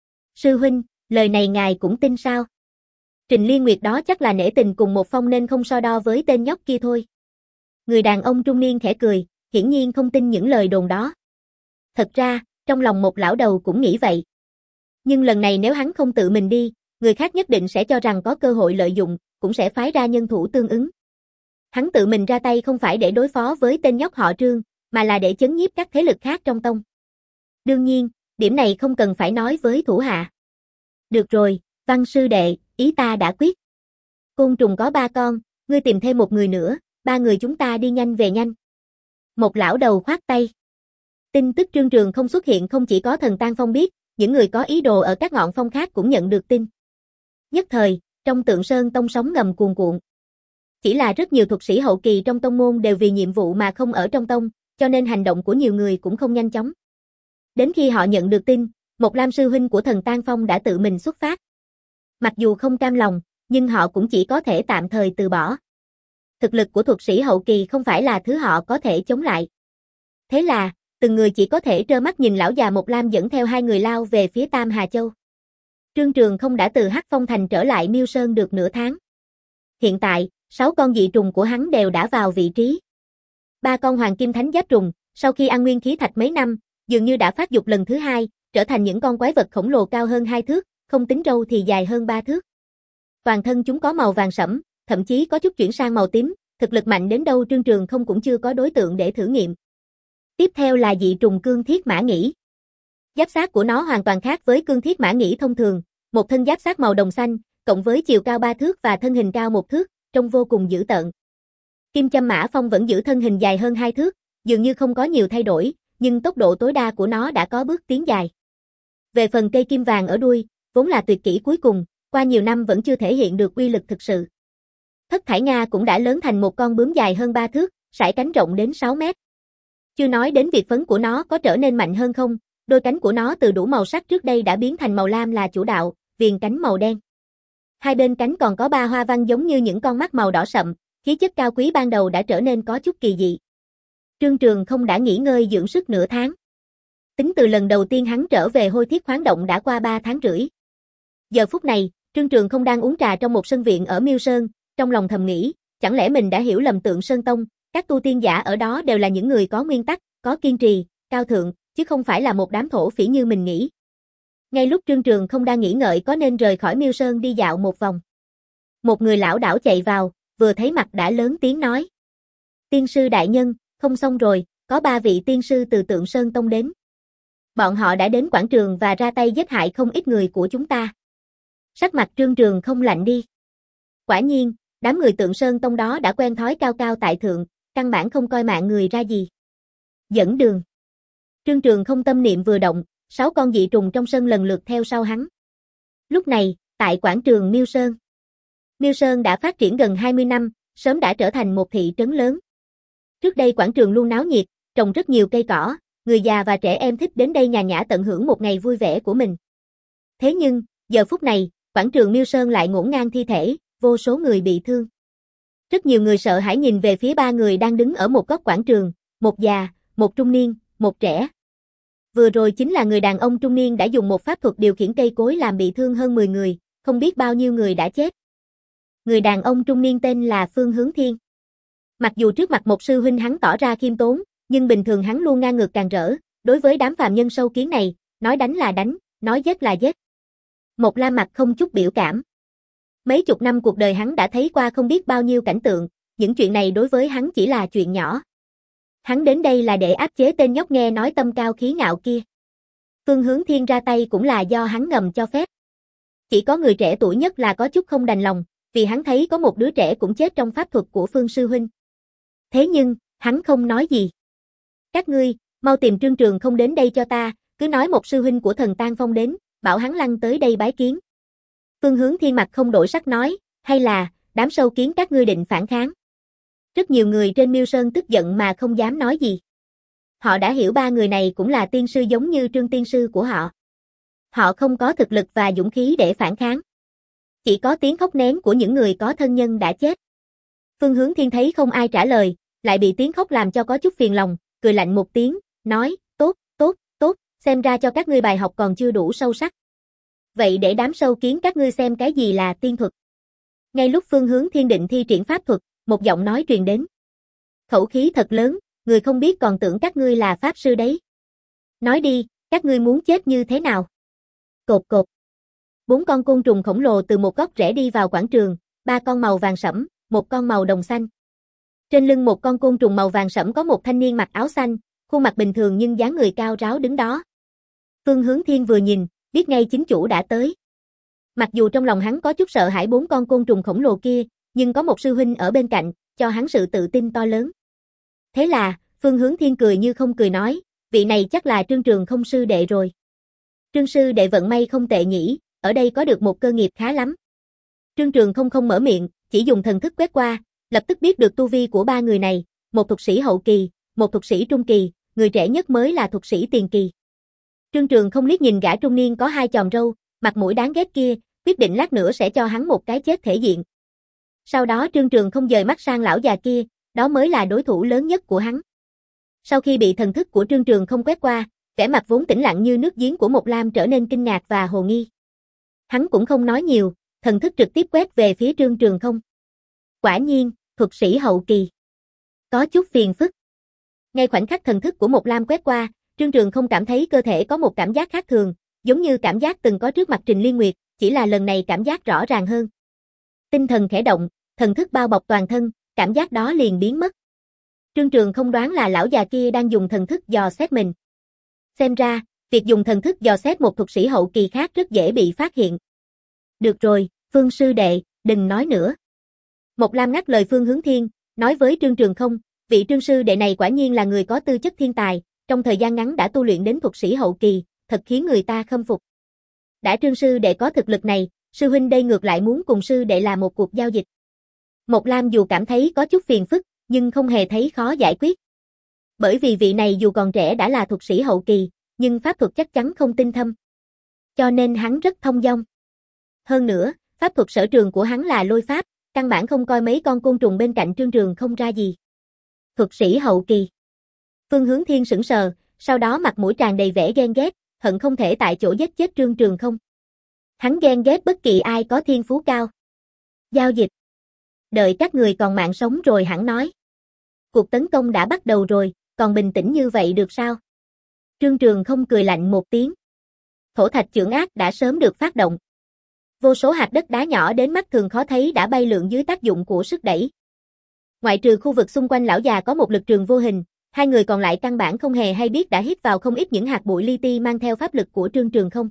Sư huynh, lời này ngài cũng tin sao? Trình Liên Nguyệt đó chắc là nể tình cùng một phong nên không so đo với tên nhóc kia thôi. Người đàn ông trung niên khẽ cười, hiển nhiên không tin những lời đồn đó. Thật ra, trong lòng một lão đầu cũng nghĩ vậy. Nhưng lần này nếu hắn không tự mình đi, người khác nhất định sẽ cho rằng có cơ hội lợi dụng, cũng sẽ phái ra nhân thủ tương ứng. Hắn tự mình ra tay không phải để đối phó với tên nhóc họ Trương, mà là để chấn nhiếp các thế lực khác trong tông. Đương nhiên, điểm này không cần phải nói với thủ hạ. Được rồi, Văn sư đệ, ý ta đã quyết. Côn trùng có ba con, ngươi tìm thêm một người nữa, ba người chúng ta đi nhanh về nhanh. Một lão đầu khoát tay. Tin tức Trương Trường không xuất hiện không chỉ có Thần Tang Phong biết, những người có ý đồ ở các ngọn phong khác cũng nhận được tin. Nhất thời, trong Tượng Sơn Tông sóng ngầm cuồn cuộn. Chỉ là rất nhiều thuật sĩ hậu kỳ trong tông môn đều vì nhiệm vụ mà không ở trong tông, cho nên hành động của nhiều người cũng không nhanh chóng. Đến khi họ nhận được tin, một Lam sư huynh của Thần Tang Phong đã tự mình xuất phát. Mặc dù không cam lòng, nhưng họ cũng chỉ có thể tạm thời từ bỏ. Thực lực của thuật sĩ hậu kỳ không phải là thứ họ có thể chống lại. Thế là, từng người chỉ có thể trơ mắt nhìn lão già Một Lam dẫn theo hai người lao về phía Tam Hà Châu. Trương Trường không đã từ Hắc Phong Thành trở lại Miêu Sơn được nửa tháng. Hiện tại, sáu con dị trùng của hắn đều đã vào vị trí. Ba con hoàng kim thánh giáp trùng, sau khi ăn nguyên khí thạch mấy năm, dường như đã phát dục lần thứ hai, trở thành những con quái vật khổng lồ cao hơn hai thước, không tính râu thì dài hơn ba thước. Toàn thân chúng có màu vàng sẫm, thậm chí có chút chuyển sang màu tím, thực lực mạnh đến đâu Trương Trường không cũng chưa có đối tượng để thử nghiệm. Tiếp theo là dị trùng cương thiết mã nhĩ. Giáp xác của nó hoàn toàn khác với cương thiết mã nhĩ thông thường, một thân giáp xác màu đồng xanh, cộng với chiều cao ba thước và thân hình cao một thước, trông vô cùng dữ tợn. Kim châm mã phong vẫn giữ thân hình dài hơn hai thước, dường như không có nhiều thay đổi, nhưng tốc độ tối đa của nó đã có bước tiến dài. Về phần cây kim vàng ở đuôi, vốn là tuyệt kỹ cuối cùng, qua nhiều năm vẫn chưa thể hiện được uy lực thực sự. Thất thải Nga cũng đã lớn thành một con bướm dài hơn ba thước, sải cánh rộng đến sáu mét. Chưa nói đến việc phấn của nó có trở nên mạnh hơn không, đôi cánh của nó từ đủ màu sắc trước đây đã biến thành màu lam là chủ đạo, viền cánh màu đen. Hai bên cánh còn có ba hoa văn giống như những con mắt màu đỏ sậm, khí chất cao quý ban đầu đã trở nên có chút kỳ dị. Trương Trường không đã nghỉ ngơi dưỡng sức nửa tháng. Tính từ lần đầu tiên hắn trở về Hôi Thiết khoáng động đã qua ba tháng rưỡi. Giờ phút này, Trương Trường không đang uống trà trong một sân viện ở Miêu Sơn, trong lòng thầm nghĩ, chẳng lẽ mình đã hiểu lầm Tượng Sơn Tông, các tu tiên giả ở đó đều là những người có nguyên tắc, có kiên trì, cao thượng, chứ không phải là một đám thổ phỉ như mình nghĩ. Ngay lúc Trương Trường không đang nghĩ ngợi có nên rời khỏi Miêu Sơn đi dạo một vòng. Một người lão đảo chạy vào, vừa thấy mặt đã lớn tiếng nói. Tiên sư đại nhân, không xong rồi, có ba vị tiên sư từ Tượng Sơn Tông đến. Bọn họ đã đến quảng trường và ra tay giết hại không ít người của chúng ta. Sắc mặt Trương Trường không lạnh đi. Quả nhiên, đám người Tượng Sơn Tông đó đã quen thói cao cao tại thượng, căn bản không coi mạng người ra gì. Dẫn đường. Trương Trường không tâm niệm vừa động, sáu con dị trùng trong sân lần lượt theo sau hắn. Lúc này, tại quảng trường Miêu Sơn. Miêu Sơn đã phát triển gần hai mươi năm, sớm đã trở thành một thị trấn lớn. Trước đây quảng trường luôn náo nhiệt, trồng rất nhiều cây cỏ, người già và trẻ em thích đến đây nhàn nhã tận hưởng một ngày vui vẻ của mình. Thế nhưng, giờ phút này, quảng trường Miêu Sơn lại ngổn ngang thi thể, vô số người bị thương. Rất nhiều người sợ hãi nhìn về phía ba người đang đứng ở một góc quảng trường, một già, một trung niên, một trẻ. Vừa rồi chính là người đàn ông trung niên đã dùng một pháp thuật điều khiển cây cối làm bị thương hơn mười người, không biết bao nhiêu người đã chết. Người đàn ông trung niên tên là Phương Hướng Thiên. Mặc dù trước mặt một sư huynh hắn tỏ ra khiêm tốn, nhưng bình thường hắn luôn ngang ngược càng rỡ, đối với đám phàm nhân sâu kiến này, nói đánh là đánh, nói giết là giết. Một La mặt không chút biểu cảm. Mấy chục năm cuộc đời hắn đã thấy qua không biết bao nhiêu cảnh tượng, những chuyện này đối với hắn chỉ là chuyện nhỏ. Hắn đến đây là để áp chế tên nhóc nghe nói tâm cao khí ngạo kia. Phương Hướng Thiên ra tay cũng là do hắn ngầm cho phép. Chỉ có người trẻ tuổi nhất là có chút không đành lòng, vì hắn thấy có một đứa trẻ cũng chết trong pháp thuật của Phương sư huynh. Thế nhưng, hắn không nói gì. Các ngươi, mau tìm Trương Trường không đến đây cho ta, cứ nói một sư huynh của Thần Tan Phong đến, bảo hắn lăn tới đây bái kiến. Phương Hướng Thiên mặt không đổi sắc nói, hay là, đám sâu kiến các ngươi định phản kháng. Rất nhiều người trên Miêu Sơn tức giận mà không dám nói gì. Họ đã hiểu ba người này cũng là tiên sư giống như Trương tiên sư của họ. Họ không có thực lực và dũng khí để phản kháng. Chỉ có tiếng khóc nén của những người có thân nhân đã chết. Phương Hướng Thiên thấy không ai trả lời, lại bị tiếng khóc làm cho có chút phiền lòng, cười lạnh một tiếng, nói, tốt, tốt, tốt, xem ra cho các ngươi bài học còn chưa đủ sâu sắc. Vậy để đám sâu kiến các ngươi xem cái gì là tiên thuật. Ngay lúc Phương Hướng Thiên định thi triển pháp thuật, một giọng nói truyền đến. Khẩu khí thật lớn, người không biết còn tưởng các ngươi là pháp sư đấy. Nói đi, các ngươi muốn chết như thế nào? Cột cột. Bốn con côn trùng khổng lồ từ một góc rẽ đi vào quảng trường, ba con màu vàng sẫm, một con màu đồng xanh. Trên lưng một con côn trùng màu vàng sẫm có một thanh niên mặc áo xanh, khuôn mặt bình thường nhưng dáng người cao ráo đứng đó. Phương Hướng Thiên vừa nhìn, biết ngay chính chủ đã tới. Mặc dù trong lòng hắn có chút sợ hãi bốn con côn trùng khổng lồ kia, nhưng có một sư huynh ở bên cạnh, cho hắn sự tự tin to lớn. Thế là, Phương Hướng Thiên cười như không cười nói, vị này chắc là Trương Trường không sư đệ rồi. Trương sư đệ vận may không tệ nhỉ, ở đây có được một cơ nghiệp khá lắm. Trương Trường không không mở miệng, chỉ dùng thần thức quét qua, lập tức biết được tu vi của ba người này, một thuật sĩ hậu kỳ, một thuật sĩ trung kỳ, người trẻ nhất mới là thuật sĩ tiền kỳ. Trương Trường không liếc nhìn gã trung niên có hai chòm râu, mặt mũi đáng ghét kia, quyết định lát nữa sẽ cho hắn một cái chết thể diện. Sau đó Trương Trường không dời mắt sang lão già kia, đó mới là đối thủ lớn nhất của hắn. Sau khi bị thần thức của Trương Trường không quét qua, vẻ mặt vốn tĩnh lặng như nước giếng của Mộc Lam trở nên kinh ngạc và hồ nghi. Hắn cũng không nói nhiều, thần thức trực tiếp quét về phía Trương Trường không. Quả nhiên, thuật sĩ hậu kỳ. Có chút phiền phức. Ngay khoảnh khắc thần thức của Mộc Lam quét qua, Trương Trường không cảm thấy cơ thể có một cảm giác khác thường, giống như cảm giác từng có trước mặt Trình Liên Nguyệt, chỉ là lần này cảm giác rõ ràng hơn. Tinh thần khẽ động, thần thức bao bọc toàn thân, cảm giác đó liền biến mất. Trương Trường không đoán là lão già kia đang dùng thần thức dò xét mình. Xem ra, Việc dùng thần thức dò xét một thuật sĩ hậu kỳ khác rất dễ bị phát hiện. Được rồi, Phương sư đệ, đừng nói nữa. Mộc Lam ngắt lời Phương Hướng Thiên, nói với Trương Trường Không, vị Trương sư đệ này quả nhiên là người có tư chất thiên tài, trong thời gian ngắn đã tu luyện đến thuật sĩ hậu kỳ, thật khiến người ta khâm phục. Đã Trương sư đệ có thực lực này, sư huynh đây ngược lại muốn cùng sư đệ làm một cuộc giao dịch. Mộc Lam dù cảm thấy có chút phiền phức, nhưng không hề thấy khó giải quyết. Bởi vì vị này dù còn trẻ đã là thuật sĩ hậu kỳ, nhưng pháp thuật chắc chắn không tinh thâm. Cho nên hắn rất thông dong. Hơn nữa, pháp thuật sở trường của hắn là lôi pháp, căn bản không coi mấy con côn trùng bên cạnh Trương Trường Không ra gì. Thuật sĩ hậu kỳ. Phương Hướng Thiên sững sờ, sau đó mặt mũi tràn đầy vẻ ghen ghét, hận không thể tại chỗ giết chết Trương Trường Không. Hắn ghen ghét bất kỳ ai có thiên phú cao. Giao dịch. Đợi các người còn mạng sống rồi hẳn nói. Cuộc tấn công đã bắt đầu rồi, còn bình tĩnh như vậy được sao? Trương Trường Không cười lạnh một tiếng. Thổ thạch chưởng ác đã sớm được phát động. Vô số hạt đất đá nhỏ đến mắt thường khó thấy đã bay lượn dưới tác dụng của sức đẩy. Ngoại trừ khu vực xung quanh lão già có một lực trường vô hình, hai người còn lại căn bản không hề hay biết đã hít vào không ít những hạt bụi li ti mang theo pháp lực của Trương Trường Không.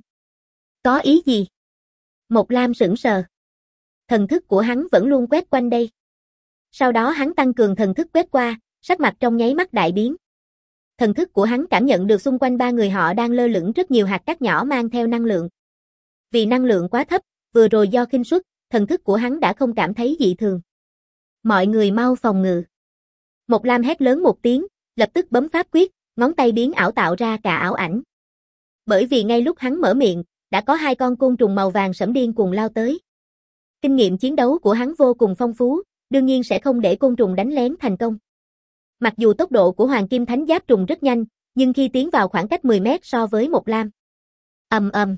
Có ý gì? Mộc Lam sững sờ. Thần thức của hắn vẫn luôn quét quanh đây. Sau đó hắn tăng cường thần thức quét qua, sắc mặt trong nháy mắt đại biến. Thần thức của hắn cảm nhận được xung quanh ba người họ đang lơ lửng rất nhiều hạt cát nhỏ mang theo năng lượng. Vì năng lượng quá thấp, vừa rồi do khinh suất, thần thức của hắn đã không cảm thấy dị thường. Mọi người mau phòng ngự. Mộc Lam hét lớn một tiếng, lập tức bấm pháp quyết, ngón tay biến ảo tạo ra cả ảo ảnh. Bởi vì ngay lúc hắn mở miệng, đã có hai con côn trùng màu vàng sẫm điên cùng lao tới. Kinh nghiệm chiến đấu của hắn vô cùng phong phú, đương nhiên sẽ không để côn trùng đánh lén thành công. Mặc dù tốc độ của Hoàng Kim Thánh Giáp trùng rất nhanh, nhưng khi tiến vào khoảng cách mười mét so với Mộc Lam. Ầm ầm.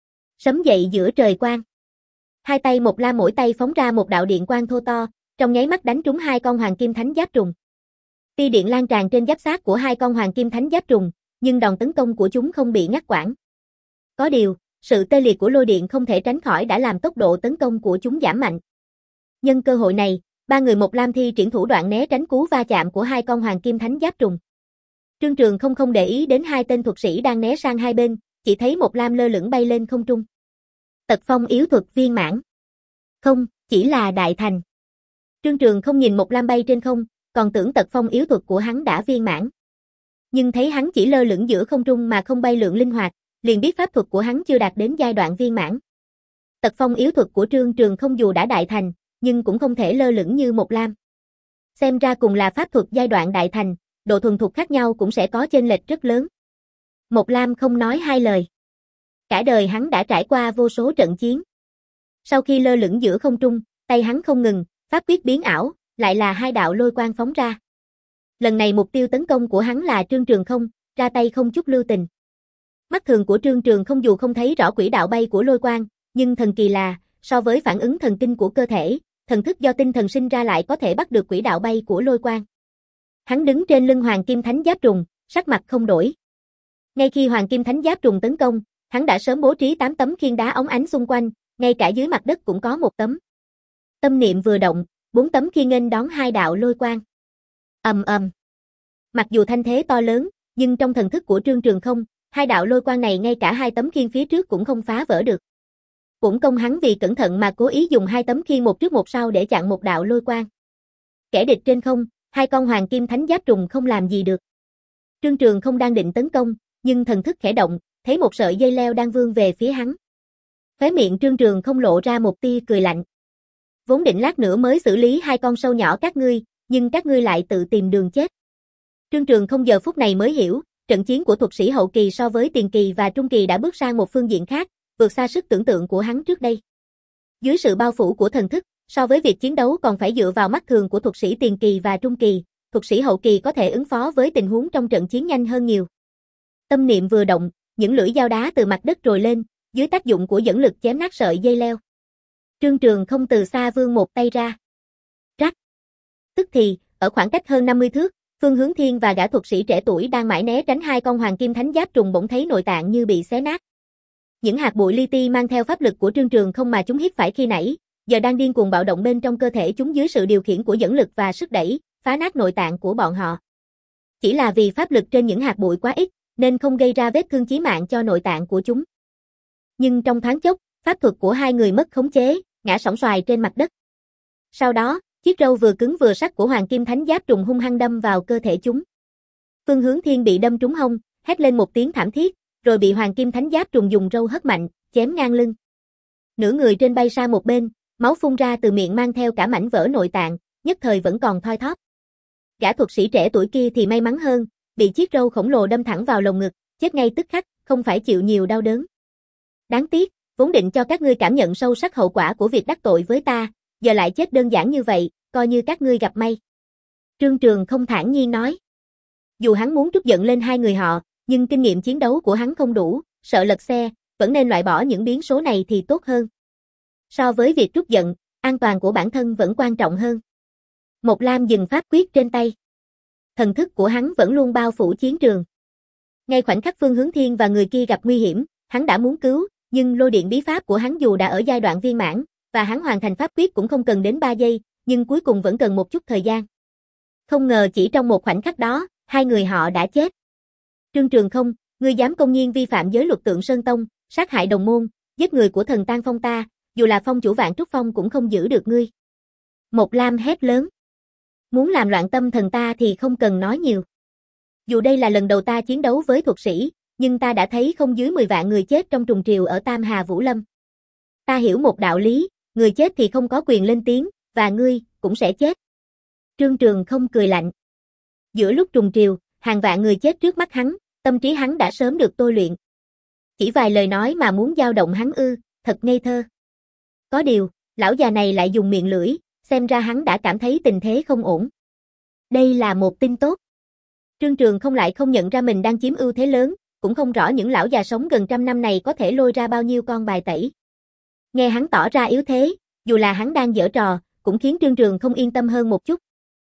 Sấm dậy giữa trời quang. Hai tay Mộc Lam mỗi tay phóng ra một đạo điện quang thô to, trong nháy mắt đánh trúng hai con Hoàng Kim Thánh Giáp trùng. Tia điện lan tràn trên giáp xác của hai con Hoàng Kim Thánh Giáp trùng, nhưng đòn tấn công của chúng không bị ngắt quãng. Có điều, sự tê liệt của lôi điện không thể tránh khỏi đã làm tốc độ tấn công của chúng giảm mạnh. Nhân cơ hội này, ba người Mộc Lam thi triển thủ đoạn né tránh cú va chạm của hai con Hoàng Kim Thánh Giáp trùng. Trương Trường Không không để ý đến hai tên thuật sĩ đang né sang hai bên, chỉ thấy Mộc Lam lơ lửng bay lên không trung. Tật phong yếu thuật viên mãn. Không, chỉ là đại thành. Trương Trường Không nhìn Mộc Lam bay trên không, còn tưởng tật phong yếu thuật của hắn đã viên mãn. Nhưng thấy hắn chỉ lơ lửng giữa không trung mà không bay lượn linh hoạt, liền biết pháp thuật của hắn chưa đạt đến giai đoạn viên mãn. Tật phong yếu thuật của Trương Trường Không dù đã đại thành, nhưng cũng không thể lơ lửng như Mộc Lam. Xem ra cùng là pháp thuật giai đoạn đại thành, độ thuần thục khác nhau cũng sẽ có chênh lệch rất lớn. Mộc Lam không nói hai lời. Cả đời hắn đã trải qua vô số trận chiến. Sau khi lơ lửng giữa không trung, tay hắn không ngừng, pháp quyết biến ảo, lại là hai đạo lôi quang phóng ra. Lần này mục tiêu tấn công của hắn là Trương Trường Không, ra tay không chút lưu tình. Mắt thường của Trương Trường Không dù không thấy rõ quỹ đạo bay của lôi quang, nhưng thần kỳ là, so với phản ứng thần kinh của cơ thể, thần thức do tinh thần sinh ra lại có thể bắt được quỹ đạo bay của lôi quang. Hắn đứng trên lưng Hoàng Kim Thánh Giáp trùng, sắc mặt không đổi. Ngay khi Hoàng Kim Thánh Giáp trùng tấn công, hắn đã sớm bố trí tám tấm khiên đá óng ánh xung quanh, ngay cả dưới mặt đất cũng có một tấm. Tâm niệm vừa động, bốn tấm khiên nghênh đón hai đạo lôi quang. Ầm ầm. Mặc dù thanh thế to lớn, nhưng trong thần thức của Trương Trường Không, hai đạo lôi quang này ngay cả hai tấm khiên phía trước cũng không phá vỡ được. Cũng công hắn vì cẩn thận mà cố ý dùng hai tấm khiên một trước một sau để chặn một đạo lôi quang. Kẻ địch trên không, hai con Hoàng Kim Thánh Giáp trùng không làm gì được. Trương Trường Không đang định tấn công, nhưng thần thức khẽ động, thấy một sợi dây leo đang vươn về phía hắn. Khóe miệng Trương Trường Không lộ ra một tia cười lạnh. Vốn định lát nữa mới xử lý hai con sâu nhỏ các ngươi, nhưng các ngươi lại tự tìm đường chết. Trương Trường Không giờ phút này mới hiểu, trận chiến của thuật sĩ hậu kỳ so với tiền kỳ và trung kỳ đã bước sang một phương diện khác, vượt xa sức tưởng tượng của hắn trước đây. Dưới sự bao phủ của thần thức, so với việc chiến đấu còn phải dựa vào mắt thường của thuật sĩ tiền kỳ và trung kỳ, thuật sĩ hậu kỳ có thể ứng phó với tình huống trong trận chiến nhanh hơn nhiều. Tâm niệm vừa động, những lưỡi dao đá từ mặt đất trồi lên, dưới tác dụng của dẫn lực chém nát sợi dây leo. Trương Trường Không từ xa vươn một tay ra. Rắc. Tức thì, ở khoảng cách hơn năm mươi thước, Phương Hướng Thiên và gã thuật sĩ trẻ tuổi đang mãi né tránh hai con Hoàng Kim Thánh Giáp trùng bỗng thấy nội tạng như bị xé nát. Những hạt bụi li ti mang theo pháp lực của Trương Trường Không mà chúng hít phải khi nãy, giờ đang điên cuồng bạo động bên trong cơ thể chúng dưới sự điều khiển của dẫn lực và sức đẩy, phá nát nội tạng của bọn họ. Chỉ là vì pháp lực trên những hạt bụi quá ít, nên không gây ra vết thương chí mạng cho nội tạng của chúng. Nhưng trong thoáng chốc, pháp thuật của hai người mất khống chế, ngã sóng xoài trên mặt đất. Sau đó, chiếc râu vừa cứng vừa sắc của Hoàng Kim Thánh Giáp trùng hung hăng đâm vào cơ thể chúng. Phương Hướng Thiên bị đâm trúng hông, hét lên một tiếng thảm thiết, rồi bị Hoàng Kim Thánh Giáp trùng dùng râu hất mạnh, chém ngang lưng. Nửa người trên bay sang một bên, máu phun ra từ miệng mang theo cả mảnh vỡ nội tạng, nhất thời vẫn còn thoi thóp. Gã thuật sĩ trẻ tuổi kia thì may mắn hơn, bị chiếc râu khổng lồ đâm thẳng vào lồng ngực, chết ngay tức khắc, không phải chịu nhiều đau đớn. Đáng tiếc, vốn định cho các ngươi cảm nhận sâu sắc hậu quả của việc đắc tội với ta, giờ lại chết đơn giản như vậy, coi như các ngươi gặp may. Trương Trường không thản nhiên nói. Dù hắn muốn trút giận lên hai người họ, nhưng kinh nghiệm chiến đấu của hắn không đủ, sợ lật xe, vẫn nên loại bỏ những biến số này thì tốt hơn. So với việc trút giận, an toàn của bản thân vẫn quan trọng hơn. Mộc Lam dừng pháp quyết trên tay. Thần thức của hắn vẫn luôn bao phủ chiến trường. Ngay khoảnh khắc Phương Hướng Thiên và người kia gặp nguy hiểm, hắn đã muốn cứu, nhưng lôi điện bí pháp của hắn dù đã ở giai đoạn viên mãn, và hắn hoàn thành pháp quyết cũng không cần đến ba giây, nhưng cuối cùng vẫn cần một chút thời gian. Không ngờ chỉ trong một khoảnh khắc đó, hai người họ đã chết. Trương Trường Không, ngươi dám công nhiên vi phạm giới luật Tượng Sơn Tông, sát hại đồng môn, giết người của thần Tang Phong ta, dù là phong chủ Vạn Trúc Phong cũng không giữ được ngươi. Mộc Lam hét lớn. Muốn làm loạn tâm thần ta thì không cần nói nhiều. Dù đây là lần đầu ta chiến đấu với thuật sĩ, nhưng ta đã thấy không dưới mười vạn người chết trong trùng triều ở Tam Hà Vũ Lâm. Ta hiểu một đạo lý, người chết thì không có quyền lên tiếng, và ngươi cũng sẽ chết. Trương Trường Không cười lạnh. Giữa lúc trùng triều, hàng vạn người chết trước mắt hắn, tâm trí hắn đã sớm được tôi luyện. Chỉ vài lời nói mà muốn dao động hắn ư, thật ngây thơ. Có điều, lão già này lại dùng miệng lưỡi, xem ra hắn đã cảm thấy tình thế không ổn. Đây là một tin tốt. Trương Trường Không lại không nhận ra mình đang chiếm ưu thế lớn, cũng không rõ những lão già sống gần trăm năm này có thể lôi ra bao nhiêu con bài tẩy. Nghe hắn tỏ ra yếu thế, dù là hắn đang giở trò, cũng khiến Trương Trường Không yên tâm hơn một chút.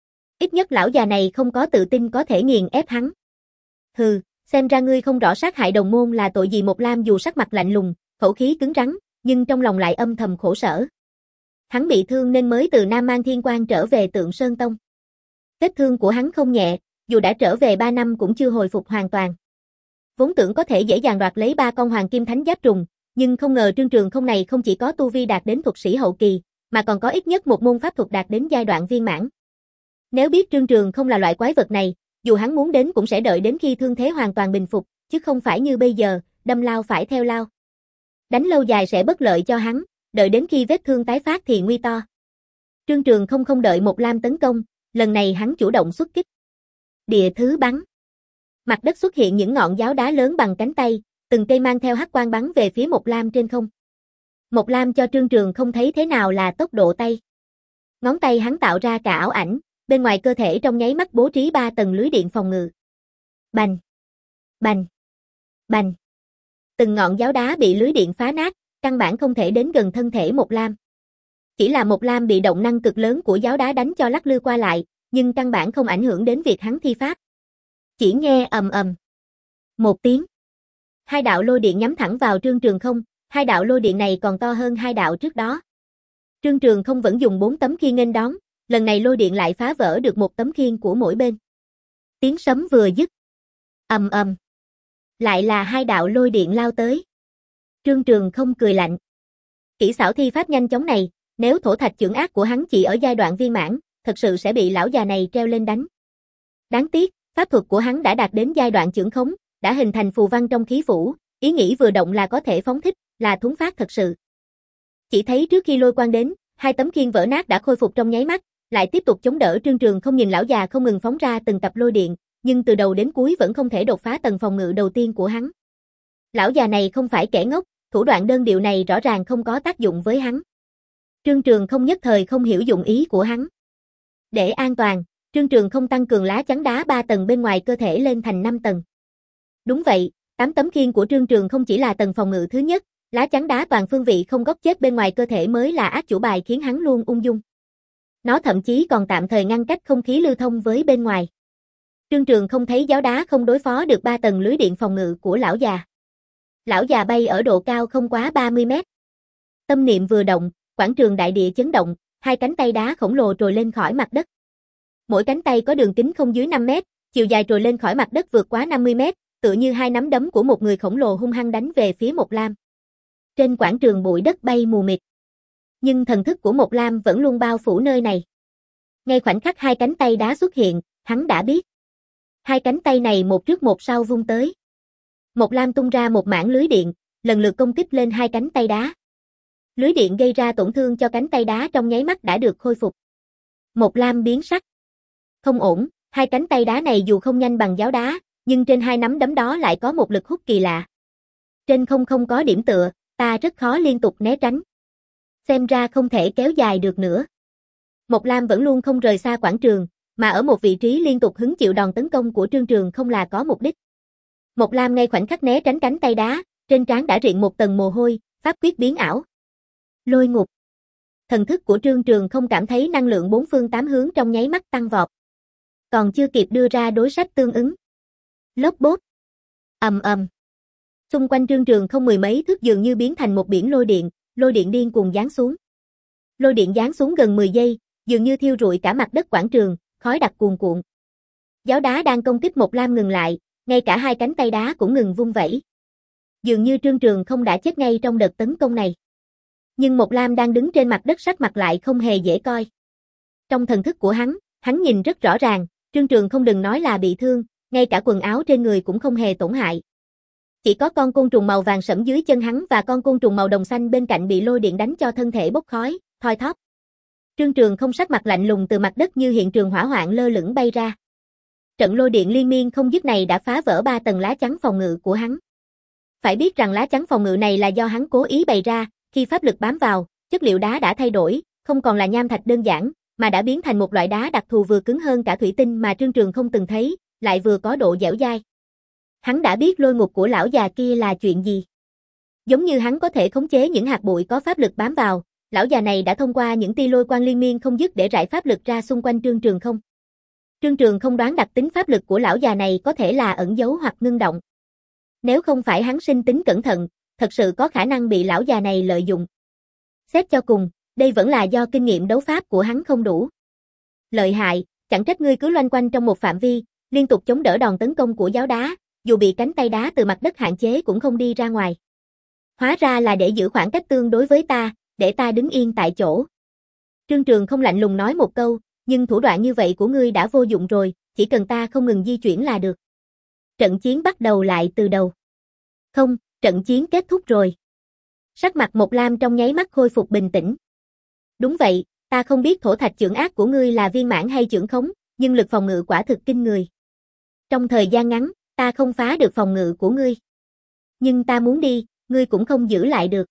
Ít nhất lão già này không có tự tin có thể nghiền ép hắn. Hừ, xem ra ngươi không rõ sát hại đồng môn là tội gì. Mộc Lam dù sắc mặt lạnh lùng, khẩu khí cứng rắn, nhưng trong lòng lại âm thầm khổ sở. Hắn bị thương nên mới từ Nam Mang Thiên Quan trở về Tượng Sơn Tông. Vết thương của hắn không nhẹ, dù đã trở về ba năm cũng chưa hồi phục hoàn toàn. Vốn tưởng có thể dễ dàng đoạt lấy ba con Hoàng Kim Thánh Giáp trùng, nhưng không ngờ Trương Trường Không này không chỉ có tu vi đạt đến thuật sĩ hậu kỳ, mà còn có ít nhất một môn pháp thuật đạt đến giai đoạn viên mãn. Nếu biết Trương Trường Không là loại quái vật này, dù hắn muốn đến cũng sẽ đợi đến khi thương thế hoàn toàn bình phục, chứ không phải như bây giờ, đâm lao phải theo lao. Đánh lâu dài sẽ bất lợi cho hắn, đợi đến khi vết thương tái phát thì nguy to. Trương Trường Không không đợi Mộc Lam tấn công, lần này hắn chủ động xuất kích. Địa thứ bắn. Mặt đất xuất hiện những ngọn giáo đá lớn bằng cánh tay, từng cây mang theo hắc quang bắn về phía Mộc Lam trên không. Mộc Lam cho Trương Trường Không thấy thế nào là tốc độ tay. Ngón tay hắn tạo ra cả ảo ảnh, bên ngoài cơ thể trong nháy mắt bố trí ba tầng lưới điện phòng ngự. Bành, bành, bành. Từng ngọn giáo đá bị lưới điện phá nát, căn bản không thể đến gần thân thể Mộc Lam. Chỉ là Mộc Lam bị động năng cực lớn của giáo đá đánh cho lắc lư qua lại, nhưng căn bản không ảnh hưởng đến việc hắn thi pháp. Chỉ nghe ầm ầm một tiếng. Hai đạo lôi điện nhắm thẳng vào Trương Trường Không, hai đạo lôi điện này còn to hơn hai đạo trước đó. Trương Trường Không vẫn dùng bốn tấm khiên nghênh đón, lần này lôi điện lại phá vỡ được một tấm khiên của mỗi bên. Tiếng sấm vừa dứt. Ầm ầm. Lại là hai đạo lôi điện lao tới. Trương Trường Không cười lạnh. Kỹ xảo thi pháp nhanh chóng này, nếu thổ thạch chưởng ác của hắn chỉ ở giai đoạn viên mãn, thật sự sẽ bị lão già này treo lên đánh. Đáng tiếc, pháp thuật của hắn đã đạt đến giai đoạn chưởng khống, đã hình thành phù văn trong khí phủ, ý nghĩ vừa động là có thể phóng thích, là thuấn phát thật sự. Chỉ thấy trước khi lôi quang đến, hai tấm khiên vỡ nát đã khôi phục trong nháy mắt, lại tiếp tục chống đỡ. Trương Trường Không nhìn lão già không ngừng phóng ra từng tập lôi điện, nhưng từ đầu đến cuối vẫn không thể đột phá tầng phòng ngự đầu tiên của hắn. Lão già này không phải kẻ ngốc, thủ đoạn đơn điệu này rõ ràng không có tác dụng với hắn. Trương Trường Không nhất thời không hiểu dụng ý của hắn. Để an toàn, Trương Trường Không tăng cường lá chắn đá ba tầng bên ngoài cơ thể lên thành năm tầng. Đúng vậy, tám tấm khiên của Trương Trường Không chỉ là tầng phòng ngự thứ nhất, lá chắn đá toàn phương vị không góc chết bên ngoài cơ thể mới là át chủ bài khiến hắn luôn ung dung. Nó thậm chí còn tạm thời ngăn cách không khí lưu thông với bên ngoài. Trương Trường Không thấy giáo đá không đối phó được ba tầng lưới điện phòng ngự của lão già. Lão già bay ở độ cao không quá ba mươi mét. Tâm niệm vừa động, quảng trường đại địa chấn động, hai cánh tay đá khổng lồ trồi lên khỏi mặt đất. Mỗi cánh tay có đường kính không dưới năm mét, chiều dài trồi lên khỏi mặt đất vượt quá năm mươi mét, tựa như hai nắm đấm của một người khổng lồ hung hăng đánh về phía Mộc Lam. Trên quảng trường bụi đất bay mù mịt. Nhưng thần thức của Mộc Lam vẫn luôn bao phủ nơi này. Ngay khoảnh khắc hai cánh tay đá xuất hiện, hắn đã biết. Hai cánh tay này một trước một sau vung tới. Mộc Lam tung ra một mảng lưới điện, lần lượt công kích lên hai cánh tay đá. Lưới điện gây ra tổn thương cho cánh tay đá trong nháy mắt đã được khôi phục. Mộc Lam biến sắc. Không ổn, hai cánh tay đá này dù không nhanh bằng giáo đá, nhưng trên hai nắm đấm đó lại có một lực hút kỳ lạ. Trên không không có điểm tựa, ta rất khó liên tục né tránh. Xem ra không thể kéo dài được nữa. Mộc Lam vẫn luôn không rời xa quảng trường, mà ở một vị trí liên tục hứng chịu đòn tấn công của Trương Trường không là có mục đích. Mộc Lam ngay khoảnh khắc né tránh cánh tay đá, trên trán đã rịn một tầng mồ hôi, pháp quyết biến ảo. Lôi ngục. Thần thức của Trương Trường không cảm thấy năng lượng bốn phương tám hướng trong nháy mắt tăng vọt. Còn chưa kịp đưa ra đối sách tương ứng. Lốp bốp. Ầm ầm. Xung quanh Trương Trường không mười mấy thước dường như biến thành một biển lôi điện, lôi điện điên cuồng giáng xuống. Lôi điện giáng xuống gần mười giây, dường như thiêu rụi cả mặt đất quảng trường, khói đặc cuồn cuộn. Giáo đá đang công kích Mộc Lam ngừng lại, ngay cả hai cánh tay đá cũng ngừng vung vẩy. Dường như Trương Trường không đã chết ngay trong đợt tấn công này. Nhưng Mộc Lam đang đứng trên mặt đất sắc mặt lại không hề dễ coi. Trong thần thức của hắn, hắn nhìn rất rõ ràng, Trương Trường không đừng nói là bị thương, ngay cả quần áo trên người cũng không hề tổn hại. Chỉ có con côn trùng màu vàng sẫm dưới chân hắn và con côn trùng màu đồng xanh bên cạnh bị lôi điện đánh cho thân thể bốc khói, thoi thóp. Trương Trường không sắc mặt lạnh lùng từ mặt đất như hiện trường hỏa hoạn lơ lửng bay ra. Trận lôi điện liên miên không dứt này đã phá vỡ ba tầng lá chắn phòng ngự của hắn. Phải biết rằng lá chắn phòng ngự này là do hắn cố ý bày ra, khi pháp lực bám vào, chất liệu đá đã thay đổi, không còn là nham thạch đơn giản, mà đã biến thành một loại đá đặc thù vừa cứng hơn cả thủy tinh mà Trương Trường không từng thấy, lại vừa có độ dẻo dai. Hắn đã biết lôi ngục của lão già kia là chuyện gì. Giống như hắn có thể khống chế những hạt bụi có pháp lực bám vào, lão già này đã thông qua những tia lôi quang liên miên không dứt để rải pháp lực ra xung quanh Trương Trường không. Trương Trường không đoán đặc tính pháp lực của lão già này có thể là ẩn giấu hoặc ngưng động. Nếu không phải hắn sinh tính cẩn thận, thật sự có khả năng bị lão già này lợi dụng. Xét cho cùng, đây vẫn là do kinh nghiệm đấu pháp của hắn không đủ. Lợi hại, chẳng trách ngươi cứ loanh quanh trong một phạm vi, liên tục chống đỡ đòn tấn công của giáo đá, dù bị cánh tay đá từ mặt đất hạn chế cũng không đi ra ngoài. Hóa ra là để giữ khoảng cách tương đối với ta, để ta đứng yên tại chỗ. Trương Trường không lạnh lùng nói một câu, nhưng thủ đoạn như vậy của ngươi đã vô dụng rồi, chỉ cần ta không ngừng di chuyển là được. Trận chiến bắt đầu lại từ đầu. Không, trận chiến kết thúc rồi. Sắc mặt Mộc Lam trong nháy mắt khôi phục bình tĩnh. Đúng vậy, ta không biết thổ thạch chưởng ác của ngươi là viên mãn hay chưởng khống, nhưng lực phòng ngự quả thực kinh người. Trong thời gian ngắn, ta không phá được phòng ngự của ngươi. Nhưng ta muốn đi, ngươi cũng không giữ lại được.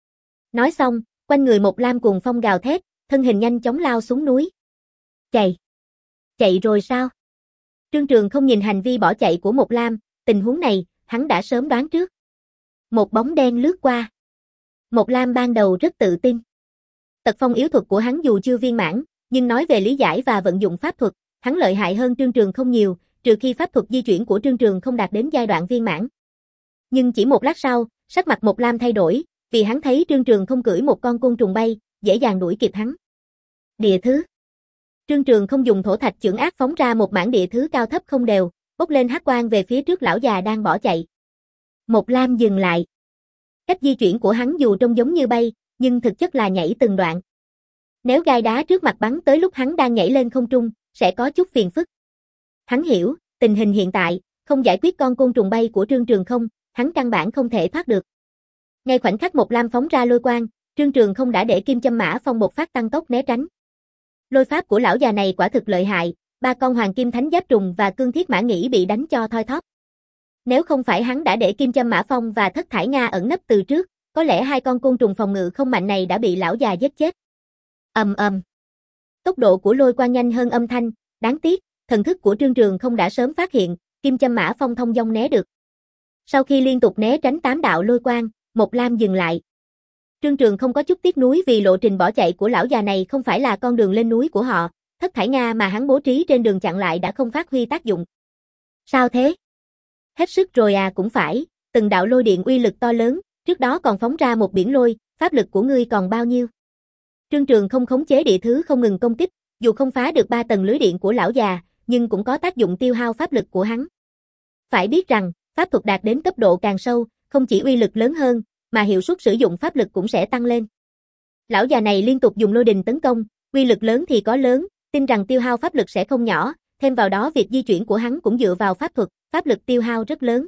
Nói xong, quanh người Mộc Lam cuồng phong gào thét, thân hình nhanh chóng lao xuống núi. Chạy. Chạy rồi sao? Trương Trường không nhìn hành vi bỏ chạy của Mộc Lam, tình huống này, hắn đã sớm đoán trước. Một bóng đen lướt qua. Mộc Lam ban đầu rất tự tin. Tật phong yếu thuật của hắn dù chưa viên mãn, nhưng nói về lý giải và vận dụng pháp thuật, hắn lợi hại hơn Trương Trường không nhiều, trừ khi pháp thuật di chuyển của Trương Trường không đạt đến giai đoạn viên mãn. Nhưng chỉ một lát sau, sắc mặt Mộc Lam thay đổi, vì hắn thấy Trương Trường không cưỡi một con côn trùng bay, dễ dàng đuổi kịp hắn. Địa thứ. Trương Trường không dùng thổ thạch chưởng ác phóng ra một mảng địa thứ cao thấp không đều, bốc lên hắc quang về phía trước lão già đang bỏ chạy. Mộc Lam dừng lại. Cách di chuyển của hắn dù trông giống như bay, nhưng thực chất là nhảy từng đoạn. Nếu gai đá trước mặt bắn tới lúc hắn đang nhảy lên không trung, sẽ có chút phiền phức. Hắn hiểu, tình hình hiện tại, không giải quyết con côn trùng bay của Trương Trường không, hắn căn bản không thể thoát được. Ngay khoảnh khắc Mộc Lam phóng ra lôi quang, Trương Trường không đã để kim châm mã phong một phát tăng tốc né tránh. Lôi pháp của lão già này quả thực lợi hại, ba con hoàng kim thánh giáp trùng và cương thiết mã nghĩ bị đánh cho thoi thóp. Nếu không phải hắn đã để kim châm mã phong và thất thải nga ẩn nấp từ trước, có lẽ hai con côn trùng phòng ngự không mạnh này đã bị lão già giết chết. Ầm ầm. Tốc độ của lôi quang nhanh hơn âm thanh, đáng tiếc, thần thức của Trương Trường không đã sớm phát hiện, kim châm mã phong thông dong né được. Sau khi liên tục né tránh tám đạo lôi quang, Mộc Lam dừng lại. Trương Trường không có chút tiếc nuối vì lộ trình bỏ chạy của lão già này không phải là con đường lên núi của họ, thất thải nga mà hắn bố trí trên đường chặn lại đã không phát huy tác dụng. Sao thế? Hết sức rồi à? Cũng phải, từng đạo lôi điện uy lực to lớn, trước đó còn phóng ra một biển lôi, pháp lực của ngươi còn bao nhiêu? Trương Trường không khống chế địa thứ không ngừng công kích, dù không phá được ba tầng lưới điện của lão già, nhưng cũng có tác dụng tiêu hao pháp lực của hắn. Phải biết rằng, pháp thuật đạt đến cấp độ càng sâu, không chỉ uy lực lớn hơn, mà hiệu suất sử dụng pháp lực cũng sẽ tăng lên. Lão già này liên tục dùng lôi đình tấn công, uy lực lớn thì có lớn, tin rằng tiêu hao pháp lực sẽ không nhỏ, thêm vào đó việc di chuyển của hắn cũng dựa vào pháp thuật, pháp lực tiêu hao rất lớn.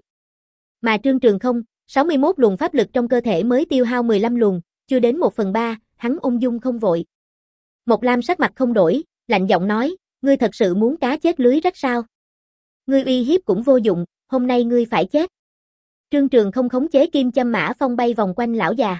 Mà Trương Trường Không, sáu mươi mốt luồng pháp lực trong cơ thể mới tiêu hao mười lăm luồng, chưa đến một phần ba, hắn ung dung không vội. Mộc Lam sắc mặt không đổi, lạnh giọng nói, ngươi thật sự muốn cá chết lưới rách sao? Ngươi uy hiếp cũng vô dụng, hôm nay ngươi phải chết. Trương Trường Không khống chế kim châm mã phong bay vòng quanh lão già.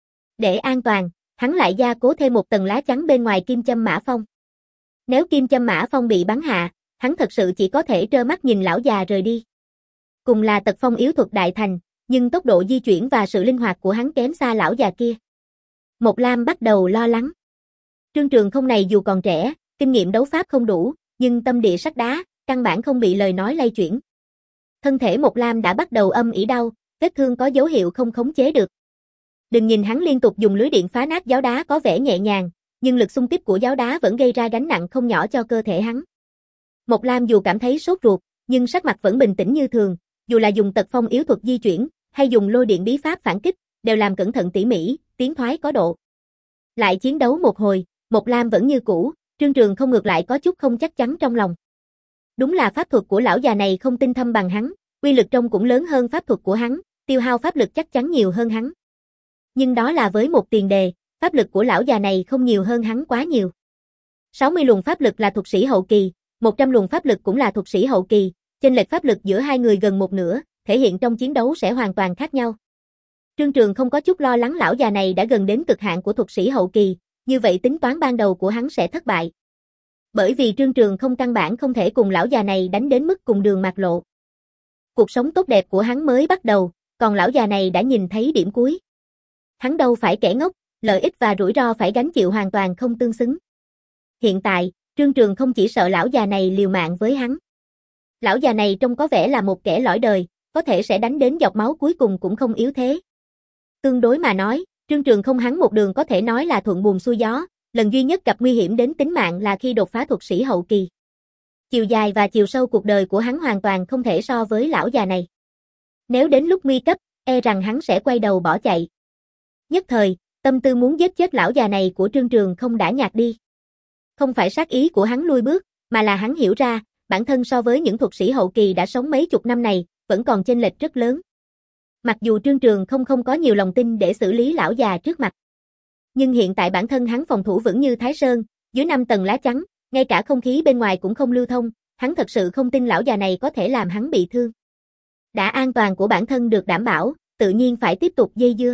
Để an toàn, hắn lại gia cố thêm một tầng lá chắn bên ngoài kim châm mã phong. Nếu kim châm mã phong bị bắn hạ, hắn thật sự chỉ có thể trơ mắt nhìn lão già rời đi. Cùng là tật phong yếu thuật đại thành, nhưng tốc độ di chuyển và sự linh hoạt của hắn kém xa lão già kia. Mộc Lam bắt đầu lo lắng. Trương Trường Không này dù còn trẻ, kinh nghiệm đấu pháp không đủ, nhưng tâm địa sắt đá, căn bản không bị lời nói lay chuyển. Thân thể Mộc Lam đã bắt đầu âm ỉ đau, vết thương có dấu hiệu không khống chế được. Đừng nhìn hắn liên tục dùng lưới điện phá nát giáo đá có vẻ nhẹ nhàng, nhưng lực xung kích của giáo đá vẫn gây ra gánh nặng không nhỏ cho cơ thể hắn. Mộc Lam dù cảm thấy sốt ruột, nhưng sắc mặt vẫn bình tĩnh như thường, dù là dùng tật phong yếu thuật di chuyển, hay dùng lôi điện bí pháp phản kích, đều làm cẩn thận tỉ mỉ, tiến thoái có độ. Lại chiến đấu một hồi, Mộc Lam vẫn như cũ, Trương Trường Không ngược lại có chút không chắc chắn trong lòng. Đúng là pháp thuật của lão già này không tinh thâm bằng hắn, uy lực trông cũng lớn hơn pháp thuật của hắn, tiêu hao pháp lực chắc chắn nhiều hơn hắn. Nhưng đó là với một tiền đề, pháp lực của lão già này không nhiều hơn hắn quá nhiều. sáu mươi luồng pháp lực là thuật sĩ hậu kỳ, một trăm luồng pháp lực cũng là thuật sĩ hậu kỳ, chênh lệch pháp lực giữa hai người gần một nửa, thể hiện trong chiến đấu sẽ hoàn toàn khác nhau. Trương Trường không có chút lo lắng lão già này đã gần đến cực hạn của thuật sĩ hậu kỳ, như vậy tính toán ban đầu của hắn sẽ thất bại. Bởi vì Trương Trường không căn bản không thể cùng lão già này đánh đến mức cùng đường mạt lộ. Cuộc sống tốt đẹp của hắn mới bắt đầu, còn lão già này đã nhìn thấy điểm cuối. Hắn đâu phải kẻ ngốc, lợi ích và rủi ro phải gánh chịu hoàn toàn không tương xứng. Hiện tại, Trương Trường không chỉ sợ lão già này liều mạng với hắn. Lão già này trông có vẻ là một kẻ lõi đời, có thể sẽ đánh đến giọt máu cuối cùng cũng không yếu thế. Tương đối mà nói, Trương Trường không hắn một đường có thể nói là thuận buồm xuôi gió, lần duy nhất gặp nguy hiểm đến tính mạng là khi đột phá thuật sĩ hậu kỳ. Chiều dài và chiều sâu cuộc đời của hắn hoàn toàn không thể so với lão già này. Nếu đến lúc nguy cấp, e rằng hắn sẽ quay đầu bỏ chạy. Nhất thời, tâm tư muốn giết chết lão già này của Trương Trường không đã nhạt đi. Không phải sát ý của hắn lui bước, mà là hắn hiểu ra, bản thân so với những thuật sĩ hậu kỳ đã sống mấy chục năm này, vẫn còn chênh lệch rất lớn. Mặc dù Trương Trường không không có nhiều lòng tin để xử lý lão già trước mặt. Nhưng hiện tại bản thân hắn phòng thủ vững như Thái Sơn, dưới năm tầng lá chắn, ngay cả không khí bên ngoài cũng không lưu thông, hắn thật sự không tin lão già này có thể làm hắn bị thương. Đã an toàn của bản thân được đảm bảo, tự nhiên phải tiếp tục dây dưa.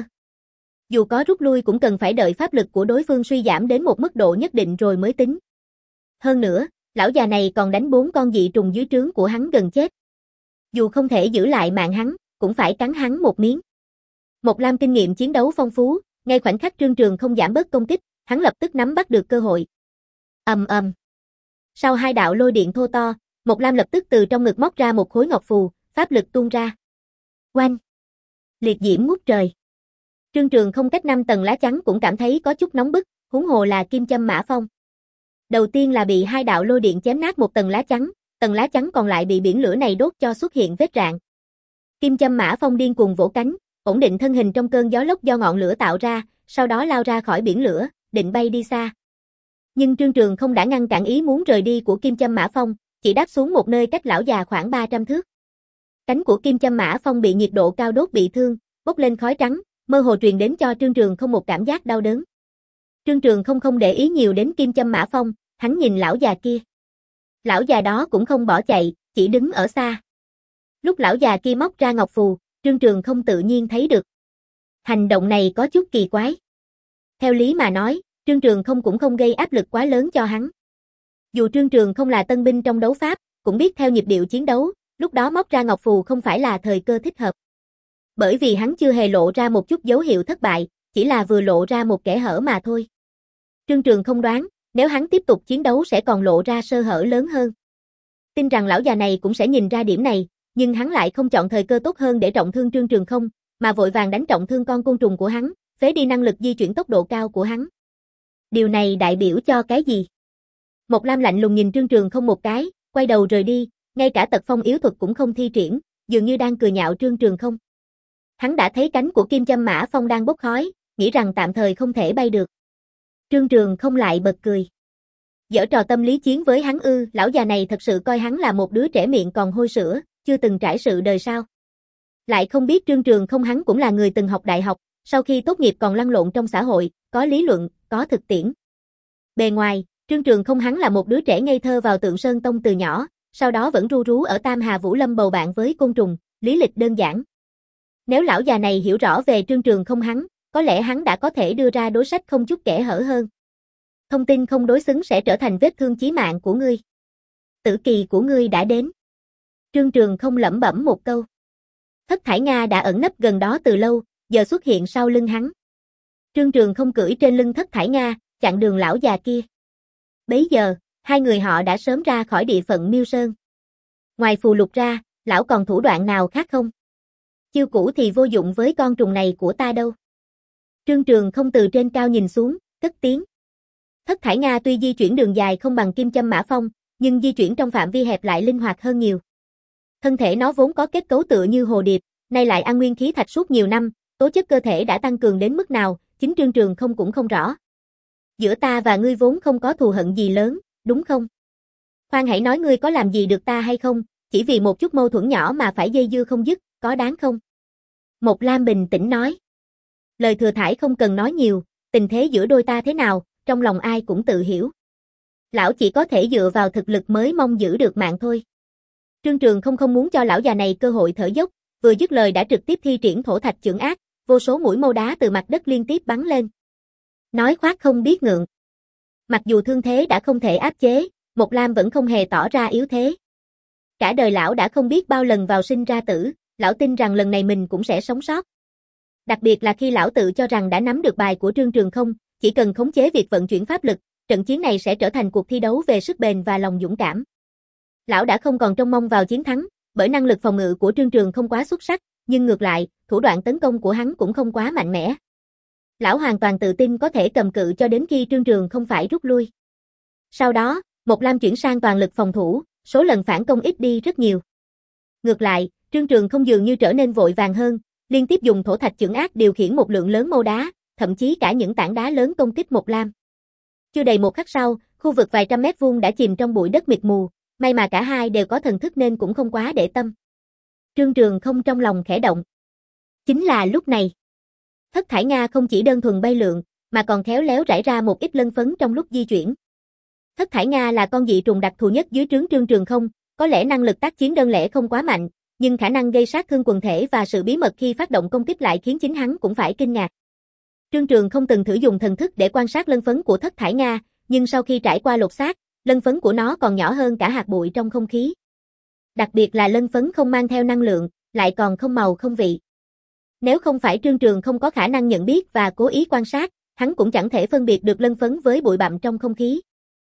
Dù có rút lui cũng cần phải đợi pháp lực của đối phương suy giảm đến một mức độ nhất định rồi mới tính. Hơn nữa, lão già này còn đánh bốn con dị trùng dưới trướng của hắn gần chết. Dù không thể giữ lại mạng hắn, cũng phải cắn hắn một miếng. Mộc Lam kinh nghiệm chiến đấu phong phú, ngay khoảnh khắc Trương Trường không giảm bớt công kích, hắn lập tức nắm bắt được cơ hội. Ầm ầm. Sau hai đạo lôi điện thô to, Mộc Lam lập tức từ trong ngực móc ra một khối ngọc phù, pháp lực tuôn ra. Oanh! Liệt diễm ngút trời. Trương Trường không cách năm tầng lá chắn cũng cảm thấy có chút nóng bức, huống hồ là kim châm mã phong. Đầu tiên là bị hai đạo lôi điện chém nát một tầng lá chắn, tầng lá chắn còn lại bị biển lửa này đốt cho xuất hiện vết rạn. Kim châm mã phong điên cuồng vỗ cánh, ổn định thân hình trong cơn gió lốc do ngọn lửa tạo ra, sau đó lao ra khỏi biển lửa, định bay đi xa. Nhưng Trương Trường không đã ngăn cản ý muốn rời đi của kim châm mã phong, chỉ đáp xuống một nơi cách lão già khoảng ba trăm thước. Cánh của kim châm mã phong bị nhiệt độ cao đốt bị thương, bốc lên khói trắng, mơ hồ truyền đến cho Trương Trường không một cảm giác đau đớn. Trương Trường không không để ý nhiều đến kim châm mã phong, hắn nhìn lão già kia. Lão già đó cũng không bỏ chạy, chỉ đứng ở xa. Lúc lão già kia móc ra ngọc phù, Trương Trường không tự nhiên thấy được. Hành động này có chút kỳ quái. Theo lý mà nói, Trương Trường không cũng không gây áp lực quá lớn cho hắn. Dù Trương Trường không là tân binh trong đấu pháp, cũng biết theo nhịp điệu chiến đấu, lúc đó móc ra ngọc phù không phải là thời cơ thích hợp. Bởi vì hắn chưa hề lộ ra một chút dấu hiệu thất bại, chỉ là vừa lộ ra một kẽ hở mà thôi. Trương Trường không đoán, nếu hắn tiếp tục chiến đấu sẽ còn lộ ra sơ hở lớn hơn. Tin rằng lão già này cũng sẽ nhìn ra điểm này, nhưng hắn lại không chọn thời cơ tốt hơn để trọng thương Trương Trường không, mà vội vàng đánh trọng thương con côn trùng của hắn, phế đi năng lực di chuyển tốc độ cao của hắn. Điều này đại biểu cho cái gì? Mộc Lam lạnh lùng nhìn Trương Trường không một cái, quay đầu rời đi, ngay cả tật phong yếu thuật cũng không thi triển, dường như đang cười nhạo Trương Trường Không. Hắn đã thấy cánh của Kim Châm Mã Phong đang bốc khói, nghĩ rằng tạm thời không thể bay được. Trương Trường Không lại bật cười. Giở trò tâm lý chiến với hắn ư? Lão già này thật sự coi hắn là một đứa trẻ miệng còn hôi sữa, chưa từng trải sự đời sao? Lại không biết Trương Trường Không hắn cũng là người từng học đại học, sau khi tốt nghiệp còn lăn lộn trong xã hội, có lý luận, có thực tiễn. Bề ngoài, Trương Trường Không hắn là một đứa trẻ ngây thơ vào Tượng Sơn Tông từ nhỏ, sau đó vẫn ru rú ở Tam Hà Vũ Lâm bầu bạn với côn trùng, lý lịch đơn giản. Nếu lão già này hiểu rõ về Trương Trường Không hắn, có lẽ hắn đã có thể đưa ra đối sách không chút kẽ hở hơn. Thông tin không đối xứng sẽ trở thành vết thương chí mạng của ngươi. Tử kỳ của ngươi đã đến. Trương Trường Không lẩm bẩm một câu. Thất Thải Nga đã ẩn nấp gần đó từ lâu, giờ xuất hiện sau lưng hắn. Trương Trường Không cưỡi trên lưng Thất Thải Nga, chặn đường lão già kia. Bấy giờ, hai người họ đã sớm ra khỏi địa phận Miêu Sơn. Ngoài phù lục ra, lão còn thủ đoạn nào khác không? Chiêu cũ thì vô dụng với con trùng này của ta đâu. Trương Trường Không từ trên cao nhìn xuống, cất tiếng. Thất Thải Nga tuy di chuyển đường dài không bằng Kim Châm Mã Phong, nhưng di chuyển trong phạm vi hẹp lại linh hoạt hơn nhiều. Thân thể nó vốn có kết cấu tựa như hồ điệp, nay lại ăn nguyên khí thạch suốt nhiều năm, tố chất cơ thể đã tăng cường đến mức nào, chính Trương Trường Không cũng không rõ. Giữa ta và ngươi vốn không có thù hận gì lớn, đúng không? Khoan hãy nói ngươi có làm gì được ta hay không, chỉ vì một chút mâu thuẫn nhỏ mà phải dây dưa không dứt, có đáng không? Mộc Lam bình tĩnh nói. Lời thừa thải không cần nói nhiều, tình thế giữa đôi ta thế nào, trong lòng ai cũng tự hiểu. Lão chỉ có thể dựa vào thực lực mới mong giữ được mạng thôi. Trương Trường Không không muốn cho lão già này cơ hội thở dốc, vừa dứt lời đã trực tiếp thi triển thổ thạch chưởng ác, vô số mũi mâu đá từ mặt đất liên tiếp bắn lên. Nói khoác không biết ngượng. Mặc dù thương thế đã không thể áp chế, Mộc Lam vẫn không hề tỏ ra yếu thế. Cả đời lão đã không biết bao lần vào sinh ra tử, lão tin rằng lần này mình cũng sẽ sống sót. Đặc biệt là khi lão tự cho rằng đã nắm được bài của Trương Trường Không, chỉ cần khống chế việc vận chuyển pháp lực, trận chiến này sẽ trở thành cuộc thi đấu về sức bền và lòng dũng cảm. Lão đã không còn trông mong vào chiến thắng, bởi năng lực phòng ngự của Trương Trường không quá xuất sắc, nhưng ngược lại, thủ đoạn tấn công của hắn cũng không quá mạnh mẽ. Lão hoàn toàn tự tin có thể cầm cự cho đến khi Trương Trường không phải rút lui. Sau đó, Mộc Lam chuyển sang toàn lực phòng thủ, số lần phản công ít đi rất nhiều. Ngược lại, Trương Trường không dường như trở nên vội vàng hơn, liên tiếp dùng thổ thạch chưởng ác điều khiển một lượng lớn mâu đá, thậm chí cả những tảng đá lớn công kích Mộc Lam. Chưa đầy một khắc sau, khu vực vài trăm mét vuông đã chìm trong bụi đất mịt mù, may mà cả hai đều có thần thức nên cũng không quá để tâm. Trương Trường không trong lòng khẽ động. Chính là lúc này. Thất Thải Nga không chỉ đơn thuần bay lượn, mà còn khéo léo rải ra một ít lân phấn trong lúc di chuyển. Thất Thải Nga là con dị trùng đặc thù nhất dưới trướng Trương Trường không, có lẽ năng lực tác chiến đơn lẻ không quá mạnh, nhưng khả năng gây sát thương quần thể và sự bí mật khi phát động công kích lại khiến chính hắn cũng phải kinh ngạc. Trương Trường không từng thử dùng thần thức để quan sát lân phấn của Thất Thải Nga, nhưng sau khi trải qua lột xác, lân phấn của nó còn nhỏ hơn cả hạt bụi trong không khí. Đặc biệt là lân phấn không mang theo năng lượng, lại còn không màu không vị. Nếu không phải Trương Trường không có khả năng nhận biết và cố ý quan sát, hắn cũng chẳng thể phân biệt được lân phấn với bụi bặm trong không khí.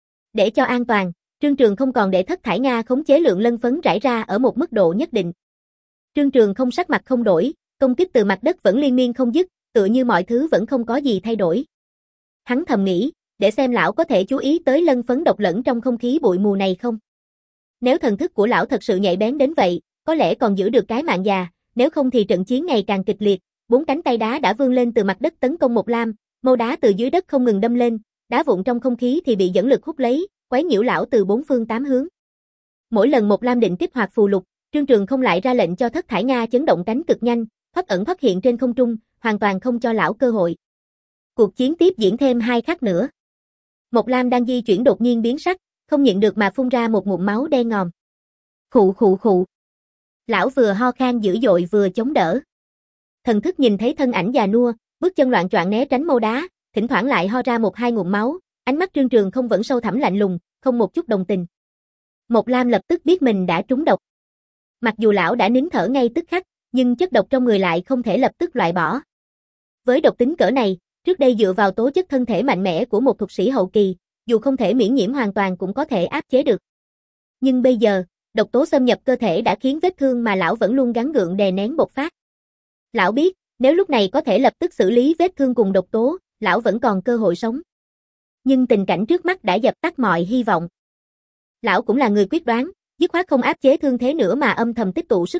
Để cho an toàn, Trương Trường không còn để Thất Thải Nga khống chế lượng lân phấn rải ra ở một mức độ nhất định. Trương Trường không sắc mặt không đổi, công kích từ mặt đất vẫn liên miên không dứt, tựa như mọi thứ vẫn không có gì thay đổi. Hắn thầm nghĩ, để xem lão có thể chú ý tới lân phấn độc lẫn trong không khí bụi mù này không. Nếu thần thức của lão thật sự nhạy bén đến vậy, có lẽ còn giữ được cái mạng già, nếu không thì trận chiến ngày càng kịch liệt, bốn cánh tay đá đã vươn lên từ mặt đất tấn công Mộc Lam, mâu đá từ dưới đất không ngừng đâm lên, đá vụn trong không khí thì bị dẫn lực hút lấy, quấy nhiễu lão từ bốn phương tám hướng. Mỗi lần Mộc Lam định kích hoạt phù lục, Trương Trường không lại ra lệnh cho Thất Thải Nga chấn động cánh cực nhanh, thoát ẩn thoát hiện trên không trung, hoàn toàn không cho lão cơ hội. Cuộc chiến tiếp diễn thêm hai khắc nữa. Mộc Lam đang di chuyển đột nhiên biến sắc, không nhịn được mà phun ra một ngụm máu đen ngòm. Khụ khụ khụ. Lão vừa ho khan dữ dội vừa chống đỡ. Thần thức nhìn thấy thân ảnh già nua, bước chân loạn choạng né tránh mâu đá, thỉnh thoảng lại ho ra một hai ngụm máu, ánh mắt Trương Trường không vẫn sâu thẳm lạnh lùng, không một chút đồng tình. Mộc Lam lập tức biết mình đã trúng độc. Mặc dù lão đã nín thở ngay tức khắc, nhưng chất độc trong người lại không thể lập tức loại bỏ. Với độc tính cỡ này, trước đây dựa vào tố chất thân thể mạnh mẽ của một thuật sĩ hậu kỳ, dù không thể miễn nhiễm hoàn toàn cũng có thể áp chế được. Nhưng bây giờ, độc tố xâm nhập cơ thể đã khiến vết thương mà lão vẫn luôn gắng gượng đè nén bộc phát. Lão biết, nếu lúc này có thể lập tức xử lý vết thương cùng độc tố, lão vẫn còn cơ hội sống. Nhưng tình cảnh trước mắt đã dập tắt mọi hy vọng. Lão cũng là người quyết đoán, dứt khoát không áp chế thương thế nữa mà âm thầm tích tụ sức lực,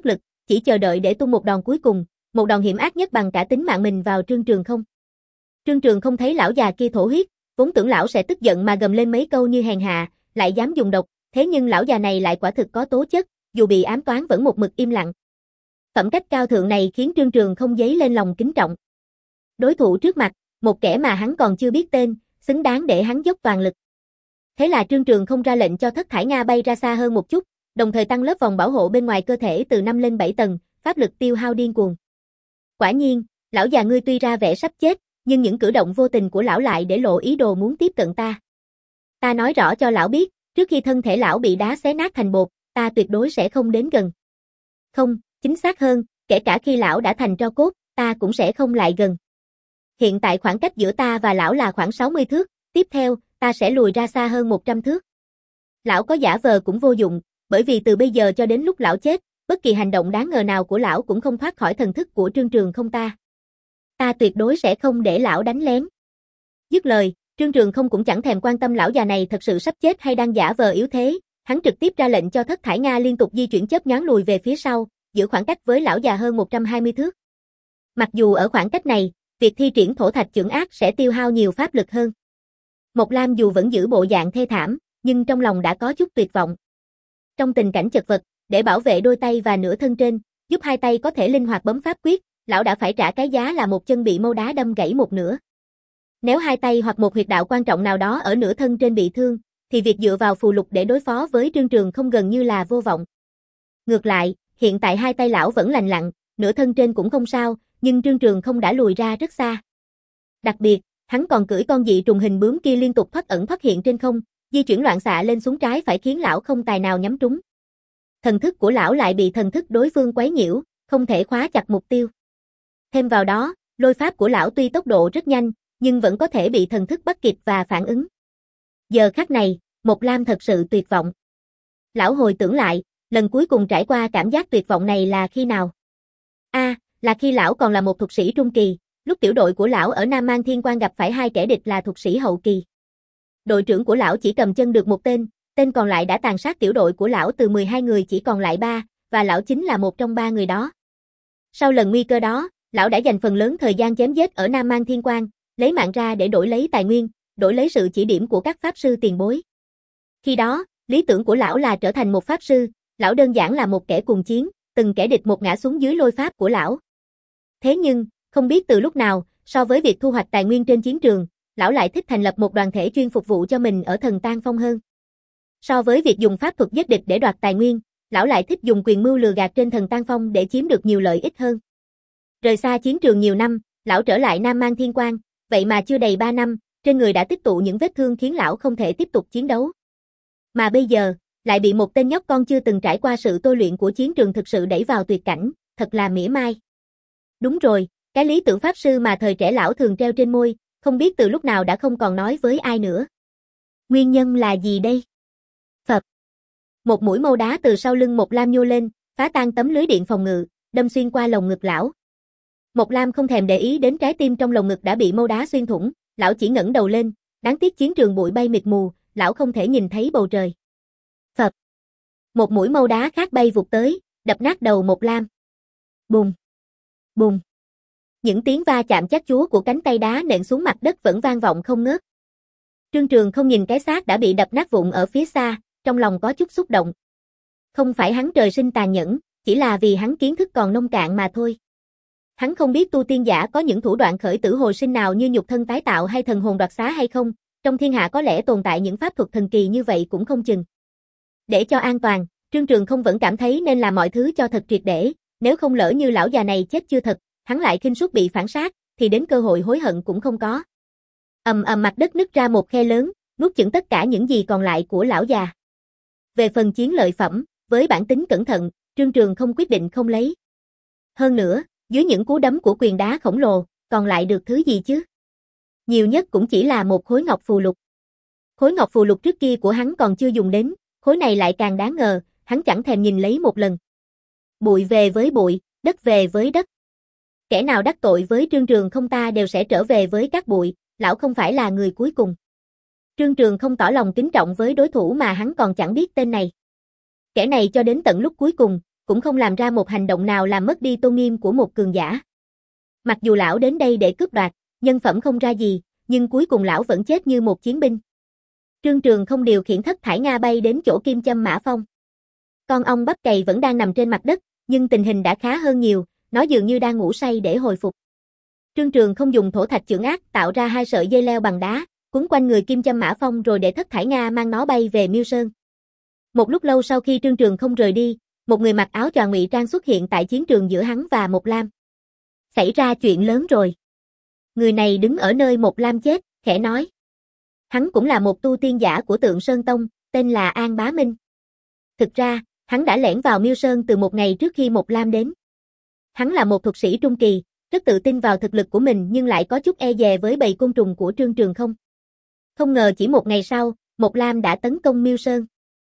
chỉ chờ đợi để tung một đòn cuối cùng, một đòn hiểm ác nhất bằng cả tính mạng mình vào Trương Trường Không. Trương Trường Không thấy lão già kia thổ huyết, vốn tưởng lão sẽ tức giận mà gầm lên mấy câu như hèn hạ, lại dám dùng độc, thế nhưng lão già này lại quả thực có tố chất, dù bị ám toán vẫn một mực im lặng. Phẩm cách cao thượng này khiến Trương Trường Không dấy lên lòng kính trọng. Đối thủ trước mặt, một kẻ mà hắn còn chưa biết tên, xứng đáng để hắn dốc toàn lực. Thế là Trương Trường Không ra lệnh cho Thất Thải Nga bay ra xa hơn một chút, đồng thời tăng lớp vòng bảo hộ bên ngoài cơ thể từ năm lên bảy tầng, pháp lực tiêu hao điên cuồng. Quả nhiên, lão già ngươi tuy ra vẻ sắp chết, nhưng những cử động vô tình của lão lại để lộ ý đồ muốn tiếp cận ta. Ta nói rõ cho lão biết, trước khi thân thể lão bị đá xé nát thành bột, ta tuyệt đối sẽ không đến gần. Không, chính xác hơn, kể cả khi lão đã thành tro cốt, ta cũng sẽ không lại gần. Hiện tại khoảng cách giữa ta và lão là khoảng sáu mươi thước, tiếp theo, ta sẽ lùi ra xa hơn một trăm thước. Lão có giả vờ cũng vô dụng, bởi vì từ bây giờ cho đến lúc lão chết, bất kỳ hành động đáng ngờ nào của lão cũng không thoát khỏi thần thức của Trương Trường Không ta. Ta tuyệt đối sẽ không để lão đánh lén. Dứt lời, Trương Trường Không cũng chẳng thèm quan tâm lão già này thật sự sắp chết hay đang giả vờ yếu thế, hắn trực tiếp ra lệnh cho Thất Thải Nga liên tục di chuyển chớp nhoáng lùi về phía sau, giữ khoảng cách với lão già hơn một trăm hai mươi thước. Mặc dù ở khoảng cách này, việc thi triển thổ thạch chưởng ác sẽ tiêu hao nhiều pháp lực hơn. Mộc Lam dù vẫn giữ bộ dạng thê thảm, nhưng trong lòng đã có chút tuyệt vọng. Trong tình cảnh chật vật, để bảo vệ đôi tay và nửa thân trên, giúp hai tay có thể linh hoạt bấm pháp quyết, lão đã phải trả cái giá là một chân bị mâu đá đâm gãy một nửa. Nếu hai tay hoặc một huyệt đạo quan trọng nào đó ở nửa thân trên bị thương, thì việc dựa vào phù lục để đối phó với Trương Trường Không gần như là vô vọng. Ngược lại, hiện tại hai tay lão vẫn lành lặn, nửa thân trên cũng không sao, nhưng Trương Trường Không đã lùi ra rất xa. Đặc biệt, hắn còn cưỡi con dị trùng hình bướm kia liên tục thoát ẩn thoát hiện trên không, di chuyển loạn xạ lên xuống trái phải khiến lão không tài nào nhắm trúng. Thần thức của lão lại bị thần thức đối phương quấy nhiễu, không thể khóa chặt mục tiêu. Thêm vào đó, lôi pháp của lão tuy tốc độ rất nhanh, nhưng vẫn có thể bị thần thức bắt kịp và phản ứng. Giờ khắc này, Mộc Lam thật sự tuyệt vọng. Lão hồi tưởng lại, lần cuối cùng trải qua cảm giác tuyệt vọng này là khi nào? A, à, là khi lão còn là một thuật sĩ trung kỳ, lúc tiểu đội của lão ở Nam Mang Thiên Quan gặp phải hai kẻ địch là thuật sĩ hậu kỳ. Đội trưởng của lão chỉ cầm chân được một tên, tên còn lại đã tàn sát tiểu đội của lão từ mười hai người chỉ còn lại ba, và lão chính là một trong ba người đó. Sau lần nguy cơ đó, lão đã dành phần lớn thời gian chém giết ở Nam Mang Thiên Quan, lấy mạng ra để đổi lấy tài nguyên, đổi lấy sự chỉ điểm của các pháp sư tiền bối. Khi đó, lý tưởng của lão là trở thành một pháp sư, lão đơn giản là một kẻ cùng chiến, từng kẻ địch một ngã xuống dưới lôi pháp của lão. Thế nhưng, không biết từ lúc nào, so với việc thu hoạch tài nguyên trên chiến trường, lão lại thích thành lập một đoàn thể chuyên phục vụ cho mình ở Thần Tang Phong hơn. So với việc dùng pháp thuật giết địch để đoạt tài nguyên, lão lại thích dùng quyền mưu lừa gạt trên Thần Tang Phong để chiếm được nhiều lợi ích hơn. Rời xa chiến trường nhiều năm, lão trở lại Nam Mang Thiên Quan, vậy mà chưa đầy ba năm, trên người đã tích tụ những vết thương khiến lão không thể tiếp tục chiến đấu. Mà bây giờ, lại bị một tên nhóc con chưa từng trải qua sự tôi luyện của chiến trường thực sự đẩy vào tuyệt cảnh, thật là mỉa mai. Đúng rồi, cái lý tưởng pháp sư mà thời trẻ lão thường treo trên môi, không biết từ lúc nào đã không còn nói với ai nữa. Nguyên nhân là gì đây? Phập. Một mũi mâu đá từ sau lưng Mộc Lam nhô lên, phá tan tấm lưới điện phòng ngự, đâm xuyên qua lồng ngực lão. Mộc Lam không thèm để ý đến trái tim trong lồng ngực đã bị mâu đá xuyên thủng, lão chỉ ngẩng đầu lên, đáng tiếc chiến trường bụi bay mịt mù, lão không thể nhìn thấy bầu trời. Phập. Một mũi mâu đá khác bay vụt tới, đập nát đầu Mộc Lam. Bùng. Bùng. Những tiếng va chạm chát chúa của cánh tay đá nện xuống mặt đất vẫn vang vọng không ngớt. Trương Trường không nhìn cái xác đã bị đập nát vụn ở phía xa, trong lòng có chút xúc động. Không phải hắn trời sinh tàn nhẫn, chỉ là vì hắn kiến thức còn nông cạn mà thôi. Hắn không biết tu tiên giả có những thủ đoạn khởi tử hồi sinh nào như nhục thân tái tạo hay thần hồn đoạt xá hay không, trong thiên hạ có lẽ tồn tại những pháp thuật thần kỳ như vậy cũng không chừng. Để cho an toàn, Trương Trường không vẫn cảm thấy nên làm mọi thứ cho thật triệt để, nếu không lỡ như lão già này chết chưa thật, hắn lại khinh suất bị phản sát, thì đến cơ hội hối hận cũng không có. Ầm ầm mặt đất nứt ra một khe lớn, nuốt chửng tất cả những gì còn lại của lão già. Về phần chiến lợi phẩm, với bản tính cẩn thận, Trương Trường không quyết định không lấy. Hơn nữa, dưới những cú đấm của quyền đá khổng lồ, còn lại được thứ gì chứ? Nhiều nhất cũng chỉ là một khối ngọc phù lục. Khối ngọc phù lục trước kia của hắn còn chưa dùng đến, khối này lại càng đáng ngờ, hắn chẳng thèm nhìn lấy một lần. Bụi về với bụi, đất về với đất. Kẻ nào đắc tội với Trương Trường không ta đều sẽ trở về với các bụi, lão không phải là người cuối cùng. Trương Trường không tỏ lòng kính trọng với đối thủ mà hắn còn chẳng biết tên này. Kẻ này cho đến tận lúc cuối cùng, cũng không làm ra một hành động nào làm mất đi tôn nghiêm của một cường giả. Mặc dù lão đến đây để cướp đoạt, nhân phẩm không ra gì, nhưng cuối cùng lão vẫn chết như một chiến binh. Trương Trường không điều khiển thất thải Nga bay đến chỗ Kim Châm Mã Phong. Con ong bắp cày vẫn đang nằm trên mặt đất, nhưng tình hình đã khá hơn nhiều, nó dường như đang ngủ say để hồi phục. Trương Trường không dùng thổ thạch chưởng ác tạo ra hai sợi dây leo bằng đá, quấn quanh người Kim Châm Mã Phong rồi để thất thải Nga mang nó bay về Miêu Sơn. Một lúc lâu sau khi Trương Trường không rời đi, một người mặc áo choàng ngụy trang xuất hiện tại chiến trường giữa hắn và Mộc Lam. Xảy ra chuyện lớn rồi. Người này đứng ở nơi Mộc Lam chết, khẽ nói. Hắn cũng là một tu tiên giả của Tượng Sơn Tông, tên là An Bá Minh. Thực ra, hắn đã lẻn vào Miêu Sơn từ một ngày trước khi Mộc Lam đến. Hắn là một thuật sĩ trung kỳ, rất tự tin vào thực lực của mình nhưng lại có chút e dè với bầy côn trùng của Trương Trường không. Không ngờ chỉ một ngày sau, Mộc Lam đã tấn công Miêu Sơn.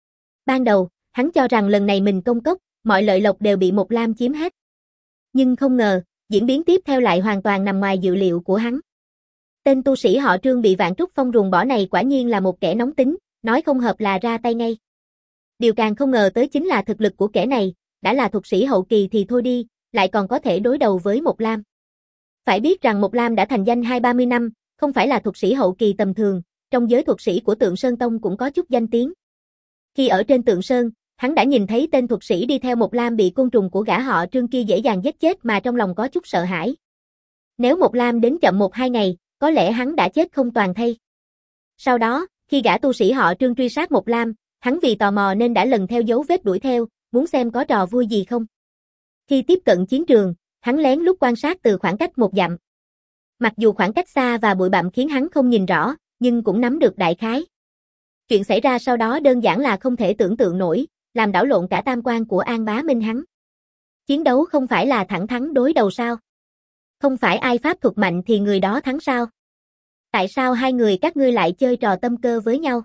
Ban đầu, hắn cho rằng lần này mình công cốc, mọi lợi lộc đều bị Mộc Lam chiếm hết. Nhưng không ngờ, diễn biến tiếp theo lại hoàn toàn nằm ngoài dự liệu của hắn. Tên tu sĩ họ Trương bị Vạn Trúc Phong ruồng bỏ này quả nhiên là một kẻ nóng tính, nói không hợp là ra tay ngay. Điều càng không ngờ tới chính là thực lực của kẻ này, đã là thuật sĩ hậu kỳ thì thôi đi, lại còn có thể đối đầu với Mộc Lam. Phải biết rằng Mộc Lam đã thành danh hai ba mươi năm, không phải là thuật sĩ hậu kỳ tầm thường, trong giới thuật sĩ của Tượng Sơn Tông cũng có chút danh tiếng. Khi ở trên Tượng Sơn, hắn đã nhìn thấy tên thuật sĩ đi theo Mộc Lam bị côn trùng của gã họ Trương kia dễ dàng giết chết mà trong lòng có chút sợ hãi. Nếu Mộc Lam đến chậm một hai ngày, có lẽ hắn đã chết không toàn thây. Sau đó, khi gã tu sĩ họ Trương truy sát Mộc Lam, hắn vì tò mò nên đã lần theo dấu vết đuổi theo, muốn xem có trò vui gì không. Khi tiếp cận chiến trường, hắn lén lút quan sát từ khoảng cách một dặm. Mặc dù khoảng cách xa và bụi bặm khiến hắn không nhìn rõ, nhưng cũng nắm được đại khái. Chuyện xảy ra sau đó đơn giản là không thể tưởng tượng nổi, làm đảo lộn cả tam quan của An Bá Minh hắn. Chiến đấu không phải là thẳng thắn đối đầu sao? Không phải ai pháp thuật mạnh thì người đó thắng sao? Tại sao hai người các ngươi lại chơi trò tâm cơ với nhau?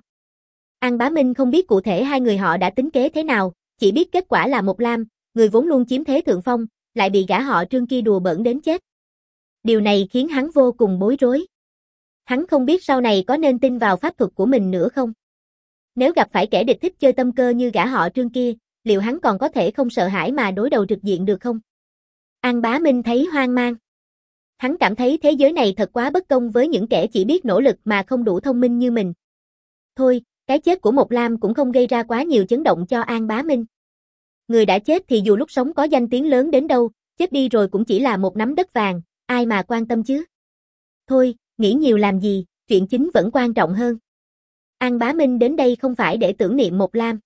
An Bá Minh không biết cụ thể hai người họ đã tính kế thế nào, chỉ biết kết quả là Mộc Lam, người vốn luôn chiếm thế thượng phong, lại bị gã họ Trương kia đùa bỡn đến chết. Điều này khiến hắn vô cùng bối rối. Hắn không biết sau này có nên tin vào pháp thuật của mình nữa không? Nếu gặp phải kẻ địch thích chơi tâm cơ như gã họ Trương kia, liệu hắn còn có thể không sợ hãi mà đối đầu trực diện được không? An Bá Minh thấy hoang mang. Hắn cảm thấy thế giới này thật quá bất công với những kẻ chỉ biết nỗ lực mà không đủ thông minh như mình. Thôi, cái chết của Mộc Lam cũng không gây ra quá nhiều chấn động cho An Bá Minh. Người đã chết thì dù lúc sống có danh tiếng lớn đến đâu, chết đi rồi cũng chỉ là một nắm đất vàng, ai mà quan tâm chứ? Thôi, nghĩ nhiều làm gì, chuyện chính vẫn quan trọng hơn. An Bá Minh đến đây không phải để tưởng niệm Mộc Lam.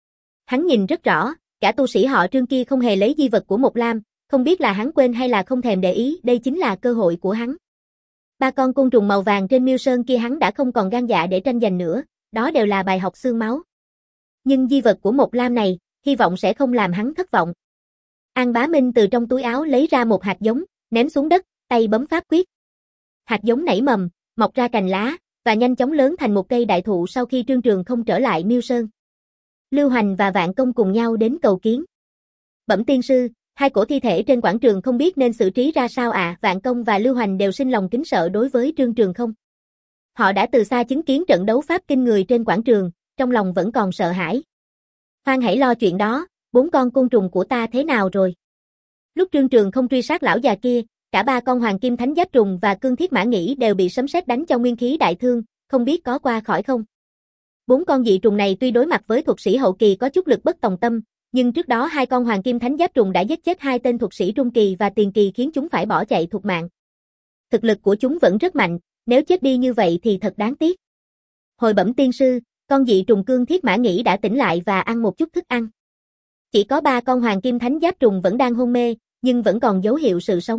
Hắn nhìn rất rõ, cả tu sĩ họ Trương kia không hề lấy di vật của Mộc Lam, không biết là hắn quên hay là không thèm để ý, đây chính là cơ hội của hắn. Ba con côn trùng màu vàng trên Miêu Sơn kia hắn đã không còn gan dạ để tranh giành nữa, đó đều là bài học xương máu. Nhưng di vật của Mộc Lam này, hy vọng sẽ không làm hắn thất vọng. An Bá Minh từ trong túi áo lấy ra một hạt giống, ném xuống đất, tay bấm pháp quyết. Hạt giống nảy mầm, mọc ra cành lá, và nhanh chóng lớn thành một cây đại thụ sau khi Trương Trường không trở lại Miêu Sơn. Lưu Hoành và Vạn Công cùng nhau đến cầu kiến. Bẩm tiên sư, hai cổ thi thể trên quảng trường không biết nên xử trí ra sao ạ, à? Vạn Công và Lưu Hoành đều sinh lòng kính sợ đối với Trương Trường không. Họ đã từ xa chứng kiến trận đấu pháp kinh người trên quảng trường, trong lòng vẫn còn sợ hãi. Khoan hãy lo chuyện đó, bốn con côn trùng của ta thế nào rồi? Lúc Trương Trường không truy sát lão già kia, cả ba con hoàng kim thánh giáp trùng và cương thiết mã nhĩ đều bị sấm sét đánh cho nguyên khí đại thương, không biết có qua khỏi không? Bốn con dị trùng này tuy đối mặt với thuật sĩ hậu kỳ có chút lực bất tòng tâm, nhưng trước đó hai con hoàng kim thánh giáp trùng đã giết chết hai tên thuật sĩ trung kỳ và tiền kỳ khiến chúng phải bỏ chạy thục mạng. Thực lực của chúng vẫn rất mạnh, nếu chết đi như vậy thì thật đáng tiếc. Hồi bẩm tiên sư, con dị trùng cương thiết mã nhĩ đã tỉnh lại và ăn một chút thức ăn. Chỉ có ba con hoàng kim thánh giáp trùng vẫn đang hôn mê, nhưng vẫn còn dấu hiệu sự sống.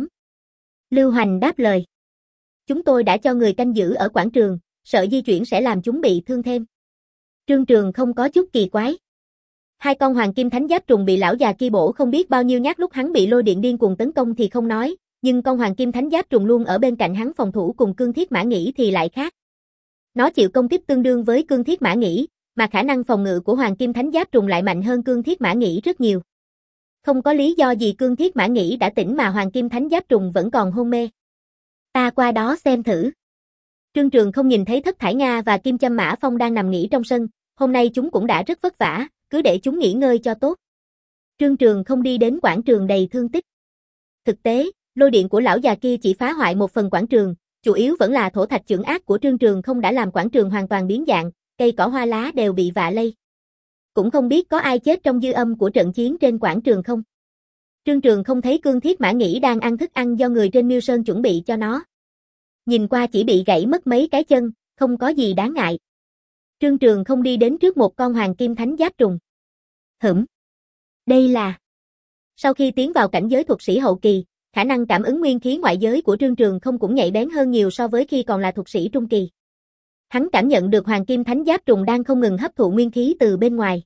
Lưu Hoành đáp lời. Chúng tôi đã cho người canh giữ ở quảng trường, sợ di chuyển sẽ làm chúng bị thương thêm. Trương Trường không có chút kỳ quái. Hai con hoàng kim thánh giáp trùng bị lão già kia bổ không biết bao nhiêu nhát lúc hắn bị lôi điện điên cuồng tấn công thì không nói, nhưng con hoàng kim thánh giáp trùng luôn ở bên cạnh hắn phòng thủ cùng cương thiết mã nhĩ thì lại khác. Nó chịu công kích tương đương với cương thiết mã nhĩ, mà khả năng phòng ngự của hoàng kim thánh giáp trùng lại mạnh hơn cương thiết mã nhĩ rất nhiều. Không có lý do gì cương thiết mã nhĩ đã tỉnh mà hoàng kim thánh giáp trùng vẫn còn hôn mê. Ta qua đó xem thử. Trương Trường không nhìn thấy Thất Thải Nga và Kim Châm Mã Phong đang nằm nghỉ trong sân, hôm nay chúng cũng đã rất vất vả, cứ để chúng nghỉ ngơi cho tốt. Trương Trường không đi đến quảng trường đầy thương tích. Thực tế, lôi điện của lão già kia chỉ phá hoại một phần quảng trường, chủ yếu vẫn là thổ thạch chưởng ác của Trương Trường không đã làm quảng trường hoàn toàn biến dạng, cây cỏ hoa lá đều bị vạ lây. Cũng không biết có ai chết trong dư âm của trận chiến trên quảng trường không. Trương Trường không thấy Cương Thiết Mã Nghĩ đang ăn thức ăn do người trên Miêu Sơn chuẩn bị cho nó. Nhìn qua chỉ bị gãy mất mấy cái chân, không có gì đáng ngại. Trương Trường không đi đến trước một con hoàng kim thánh giáp trùng. Hửm. Đây là... Sau khi tiến vào cảnh giới thuật sĩ hậu kỳ, khả năng cảm ứng nguyên khí ngoại giới của Trương Trường không cũng nhạy bén hơn nhiều so với khi còn là thuật sĩ trung kỳ. Hắn cảm nhận được hoàng kim thánh giáp trùng đang không ngừng hấp thụ nguyên khí từ bên ngoài.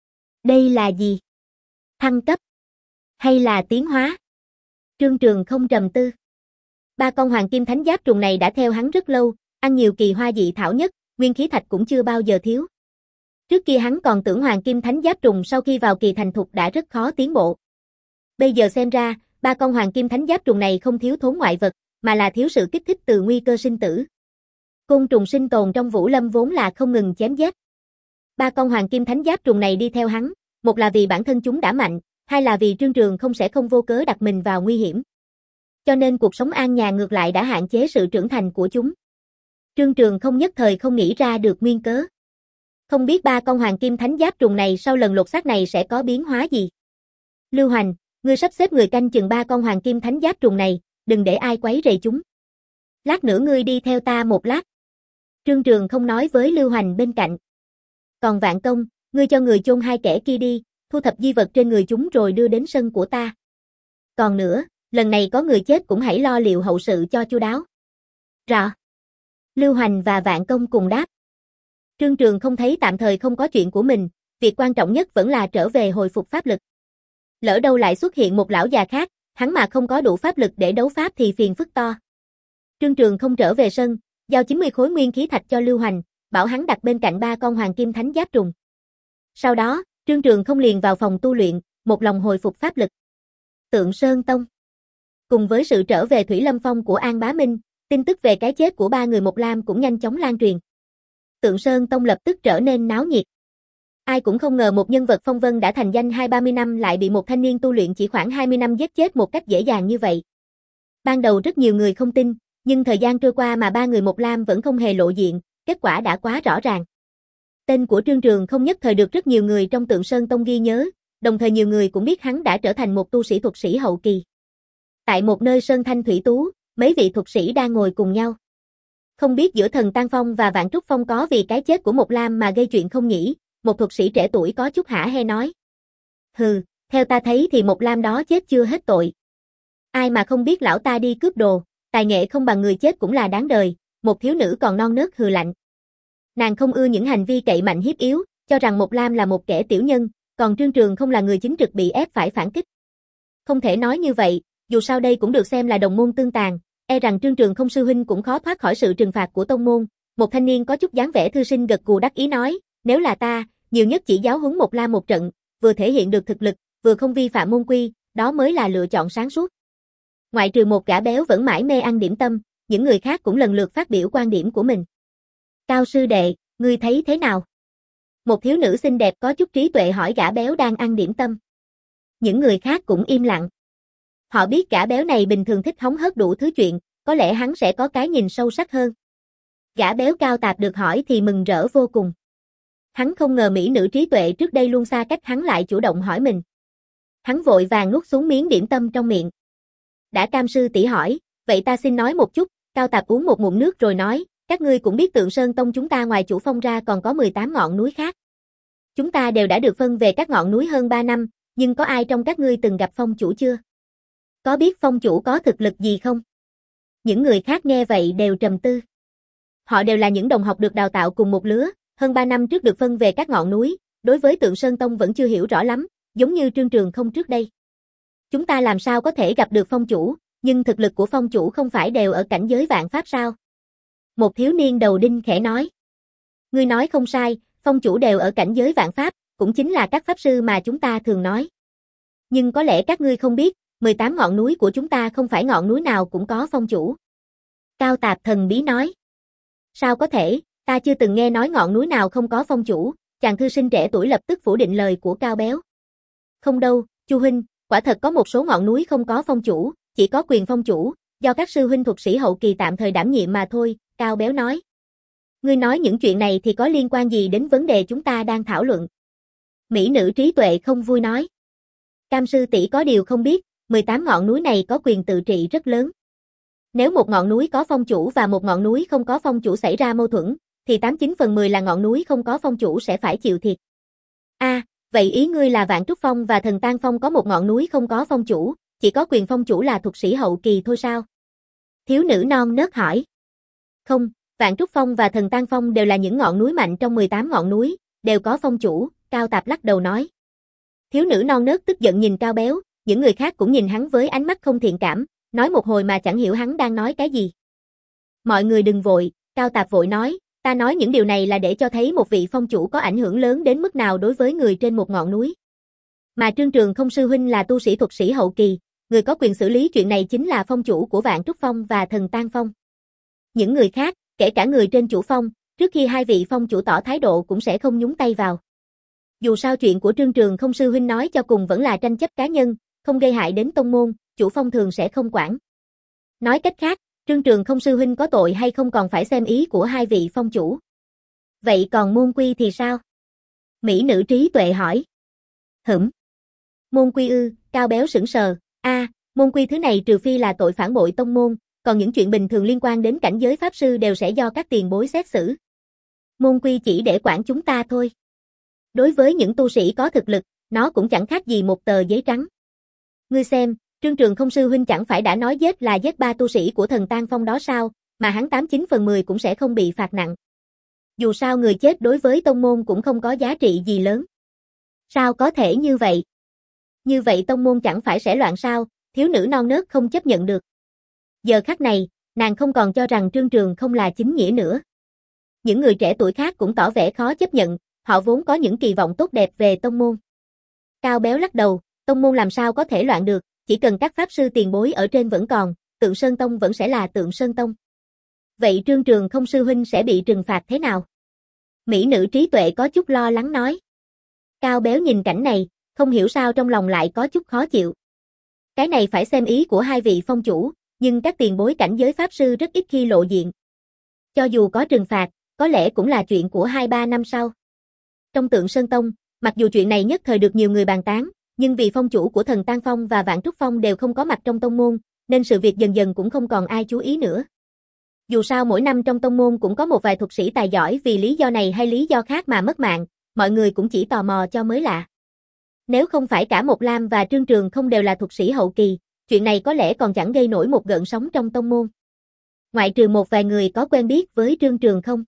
Đây là gì? Thăng cấp? Hay là tiến hóa? Trương Trường không trầm tư. Ba con hoàng kim thánh giáp trùng này đã theo hắn rất lâu, ăn nhiều kỳ hoa dị thảo nhất, nguyên khí thạch cũng chưa bao giờ thiếu. Trước kia hắn còn tưởng hoàng kim thánh giáp trùng sau khi vào kỳ thành thục đã rất khó tiến bộ. Bây giờ xem ra, ba con hoàng kim thánh giáp trùng này không thiếu thốn ngoại vật, mà là thiếu sự kích thích từ nguy cơ sinh tử. Côn trùng sinh tồn trong Vũ Lâm vốn là không ngừng chém giết. Ba con hoàng kim thánh giáp trùng này đi theo hắn, một là vì bản thân chúng đã mạnh, hai là vì Trương Trường không sẽ không vô cớ đặt mình vào nguy hiểm. Cho nên cuộc sống an nhàn ngược lại đã hạn chế sự trưởng thành của chúng. Trương Trường không nhất thời không nghĩ ra được nguyên cớ. Không biết ba con hoàng kim thánh giáp trùng này sau lần lột xác này sẽ có biến hóa gì. Lưu Hoành, ngươi sắp xếp người canh chừng ba con hoàng kim thánh giáp trùng này, đừng để ai quấy rầy chúng. Lát nữa ngươi đi theo ta một lát. Trương Trường không nói với Lưu Hoành bên cạnh. Còn Vạn Công, ngươi cho người chôn hai kẻ kia đi, thu thập di vật trên người chúng rồi đưa đến sân của ta. Còn nữa, lần này có người chết cũng hãy lo liệu hậu sự cho chu đáo. Rõ. Lưu Hoành và Vạn Công cùng đáp. Trương Trường không thấy tạm thời không có chuyện của mình, việc quan trọng nhất vẫn là trở về hồi phục pháp lực. Lỡ đâu lại xuất hiện một lão già khác, hắn mà không có đủ pháp lực để đấu pháp thì phiền phức to. Trương Trường không trở về sân, giao chín mươi khối nguyên khí thạch cho Lưu Hoành, bảo hắn đặt bên cạnh ba con hoàng kim thánh giáp trùng. Sau đó, Trương Trường không liền vào phòng tu luyện, một lòng hồi phục pháp lực. Tượng Sơn Tông. Cùng với sự trở về Thủy Lâm Phong của An Bá Minh, tin tức về cái chết của ba người Một Lam cũng nhanh chóng lan truyền. Tượng Sơn Tông lập tức trở nên náo nhiệt. Ai cũng không ngờ một nhân vật phong vân đã thành danh hai ba mươi năm lại bị một thanh niên tu luyện chỉ khoảng hai mươi năm giết chết một cách dễ dàng như vậy. Ban đầu rất nhiều người không tin, nhưng thời gian trôi qua mà ba người Một Lam vẫn không hề lộ diện, kết quả đã quá rõ ràng. Tên của Trương Trường không nhất thời được rất nhiều người trong Tượng Sơn Tông ghi nhớ, đồng thời nhiều người cũng biết hắn đã trở thành một tu sĩ thuật sĩ hậu kỳ. Tại một nơi sơn thanh thủy tú, mấy vị thuật sĩ đang ngồi cùng nhau. Không biết giữa Thần Tan Phong và Vạn Trúc Phong có vì cái chết của Một Lam mà gây chuyện không nhỉ? Một thuật sĩ trẻ tuổi có chút hả hê nói. Hừ, theo ta thấy thì Một Lam đó chết chưa hết tội. Ai mà không biết lão ta đi cướp đồ, tài nghệ không bằng người chết cũng là đáng đời, một thiếu nữ còn non nớt hừ lạnh. Nàng không ưa những hành vi cậy mạnh hiếp yếu, cho rằng Một Lam là một kẻ tiểu nhân, còn Trương Trường không là người chính trực bị ép phải phản kích. Không thể nói như vậy, dù sao đây cũng được xem là đồng môn tương tàn, e rằng Trương Trường không sư huynh cũng khó thoát khỏi sự trừng phạt của tông môn. Một thanh niên có chút dáng vẻ thư sinh gật gù đắc ý nói, nếu là ta, nhiều nhất chỉ giáo huấn Một Lam một trận, vừa thể hiện được thực lực, vừa không vi phạm môn quy, đó mới là lựa chọn sáng suốt. Ngoại trừ một gã béo vẫn mãi mê ăn điểm tâm, những người khác cũng lần lượt phát biểu quan điểm của mình. Cao sư đệ, ngươi thấy thế nào? Một thiếu nữ xinh đẹp có chút trí tuệ hỏi gã béo đang ăn điểm tâm. Những người khác cũng im lặng. Họ biết gã béo này bình thường thích hóng hớt đủ thứ chuyện, có lẽ hắn sẽ có cái nhìn sâu sắc hơn. Gã béo Cao Tạp được hỏi thì mừng rỡ vô cùng. Hắn không ngờ mỹ nữ trí tuệ trước đây luôn xa cách hắn lại chủ động hỏi mình. Hắn vội vàng nuốt xuống miếng điểm tâm trong miệng. Đã Cam sư tỷ hỏi, vậy ta xin nói một chút. Cao Tạp uống một ngụm nước rồi nói, các ngươi cũng biết Tượng Sơn Tông chúng ta ngoài chủ phong ra còn có mười tám ngọn núi khác. Chúng ta đều đã được phân về các ngọn núi hơn ba năm, nhưng có ai trong các ngươi từng gặp phong chủ chưa? Có biết phong chủ có thực lực gì không? Những người khác nghe vậy đều trầm tư. Họ đều là những đồng học được đào tạo cùng một lứa, hơn ba năm trước được phân về các ngọn núi, đối với Tượng Sơn Tông vẫn chưa hiểu rõ lắm, giống như Trương Trường không trước đây. Chúng ta làm sao có thể gặp được phong chủ, nhưng thực lực của phong chủ không phải đều ở cảnh giới vạn pháp sao? Một thiếu niên đầu đinh khẽ nói. Ngươi nói không sai, phong chủ đều ở cảnh giới vạn pháp, cũng chính là các pháp sư mà chúng ta thường nói. Nhưng có lẽ các ngươi không biết, mười tám ngọn núi của chúng ta không phải ngọn núi nào cũng có phong chủ. Cao Tạp thần bí nói. Sao có thể, ta chưa từng nghe nói ngọn núi nào không có phong chủ, chàng thư sinh trẻ tuổi lập tức phủ định lời của Cao Béo. Không đâu, Chu huynh, quả thật có một số ngọn núi không có phong chủ, chỉ có quyền phong chủ, do các sư huynh thuật sĩ hậu kỳ tạm thời đảm nhiệm mà thôi, Cao Béo nói. Ngươi nói những chuyện này thì có liên quan gì đến vấn đề chúng ta đang thảo luận? Mỹ nữ trí tuệ không vui nói. Cam sư tỷ có điều không biết, mười tám ngọn núi này có quyền tự trị rất lớn. Nếu một ngọn núi có phong chủ và một ngọn núi không có phong chủ xảy ra mâu thuẫn, thì tám chín phần mười là ngọn núi không có phong chủ sẽ phải chịu thiệt. A, à, vậy ý ngươi là Vạn Trúc Phong và Thần Tang Phong có một ngọn núi không có phong chủ, chỉ có quyền phong chủ là thuật sĩ hậu kỳ thôi sao? Thiếu nữ non nớt hỏi. Không, Vạn Trúc Phong và Thần Tang Phong đều là những ngọn núi mạnh trong mười tám ngọn núi, đều có phong chủ, Cao Tạp lắc đầu nói. Thiếu nữ non nớt tức giận nhìn Cao Béo, những người khác cũng nhìn hắn với ánh mắt không thiện cảm, nói một hồi mà chẳng hiểu hắn đang nói cái gì. Mọi người đừng vội, Cao Tạp vội nói, ta nói những điều này là để cho thấy một vị phong chủ có ảnh hưởng lớn đến mức nào đối với người trên một ngọn núi. Mà Trương Trường Không sư huynh là tu sĩ thuật sĩ hậu kỳ, người có quyền xử lý chuyện này chính là phong chủ của Vạn Trúc Phong và Thần Tang Phong. Những người khác, kể cả người trên chủ phong, trước khi hai vị phong chủ tỏ thái độ cũng sẽ không nhúng tay vào. Dù sao chuyện của Trương Trường Không sư huynh nói cho cùng vẫn là tranh chấp cá nhân, không gây hại đến tông môn, chủ phong thường sẽ không quản. Nói cách khác, Trương Trường Không sư huynh có tội hay không còn phải xem ý của hai vị phong chủ. Vậy còn môn quy thì sao? Mỹ nữ trí tuệ hỏi. Hửm. Môn quy ư, Cao Béo sững sờ, a, à, môn quy thứ này trừ phi là tội phản bội tông môn, còn những chuyện bình thường liên quan đến cảnh giới pháp sư đều sẽ do các tiền bối xét xử. Môn quy chỉ để quản chúng ta thôi. Đối với những tu sĩ có thực lực, nó cũng chẳng khác gì một tờ giấy trắng. Ngươi xem, Trương Trường Không sư huynh chẳng phải đã nói giết là giết ba tu sĩ của Thần Tang Phong đó sao, mà hắn tám chín phần mười cũng sẽ không bị phạt nặng. Dù sao người chết đối với tông môn cũng không có giá trị gì lớn. Sao có thể như vậy? Như vậy tông môn chẳng phải sẽ loạn sao, thiếu nữ non nớt không chấp nhận được. Giờ khắc này, nàng không còn cho rằng Trương Trường Không là chính nghĩa nữa. Những người trẻ tuổi khác cũng tỏ vẻ khó chấp nhận, họ vốn có những kỳ vọng tốt đẹp về tông môn. Cao Béo lắc đầu, tông môn làm sao có thể loạn được, chỉ cần các pháp sư tiền bối ở trên vẫn còn, Tượng Sơn Tông vẫn sẽ là Tượng Sơn Tông. Vậy Trương Trường Không sư huynh sẽ bị trừng phạt thế nào? Mỹ nữ trí tuệ có chút lo lắng nói. Cao Béo nhìn cảnh này, không hiểu sao trong lòng lại có chút khó chịu. Cái này phải xem ý của hai vị phong chủ, nhưng các tiền bối cảnh giới pháp sư rất ít khi lộ diện. Cho dù có trừng phạt, có lẽ cũng là chuyện của hai ba năm sau. Trong Tượng Sơn Tông, mặc dù chuyện này nhất thời được nhiều người bàn tán, nhưng vì phong chủ của Thần Tang Phong và Vạn Trúc Phong đều không có mặt trong tông môn, nên sự việc dần dần cũng không còn ai chú ý nữa. Dù sao mỗi năm trong tông môn cũng có một vài thuật sĩ tài giỏi vì lý do này hay lý do khác mà mất mạng, mọi người cũng chỉ tò mò cho mới lạ. Nếu không phải cả Một Lam và Trương Trường Không đều là thuật sĩ hậu kỳ, chuyện này có lẽ còn chẳng gây nổi một gợn sóng trong tông môn. Ngoại trừ một vài người có quen biết với Trương Trường Không.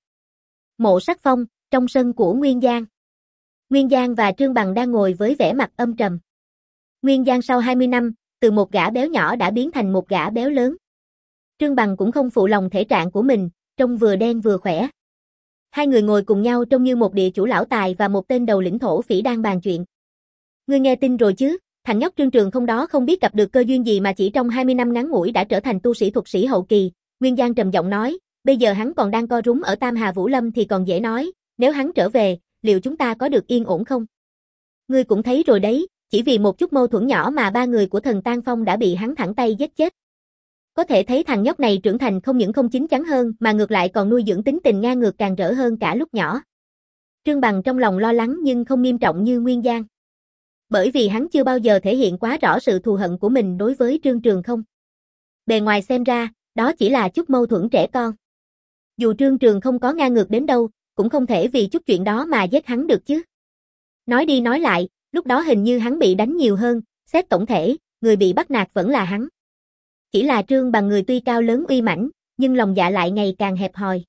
Mộ Sắc Phong, trong sân của Nguyên Giang. Nguyên Giang và Trương Bằng đang ngồi với vẻ mặt âm trầm. Nguyên Giang sau hai mươi năm, từ một gã béo nhỏ đã biến thành một gã béo lớn. Trương Bằng cũng không phụ lòng thể trạng của mình, trông vừa đen vừa khỏe. Hai người ngồi cùng nhau trông như một địa chủ lão tài và một tên đầu lĩnh thổ phỉ đang bàn chuyện. Ngươi nghe tin rồi chứ, thằng nhóc Trương Trường Không đó không biết gặp được cơ duyên gì mà chỉ trong hai mươi năm ngắn ngủi đã trở thành tu sĩ thuật sĩ hậu kỳ. Nguyên Giang trầm giọng nói, bây giờ hắn còn đang co rúm ở Tam Hà Vũ Lâm thì còn dễ nói, nếu hắn trở về, liệu chúng ta có được yên ổn không? Ngươi cũng thấy rồi đấy, chỉ vì một chút mâu thuẫn nhỏ mà ba người của Thần Tang Phong đã bị hắn thẳng tay giết chết. Có thể thấy thằng nhóc này trưởng thành không những không chín chắn hơn mà ngược lại còn nuôi dưỡng tính tình ngang ngược càng rỡ hơn cả lúc nhỏ. Trương Bằng trong lòng lo lắng nhưng không nghiêm trọng như Nguyên Giang. Bởi vì hắn chưa bao giờ thể hiện quá rõ sự thù hận của mình đối với Trương Trường Không. Bề ngoài xem ra, đó chỉ là chút mâu thuẫn trẻ con. Dù Trương Trường Không có ngang ngược đến đâu, cũng không thể vì chút chuyện đó mà giết hắn được chứ. Nói đi nói lại, lúc đó hình như hắn bị đánh nhiều hơn, xét tổng thể, người bị bắt nạt vẫn là hắn. Chỉ là Trương Bằng người tuy cao lớn uy mãnh, nhưng lòng dạ lại ngày càng hẹp hòi.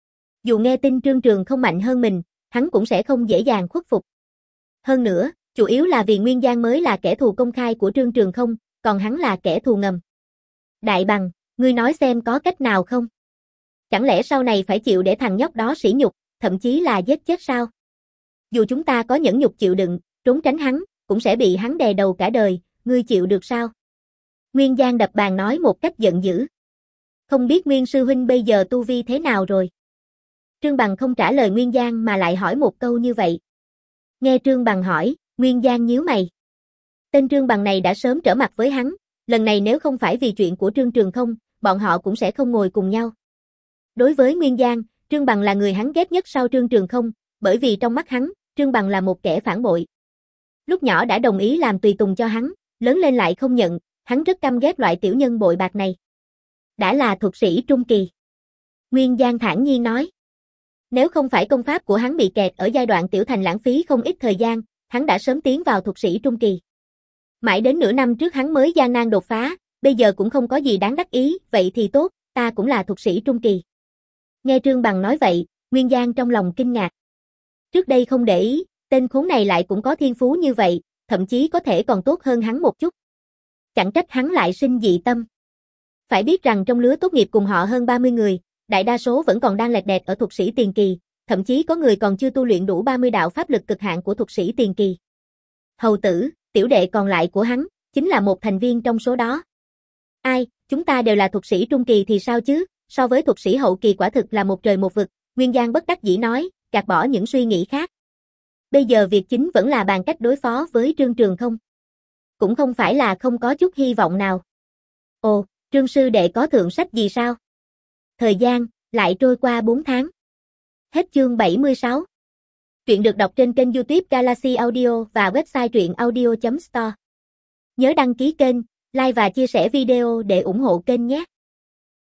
Dù nghe tin Trương Trường Không mạnh hơn mình, hắn cũng sẽ không dễ dàng khuất phục. Hơn nữa, chủ yếu là vì Nguyên Giang mới là kẻ thù công khai của Trương Trường Không, còn hắn là kẻ thù ngầm. Đại Bằng, ngươi nói xem có cách nào không? Chẳng lẽ sau này phải chịu để thằng nhóc đó sỉ nhục, thậm chí là giết chết sao? Dù chúng ta có nhẫn nhục chịu đựng, trốn tránh hắn, cũng sẽ bị hắn đè đầu cả đời, ngươi chịu được sao? Nguyên Giang đập bàn nói một cách giận dữ. Không biết Nguyên sư huynh bây giờ tu vi thế nào rồi? Trương Bằng không trả lời Nguyên Giang mà lại hỏi một câu như vậy. Nghe Trương Bằng hỏi, Nguyên Giang nhíu mày. Tên Trương Bằng này đã sớm trở mặt với hắn, lần này nếu không phải vì chuyện của Trương Trường Không, bọn họ cũng sẽ không ngồi cùng nhau. Đối với Nguyên Giang, Trương Bằng là người hắn ghét nhất sau Trương Trường Không, bởi vì trong mắt hắn, Trương Bằng là một kẻ phản bội. Lúc nhỏ đã đồng ý làm tùy tùng cho hắn, lớn lên lại không nhận, hắn rất căm ghét loại tiểu nhân bội bạc này. Đã là thuật sĩ trung kỳ. Nguyên Giang thản nhiên nói. Nếu không phải công pháp của hắn bị kẹt ở giai đoạn tiểu thành lãng phí không ít thời gian, hắn đã sớm tiến vào thuật sĩ trung kỳ. Mãi đến nửa năm trước hắn mới gian nan đột phá, bây giờ cũng không có gì đáng đắc ý, vậy thì tốt, ta cũng là thuật sĩ trung kỳ. Nghe Trương Bằng nói vậy, Nguyên Giang trong lòng kinh ngạc. Trước đây không để ý, tên khốn này lại cũng có thiên phú như vậy, thậm chí có thể còn tốt hơn hắn một chút. Chẳng trách hắn lại sinh dị tâm. Phải biết rằng trong lứa tốt nghiệp cùng họ hơn ba mươi người, đại đa số vẫn còn đang lẹt đẹt ở thuật sĩ tiền kỳ, thậm chí có người còn chưa tu luyện đủ ba mươi đạo pháp lực cực hạn của thuật sĩ tiền kỳ. Hầu tử, tiểu đệ còn lại của hắn, chính là một thành viên trong số đó. Ai, chúng ta đều là thuật sĩ trung kỳ thì sao chứ, so với thuật sĩ hậu kỳ quả thực là một trời một vực, Nguyên Giang bất đắc dĩ nói, gạt bỏ những suy nghĩ khác. Bây giờ việc chính vẫn là bàn cách đối phó với Trương Trường Không. Cũng không phải là không có chút hy vọng nào. Ồ, Trương sư đệ có thượng sách gì sao? Thời gian, lại trôi qua bốn tháng. Hết chương bảy mươi sáu. Truyện được đọc trên kênh YouTube Galaxy Audio và website truyện audio chấm store. Nhớ đăng ký kênh, like và chia sẻ video để ủng hộ kênh nhé.